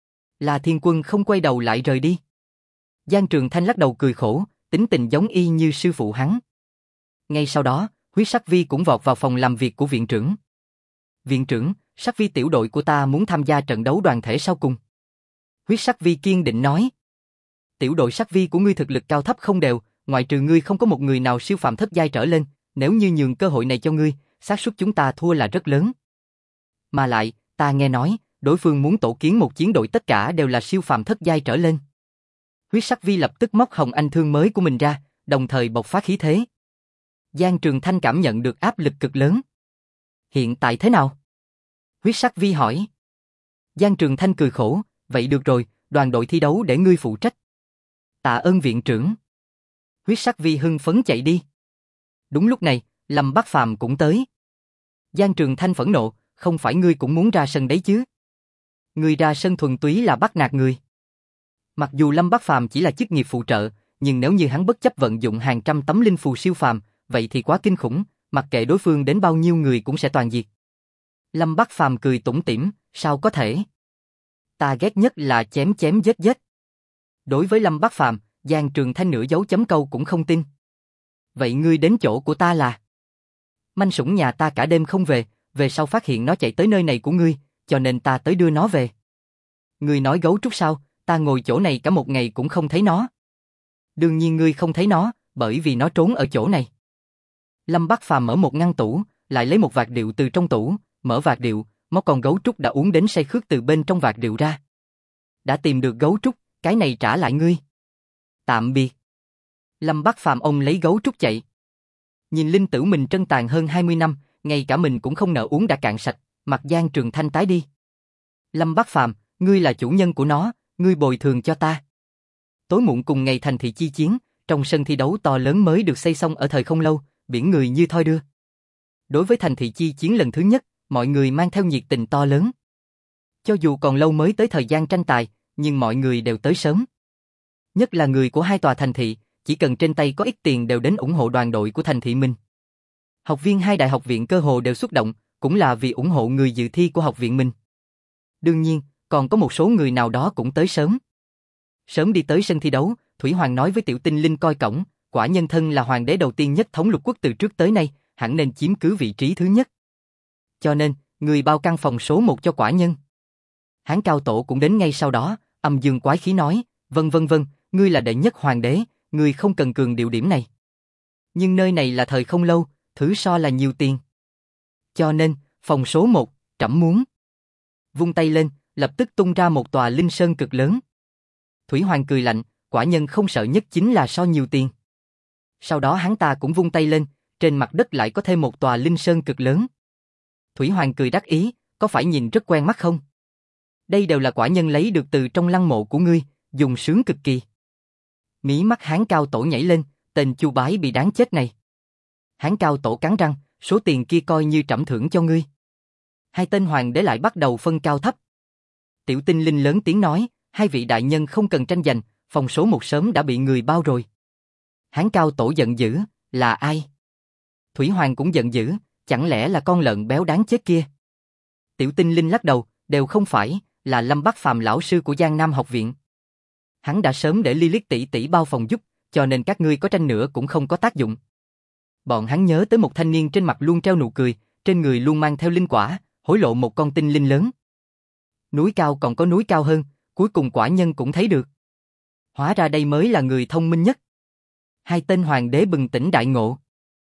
La Thiên Quân không quay đầu lại rời đi. Giang Trường Thanh lắc đầu cười khổ, tính tình giống y như sư phụ hắn. Ngay sau đó, Huyết Sắc Vi cũng vọt vào phòng làm việc của viện trưởng. Viện trưởng, Sắc Vi tiểu đội của ta muốn tham gia trận đấu đoàn thể sau cùng. Huyết Sắc Vi kiên định nói. Tiểu đội Sắc Vi của ngươi thực lực cao thấp không đều, ngoại trừ ngươi không có một người nào siêu phàm thất giai trở lên, nếu như nhường cơ hội này cho ngươi, xác suất chúng ta thua là rất lớn. Mà lại, ta nghe nói, đối phương muốn tổ kiến một chiến đội tất cả đều là siêu phàm thất giai trở lên. Huyết Sắc Vi lập tức móc hồng anh thương mới của mình ra, đồng thời bộc phát khí thế. Giang Trường Thanh cảm nhận được áp lực cực lớn. Hiện tại thế nào? Huyết Sắc Vi hỏi. Giang Trường Thanh cười khổ, vậy được rồi, đoàn đội thi đấu để ngươi phụ trách. Tạ ơn viện trưởng. Huyết Sắc Vi hưng phấn chạy đi. Đúng lúc này, Lâm Bắc Phàm cũng tới. Giang Trường Thanh phẫn nộ, không phải ngươi cũng muốn ra sân đấy chứ? Ngươi ra sân thuần túy là bắt nạt người. Mặc dù Lâm Bắc Phàm chỉ là chức nghiệp phụ trợ, nhưng nếu như hắn bất chấp vận dụng hàng trăm tấm linh phù siêu phàm, vậy thì quá kinh khủng, mặc kệ đối phương đến bao nhiêu người cũng sẽ toàn diệt. Lâm Bắc Phàm cười tủm tỉm, sao có thể? Ta ghét nhất là chém chém giết giết. Đối với Lâm Bắc Phàm, Giang Trường Thanh nửa dấu chấm câu cũng không tin. Vậy ngươi đến chỗ của ta là? Manh sủng nhà ta cả đêm không về, về sau phát hiện nó chạy tới nơi này của ngươi, cho nên ta tới đưa nó về. Ngươi nói gấu trúc sao, ta ngồi chỗ này cả một ngày cũng không thấy nó. Đương nhiên ngươi không thấy nó, bởi vì nó trốn ở chỗ này. Lâm Bắc Phàm mở một ngăn tủ, lại lấy một vạt rượu từ trong tủ, mở vạt rượu, mó con gấu trúc đã uống đến say khướt từ bên trong vạt rượu ra. Đã tìm được gấu trúc, cái này trả lại ngươi. Tạm biệt. Lâm Bắc Phàm ông lấy gấu trúc chạy. Nhìn linh tử mình trân tàn hơn 20 năm, ngay cả mình cũng không nỡ uống đã cạn sạch, mặt Giang Trường Thanh tái đi. Lâm Bắc Phàm, ngươi là chủ nhân của nó, ngươi bồi thường cho ta. Tối muộn cùng ngày thành thị chi chiến, trong sân thi đấu to lớn mới được xây xong ở thời không lâu, biển người như thoi đưa. Đối với thành thị chi chiến lần thứ nhất, mọi người mang theo nhiệt tình to lớn. Cho dù còn lâu mới tới thời gian tranh tài, nhưng mọi người đều tới sớm. Nhất là người của hai tòa thành thị, chỉ cần trên tay có ít tiền đều đến ủng hộ đoàn đội của thành thị mình. Học viên hai đại học viện cơ hồ đều xuất động, cũng là vì ủng hộ người dự thi của học viện mình. Đương nhiên, còn có một số người nào đó cũng tới sớm. Sớm đi tới sân thi đấu, Thủy Hoàng nói với Tiểu Tinh Linh coi cổng, quả nhân thân là hoàng đế đầu tiên nhất thống lục quốc từ trước tới nay, hẳn nên chiếm cứ vị trí thứ nhất. Cho nên, người bao căn phòng số 1 cho quả nhân. Hán Cao Tổ cũng đến ngay sau đó, âm dương quái khí nói, vâng, ngươi là đệ nhất hoàng đế, ngươi không cần cường điệu điểm này. Nhưng nơi này là thời không lâu, thứ so là nhiều tiền. Cho nên, phòng số 1, trẫm muốn. Vung tay lên, lập tức tung ra một tòa linh sơn cực lớn. Thủy Hoàng cười lạnh, quả nhân không sợ nhất chính là so nhiều tiền. Sau đó hắn ta cũng vung tay lên, trên mặt đất lại có thêm một tòa linh sơn cực lớn. Thủy Hoàng cười đắc ý, có phải nhìn rất quen mắt không? Đây đều là quả nhân lấy được từ trong lăng mộ của ngươi, dùng sướng cực kỳ. Mí mắt Hán Cao Tổ nhảy lên, tên chu bái bị đáng chết này. Hán Cao Tổ cắn răng, số tiền kia coi như trẫm thưởng cho ngươi. Hai tên hoàng đế lại bắt đầu phân cao thấp. Tiểu Tinh Linh lớn tiếng nói, hai vị đại nhân không cần tranh giành, phòng số 1 sớm đã bị người bao rồi. Hán Cao Tổ giận dữ, là ai? Thủy Hoàng cũng giận dữ, chẳng lẽ là con lợn béo đáng chết kia? Tiểu Tinh Linh lắc đầu, đều không phải, là Lâm Bắc Phàm lão sư của Giang Nam học viện. Hắn đã sớm để Lilith tỷ tỷ bao phòng giúp, cho nên các ngươi có tranh nữa cũng không có tác dụng. Bọn hắn nhớ tới một thanh niên trên mặt luôn treo nụ cười, trên người luôn mang theo linh quả, hối lộ một con tinh linh lớn. Núi cao còn có núi cao hơn, cuối cùng quả nhân cũng thấy được. Hóa ra đây mới là người thông minh nhất. Hai tên hoàng đế bừng tỉnh đại ngộ.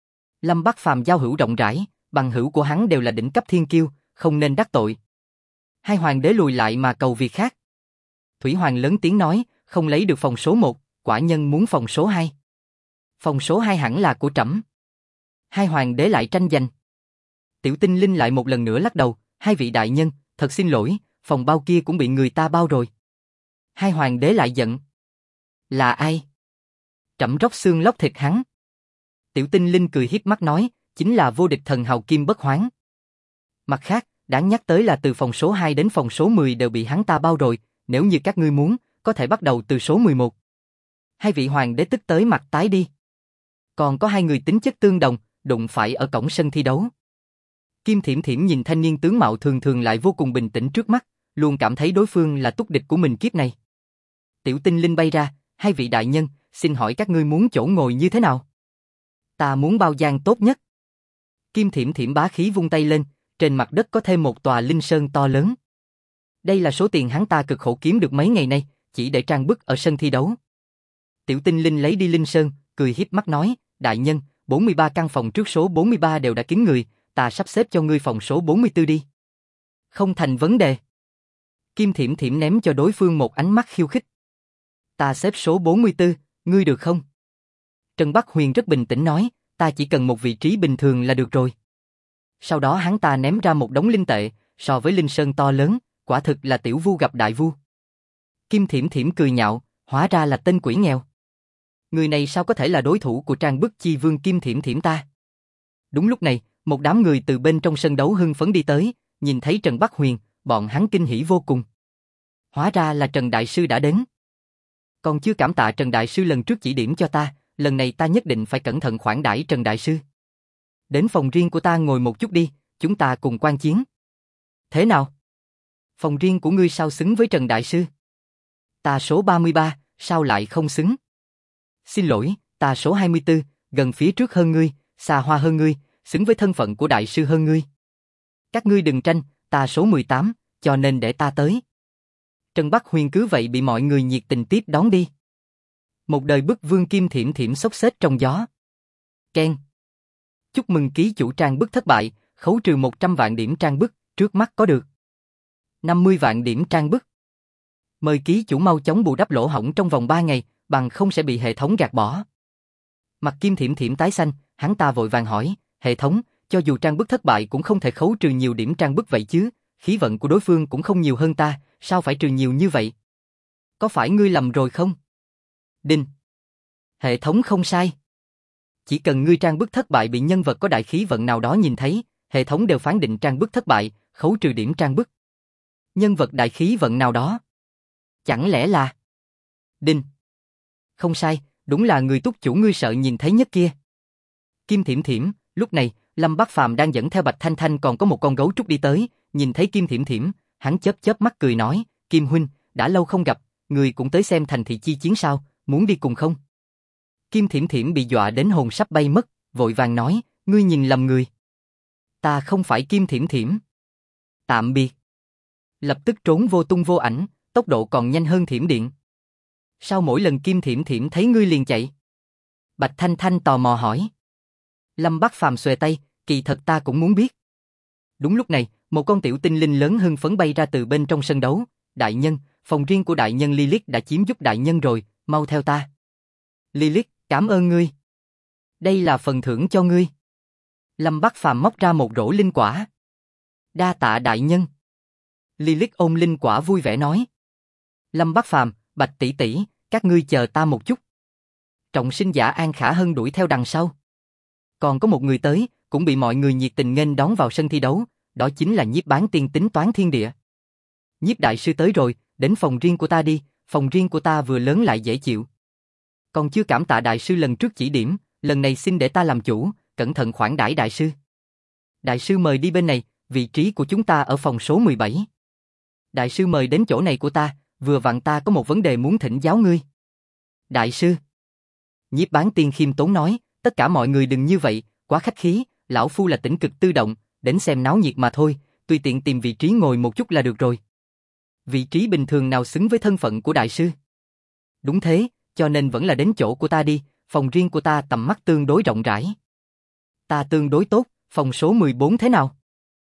Lâm Bắc Phàm giao hữu rộng rãi, bằng hữu của hắn đều là đỉnh cấp thiên kiêu, không nên đắc tội. Hai hoàng đế lùi lại mà cầu việc khác. Thủy Hoàng lớn tiếng nói, không lấy được phòng số 1, quả nhân muốn phòng số 2. Phòng số 2 hẳn là của trẫm. Hai hoàng đế lại tranh giành. Tiểu Tinh Linh lại một lần nữa lắc đầu, hai vị đại nhân, thật xin lỗi, phòng bao kia cũng bị người ta bao rồi. Hai hoàng đế lại giận. Là ai? Trẫm róc xương lóc thịt hắn. Tiểu Tinh Linh cười hiếp mắt nói, chính là vô địch thần hào Kim Bất Hoán. Mặt khác, đáng nhắc tới là từ phòng số 2 đến phòng số 10 đều bị hắn ta bao rồi, nếu như các ngươi muốn, có thể bắt đầu từ số 11. Hai vị hoàng đế tức tới mặt tái đi. Còn có hai người tính chất tương đồng, đụng phải ở cổng sân thi đấu. Kim Thiểm Thiểm nhìn thanh niên tướng mạo thường thường lại vô cùng bình tĩnh trước mắt, luôn cảm thấy đối phương là túc địch của mình kiếp này. Tiểu Tinh Linh bay ra, hai vị đại nhân, xin hỏi các ngươi muốn chỗ ngồi như thế nào? Ta muốn bao gian tốt nhất. Kim Thiểm Thiểm bá khí vung tay lên, trên mặt đất có thêm một tòa linh sơn to lớn. Đây là số tiền hắn ta cực khổ kiếm được mấy ngày nay, chỉ để trang bức ở sân thi đấu. Tiểu Tinh Linh lấy đi linh sơn, cười hiếp mắt nói, đại nhân, 43 căn phòng trước số 43 đều đã kín người, ta sắp xếp cho ngươi phòng số 44 đi. Không thành vấn đề. Kim Thiểm Thiểm ném cho đối phương một ánh mắt khiêu khích. Ta xếp số 44, ngươi được không? Trần Bắc Huyền rất bình tĩnh nói, ta chỉ cần một vị trí bình thường là được rồi. Sau đó hắn ta ném ra một đống linh tệ, so với linh sơn to lớn, quả thực là tiểu vu gặp đại vu. Kim Thiểm Thiểm cười nhạo, hóa ra là tên quỷ nghèo. Người này sao có thể là đối thủ của trang bức chi vương Kim Thiểm Thiểm ta? Đúng lúc này, một đám người từ bên trong sân đấu hưng phấn đi tới, nhìn thấy Trần Bắc Huyền, bọn hắn kinh hỉ vô cùng. Hóa ra là Trần Đại Sư đã đến. Còn chưa cảm tạ Trần Đại Sư lần trước chỉ điểm cho ta, lần này ta nhất định phải cẩn thận khoản đãi Trần Đại Sư. Đến phòng riêng của ta ngồi một chút đi, chúng ta cùng quan chiến. Thế nào? Phòng riêng của ngươi sao xứng với Trần Đại Sư? Ta số 33, sao lại không xứng? Xin lỗi, ta số 24, gần phía trước hơn ngươi, xa hoa hơn ngươi, xứng với thân phận của Đại Sư hơn ngươi. Các ngươi đừng tranh, ta số 18, cho nên để ta tới. Trần Bắc Huyền cứ vậy bị mọi người nhiệt tình tiếp đón đi. Một đời bức vương kim thiểm thiểm xốc xếch trong gió. Ken. Chúc mừng ký chủ trang bức thất bại, khấu trừ 100 vạn điểm trang bức, trước mắt có được 50 vạn điểm trang bức. Mời ký chủ mau chóng bù đắp lỗ hổng trong vòng 3 ngày, bằng không sẽ bị hệ thống gạt bỏ. Mặt Kim Thiểm Thiểm tái xanh, hắn ta vội vàng hỏi, hệ thống, cho dù trang bức thất bại cũng không thể khấu trừ nhiều điểm trang bức vậy chứ, khí vận của đối phương cũng không nhiều hơn ta, sao phải trừ nhiều như vậy? Có phải ngươi lầm rồi không? Đinh. Hệ thống không sai. Chỉ cần ngươi trang bức thất bại bị nhân vật có đại khí vận nào đó nhìn thấy, hệ thống đều phán định trang bức thất bại, khấu trừ điểm trang bức. Nhân vật đại khí vận nào đó? Chẳng lẽ là... Đinh. Không sai, đúng là người túc chủ ngươi sợ nhìn thấy nhất kia. Kim Thiểm Thiểm, lúc này, Lâm Bác Phàm đang dẫn theo Bạch Thanh Thanh còn có một con gấu trúc đi tới, nhìn thấy Kim Thiểm Thiểm, hắn chớp chớp mắt cười nói, Kim huynh, đã lâu không gặp, người cũng tới xem thành thị chi chiến sao, muốn đi cùng không? Kim Thiểm Thiểm bị dọa đến hồn sắp bay mất, vội vàng nói, ngươi nhìn lầm người. Ta không phải Kim Thiểm Thiểm. Tạm biệt. Lập tức trốn vô tung vô ảnh, tốc độ còn nhanh hơn thiểm điện. Sao mỗi lần Kim Thiểm Thiểm thấy ngươi liền chạy? Bạch Thanh Thanh tò mò hỏi. Lâm Bác Phàm xuề tay, kỳ thật ta cũng muốn biết. Đúng lúc này, một con tiểu tinh linh lớn hưng phấn bay ra từ bên trong sân đấu. Đại nhân, phòng riêng của đại nhân Lilith đã chiếm giúp đại nhân rồi, mau theo ta. Lilith, cảm ơn ngươi. Đây là phần thưởng cho ngươi. Lâm Bác Phàm móc ra một rổ linh quả. Đa tạ đại nhân. Lilith ôm linh quả vui vẻ nói. Lâm Bác Phàm, Bạch tỷ tỷ, các ngươi chờ ta một chút. Trọng sinh giả An Khả Hân đuổi theo đằng sau. Còn có một người tới, cũng bị mọi người nhiệt tình nghênh đón vào sân thi đấu, đó chính là Nhiếp Bán Tiên tính toán thiên địa. Nhiếp đại sư tới rồi, đến phòng riêng của ta đi, phòng riêng của ta vừa lớn lại dễ chịu. Còn chưa cảm tạ đại sư lần trước chỉ điểm, lần này xin để ta làm chủ, cẩn thận khoản đãi đại sư. Đại sư mời đi bên này, vị trí của chúng ta ở phòng số 17. Đại sư mời đến chỗ này của ta, vừa vặn ta có một vấn đề muốn thỉnh giáo ngươi. Đại sư. Nhiếp Bán Tiên khiêm tốn nói, tất cả mọi người đừng như vậy, quá khách khí, lão phu là tỉnh cực tư động, đến xem náo nhiệt mà thôi, tùy tiện tìm vị trí ngồi một chút là được rồi. Vị trí bình thường nào xứng với thân phận của đại sư? Đúng thế, cho nên vẫn là đến chỗ của ta đi, phòng riêng của ta tầm mắt tương đối rộng rãi. Ta tương đối tốt, phòng số 14 thế nào?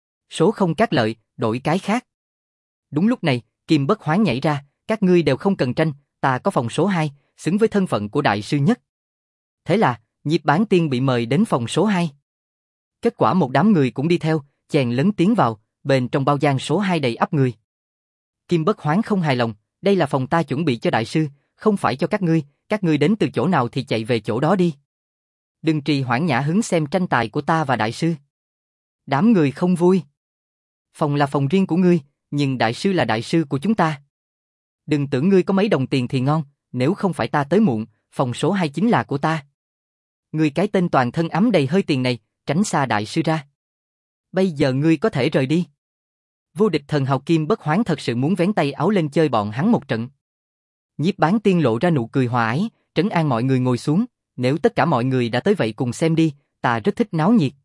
Số không cát lợi, đổi cái khác. Đúng lúc này, Kim Bất Hoán nhảy ra, các ngươi đều không cần tranh, ta có phòng số 2, xứng với thân phận của đại sư nhất. Thế là, Nhiếp Bán Tiên bị mời đến phòng số 2. Kết quả một đám người cũng đi theo, chèn lấn tiến vào, bên trong bao gian số 2 đầy ắp người. Kim Bất Hoán không hài lòng, đây là phòng ta chuẩn bị cho đại sư, không phải cho các ngươi đến từ chỗ nào thì chạy về chỗ đó đi. Đừng trì hoãn nhã hứng xem tranh tài của ta và đại sư. Đám người không vui. Phòng là phòng riêng của ngươi, nhưng đại sư là đại sư của chúng ta. Đừng tưởng ngươi có mấy đồng tiền thì ngon, nếu không phải ta tới muộn, phòng số 2 chính là của ta. Ngươi cái tên toàn thân ấm đầy hơi tiền này, tránh xa đại sư ra. Bây giờ ngươi có thể rời đi. Vô địch thần hào Kim Bất Hoán thật sự muốn vén tay áo lên chơi bọn hắn một trận. Nhiếp Bán Tiên lộ ra nụ cười hòa ái, trấn an mọi người ngồi xuống, nếu tất cả mọi người đã tới vậy cùng xem đi, ta rất thích náo nhiệt.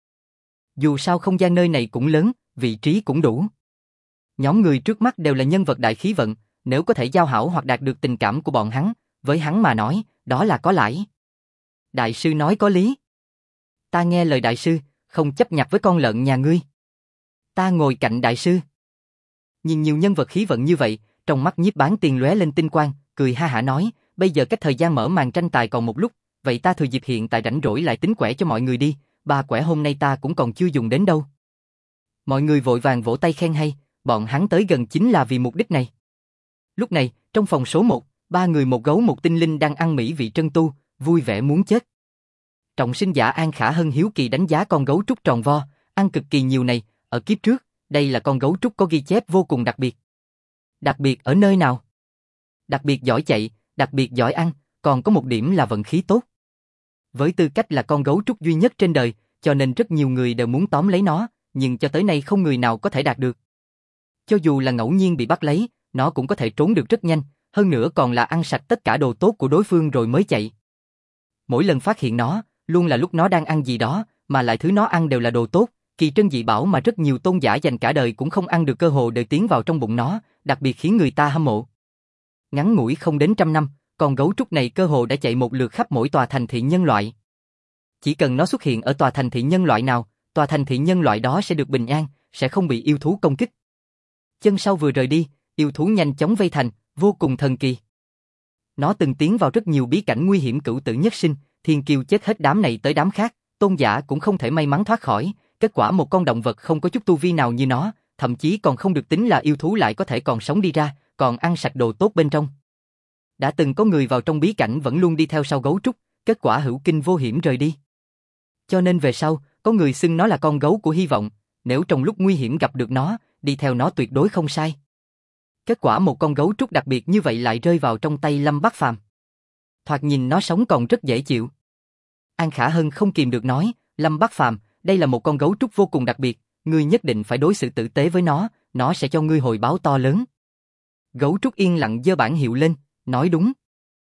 Dù sao không gian nơi này cũng lớn, vị trí cũng đủ. Nhóm người trước mắt đều là nhân vật đại khí vận, nếu có thể giao hảo hoặc đạt được tình cảm của bọn hắn, với hắn mà nói, đó là có lãi. Đại sư nói có lý. Ta nghe lời đại sư, không chấp nhặt với con lợn nhà ngươi. Ta ngồi cạnh đại sư. Nhìn nhiều nhân vật khí vận như vậy, trong mắt Nhiếp Bán Tiên lóe lên tinh quang, cười ha hả nói, bây giờ cách thời gian mở màn tranh tài còn một lúc, vậy ta thừa dịp hiện tại rảnh rỗi lại tính quẻ cho mọi người đi, 3 quẻ hôm nay ta cũng còn chưa dùng đến đâu. Mọi người vội vàng vỗ tay khen hay, bọn hắn tới gần chính là vì mục đích này. Lúc này, trong phòng số 1, 3 người một gấu một tinh linh đang ăn mỹ vị trân tu, vui vẻ muốn chết. Trọng sinh giả An Khả Hân hiếu kỳ đánh giá con gấu trúc tròn vo, ăn cực kỳ nhiều này, ở kiếp trước, đây là con gấu trúc có ghi chép vô cùng đặc biệt. Đặc biệt ở nơi nào? Đặc biệt giỏi chạy, đặc biệt giỏi ăn, còn có một điểm là vận khí tốt. Với tư cách là con gấu trúc duy nhất trên đời, cho nên rất nhiều người đều muốn tóm lấy nó, nhưng cho tới nay không người nào có thể đạt được. Cho dù là ngẫu nhiên bị bắt lấy, nó cũng có thể trốn được rất nhanh, hơn nữa còn là ăn sạch tất cả đồ tốt của đối phương rồi mới chạy. Mỗi lần phát hiện nó, luôn là lúc nó đang ăn gì đó, mà lại thứ nó ăn đều là đồ tốt, kỳ trân dị bảo mà rất nhiều tôn giả dành cả đời cũng không ăn được cơ hội để tiến vào trong bụng nó, đặc biệt khiến người ta hâm mộ. Ngắn ngủi không đến 100 năm, con gấu trúc này cơ hồ đã chạy một lượt khắp mỗi tòa thành thị nhân loại. Chỉ cần nó xuất hiện ở tòa thành thị nhân loại nào, tòa thành thị nhân loại đó sẽ được bình an, sẽ không bị yêu thú công kích. Chân sau vừa rời đi, yêu thú nhanh chóng vây thành, vô cùng thần kỳ. Nó từng tiến vào rất nhiều bí cảnh nguy hiểm cửu tử nhất sinh, thiên kiêu chết hết đám này tới đám khác, tôn giả cũng không thể may mắn thoát khỏi, kết quả một con động vật không có chút tu vi nào như nó, thậm chí còn không được tính là yêu thú lại có thể còn sống đi ra, còn ăn sạch đồ tốt bên trong. Đã từng có người vào trong bí cảnh vẫn luôn đi theo sau gấu trúc, kết quả hữu kinh vô hiểm rời đi. Cho nên về sau, có người xưng nó là con gấu của hy vọng, nếu trong lúc nguy hiểm gặp được nó, đi theo nó tuyệt đối không sai. Kết quả một con gấu trúc đặc biệt như vậy lại rơi vào trong tay Lâm Bắc Phàm. Thoạt nhìn nó sống còn rất dễ chịu. An Khả Hân không kìm được nói, Lâm Bắc Phàm, đây là một con gấu trúc vô cùng đặc biệt, ngươi nhất định phải đối xử tử tế với nó sẽ cho ngươi hồi báo to lớn. Gấu trúc yên lặng giơ bảng hiệu lên, nói đúng.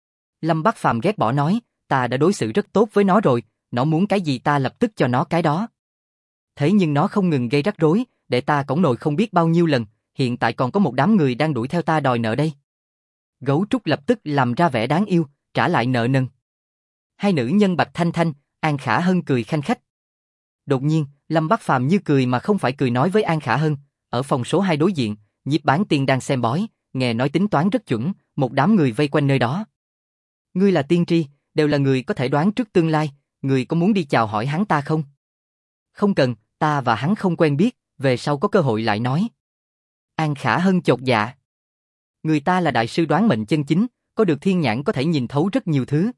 Lâm Bắc Phàm ghét bỏ nói, ta đã đối xử rất tốt với nó rồi, nó muốn cái gì ta lập tức cho nó cái đó. Thế nhưng nó không ngừng gây rắc rối, để ta cõng nồi không biết bao nhiêu lần, hiện tại còn có một đám người đang đuổi theo ta đòi nợ đây. Gấu trúc lập tức làm ra vẻ đáng yêu, trả lại nợ nần. Hai nữ nhân Bạch Thanh Thanh, An Khả Hân cười khanh khách. Đột nhiên, Lâm Bắc Phàm như cười mà không phải cười nói với An Khả Hân, ở phòng số 2 đối diện, Nhiếp Bán Tiên đang xem bói, nghe nói tính toán rất chuẩn, một đám người vây quanh nơi đó. Ngươi là tiên tri, đều là người có thể đoán trước tương lai, ngươi có muốn đi chào hỏi hắn ta không? Không cần, ta và hắn không quen biết, về sau có cơ hội lại nói. An Khả Hân chột dạ. Người ta là đại sư đoán mệnh chân chính, có được thiên nhãn có thể nhìn thấu rất nhiều thứ.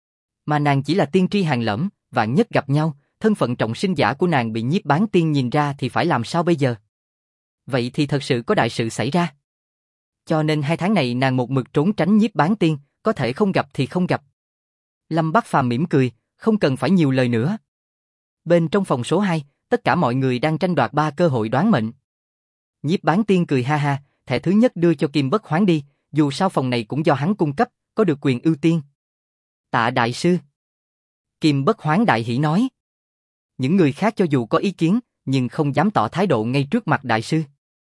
Mà nàng chỉ là tiên tri hàng lẫm, vạn nhất gặp nhau, thân phận trọng sinh giả của nàng bị Nhiếp Bán Tiên nhìn ra thì phải làm sao bây giờ? Vậy thì thật sự có đại sự xảy ra. Cho nên 2 tháng này nàng một mực trốn tránh Nhiếp Bán Tiên, có thể không gặp thì không gặp. Lâm Bắc Phàm mỉm cười, không cần phải nhiều lời nữa. Bên trong phòng số 2, tất cả mọi người đang tranh đoạt 3 cơ hội đoán mệnh. Nhiếp Bán Tiên cười ha ha, thẻ thứ nhất đưa cho Kim Bất Hoán đi, dù sao phòng này cũng do hắn cung cấp, có được quyền ưu tiên. Tạ đại sư. Kim Bất Hoán đại hỉ nói. Những người khác cho dù có ý kiến, nhưng không dám tỏ thái độ ngay trước mặt đại sư.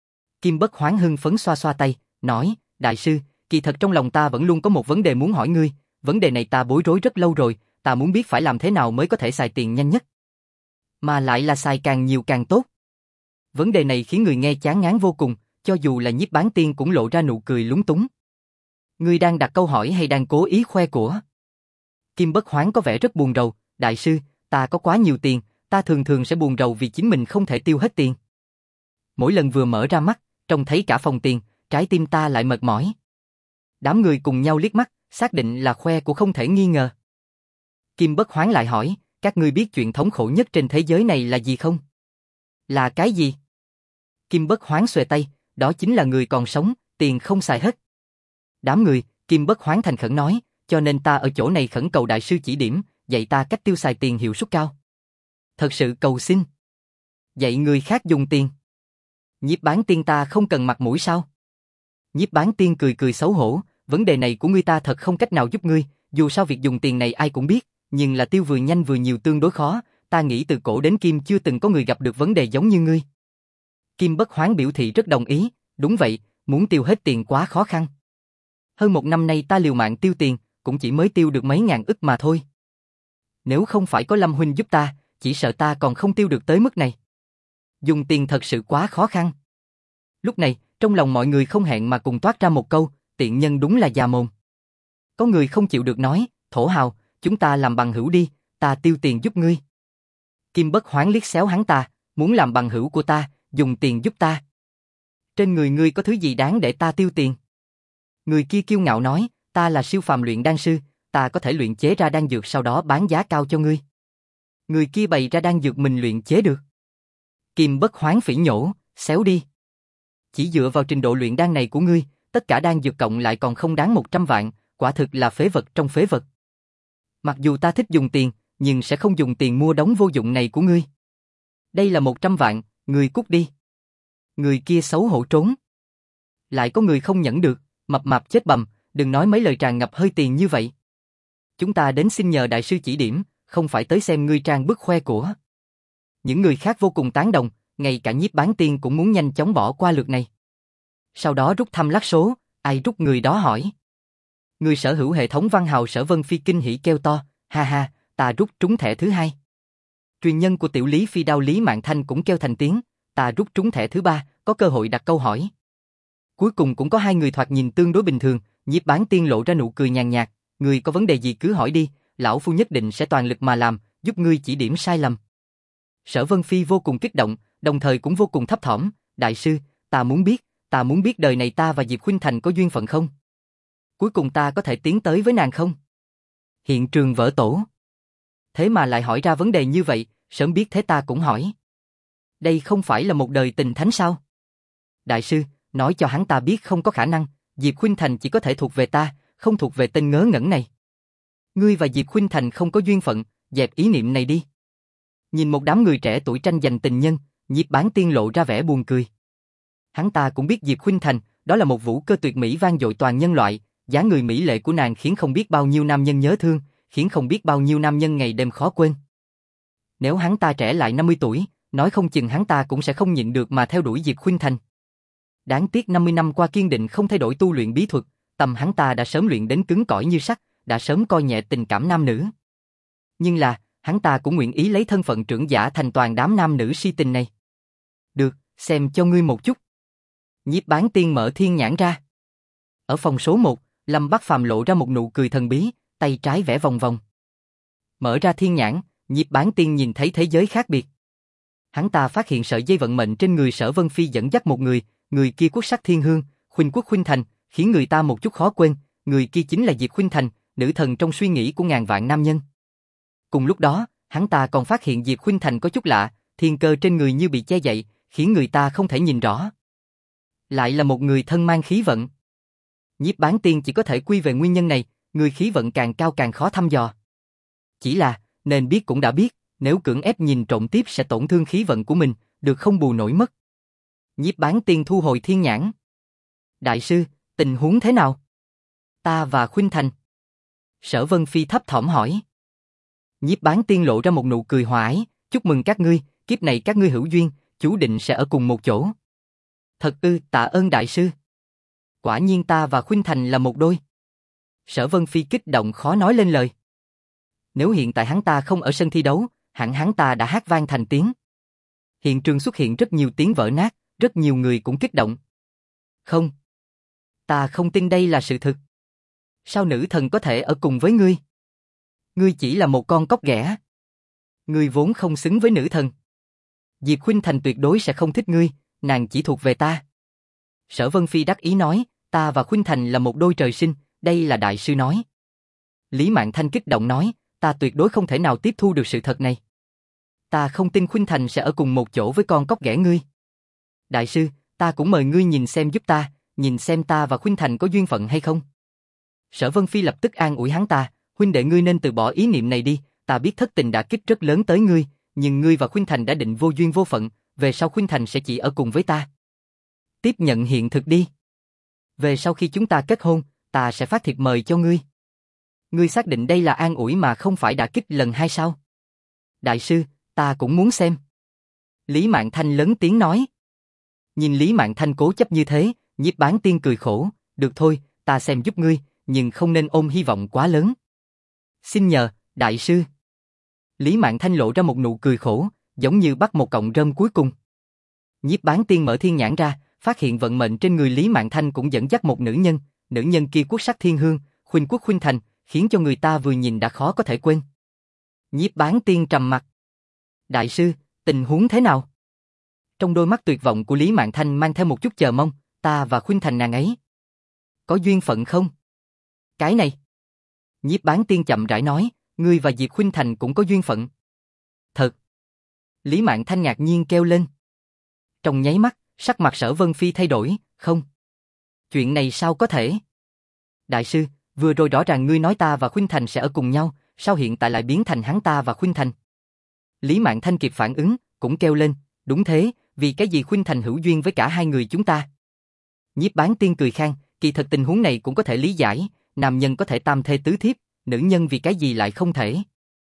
Kim Bất Hoán hưng phấn xoa xoa tay, nói, đại sư, kỳ thật trong lòng ta vẫn luôn có một vấn đề muốn hỏi ngươi, vấn đề này ta bối rối rất lâu rồi, ta muốn biết phải làm thế nào mới có thể xài tiền nhanh nhất. Mà lại là xài càng nhiều càng tốt. Vấn đề này khiến người nghe chán ngán vô cùng, cho dù là Nhiếp Bán Tiên cũng lộ ra nụ cười lúng túng. Ngươi đang đặt câu hỏi hay đang cố ý khoe của? Kim Bất Hoán có vẻ rất buồn rầu, đại sư, ta có quá nhiều tiền, ta thường thường sẽ buồn rầu vì chính mình không thể tiêu hết tiền. Mỗi lần vừa mở ra mắt, trông thấy cả phòng tiền, trái tim ta lại mệt mỏi. Đám người cùng nhau liếc mắt, xác định là khoe của không thể nghi ngờ. Kim Bất Hoán lại hỏi, các ngươi biết chuyện thống khổ nhất trên thế giới này là gì không? Là cái gì? Kim Bất Hoán xuề tay, đó chính là người còn sống, tiền không xài hết. Đám người, Kim Bất Hoán thành khẩn nói, cho nên ta ở chỗ này khẩn cầu đại sư chỉ điểm, dạy ta cách tiêu xài tiền hiệu suất cao. Thật sự cầu xin. Dạy người khác dùng tiền. Nhiếp Bán Tiên ta không cần mặt mũi sao? Nhiếp Bán Tiên cười cười xấu hổ, vấn đề này của ngươi ta thật không cách nào giúp ngươi, dù sao việc dùng tiền này ai cũng biết, nhưng là tiêu vừa nhanh vừa nhiều tương đối khó, ta nghĩ từ cổ đến kim chưa từng có người gặp được vấn đề giống như ngươi. Kim Bất Hoán biểu thị rất đồng ý, đúng vậy, muốn tiêu hết tiền quá khó khăn. Hơn 1 năm nay ta liều mạng tiêu tiền, cũng chỉ mới tiêu được mấy ngàn ức mà thôi. Nếu không phải có Lâm huynh giúp ta, chỉ sợ ta còn không tiêu được tới mức này. Dùng tiền thật sự quá khó khăn. Lúc này, trong lòng mọi người không hẹn mà cùng toát ra một câu, tiện nhân đúng là già mồm. Có người không chịu được nói, thổ hào, chúng ta làm bằng hữu đi, ta tiêu tiền giúp ngươi. Kim Bất Hoán liếc xéo hắn ta, muốn làm bằng hữu của ta, dùng tiền giúp ta. Trên người ngươi có thứ gì đáng để ta tiêu tiền? Người kia kiêu ngạo nói, ta là siêu phàm luyện đan sư, ta có thể luyện chế ra đan dược sau đó bán giá cao cho ngươi. Người kia bày ra đan dược mình luyện chế được. Kim Bất Hoán phỉ nhổ, xéo đi. Chỉ dựa vào trình độ luyện đan này của ngươi, tất cả đan dược cộng lại còn không đáng 100 vạn, quả thực là phế vật trong phế vật. Mặc dù ta thích dùng tiền, nhưng sẽ không dùng tiền mua đống vô dụng này của ngươi. Đây là 100 vạn, ngươi cút đi. Người kia xấu hổ trốn. Lại có người không nhẫn được, mập mạp chết bầm, đừng nói mấy lời tràn ngập hơi tiền như vậy. Chúng ta đến xin nhờ đại sư chỉ điểm, không phải tới xem ngươi trang bức khoe của. Những người khác vô cùng tán đồng, ngay cả Nhiếp Bán Tiên cũng muốn nhanh chóng bỏ qua lượt này. Sau đó rút thăm lắc số, ai rút người đó hỏi. Người sở hữu hệ thống văn hào Sở Vân Phi kinh hỉ kêu to, ha ha, ta rút trúng thẻ thứ hai. Truyền nhân của tiểu Lý Phi Đao Lý Mạn Thanh cũng kêu thành tiếng, ta rút trúng thẻ thứ ba, có cơ hội đặt câu hỏi. Cuối cùng cũng có hai người thoạt nhìn tương đối bình thường, Nhiếp Bán Tiên lộ ra nụ cười nhàn nhạt, người có vấn đề gì cứ hỏi đi, lão phu nhất định sẽ toàn lực mà làm, giúp ngươi chỉ điểm sai lầm. Sở Vân Phi vô cùng kích động, đồng thời cũng vô cùng thấp thỏm, đại sư, ta muốn biết đời này ta và Diệp Khuynh Thành có duyên phận không? Cuối cùng ta có thể tiến tới với nàng không? Hiện trường vỡ tổ. Thế mà lại hỏi ra vấn đề như vậy, sớm biết thế ta cũng hỏi. Đây không phải là một đời tình thánh sao? Đại sư, nói cho hắn ta biết không có khả năng, Diệp Khuynh Thành chỉ có thể thuộc về ta, không thuộc về tên ngớ ngẩn này. Ngươi và Diệp Khuynh Thành không có duyên phận, dẹp ý niệm này đi. Nhìn một đám người trẻ tuổi tranh giành tình nhân, Nhiếp Bán Tiên lộ ra vẻ buồn cười. Hắn ta cũng biết Diệp Khuynh Thành, đó là một vũ cơ tuyệt mỹ vang dội toàn nhân loại, dáng người mỹ lệ của nàng khiến không biết bao nhiêu nam nhân nhớ thương, khiến không biết bao nhiêu nam nhân ngày đêm khó quên. Nếu hắn ta trẻ lại 50 tuổi, nói không chừng hắn ta cũng sẽ không nhịn được mà theo đuổi Diệp Khuynh Thành. Đáng tiếc 50 năm qua kiên định không thay đổi tu luyện bí thuật, tâm hắn ta đã sớm luyện đến cứng cỏi như sắt, đã sớm coi nhẹ tình cảm nam nữ. Nhưng là, hắn ta cũng nguyện ý lấy thân phận trưởng giả thành toàn đám nam nữ si tình này. Được, xem cho ngươi một chút. Nhiếp Bán Tiên mở thiên nhãn ra. Ở phòng số 1, Lâm Bắc Phàm lộ ra một nụ cười thần bí, tay trái vẽ vòng vòng. Mở ra thiên nhãn, Nhiếp Bán Tiên nhìn thấy thế giới khác biệt. Hắn ta phát hiện sợi dây vận mệnh trên người Sở Vân Phi dẫn dắt một người kia quốc sắc thiên hương, Khuynh Quốc Khuynh Thành, khiến người ta một chút khó quên, người kia chính là Diệp Khuynh Thành, nữ thần trong suy nghĩ của ngàn vạn nam nhân. Cùng lúc đó, hắn ta còn phát hiện Diệp Khuynh Thành có chút lạ, thiên cơ trên người như bị che đậy, khiến người ta không thể nhìn rõ. Lại là một người thân mang khí vận. Nhiếp Bán Tiên chỉ có thể quy về nguyên nhân này, người khí vận càng cao càng khó thăm dò. Chỉ là, nên biết cũng đã biết, nếu cưỡng ép nhìn trộm tiếp sẽ tổn thương khí vận của mình, được không bù nổi mất. Nhiếp Bán Tiên thu hồi thiên nhãn. Đại sư, tình huống thế nào? Ta và Khuynh Thành. Sở Vân Phi thấp thỏm hỏi. Nhiếp Bán Tiên lộ ra một nụ cười hòa ái, chúc mừng các ngươi, kiếp này các ngươi hữu duyên, chú định sẽ ở cùng một chỗ. Thật ư, tạ ơn đại sư. Quả nhiên ta và Khuynh Thành là một đôi. Sở Vân Phi kích động khó nói lên lời. Nếu hiện tại hắn ta không ở sân thi đấu, hẳn hắn ta đã hát vang thành tiếng. Hiện trường xuất hiện rất nhiều tiếng vỡ nát, rất nhiều người cũng kích động. Không. Ta không tin đây là sự thực. Sao nữ thần có thể ở cùng với ngươi? Ngươi chỉ là một con cóc ghẻ. Ngươi vốn không xứng với nữ thần. Diệp Khuynh Thành tuyệt đối sẽ không thích ngươi, nàng chỉ thuộc về ta. Sở Vân Phi đắc ý nói, ta và Khuynh Thành là một đôi trời sinh, đây là đại sư nói. Lý Mạn Thanh kích động nói, ta tuyệt đối không thể nào tiếp thu được sự thật này. Ta không tin Khuynh Thành sẽ ở cùng một chỗ với con cóc ghẻ ngươi. Đại sư, ta cũng mời ngươi nhìn xem giúp ta, nhìn xem ta và Khuynh Thành có duyên phận hay không. Sở Vân Phi lập tức an ủi hắn ta, huynh đệ ngươi nên từ bỏ ý niệm này đi, ta biết thất tình đã kích rất lớn tới ngươi, nhưng ngươi và Khuynh Thành đã định vô duyên vô phận, về sau Khuynh Thành sẽ chỉ ở cùng với ta. Tiếp nhận hiện thực đi. Về sau khi chúng ta kết hôn, ta sẽ phát thiệp mời cho ngươi. Ngươi xác định đây là an ủi mà không phải đả kích lần hai sao? Đại sư, ta cũng muốn xem. Lý Mạn Thanh lớn tiếng nói. Nhìn Lý Mạn Thanh cố chấp như thế, Nhiếp Bán Tiên cười khổ, được thôi, ta xem giúp ngươi, nhưng không nên ôm hy vọng quá lớn. Xin nhờ, đại sư. Lý Mạn Thanh lộ ra một nụ cười khổ, giống như bắt một cọng rơm cuối cùng. Nhiếp Bán Tiên mở thiên nhãn ra, phát hiện vận mệnh trên người Lý Mạn Thanh cũng dẫn dắt một nữ nhân kia quốc sắc thiên hương, Khuynh Quốc Khuynh Thành, khiến cho người ta vừa nhìn đã khó có thể quên. Nhiếp Bán Tiên trầm mặt. Đại sư, tình huống thế nào? Trong đôi mắt tuyệt vọng của Lý Mạn Thanh mang theo một chút chờ mong, ta và Khuynh Thành nàng ấy. Có duyên phận không? Cái này. Nhiếp Bán Tiên chậm rãi nói, ngươi và Diệp Khuynh Thành cũng có duyên phận. Thật. Lý Mạn Thanh ngạc nhiên kêu lên. Trong nháy mắt, sắc mặt Sở Vân Phi thay đổi, không. Chuyện này sao có thể? Đại sư, vừa rồi rõ ràng ngươi nói ta và Khuynh Thành sẽ ở cùng nhau, sao hiện tại lại biến thành hắn ta và Khuynh Thành? Lý Mạn Thanh kịp phản ứng, cũng kêu lên, đúng thế, vì cái gì Khuynh Thành hữu duyên với cả hai người chúng ta? Nhiếp Bán Tiên cười khan, kỳ thật tình huống này cũng có thể lý giải, nam nhân có thể tam thê tứ thiếp, nữ nhân vì cái gì lại không thể?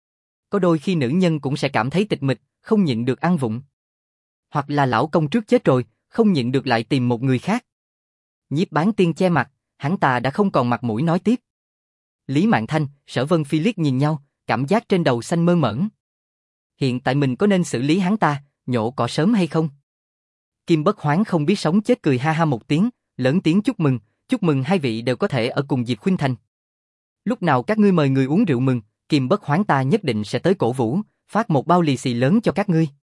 Có đôi khi nữ nhân cũng sẽ cảm thấy tịch mịch, không nhịn được ăn vụng. Hoặc là lão công trước chết rồi, không nhịn được lại tìm một người khác. Nhiếp Bán Tiên che mặt, hắn ta đã không còn mặt mũi nói tiếp. Lý Mạn Thanh, Sở Vân Phi liếc nhìn nhau, cảm giác trên đầu xanh mơn mởn. Hiện tại mình có nên xử lý hắn ta, nhổ cỏ sớm hay không? Kim Bất Hoán không biết sống chết cười ha ha một tiếng, lớn tiếng chúc mừng hai vị đều có thể ở cùng Diệp Khuynh Thành. Lúc nào các ngươi mời người uống rượu mừng, Kim Bất Hoán ta nhất định sẽ tới cổ vũ, phát một bao lì xì lớn cho các ngươi.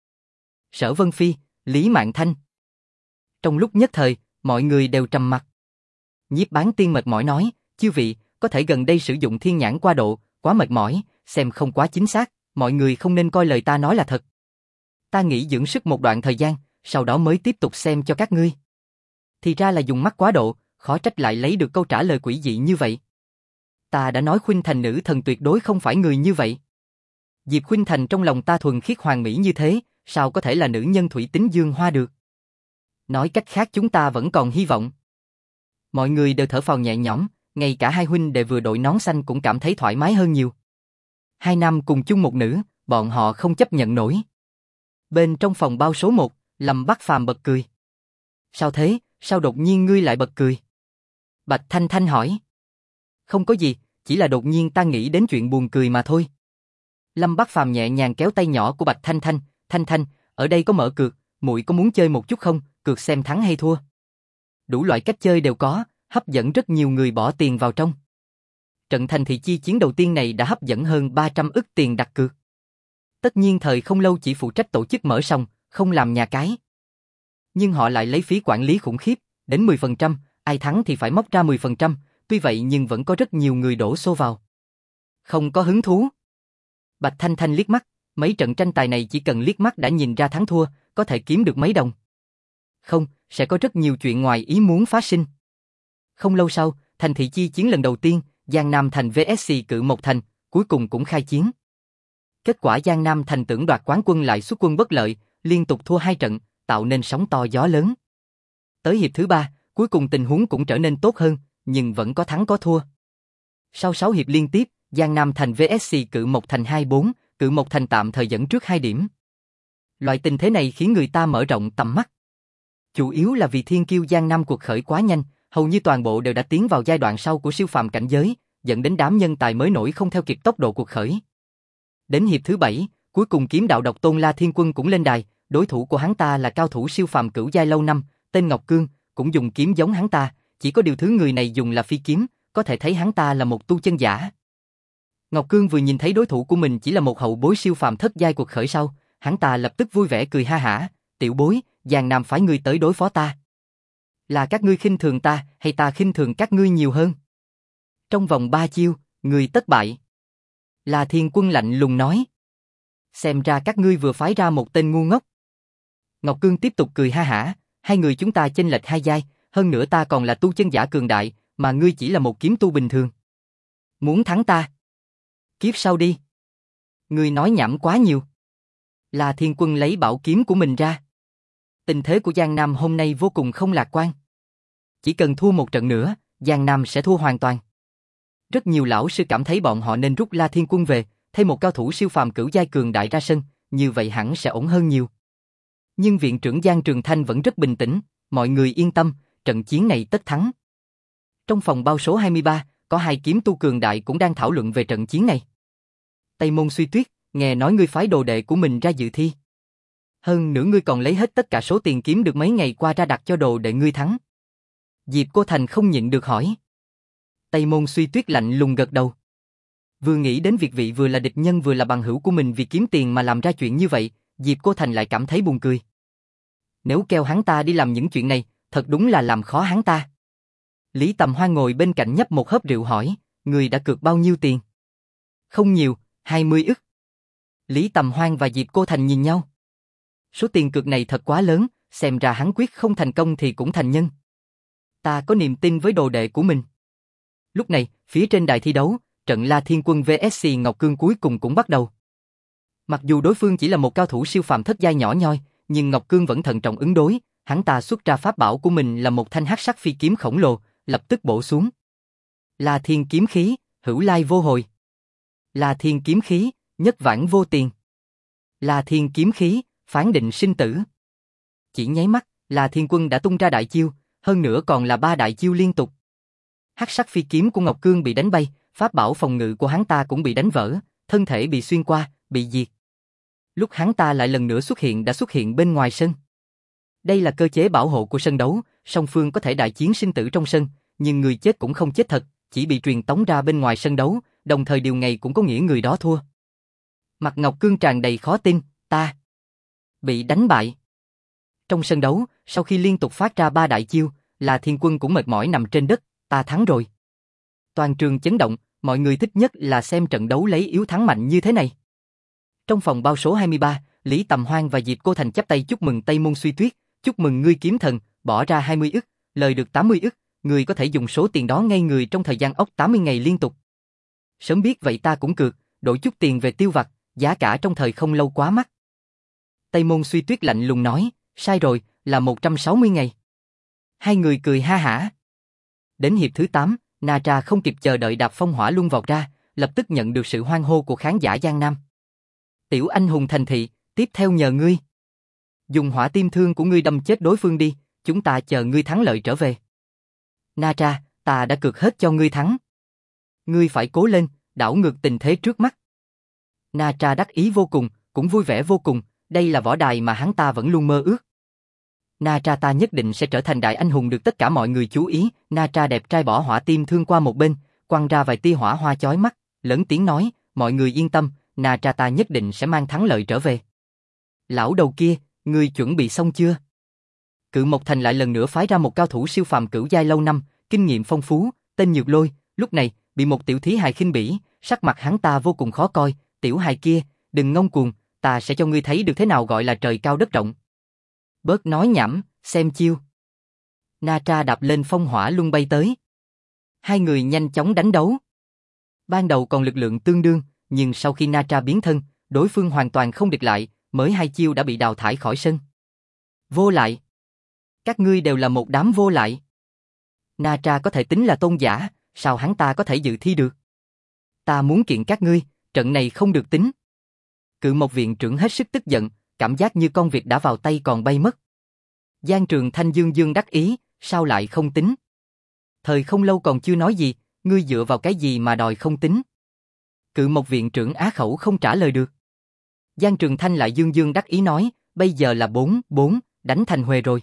Sở Vân Phi, Lý Mạn Thanh. Trong lúc nhất thời, mọi người đều trầm mặc. Nhiếp Bán Tiên mệt mỏi nói, chư vị, có thể gần đây sử dụng thiên nhãn qua độ, quá mệt mỏi, xem không quá chính xác, mọi người không nên coi lời ta nói là thật. Ta nghĩ dưỡng sức một đoạn thời gian, sau đó mới tiếp tục xem cho các ngươi. Thì ra là dùng mắt quá độ, khó trách lại lấy được câu trả lời quỷ dị như vậy. Ta đã nói Khuynh Thành nữ thần tuyệt đối không phải người như vậy. Diệp Khuynh Thành trong lòng ta thuần khiết hoàn mỹ như thế, sao có thể là nữ nhân thủy tính dương hoa được? Nói cách khác chúng ta vẫn còn hy vọng. Mọi người đều thở phào nhẹ nhõm, ngay cả hai huynh đệ vừa đội nón xanh cũng cảm thấy thoải mái hơn nhiều. Hai nam cùng chung một nữ, bọn họ không chấp nhận nổi. Bên trong phòng bao số 1, Lâm Bắc Phàm bật cười. Sao thế, sao đột nhiên ngươi lại bật cười? Bạch Thanh Thanh hỏi. Không có gì, chỉ là đột nhiên ta nghĩ đến chuyện buồn cười mà thôi. Lâm Bắc Phàm nhẹ nhàng kéo tay nhỏ của Bạch Thanh Thanh, Thanh Thanh, ở đây có mở cược, muội có muốn chơi một chút không, cược xem thắng hay thua. Đủ loại cách chơi đều có, hấp dẫn rất nhiều người bỏ tiền vào trong. Trận thành thị chi chiến đầu tiên này đã hấp dẫn hơn 300 ức tiền đặt cược. Tất nhiên thời không lâu chỉ phụ trách tổ chức mở sòng, không làm nhà cái. Nhưng họ lại lấy phí quản lý khủng khiếp, đến 10%, ai thắng thì phải móc ra 10%, tuy vậy nhưng vẫn có rất nhiều người đổ xô vào. Không có hứng thú. Bạch Thanh Thanh liếc mắt, mấy trận tranh tài này chỉ cần liếc mắt đã nhìn ra thắng thua, có thể kiếm được mấy đồng. Không, sẽ có rất nhiều chuyện ngoài ý muốn phát sinh. Không lâu sau, thành thị chi chiến lần đầu tiên, Giang Nam Thành vs Cự Mộc Thành, cuối cùng cũng khai chiến. Kết quả Giang Nam Thành tưởng đoạt quán quân lại xuất quân bất lợi, liên tục thua 2 trận, tạo nên sóng to gió lớn. Tới hiệp thứ 3, cuối cùng tình huống cũng trở nên tốt hơn, nhưng vẫn có thắng có thua. Sau 6 hiệp liên tiếp, Giang Nam Thành vs Cự Mộc Thành 2-4, Cự Mộc Thành tạm thời dẫn trước 2 điểm. Loại tình thế này khiến người ta mở rộng tầm mắt. Chủ yếu là vì thiên kiêu Giang Nam cuộc khởi quá nhanh, hầu như toàn bộ đều đã tiến vào giai đoạn sau của siêu phàm cảnh giới, dẫn đến đám nhân tài mới nổi không theo kịp tốc độ cuộc khởi. Đến hiệp thứ 7, cuối cùng kiếm đạo độc tôn La Thiên Quân cũng lên đài, đối thủ của hắn ta là cao thủ siêu phàm cửu giai lâu năm, tên Ngọc Cương, cũng dùng kiếm giống hắn ta, chỉ có điều thứ người này dùng là phi kiếm, có thể thấy hắn ta là một tu chân giả. Ngọc Cương vừa nhìn thấy đối thủ của mình chỉ là một hậu bối siêu phàm thất giai cuộc khởi sau, hắn ta lập tức vui vẻ cười ha hả, tiểu bối, Giang Nam phái ngươi tới đối phó ta. Là các ngươi khinh thường ta, hay ta khinh thường các ngươi nhiều hơn? Trong vòng 3 chiêu, người tất bại. La Thiên Quân lạnh lùng nói. Xem ra các ngươi vừa phái ra một tên ngu ngốc. Ngọc Cương tiếp tục cười ha hả, hai người chúng ta chênh lệch 2 giai, hơn nữa ta còn là tu chân giả cường đại, mà ngươi chỉ là một kiếm tu bình thường. Muốn thắng ta? Kiếp sau đi. Ngươi nói nhảm quá nhiều. La Thiên Quân lấy bảo kiếm của mình ra. Tình thế của Giang Nam hôm nay vô cùng không lạc quan. Chỉ cần thua một trận nữa, Giang Nam sẽ thua hoàn toàn. Rất nhiều lão sư cảm thấy bọn họ nên rút La Thiên Quân về, thêm một cao thủ siêu phàm cửu giai cường đại ra sân, như vậy hẳn sẽ ổn hơn nhiều. Nhưng viện trưởng Giang Trường Thanh vẫn rất bình tĩnh, mọi người yên tâm, trận chiến này tất thắng. Trong phòng bao số 23, có 2 kiếm tu cường đại cũng đang thảo luận về trận chiến này. Tây Môn Suy Tuyết, nghe nói ngươi phái đồ đệ của mình ra dự thi. Hơn nữa ngươi còn lấy hết tất cả số tiền kiếm được mấy ngày qua ra đặt cho đồ đệ ngươi thắng. Diệp Cô Thành không nhịn được hỏi. Tây Môn Suy Tuyết lạnh lùng gật đầu. Vừa nghĩ đến việc vị vừa là địch nhân vừa là bằng hữu của mình vì kiếm tiền mà làm ra chuyện như vậy, Diệp Cô Thành lại cảm thấy buồn cười. Nếu kêu hắn ta đi làm những chuyện này, thật đúng là làm khó hắn ta. Lý Tầm Hoan ngồi bên cạnh nhấp một hớp rượu hỏi, người đã cược bao nhiêu tiền? Không nhiều, 20 ức. Lý Tầm Hoan và Diệp Cô Thành nhìn nhau. Số tiền cược này thật quá lớn, xem ra hắn quyết không thành công thì cũng thành nhân. Ta có niềm tin với đồ đệ của mình. Lúc này, phía trên đài thi đấu, trận La Thiên Quân vs Ngọc Cương cuối cùng cũng bắt đầu. Mặc dù đối phương chỉ là một cao thủ siêu phàm thất giai nhỏ nhoi, nhưng Ngọc Cương vẫn thận trọng ứng đối, hắn ta xuất ra pháp bảo của mình là một thanh hắc sắc phi kiếm khổng lồ, lập tức bổ xuống. La Thiên kiếm khí, hữu lai vô hồi. La Thiên kiếm khí, nhất vãng vô tiền. La Thiên kiếm khí, phán định sinh tử. Chỉ nháy mắt, La Thiên Quân đã tung ra đại chiêu, hơn nữa còn là 3 đại chiêu liên tục. Hắc sắc phi kiếm của Ngọc Cương bị đánh bay, pháp bảo phòng ngự của hắn ta cũng bị đánh vỡ, thân thể bị xuyên qua, bị diệt. Lúc hắn ta lại lần nữa xuất hiện đã xuất hiện bên ngoài sân. Đây là cơ chế bảo hộ của sân đấu, song phương có thể đại chiến sinh tử trong sân, nhưng người chết cũng không chết thật, chỉ bị truyền tống ra bên ngoài sân đấu, đồng thời điều này cũng có nghĩa người đó thua. Mặt Ngọc Cương tràn đầy khó tin, ta bị đánh bại. Trong sân đấu, sau khi liên tục phát ra 3 đại chiêu, là Thiên Quân cũng mệt mỏi nằm trên đất, ta thắng rồi. Toàn trường chấn động, mọi người thích nhất là xem trận đấu lấy yếu thắng mạnh như thế này. Trong phòng bao số 23, Lý Tầm Hoan và Diệp Cô Thành chắp tay chúc mừng Tây Môn Suy Tuyết, chúc mừng ngươi kiếm thần, bỏ ra 20 ức, lời được 80 ức, ngươi có thể dùng số tiền đó ngay người trong thời gian ốc 80 ngày liên tục. Sớm biết vậy ta cũng cược, đổi chút tiền về tiêu vặt, giá cả trong thời không lâu quá mắc. Tây Môn Suy Tuyết lạnh lùng nói, sai rồi, là 160 ngày. Hai người cười ha hả. Đến hiệp thứ 8, Na Tra không kịp chờ đợi đạp phong hỏa luân vọt ra, lập tức nhận được sự hoan hô của khán giả Giang Nam. Tiểu anh hùng thành thị, tiếp theo nhờ ngươi. Dùng hỏa tim thương của ngươi đâm chết đối phương đi, chúng ta chờ ngươi thắng lợi trở về. Na Tra, ta đã cược hết cho ngươi thắng. Ngươi phải cố lên, đảo ngược tình thế trước mắt. Na Tra đắc ý vô cùng, cũng vui vẻ vô cùng, đây là võ đài mà hắn ta vẫn luôn mơ ước. Na Tra ta nhất định sẽ trở thành đại anh hùng được tất cả mọi người chú ý. Na Tra đẹp trai bỏ hỏa tim thương qua một bên, quăng ra vài tia hỏa hoa chói mắt, lớn tiếng nói, mọi người yên tâm, Na Tra ta nhất định sẽ mang thắng lợi trở về. Lão đầu kia, ngươi chuẩn bị xong chưa? Cự Mộc Thành lại lần nữa phái ra một cao thủ siêu phàm cửu giai lâu năm, kinh nghiệm phong phú, tên Nhược Lôi, lúc này bị một tiểu thí hài khinh bỉ, sắc mặt hắn ta vô cùng khó coi, tiểu hài kia, đừng ngông cuồng, ta sẽ cho ngươi thấy được thế nào gọi là trời cao đất rộng. Bớt nói nhảm, xem chiêu. Na Tra đạp lên phong hỏa luân bay tới. Hai người nhanh chóng đánh đấu. Ban đầu còn lực lượng tương đương, nhưng sau khi Na Tra biến thân, đối phương hoàn toàn không địch lại, mới 2 chiêu đã bị đào thải khỏi sân. Vô lại. Các ngươi đều là một đám vô lại. Na Tra có thể tính là tôn giả, sao hắn ta có thể dự thi được? Ta muốn kiện các ngươi, trận này không được tính. Cự Mộc viện trưởng hết sức tức giận, cảm giác như con vịt đã vào tay còn bay mất. Giang Trường Thanh dương dương đắc ý, sao lại không tính? Thời không lâu còn chưa nói gì, ngươi dựa vào cái gì mà đòi không tính? Cự Mộc viện trưởng á khẩu không trả lời được. Giang Trường Thanh lại dương dương đắc ý nói, bây giờ là 4-4, đánh thành huề rồi.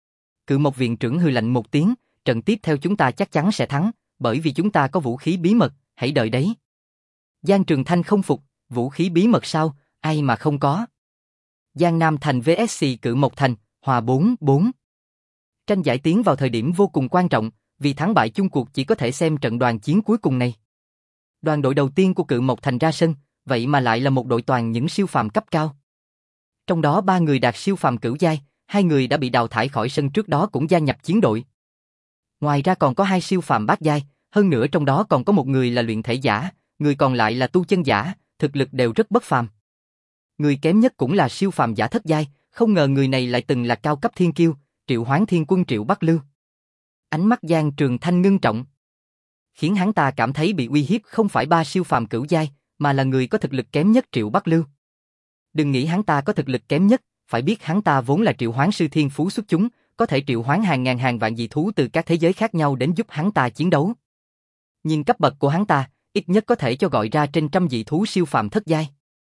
Cự Mộc viện trưởng hừ lạnh một tiếng, trận tiếp theo chúng ta chắc chắn sẽ thắng, bởi vì chúng ta có vũ khí bí mật, hãy đợi đấy. Giang Trường Thanh không phục, vũ khí bí mật sao, ai mà không có. Giang Nam Thành vs Cự Mộc Thành, hòa 4-4. Tranh giải tiến vào thời điểm vô cùng quan trọng, vì thắng bại chung cuộc chỉ có thể xem trận đoàn chiến cuối cùng này. Đoàn đội đầu tiên của Cự Mộc Thành ra sân, vậy mà lại là một đội toàn những siêu phàm cấp cao. Trong đó 3 người đạt siêu phàm cửu giai, 2 người đã bị đào thải khỏi sân trước đó cũng gia nhập chiến đội. Ngoài ra còn có 2 siêu phàm bát giai, hơn nữa trong đó còn có một người là luyện thể giả, người còn lại là tu chân giả, thực lực đều rất bất phàm. Người kém nhất cũng là siêu phàm giả thất giai, không ngờ người này lại từng là cao cấp thiên kiêu, Triệu Hoán Thiên Quân Triệu Bắc Lưu. Ánh mắt Giang Trường Thanh ngưng trọng, khiến hắn ta cảm thấy bị uy hiếp không phải 3 siêu phàm cửu giai, mà là người có thực lực kém nhất Triệu Bắc Lưu. Đừng nghĩ hắn ta có thực lực kém nhất, phải biết hắn ta vốn là triệu hoán sư thiên phú xuất chúng, có thể triệu hoán hàng ngàn hàng vạn dị thú từ các thế giới khác nhau đến giúp hắn ta chiến đấu. Nhưng cấp bậc của hắn ta, ít nhất có thể cho gọi ra trên trăm dị thú siêu phàm thất giai.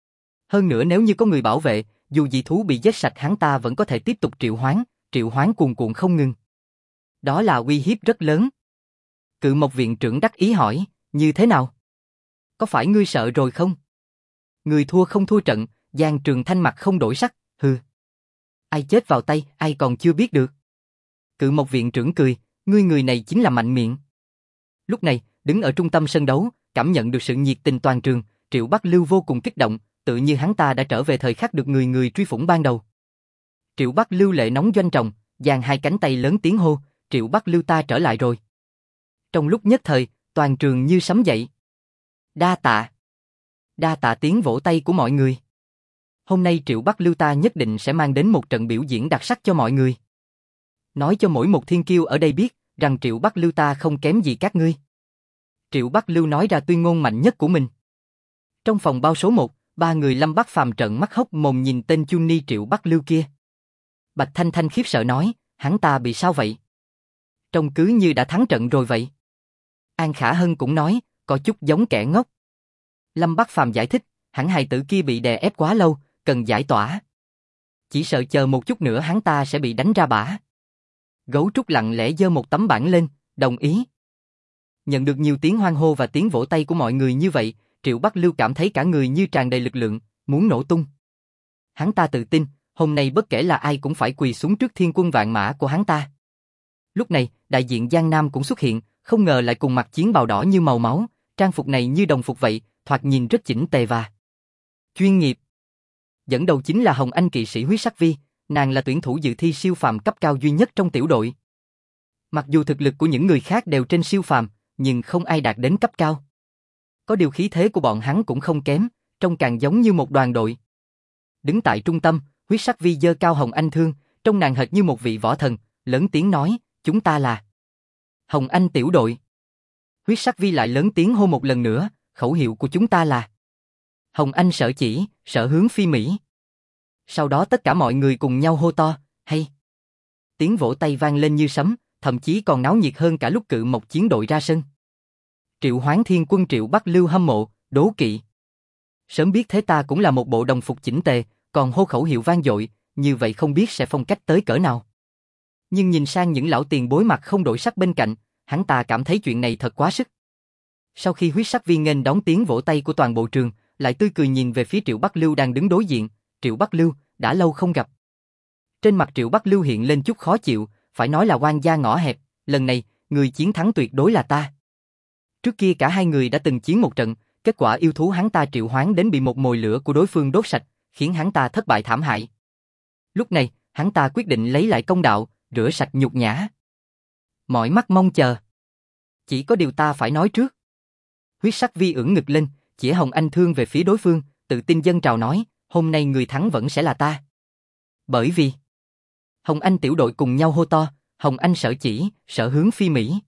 Hơn nữa nếu như có người bảo vệ, dù dị thú bị giết sạch hắn ta vẫn có thể tiếp tục triệu hoán cuồn cuộn không ngừng. Đó là uy hiếp rất lớn. Cự Mộc viện trưởng đắc ý hỏi, như thế nào? Có phải ngươi sợ rồi không? Người thua không thua trận, Giang Trường Thanh mặt không đổi sắc, hừ. Ai chết vào tay, ai còn chưa biết được. Cự Mộc viện trưởng cười, ngươi người này chính là mạnh miệng. Lúc này, đứng ở trung tâm sân đấu, cảm nhận được sự nhiệt tình toàn trường, Triệu Bắc Lưu vô cùng kích động, tự như hắn ta đã trở về thời khắc được người người truy phủng ban đầu. Triệu Bắc Lưu lệ nóng doanh trọng, giang hai cánh tay lớn tiếng hô, Triệu Bắc Lưu ta trở lại rồi. Trong lúc nhất thời, toàn trường như sấm dậy. Đa tạ. Đa tạ tiếng vỗ tay của mọi người. Hôm nay Triệu Bắc Lưu ta nhất định sẽ mang đến một trận biểu diễn đặc sắc cho mọi người. Nói cho mỗi một thiên kiêu ở đây biết rằng Triệu Bắc Lưu ta không kém gì các ngươi. Triệu Bắc Lưu nói ra tuyên ngôn mạnh nhất của mình. Trong phòng bao số 1, ba người Lâm Bắc Phàm trợn mắt hốc mồm nhìn tên Chu Ni Triệu Bắc Lưu kia. Bạch Thanh Thanh khiếp sợ nói, hắn ta bị sao vậy? Trông cứ như đã thắng trận rồi vậy. An Khả Hân cũng nói, có chút giống kẻ ngốc. Lâm Bắc Phàm giải thích, hẳn hài tử kia bị đè ép quá lâu, cần giải tỏa. Chỉ sợ chờ một chút nữa hắn ta sẽ bị đánh ra bã. Gấu trúc lặng lẽ giơ một tấm bảng lên, đồng ý. Nhận được nhiều tiếng hoan hô và tiếng vỗ tay của mọi người như vậy, Triệu Bắc Lưu cảm thấy cả người như tràn đầy lực lượng, muốn nổ tung. Hắn ta tự tin, hôm nay bất kể là ai cũng phải quỳ xuống trước thiên quân vạn mã của hắn ta. Lúc này, đại diện Giang Nam cũng xuất hiện, không ngờ lại cùng mặc chiến bào đỏ như màu máu, trang phục này như đồng phục vậy, thoạt nhìn rất chỉnh tề và chuyên nghiệp. Dẫn đầu chính là Hồng Anh kỵ sĩ Huyết Sắc Vi, nàng là tuyển thủ dự thi siêu phàm cấp cao duy nhất trong tiểu đội. Mặc dù thực lực của những người khác đều trên siêu phàm, nhưng không ai đạt đến cấp cao. Có điều khí thế của bọn hắn cũng không kém, trông càng giống như một đoàn đội. Đứng tại trung tâm, Huyết Sắc Vi giơ cao Hồng Anh thương, trông nàng hệt như một vị võ thần, lớn tiếng nói, chúng ta là Hồng Anh tiểu đội. Huyết Sắc Vi lại lớn tiếng hô một lần nữa, khẩu hiệu của chúng ta là Hồng Anh sở chỉ, sở hướng phi Mỹ. Sau đó tất cả mọi người cùng nhau hô to, hay. Tiếng vỗ tay vang lên như sấm, thậm chí còn náo nhiệt hơn cả lúc Cự Mộc chiến đội ra sân. Triệu Hoán Thiên Quân Triệu Bắc Lưu hâm mộ, đố kỵ. Sớm biết thế ta cũng là một bộ đồng phục chỉnh tề, còn hô khẩu hiệu vang dội, như vậy không biết sẽ phong cách tới cỡ nào. Nhưng nhìn sang những lão tiền bối mặt không đổi sắc bên cạnh, hắn ta cảm thấy chuyện này thật quá sức. Sau khi Huyết Sắc Vi nghênh đón tiếng vỗ tay của toàn bộ trường, lại tươi cười nhìn về phía Triệu Bắc Lưu đang đứng đối diện. Triệu Bắc Lưu, đã lâu không gặp. Trên mặt Triệu Bắc Lưu hiện lên chút khó chịu, phải nói là oan gia ngõ hẹp, lần này, người chiến thắng tuyệt đối là ta. Trước kia cả hai người đã từng chiến một trận, kết quả yêu thú hắn ta triệu hoán đến bị một mồi lửa của đối phương đốt sạch, khiến hắn ta thất bại thảm hại. Lúc này, hắn ta quyết định lấy lại công đạo, rửa sạch nhục nhã. Mỏi mắt mong chờ. Chỉ có điều ta phải nói trước. Huyết Sắc Vi ưỡn ngực lên, chỉ Hồng Anh thương về phía đối phương, tự tin dâng trào nói, hôm nay người thắng vẫn sẽ là ta. Bởi vì Hồng Anh tiểu đội cùng nhau hô to, Hồng Anh sở chỉ, sở hướng phi Mỹ.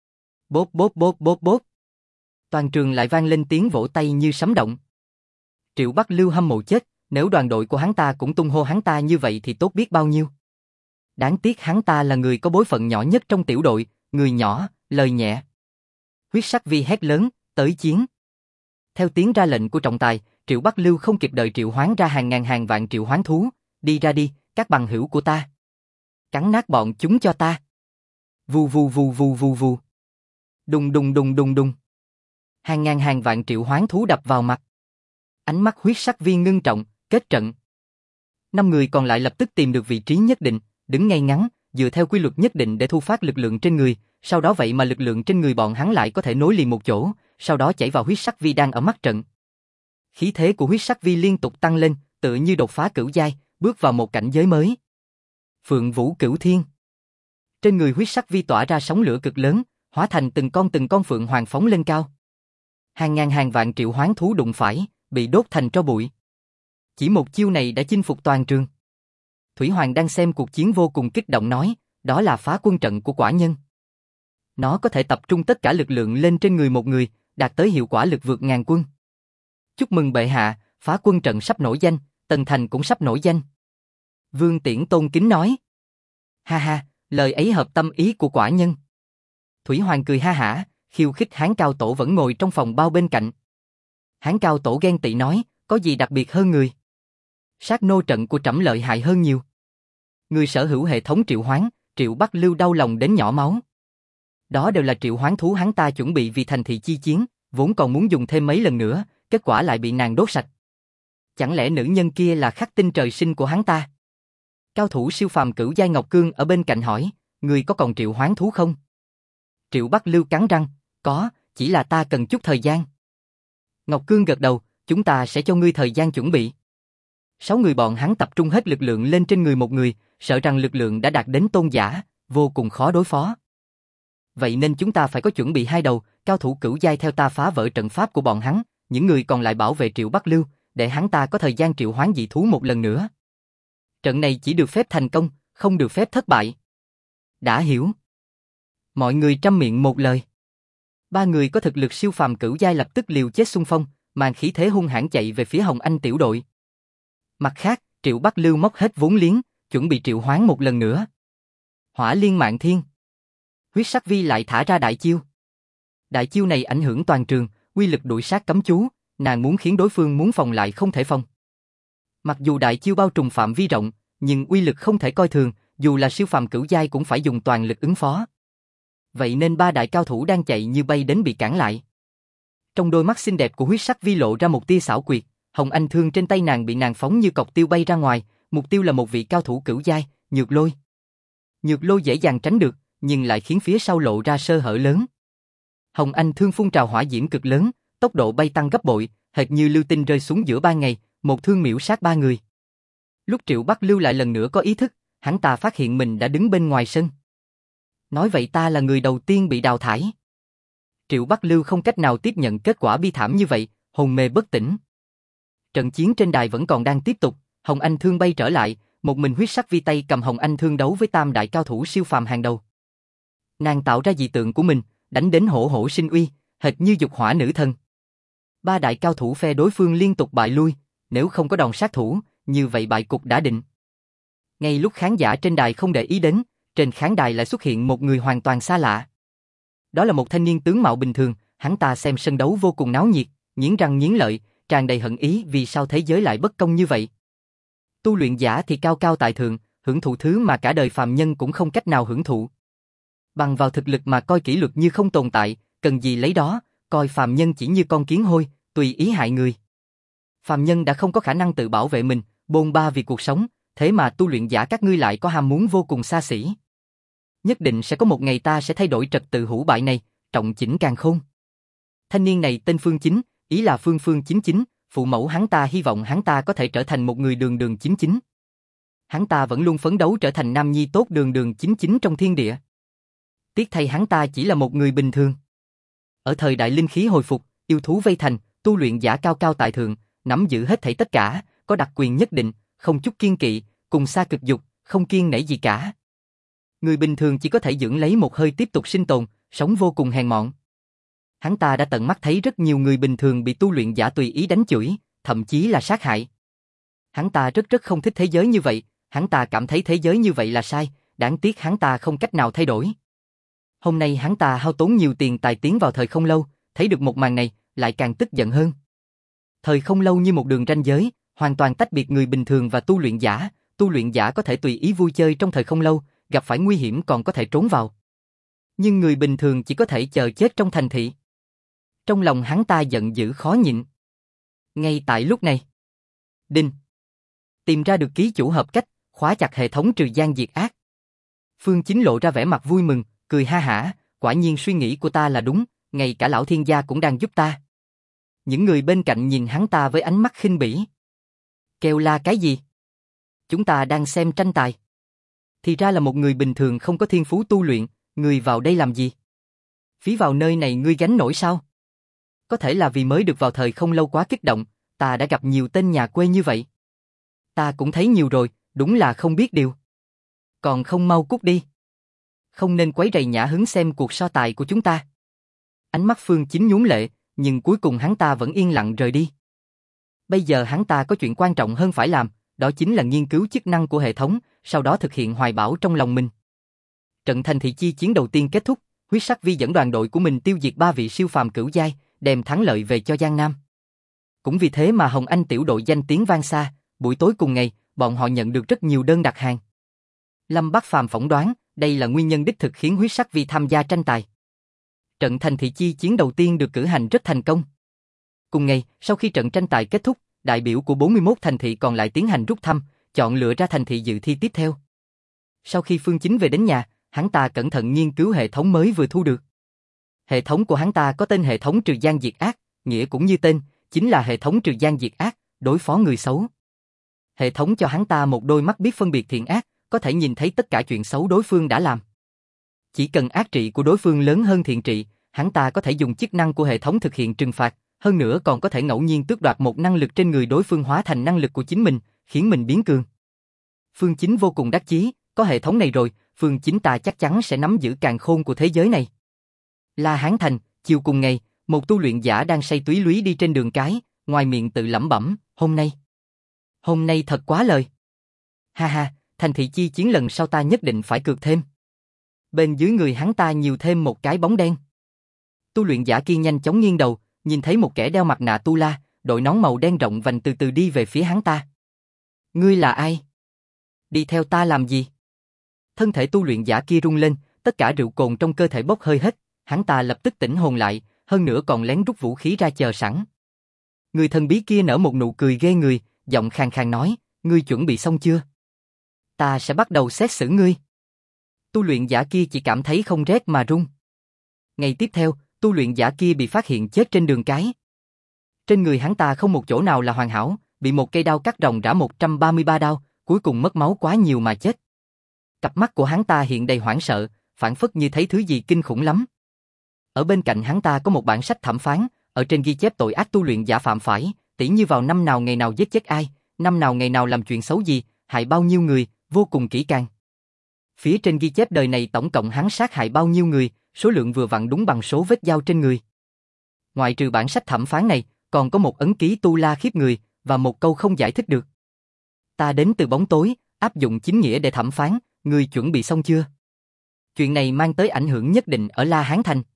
Bốp bốp bốp bốp bốp. Toàn trường lại vang lên tiếng vỗ tay như sấm động. Triệu Bắc Lưu hâm mộ chết, nếu đoàn đội của hắn ta cũng tung hô hắn ta như vậy thì tốt biết bao nhiêu. Đáng tiếc hắn ta là người có bối phận nhỏ nhất trong tiểu đội, người nhỏ, lời nhẹ. Huyết Sắc Vi hét lớn, tới chiến. Theo tiếng ra lệnh của trọng tài, Triệu Bắc Lưu không kịp đợi triệu hoán ra hàng ngàn hàng vạn triệu hoán thú, đi ra đi, các bằng hữu của ta. Cắn nát bọn chúng cho ta. Vù vù vù vù vù vù. Đùng đùng đùng đùng đùng. Hàng ngàn hàng vạn triệu hoán thú đập vào mặt. Ánh mắt Huyết Sắc Vi ngưng trọng, kết trận. 5 người còn lại lập tức tìm được vị trí nhất định, đứng ngay ngắn, dựa theo quy luật nhất định để thu phát lực lượng trên người, sau đó vậy mà lực lượng trên người bọn hắn lại có thể nối liền một chỗ, sau đó chảy vào Huyết Sắc Vi đang ở mắt trận. Khí thế của Huyết Sắc Vi liên tục tăng lên, tựa như đột phá cửu giai, bước vào một cảnh giới mới. Phượng Vũ Cửu Thiên. Trên người Huyết Sắc Vi tỏa ra sóng lửa cực lớn, hóa thành từng con phượng hoàng phóng lên cao. Hàng ngàn hàng vạn triệu hoán thú đụng phải, bị đốt thành tro bụi. Chỉ một chiêu này đã chinh phục toàn trường. Thủy Hoàng đang xem cuộc chiến vô cùng kích động nói, đó là phá quân trận của quả nhân. Nó có thể tập trung tất cả lực lượng lên trên người một người, đạt tới hiệu quả lực vượt ngàn quân. Chúc mừng bệ hạ, phá quân trận sắp nổi danh, Tần Thành cũng sắp nổi danh. Vương Tiễn tôn kính nói. Ha ha, lời ấy hợp tâm ý của quả nhân. Thủy Hoàng cười ha hả, khiêu khích Hán Cao Tổ vẫn ngồi trong phòng bao bên cạnh. Hán Cao Tổ ghen tị nói, có gì đặc biệt hơn người? Sát nô trận của trẫm lợi hại hơn nhiều. Người sở hữu hệ thống triệu hoán, Triệu Bắc Lưu đau lòng đến nhỏ máu. Đó đều là triệu hoán thú hắn ta chuẩn bị vì thành thị chi chiến, vốn còn muốn dùng thêm mấy lần nữa, kết quả lại bị nàng đốt sạch. Chẳng lẽ nữ nhân kia là khắc tinh trời sinh của hắn ta? Cao thủ siêu phàm cửu giai Ngọc Cương ở bên cạnh hỏi, người có còn triệu hoán thú không? Triệu Bắc Lưu cắn răng, có, chỉ là ta cần chút thời gian. Ngọc Cương gật đầu, chúng ta sẽ cho ngươi thời gian chuẩn bị. 6 người bọn hắn tập trung hết lực lượng lên trên người một người, sợ rằng lực lượng đã đạt đến tôn giả, vô cùng khó đối phó. Vậy nên chúng ta phải có chuẩn bị hai đầu, cao thủ cửu giai theo ta phá vỡ trận pháp của bọn hắn, những người còn lại bảo vệ Triệu Bắc Lưu, để hắn ta có thời gian triệu hoán dị thú một lần nữa. Trận này chỉ được phép thành công, không được phép thất bại. Đã hiểu. Mọi người trăm miệng một lời. Ba người có thực lực siêu phàm cửu giai lập tức liều chết xung phong, mang khí thế hung hãn chạy về phía Hồng Anh tiểu đội. Mặt khác, Triệu Bắc Lưu móc hết vốn liếng, chuẩn bị triệu hoán một lần nữa. Hỏa liên mạn thiên. Huyết sắc vi lại thả ra đại chiêu. Đại chiêu này ảnh hưởng toàn trường, uy lực đuổi sát cấm chú, nàng muốn khiến đối phương muốn phòng lại không thể phòng. Mặc dù đại chiêu bao trùm phạm vi rộng, nhưng uy lực không thể coi thường, dù là siêu phàm cửu giai cũng phải dùng toàn lực ứng phó. Vậy nên ba đại cao thủ đang chạy như bay đến bị cản lại. Trong đôi mắt xinh đẹp của huyết sắc vi lộ ra một tia xảo quyệt, Hồng Anh thương trên tay nàng bị nàng phóng như cọc tiêu bay ra ngoài, mục tiêu là một vị cao thủ cửu giai, Nhược Lôi. Nhược Lôi dễ dàng tránh được, nhưng lại khiến phía sau lộ ra sơ hở lớn. Hồng Anh thương phun trào hỏa diễm cực lớn, tốc độ bay tăng gấp bội, hệt như lưu tinh rơi xuống giữa ban ngày, một thương miểu sát ba người. Lúc Triệu Bắc Lưu lại lần nữa có ý thức, hắn ta phát hiện mình đã đứng bên ngoài sân. Nói vậy ta là người đầu tiên bị đào thải. Triệu Bắc Lưu không cách nào tiếp nhận kết quả bi thảm như vậy, hồn mê bất tỉnh. Trận chiến trên đài vẫn còn đang tiếp tục, Hồng Anh thương bay trở lại, một mình huyết sắc vi tay cầm Hồng Anh thương đấu với tam đại cao thủ siêu phàm hàng đầu. Nàng tạo ra dị tượng của mình, đánh đến hổ hổ sinh uy, hệt như dục hỏa nữ thần. Ba đại cao thủ phe đối phương liên tục bại lui, nếu không có đòn sát thủ, như vậy bại cục đã định. Ngay lúc khán giả trên đài không để ý đến, trên khán đài lại xuất hiện một người hoàn toàn xa lạ. Đó là một thanh niên tướng mạo bình thường, hắn ta xem sân đấu vô cùng náo nhiệt, nghiến răng nghiến lợi, tràn đầy hận ý vì sao thế giới lại bất công như vậy. Tu luyện giả thì cao cao tại thượng, hưởng thụ thứ mà cả đời phàm nhân cũng không cách nào hưởng thụ. Bằng vào thực lực mà coi kỷ luật như không tồn tại, cần gì lấy đó, coi phàm nhân chỉ như con kiến hôi, tùy ý hại người. Phàm nhân đã không có khả năng tự bảo vệ mình, bôn ba vì cuộc sống, thế mà tu luyện giả các ngươi lại có ham muốn vô cùng xa xỉ. Nhất định sẽ có một ngày ta sẽ thay đổi trật tự hủ bại này, trọng chỉnh càn khôn. Thanh niên này tên Phương Chính, ý là Phương Phương Chính Chính, phụ mẫu hắn ta hy vọng hắn ta có thể trở thành một người đường đường chính chính. Hắn ta vẫn luôn phấn đấu trở thành nam nhi tốt đường đường chính chính trong thiên địa. Tiếc thay hắn ta chỉ là một người bình thường. Ở thời đại linh khí hồi phục, yêu thú vây thành, tu luyện giả cao cao tại thượng, nắm giữ hết thảy tất cả, có đặc quyền nhất định, không chút kiên kỵ, cùng xa cực dục, không kiêng nể gì cả. Người bình thường chỉ có thể dưỡng lấy một hơi tiếp tục sinh tồn, sống vô cùng hèn mọn. Hắn ta đã tận mắt thấy rất nhiều người bình thường bị tu luyện giả tùy ý đánh chửi, thậm chí là sát hại. Hắn ta rất không thích thế giới như vậy, hắn ta cảm thấy thế giới như vậy là sai, đáng tiếc hắn ta không cách nào thay đổi. Hôm nay hắn ta hao tốn nhiều tiền tài tiến vào thời không lâu, thấy được một màn này, lại càng tức giận hơn. Thời không lâu như một đường ranh giới, hoàn toàn tách biệt người bình thường và tu luyện giả có thể tùy ý vui chơi trong thời không lâu, gặp phải nguy hiểm còn có thể trốn vào. Nhưng người bình thường chỉ có thể chờ chết trong thành thị. Trong lòng hắn ta giận dữ khó nhịn. Ngay tại lúc này, đinh, tìm ra được ký chủ hợp cách, khóa chặt hệ thống trừ gian diệt ác. Phương Chính lộ ra vẻ mặt vui mừng, cười ha hả, quả nhiên suy nghĩ của ta là đúng, ngay cả lão thiên gia cũng đang giúp ta. Những người bên cạnh nhìn hắn ta với ánh mắt khinh bỉ. Kêu la cái gì? Chúng ta đang xem tranh tài. Thì ra là một người bình thường không có thiên phú tu luyện, người vào đây làm gì? Phí vào nơi này ngươi gánh nổi sao? Có thể là vì mới được vào thời không lâu quá kích động, ta đã gặp nhiều tên nhà quê như vậy. Ta cũng thấy nhiều rồi, đúng là không biết điều. Còn không mau cút đi. Không nên quấy rầy nhã hứng xem cuộc so tài của chúng ta. Ánh mắt Phương Chính nhuốm lệ, nhưng cuối cùng hắn ta vẫn yên lặng rời đi. Bây giờ hắn ta có chuyện quan trọng hơn phải làm, đó chính là nghiên cứu chức năng của hệ thống, sau đó thực hiện hoài bão trong lòng mình. Trận thành thị chi chiến đầu tiên kết thúc, huyết sắc vi dẫn đoàn đội của mình tiêu diệt 3 vị siêu phàm cửu giai, đem thắng lợi về cho Giang Nam. Cũng vì thế mà Hồng Anh tiểu đội danh tiếng vang xa, buổi tối cùng ngày, bọn họ nhận được rất nhiều đơn đặt hàng. Lâm Bắc Phàm phỏng đoán, đây là nguyên nhân đích thực khiến huyết sắc vi tham gia tranh tài. Trận thành thị chi chiến đầu tiên được cử hành rất thành công. Cùng ngày, sau khi trận tranh tài kết thúc, đại biểu của 41 thành thị còn lại tiến hành rút thăm, chọn lựa ra thành thị dự thi tiếp theo. Sau khi Phương Chính về đến nhà, hắn ta cẩn thận nghiên cứu hệ thống mới vừa thu được. Hệ thống của hắn ta có tên hệ thống trừ gian diệt ác, nghĩa cũng như tên, chính là hệ thống trừ gian diệt ác, đối phó người xấu. Hệ thống cho hắn ta một đôi mắt biết phân biệt thiện ác, có thể nhìn thấy tất cả chuyện xấu đối phương đã làm. Chỉ cần ác trị của đối phương lớn hơn thiện trị, hắn ta có thể dùng chức năng của hệ thống thực hiện trừng phạt, hơn nữa còn có thể ngẫu nhiên tước đoạt một năng lực trên người đối phương hóa thành năng lực của chính mình, khiến mình biến cường. Phương Chính vô cùng đắc chí, có hệ thống này rồi, Phương Chính ta chắc chắn sẽ nắm giữ càn khôn của thế giới này. La Hán Thành, chiều cùng ngày, một tu luyện giả đang say túy lúy đi trên đường cái, ngoài miệng tự lẩm bẩm, hôm nay thật quá lời. Ha ha, thành thị chi chiến lần sau ta nhất định phải cược thêm. Bên dưới người hắn ta nhiều thêm một cái bóng đen. Tu luyện giả kia nhanh chóng nghiêng đầu, nhìn thấy một kẻ đeo mặt nạ tu la, đội nón màu đen rộng vành từ từ đi về phía hắn ta. Ngươi là ai? Đi theo ta làm gì? Thân thể tu luyện giả kia rung lên, tất cả rượu cồn trong cơ thể bốc hơi hết, hắn ta lập tức tỉnh hồn lại, hơn nữa còn lén rút vũ khí ra chờ sẵn. Người thần bí kia nở một nụ cười ghê người, giọng khàn khàn nói, ngươi chuẩn bị xong chưa? Ta sẽ bắt đầu xét xử ngươi. Tu luyện giả kia chỉ cảm thấy không rét mà run. Ngày tiếp theo, tu luyện giả kia bị phát hiện chết trên đường cái. Trên người hắn ta không một chỗ nào là hoàn hảo, bị một cây đao cắt ròng rã 133 đao, cuối cùng mất máu quá nhiều mà chết. Cặp mắt của hắn ta hiện đầy hoảng sợ, phảng phất như thấy thứ gì kinh khủng lắm. Ở bên cạnh hắn ta có một bản sách thẩm phán, ở trên ghi chép tội ác tu luyện giả phạm phải, tỉ như vào năm nào ngày nào giết chết ai, năm nào ngày nào làm chuyện xấu gì, hại bao nhiêu người, vô cùng kỹ càng. Phía trên ghi chép đời này tổng cộng hắn sát hại bao nhiêu người, số lượng vừa vặn đúng bằng số vết dao trên người. Ngoại trừ bản sách thẩm phán này, còn có một ấn ký tu la khiếp người, và một câu không giải thích được. Ta đến từ bóng tối, áp dụng chính nghĩa để thẩm phán, ngươi chuẩn bị xong chưa? Chuyện này mang tới ảnh hưởng nhất định ở La Hán Thành.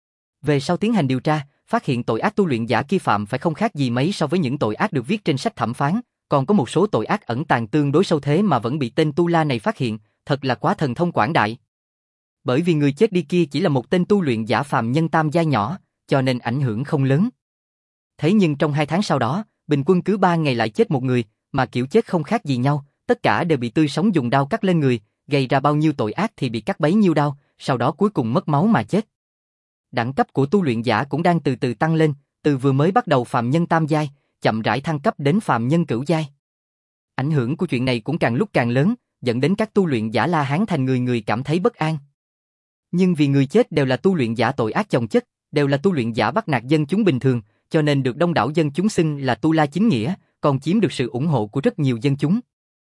Về sau tiến hành điều tra, phát hiện tội ác tu luyện giả kia phạm phải không khác gì mấy so với những tội ác được viết trên sách thẩm phán, còn có một số tội ác ẩn tàng tương đối sâu thế mà vẫn bị tên tu la này phát hiện, thật là quá thần thông quảng đại. Bởi vì người chết đi kia chỉ là một tên tu luyện giả phàm nhân tam giai nhỏ, cho nên ảnh hưởng không lớn. Thế nhưng trong 2 tháng sau đó, bình quân cứ 3 ngày lại chết một người, mà kiểu chết không khác gì nhau, tất cả đều bị tươi sống dùng đao cắt lên người, gây ra bao nhiêu tội ác thì bị cắt bấy nhiêu đao, sau đó cuối cùng mất máu mà chết. Đẳng cấp của tu luyện giả cũng đang từ từ tăng lên, từ vừa mới bắt đầu phàm nhân tam giai, chậm rãi thăng cấp đến phàm nhân cửu giai. Ảnh hưởng của chuyện này cũng càng lúc càng lớn, dẫn đến các tu luyện giả La Hán Thành người người cảm thấy bất an. Nhưng vì người chết đều là tu luyện giả tội ác chồng chất, đều là tu luyện giả bắt nạt dân chúng bình thường, cho nên được đông đảo dân chúng xưng là tu la chính nghĩa, còn chiếm được sự ủng hộ của rất nhiều dân chúng.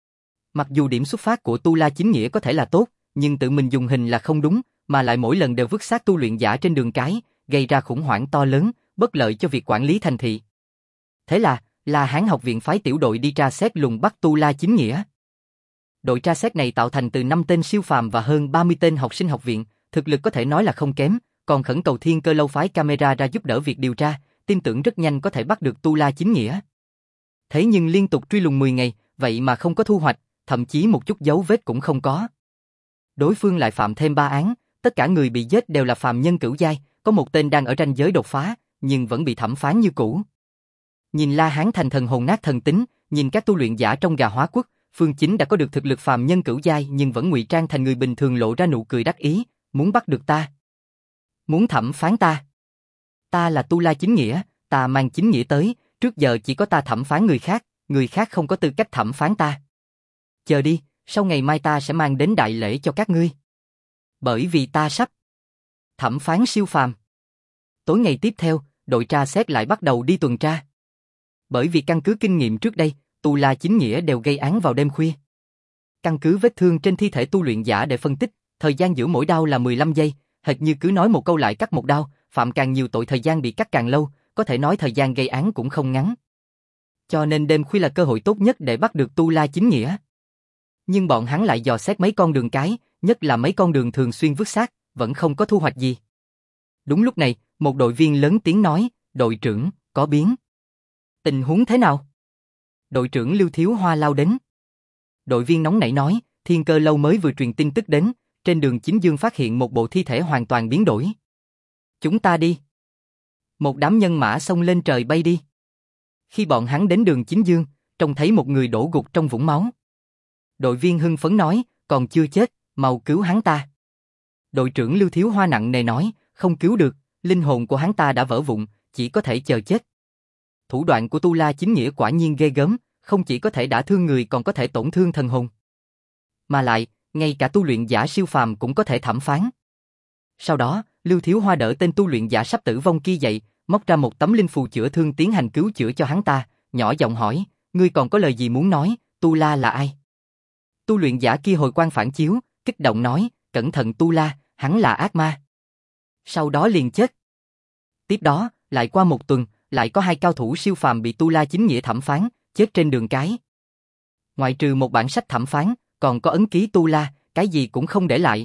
Mặc dù điểm xuất phát của tu la chính nghĩa có thể là tốt, nhưng tự mình dùng hình là không đúng, mà lại mỗi lần đều vứt xác tu luyện giả trên đường cái, gây ra khủng hoảng to lớn, bất lợi cho việc quản lý thành thị. Thế là, La Hán học viện phái tiểu đội đi tra xét lùng bắt tu la chính nghĩa. Đội tra xét này tạo thành từ 5 tên siêu phàm và hơn 30 tên học sinh học viện, thực lực có thể nói là không kém, còn khẩn cầu Thiên Cơ Lâu phái camera ra giúp đỡ việc điều tra, tin tưởng rất nhanh có thể bắt được tu la chính nghĩa. Thế nhưng liên tục truy lùng 10 ngày, vậy mà không có thu hoạch, thậm chí một chút dấu vết cũng không có. Đối phương lại phạm thêm 3 án, tất cả người bị giết đều là phàm nhân cửu giai, có một tên đang ở ranh giới đột phá, nhưng vẫn bị thẩm phán như cũ. Nhìn La Hán Thành thần hồn nát thần tính, nhìn các tu luyện giả trong gà hóa quốc, Phương Chính đã có được thực lực phàm nhân cửu giai nhưng vẫn ngụy trang thành người bình thường lộ ra nụ cười đắc ý, muốn bắt được ta. Muốn thẩm phán ta. Ta là tu la chính nghĩa, ta mang chính nghĩa tới, trước giờ chỉ có ta thẩm phán người khác không có tư cách thẩm phán ta. Chờ đi, sau ngày mai ta sẽ mang đến đại lễ cho các ngươi. Bởi vì ta sắp thẩm phán siêu phàm. Tối ngày tiếp theo, đội tra xét lại bắt đầu đi tuần tra. Bởi vì căn cứ kinh nghiệm trước đây, tu la chính nghĩa đều gây án vào đêm khuya. Căn cứ vết thương trên thi thể tu luyện giả để phân tích, thời gian giữa mỗi đao là 15 giây, hệt như cứ nói một câu lại cắt một đao, phạm càng nhiều tội thời gian bị cắt càng lâu, có thể nói thời gian gây án cũng không ngắn. Cho nên đêm khuya là cơ hội tốt nhất để bắt được tu la chính nghĩa. Nhưng bọn hắn lại dò xét mấy con đường cái, nhất là mấy con đường thường xuyên vứt xác, vẫn không có thu hoạch gì. Đúng lúc này, một đội viên lớn tiếng nói, đội trưởng, có biến. Tình huống thế nào? Đội trưởng Lưu Thiếu Hoa lao đến. Đội viên nóng nảy nói, Thiên Cơ Lâu mới vừa truyền tin tức đến, trên đường Chính Dương phát hiện một bộ thi thể hoàn toàn biến đổi. Chúng ta đi. Một đám nhân mã xông lên trời bay đi. Khi bọn hắn đến đường Chính Dương, trông thấy một người đổ gục trong vũng máu. Đội viên hưng phấn nói, còn chưa chết, mau cứu hắn ta. Đội trưởng Lưu Thiếu Hoa nặng nề nói, không cứu được, linh hồn của hắn ta đã vỡ vụn, chỉ có thể chờ chết. Thủ đoạn của tu la chính nghĩa quả nhiên ghê gớm, không chỉ có thể đả thương người còn có thể tổn thương thần hồn. Mà lại, ngay cả tu luyện giả siêu phàm cũng có thể thẩm phán. Sau đó, Lưu Thiếu Hoa đỡ tên tu luyện giả sắp tử vong kia dậy, móc ra một tấm linh phù chữa thương tiến hành cứu chữa cho hắn ta, nhỏ giọng hỏi, ngươi còn có lời gì muốn nói, Tu La là ai? Tu luyện giả kia hồi quang phản chiếu, kích động nói, cẩn thận Tu La, hắn là ác ma. Sau đó liền chết. Tiếp đó, lại qua một tuần, lại có 2 cao thủ siêu phàm bị Tu La chính nghĩa thẩm phán, chết trên đường cái. Ngoại trừ một bản sách thẩm phán, còn có ấn ký Tu La, cái gì cũng không để lại.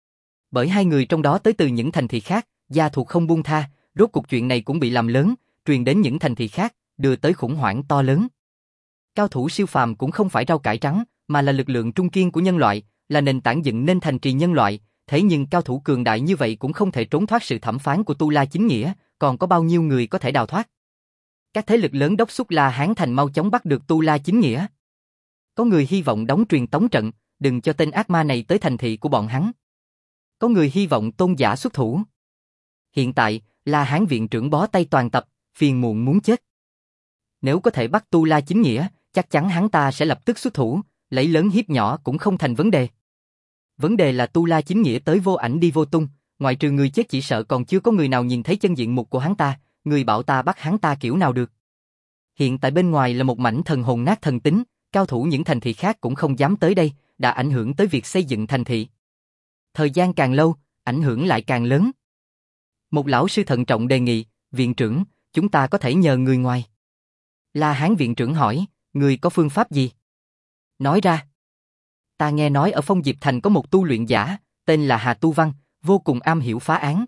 Bởi 2 người trong đó tới từ những thành thị khác, gia thuộc không buông tha, rốt cuộc chuyện này cũng bị làm lớn, truyền đến những thành thị khác, đưa tới khủng hoảng to lớn. Cao thủ siêu phàm cũng không phải rau cải trắng, mà là lực lượng trung kiên của nhân loại, là nền tảng dựng nên thành trì nhân loại, thế nhưng cao thủ cường đại như vậy cũng không thể trốn thoát sự thẩm phán của Tu La chính nghĩa, còn có bao nhiêu người có thể đào thoát. Các thế lực lớn đốc thúc La Hán Thành mau chóng bắt được Tu La chính nghĩa. Có người hy vọng đóng truyền tống trận, đừng cho tên ác ma này tới thành thị của bọn hắn. Có người hy vọng tôn giả xuất thủ. Hiện tại, La Hán viện trưởng bó tay toàn tập, phiền muộn muốn chết. Nếu có thể bắt Tu La chính nghĩa, chắc chắn hắn ta sẽ lập tức xuất thủ, lấy lớn hiếp nhỏ cũng không thành vấn đề. Vấn đề là Tu La chính nghĩa tới vô ảnh đi vô tung, ngoại trừ người chết chỉ sợ còn chưa có người nào nhìn thấy chân diện mục của hắn ta, người bảo ta bắt hắn ta kiểu nào được. Hiện tại bên ngoài là một mảnh thần hồn nát thần tính, cao thủ những thành thị khác cũng không dám tới đây, đã ảnh hưởng tới việc xây dựng thành thị. Thời gian càng lâu, ảnh hưởng lại càng lớn. Một lão sư thận trọng đề nghị, viện trưởng, chúng ta có thể nhờ người ngoài. La Hán viện trưởng hỏi, người có phương pháp gì? Nói ra. Ta nghe nói ở Phong Diệp Thành có một tu luyện giả, tên là Hà Tu Văn, vô cùng am hiểu phá án.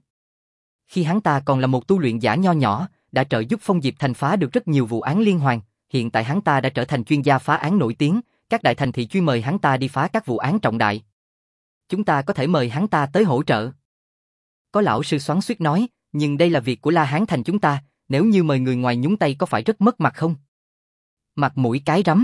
Khi hắn ta còn là một tu luyện giả nho nhỏ, đã trợ giúp Phong Diệp Thành phá được rất nhiều vụ án liên hoàn, hiện tại hắn ta đã trở thành chuyên gia phá án nổi tiếng, các đại thành thị chuyên mời hắn ta đi phá các vụ án trọng đại. Chúng ta có thể mời hắn ta tới hỗ trợ. Có lão sư xoắn xuýt nói, nhưng đây là việc của La Hán Thành chúng ta, nếu như mời người ngoài nhúng tay có phải rất mất mặt không? Mặt mũi cái rắm.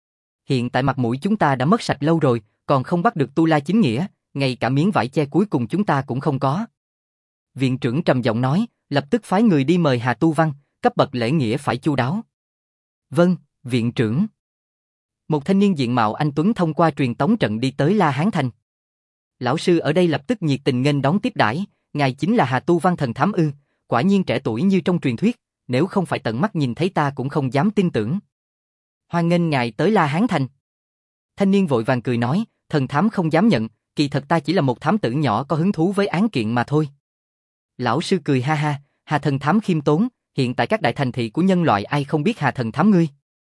Hiện tại mặt mũi chúng ta đã mất sạch lâu rồi, còn không bắt được Tu La chính nghĩa, ngay cả miếng vải che cuối cùng chúng ta cũng không có. Viện trưởng trầm giọng nói, lập tức phái người đi mời Hà Tu Văn, cấp bậc lễ nghĩa phải chu đáo. Vâng, viện trưởng. Một thanh niên diện mạo anh tuấn thông qua truyền tống trận đi tới La Hán Thành. Lão sư ở đây lập tức nhiệt tình nghênh đón tiếp đãi, ngài chính là Hà Tu Văn thần thám ư? Quả nhiên trẻ tuổi như trong truyền thuyết, nếu không phải tận mắt nhìn thấy ta cũng không dám tin tưởng. Hoan nghênh ngài tới La Hán Thành. Thanh niên vội vàng cười nói, thần thám không dám nhận, kỳ thật ta chỉ là một thám tử nhỏ có hứng thú với án kiện mà thôi. Lão sư cười ha ha, Hà thần thám khiêm tốn, hiện tại các đại thành thị của nhân loại ai không biết Hà thần thám ngươi.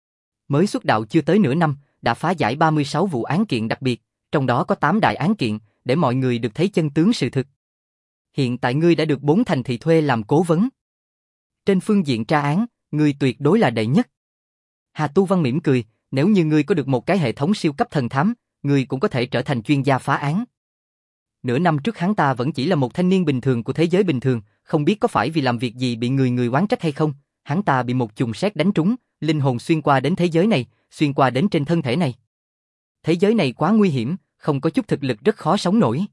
Mới xuất đạo chưa tới nửa năm, đã phá giải 36 vụ án kiện đặc biệt, trong đó có 8 đại án kiện, để mọi người được thấy chân tướng sự thực. Hiện tại ngươi đã được 4 thành thị thuê làm cố vấn. Trên phương diện tra án, ngươi tuyệt đối là đệ nhất. Hà Tu Văn mỉm cười, nếu như ngươi có được một cái hệ thống siêu cấp thần thám, ngươi cũng có thể trở thành chuyên gia phá án. Nửa năm trước hắn ta vẫn chỉ là một thanh niên bình thường của thế giới bình thường, không biết có phải vì làm việc gì bị người oán trách hay không, hắn ta bị một chùm sét đánh trúng, linh hồn xuyên qua đến thế giới này, xuyên qua đến trên thân thể này. Thế giới này quá nguy hiểm, không có chút thực lực rất khó sống nổi.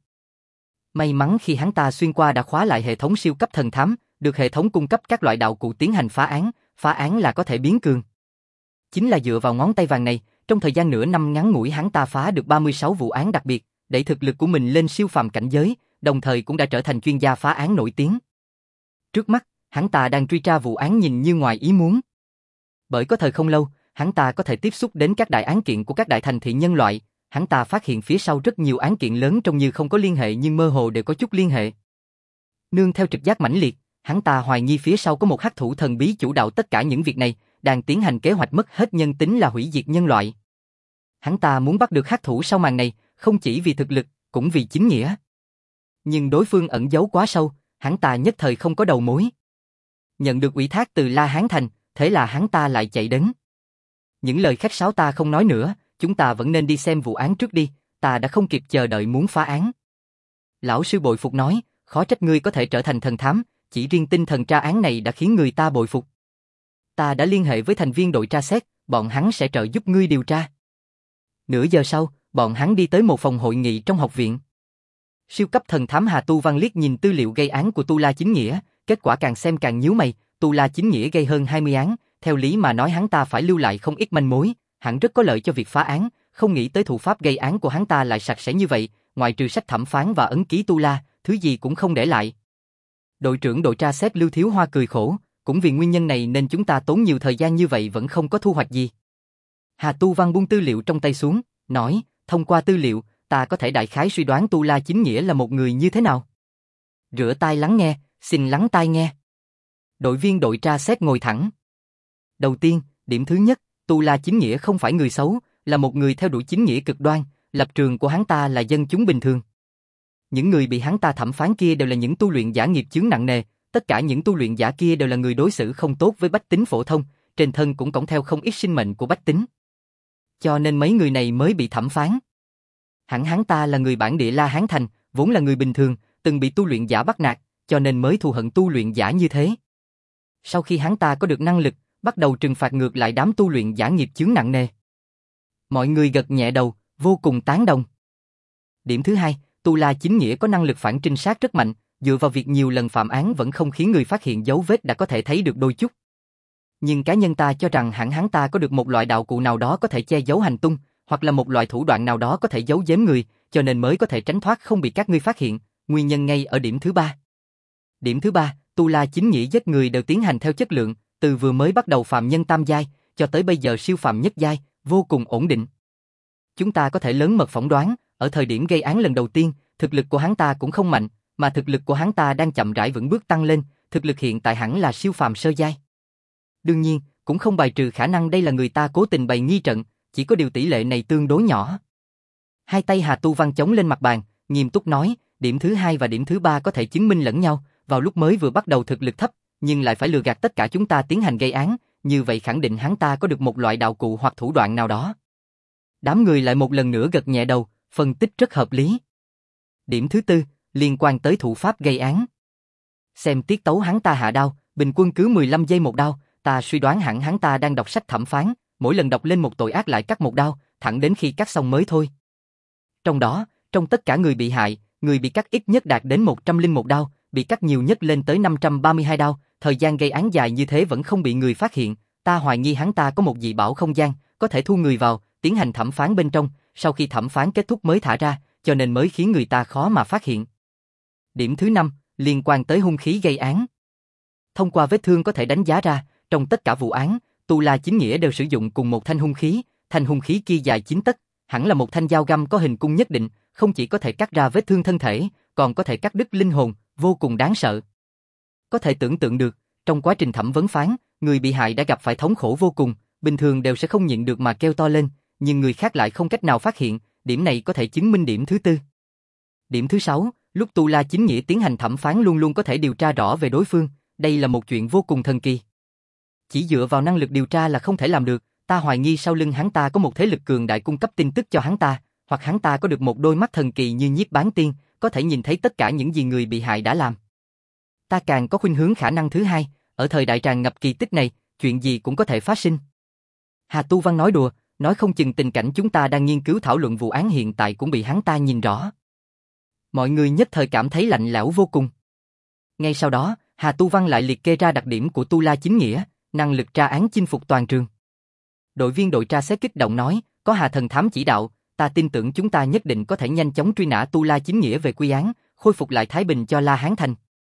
May mắn khi hắn ta xuyên qua đã khóa lại hệ thống siêu cấp thần thám, được hệ thống cung cấp các loại đạo cụ tiến hành phá án là có thể biến cường. Chính là dựa vào ngón tay vàng này, trong thời gian nửa năm ngắn ngủi hắn ta phá được 36 vụ án đặc biệt, đẩy thực lực của mình lên siêu phàm cảnh giới, đồng thời cũng đã trở thành chuyên gia phá án nổi tiếng. Trước mắt, hắn ta đang truy tra vụ án nhìn như ngoài ý muốn. Bởi có thời không lâu, hắn ta có thể tiếp xúc đến các đại án kiện của các đại thành thị nhân loại, hắn ta phát hiện phía sau rất nhiều án kiện lớn trông như không có liên hệ nhưng mơ hồ đều có chút liên hệ. Nương theo trực giác mãnh liệt, hắn ta hoài nghi phía sau có một hắc thủ thần bí chủ đạo tất cả những việc này, đang tiến hành kế hoạch mất hết nhân tính là hủy diệt nhân loại. Hắn ta muốn bắt được hắc thủ sau màn này, không chỉ vì thực lực, cũng vì chính nghĩa. Nhưng đối phương ẩn giấu quá sâu, hắn ta nhất thời không có đầu mối. Nhận được ủy thác từ La Hán Thành, thế là hắn ta lại chạy đến. Những lời khách sáo ta không nói nữa, chúng ta vẫn nên đi xem vụ án trước đi, ta đã không kịp chờ đợi muốn phá án. Lão sư bội phục nói, khó trách ngươi có thể trở thành thần thám, chỉ riêng tinh thần tra án này đã khiến người ta bội phục. Ta đã liên hệ với thành viên đội tra xét, bọn hắn sẽ trợ giúp ngươi điều tra. Nửa giờ sau, bọn hắn đi tới một phòng hội nghị trong học viện. Siêu cấp thần thám Hà Tu Văn liếc nhìn tư liệu gây án của Tu La Chính Nghĩa, kết quả càng xem càng nhíu mày, Tu La Chính Nghĩa gây hơn 20 án, theo lý mà nói hắn ta phải lưu lại không ít manh mối, hẳn rất có lợi cho việc phá án, không nghĩ tới thủ pháp gây án của hắn ta lại sạch sẽ như vậy, ngoại trừ sách thẩm phán và ấn ký Tu La, thứ gì cũng không để lại. Đội trưởng đội tra xét Lưu Thiếu Hoa cười khổ, cũng vì nguyên nhân này nên chúng ta tốn nhiều thời gian như vậy vẫn không có thu hoạch gì. Hà Tu Văn buông tư liệu trong tay xuống, nói, thông qua tư liệu, ta có thể đại khái suy đoán Tu La Chính Nghĩa là một người như thế nào. Rửa tai lắng nghe, xin lắng tai nghe. Đội viên đội tra xét ngồi thẳng. Đầu tiên, điểm thứ nhất, Tu La Chính Nghĩa không phải người xấu, là một người theo đuổi chính nghĩa cực đoan, lập trường của hắn ta là dân chúng bình thường. Những người bị hắn ta thẩm phán kia đều là những tu luyện giả nghiệp chướng nặng nề, tất cả những tu luyện giả kia đều là người đối xử không tốt với bách tính phổ thông, trên thân cũng cõng theo không ít sinh mệnh của bách tính. Cho nên mấy người này mới bị thẩm phán. Hẳn hắn ta là người bản địa La Hán Thành, vốn là người bình thường, từng bị tu luyện giả bắt nạt, cho nên mới thù hận tu luyện giả như thế. Sau khi hắn ta có được năng lực, bắt đầu trừng phạt ngược lại đám tu luyện giả nghiệp chướng nặng nề. Mọi người gật nhẹ đầu, vô cùng tán đồng. Điểm thứ hai, Tu La Chính Nghĩa có năng lực phản trinh sát rất mạnh, dựa vào việc nhiều lần phạm án vẫn không khiến người phát hiện dấu vết đã có thể thấy được đôi chút. Nhưng cá nhân ta cho rằng hẳn hắn ta có được một loại đạo cụ nào đó có thể che giấu hành tung, hoặc là một loại thủ đoạn nào đó có thể giấu giếm người, cho nên mới có thể tránh thoát không bị các ngươi phát hiện, nguyên nhân ngay ở điểm thứ ba. Điểm thứ ba, Tu La Chính Nghĩa giết người đều tiến hành theo chất lượng, từ vừa mới bắt đầu phạm nhân tam giai, cho tới bây giờ siêu phạm nhất giai, vô cùng ổn định. Chúng ta có thể lớn mật phỏng đoán, ở thời điểm gây án lần đầu tiên, thực lực của hắn ta cũng không mạnh, mà thực lực của hắn ta đang chậm rãi vững bước tăng lên, thực lực hiện tại hẳn là siêu phàm sơ giai. Đương nhiên, cũng không bài trừ khả năng đây là người ta cố tình bày nghi trận, chỉ có điều tỷ lệ này tương đối nhỏ. Hai tay Hà Tu Văn chống lên mặt bàn, nghiêm túc nói, điểm thứ hai và điểm thứ ba có thể chứng minh lẫn nhau, vào lúc mới vừa bắt đầu thực lực thấp, nhưng lại phải lừa gạt tất cả chúng ta tiến hành gây án, như vậy khẳng định hắn ta có được một loại đạo cụ hoặc thủ đoạn nào đó. Đám người lại một lần nữa gật nhẹ đầu, phân tích rất hợp lý. Điểm thứ tư, liên quan tới thủ pháp gây án. Xem tiết tấu hắn ta hạ đao, bình quân cứ 15 giây một đao, ta suy đoán hẳn hắn ta đang đọc sách thẩm phán, mỗi lần đọc lên một tội ác lại cắt một đao, thẳng đến khi cắt xong mới thôi. Trong đó, trong tất cả người bị hại, người bị cắt ít nhất đạt đến 101 đao, bị cắt nhiều nhất lên tới 532 đao, thời gian gây án dài như thế vẫn không bị người phát hiện, ta hoài nghi hắn ta có một dị bảo không gian, có thể thu người vào, tiến hành thẩm phán bên trong, sau khi thẩm phán kết thúc mới thả ra, cho nên mới khiến người ta khó mà phát hiện. Điểm thứ năm, liên quan tới hung khí gây án. Thông qua vết thương có thể đánh giá ra, trong tất cả vụ án, Tu La Chính Nghĩa đều sử dụng cùng một thanh hung khí kia dài 9 tấc, hẳn là một thanh dao găm có hình cung nhất định, không chỉ có thể cắt ra vết thương thân thể, còn có thể cắt đứt linh hồn, vô cùng đáng sợ. Có thể tưởng tượng được, trong quá trình thẩm vấn phán, người bị hại đã gặp phải thống khổ vô cùng, bình thường đều sẽ không nhịn được mà kêu to lên, nhưng người khác lại không cách nào phát hiện, điểm này có thể chứng minh điểm thứ tư. Điểm thứ sáu, lúc Tu La Chính Nghĩa tiến hành thẩm phán luôn luôn có thể điều tra rõ về đối phương, đây là một chuyện vô cùng thần kỳ. Chỉ dựa vào năng lực điều tra là không thể làm được, ta hoài nghi sau lưng hắn ta có một thế lực cường đại cung cấp tin tức cho hắn ta, hoặc hắn ta có được một đôi mắt thần kỳ như nhiếp bán tiên, có thể nhìn thấy tất cả những gì người bị hại đã làm. Ta càng có khuynh hướng khả năng thứ hai, ở thời đại tràn ngập kỳ tích này, chuyện gì cũng có thể phát sinh. Hà Tu Văn nói đùa, nói không chừng tình cảnh chúng ta đang nghiên cứu thảo luận vụ án hiện tại cũng bị hắn ta nhìn rõ. Mọi người nhất thời cảm thấy lạnh lẽo vô cùng. Ngay sau đó, Hà Tu Văn lại liệt kê ra đặc điểm của Tu La Chính Nghĩa, năng lực tra án chinh phục toàn trường. Đội viên đội tra xét kích động nói, có Hà Thần Thám chỉ đạo, ta tin tưởng chúng ta nhất định có thể nhanh chóng truy nã Tu La Chính Nghĩa về quy án, khôi phục lại thái bình cho La Hán Thành.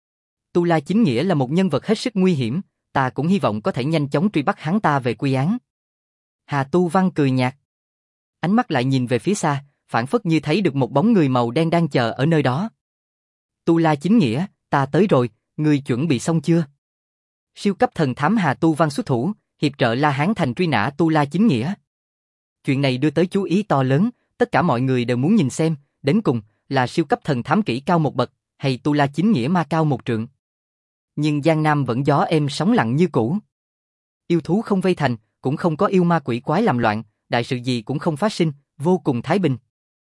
Tu La Chính Nghĩa là một nhân vật hết sức nguy hiểm, ta cũng hy vọng có thể nhanh chóng truy bắt hắn ta về quy án. Hà Tu Văn cười nhạt. Ánh mắt lại nhìn về phía xa, phảng phất như thấy được một bóng người màu đen đang chờ ở nơi đó. Tu La Chính Nghĩa, ta tới rồi, ngươi chuẩn bị xong chưa? Siêu cấp thần thám Hà Tu Văn xuất thủ, hiệp trợ La Hán Thành truy nã Tu La Chính Nghĩa. Chuyện này đưa tới chú ý to lớn, tất cả mọi người đều muốn nhìn xem, đến cùng, là siêu cấp thần thám kỹ cao một bậc, hay Tu La Chính Nghĩa ma cao một trượng. Nhưng Giang Nam vẫn gió êm sóng lặng như cũ. Yêu thú không vây thành, cũng không có yêu ma quỷ quái làm loạn, đại sự gì cũng không phát sinh, vô cùng thái bình.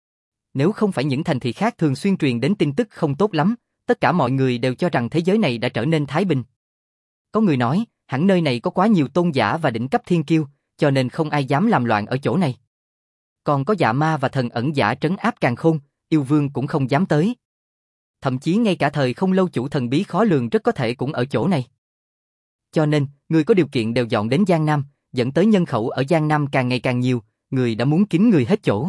Nếu không phải những thành thị khác thường xuyên truyền đến tin tức không tốt lắm, tất cả mọi người đều cho rằng thế giới này đã trở nên thái bình. Có người nói, hẳn nơi này có quá nhiều tôn giả và đỉnh cấp thiên kiêu, cho nên không ai dám làm loạn ở chỗ này. Còn có dạ ma và thần ẩn giả trấn áp càn khôn, yêu vương cũng không dám tới. Thậm chí ngay cả thời không lâu chủ thần bí khó lường rất có thể cũng ở chỗ này. Cho nên, người có điều kiện đều dọn đến Giang Nam, dẫn tới nhân khẩu ở Giang Nam càng ngày càng nhiều, người đã muốn kín người hết chỗ.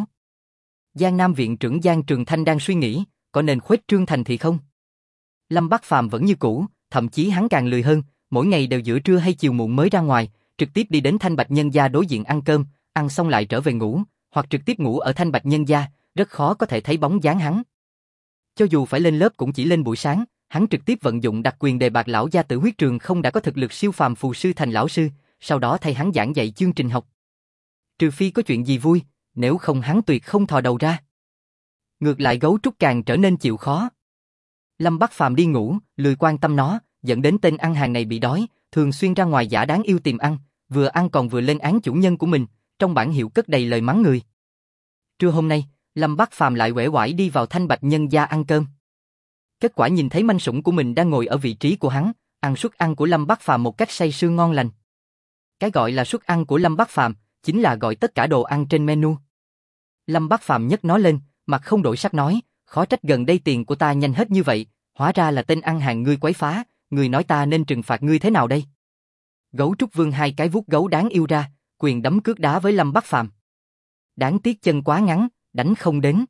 Giang Nam viện trưởng Giang Trường Thanh đang suy nghĩ, có nên khuếch trương thành thị không? Lâm Bắc Phàm vẫn như cũ, thậm chí hắn càng lười hơn, mỗi ngày đều giữa trưa hay chiều muộn mới ra ngoài, trực tiếp đi đến Thanh Bạch Nhân gia đối diện ăn cơm, ăn xong lại trở về ngủ, hoặc trực tiếp ngủ ở Thanh Bạch Nhân gia, rất khó có thể thấy bóng dáng hắn. Cho dù phải lên lớp cũng chỉ lên buổi sáng, hắn trực tiếp vận dụng đặc quyền đề bạt lão gia Tử Huyết Trường không đã có thực lực siêu phàm phù sư thành lão sư, sau đó thay hắn giảng dạy chương trình học. Trừ phi có chuyện gì vui, nếu không hắn tuyệt không thò đầu ra. Ngược lại Gấu Trúc càng trở nên chịu khó. Lâm Bắc Phàm đi ngủ, lười quan tâm nó, dẫn đến tên ăn hàng này bị đói, thường xuyên ra ngoài giả đáng yêu tìm ăn, vừa ăn còn vừa lên án chủ nhân của mình, trong bản hiệu cất đầy lời mắng người. Trưa hôm nay, Lâm Bắc Phàm lại uể oải đi vào Thanh Bạch Nhân gia ăn cơm. Kết quả nhìn thấy manh sủng của mình đang ngồi ở vị trí của hắn, ăn suất ăn của Lâm Bắc Phàm một cách say sưa ngon lành. Cái gọi là suất ăn của Lâm Bắc Phàm chính là gọi tất cả đồ ăn trên menu. Lâm Bắc Phàm nhấc nó lên, mặt không đổi sắc nói, khó trách gần đây tiền của ta nhanh hết như vậy, hóa ra là tên ăn hàng ngươi quấy phá, ngươi nói ta nên trừng phạt ngươi thế nào đây? Gấu Trúc vươn hai cái vuốt gấu đáng yêu ra, quyền đấm cước đá với Lâm Bắc Phàm. Đáng tiếc chân quá ngắn, đánh không đến.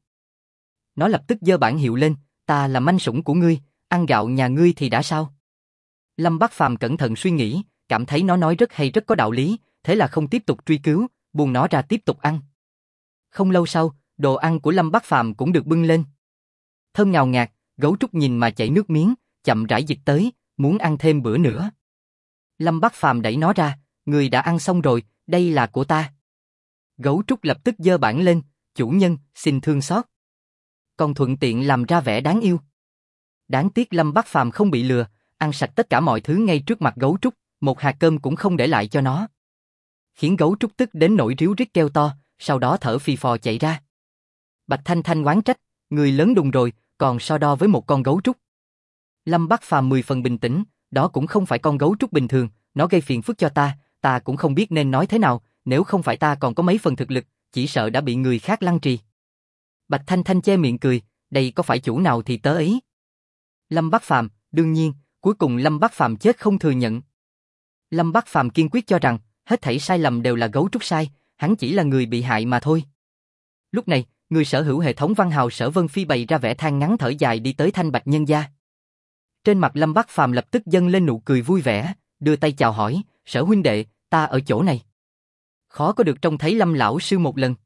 Nó lập tức giơ bản hiệu lên, ta là manh sủng của ngươi, ăn gạo nhà ngươi thì đã sao? Lâm Bắc Phàm cẩn thận suy nghĩ, cảm thấy nó nói rất hay rất có đạo lý, thế là không tiếp tục truy cứu, buông nó ra tiếp tục ăn. Không lâu sau, đồ ăn của Lâm Bắc Phàm cũng được bưng lên. Thơm ngào ngạt, Gấu Trúc nhìn mà chảy nước miếng, chậm rãi dịch tới, muốn ăn thêm bữa nữa. Lâm Bắc Phàm đẩy nó ra, người đã ăn xong rồi, đây là của ta. Gấu Trúc lập tức giơ bản lên, chủ nhân, xin thương xót. Còn thuận tiện làm ra vẻ đáng yêu. Đáng tiếc Lâm Bắc Phàm không bị lừa, ăn sạch tất cả mọi thứ ngay trước mặt Gấu Trúc, một hạt cơm cũng không để lại cho nó. Khiến Gấu Trúc tức đến nỗi ríu rít kêu to, sau đó thở phì phò chạy ra. Bạch Thanh Thanh oán trách, người lớn đùng rồi, còn so đo với một con gấu trúc. Lâm Bắc Phàm 10 phần bình tĩnh, đó cũng không phải con gấu trúc bình thường, nó gây phiền phức cho ta cũng không biết nên nói thế nào, nếu không phải ta còn có mấy phần thực lực, chỉ sợ đã bị người khác lăng trì. Bạch Thanh Thanh che miệng cười, đây có phải chủ nào thì tớ ấy. Lâm Bắc Phàm, đương nhiên, cuối cùng Lâm Bắc Phàm chết không thừa nhận. Lâm Bắc Phàm kiên quyết cho rằng, hết thảy sai lầm đều là Gấu Trúc sai, hắn chỉ là người bị hại mà thôi. Lúc này, người sở hữu hệ thống văn hào Sở Vân Phi bày ra vẻ than ngắn thở dài đi tới Thanh Bạch Nhân gia. Trên mặt Lâm Bắc Phàm lập tức dâng lên nụ cười vui vẻ, đưa tay chào hỏi, Sở huynh đệ, ta ở chỗ này. Khó có được trông thấy Lâm lão sư một lần.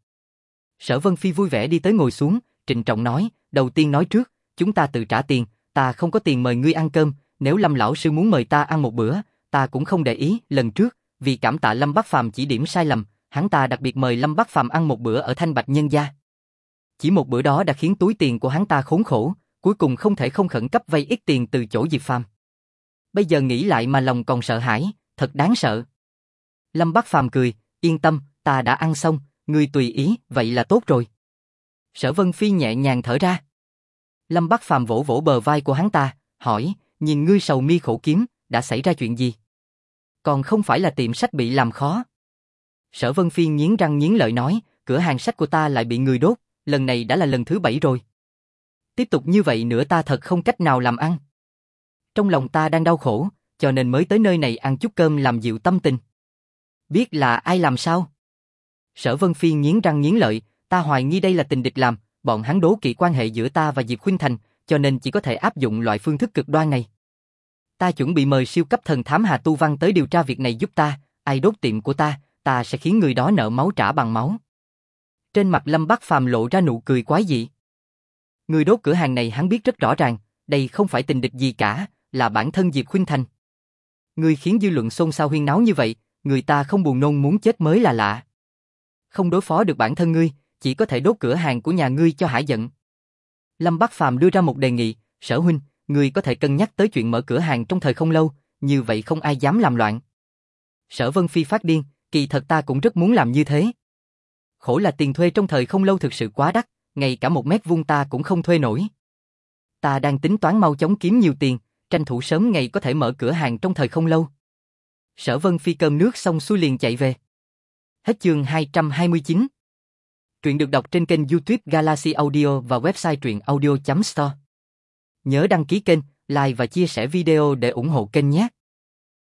Sở Vân Phi vui vẻ đi tới ngồi xuống, trịnh trọng nói, đầu tiên nói trước, chúng ta tự trả tiền, ta không có tiền mời ngươi ăn cơm, nếu Lâm lão sư muốn mời ta ăn một bữa, ta cũng không để ý, lần trước, vì cảm tạ Lâm Bắc Phàm chỉ điểm sai lầm, hắn ta đặc biệt mời Lâm Bắc Phàm ăn một bữa ở Thanh Bạch Nhân gia. Chỉ một bữa đó đã khiến túi tiền của hắn ta khốn khổ, cuối cùng không thể không khẩn cấp vay ít tiền từ chỗ Diệp Phàm. Bây giờ nghĩ lại mà lòng còn sợ hãi, thật đáng sợ. Lâm Bắc Phàm cười, yên tâm, ta đã ăn xong, ngươi tùy ý, vậy là tốt rồi. Sở Vân Phi nhẹ nhàng thở ra. Lâm Bắc Phàm vỗ vỗ bờ vai của hắn ta, hỏi, nhìn ngươi sầu mi khổ kiếm, đã xảy ra chuyện gì? Còn không phải là tiệm sách bị làm khó. Sở Vân Phi nghiến răng nghiến lợi nói, cửa hàng sách của ta lại bị người đốt, lần này đã là lần thứ 7 rồi. Tiếp tục như vậy nữa ta thật không cách nào làm ăn. Trong lòng ta đang đau khổ, cho nên mới tới nơi này ăn chút cơm làm dịu tâm tình. Biết là ai làm sao? Sở Vân Phi nghiến răng nghiến lợi, ta hoài nghi đây là tình địch làm, bọn hắn đố kỵ quan hệ giữa ta và Diệp Khuynh Thành, cho nên chỉ có thể áp dụng loại phương thức cực đoan này. Ta chuẩn bị mời siêu cấp thần thám Hà Tu Văn tới điều tra việc này giúp ta, ai đốt tiệm của ta sẽ khiến người đó nợ máu trả bằng máu. Trên mặt Lâm Bắc Phàm lộ ra nụ cười quái dị. Người đốt cửa hàng này hắn biết rất rõ ràng, đây không phải tình địch gì cả, là bản thân Diệp Khuynh Thành. Người khiến dư luận xôn xao huyên náo như vậy, người ta không buồn nôn muốn chết mới là lạ. Không đối phó được bản thân ngươi, chỉ có thể đốt cửa hàng của nhà ngươi cho hả giận. Lâm Bắc Phàm đưa ra một đề nghị, Sở huynh, ngươi có thể cân nhắc tới chuyện mở cửa hàng trong thời không lâu, như vậy không ai dám làm loạn. Sở Vân Phi phát điên, kỳ thật ta cũng rất muốn làm như thế. Khổ là tiền thuê trong thời không lâu thực sự quá đắt, ngay cả 1 mét vuông ta cũng không thuê nổi. Ta đang tính toán mau chóng kiếm nhiều tiền, tranh thủ sớm ngày có thể mở cửa hàng trong thời không lâu. Sở Vân Phi cơm nước xong xuôi liền chạy về. Hết chương 229. Truyện được đọc trên kênh YouTube Galaxy Audio và website truyệnaudio.store. Nhớ đăng ký kênh, like và chia sẻ video để ủng hộ kênh nhé.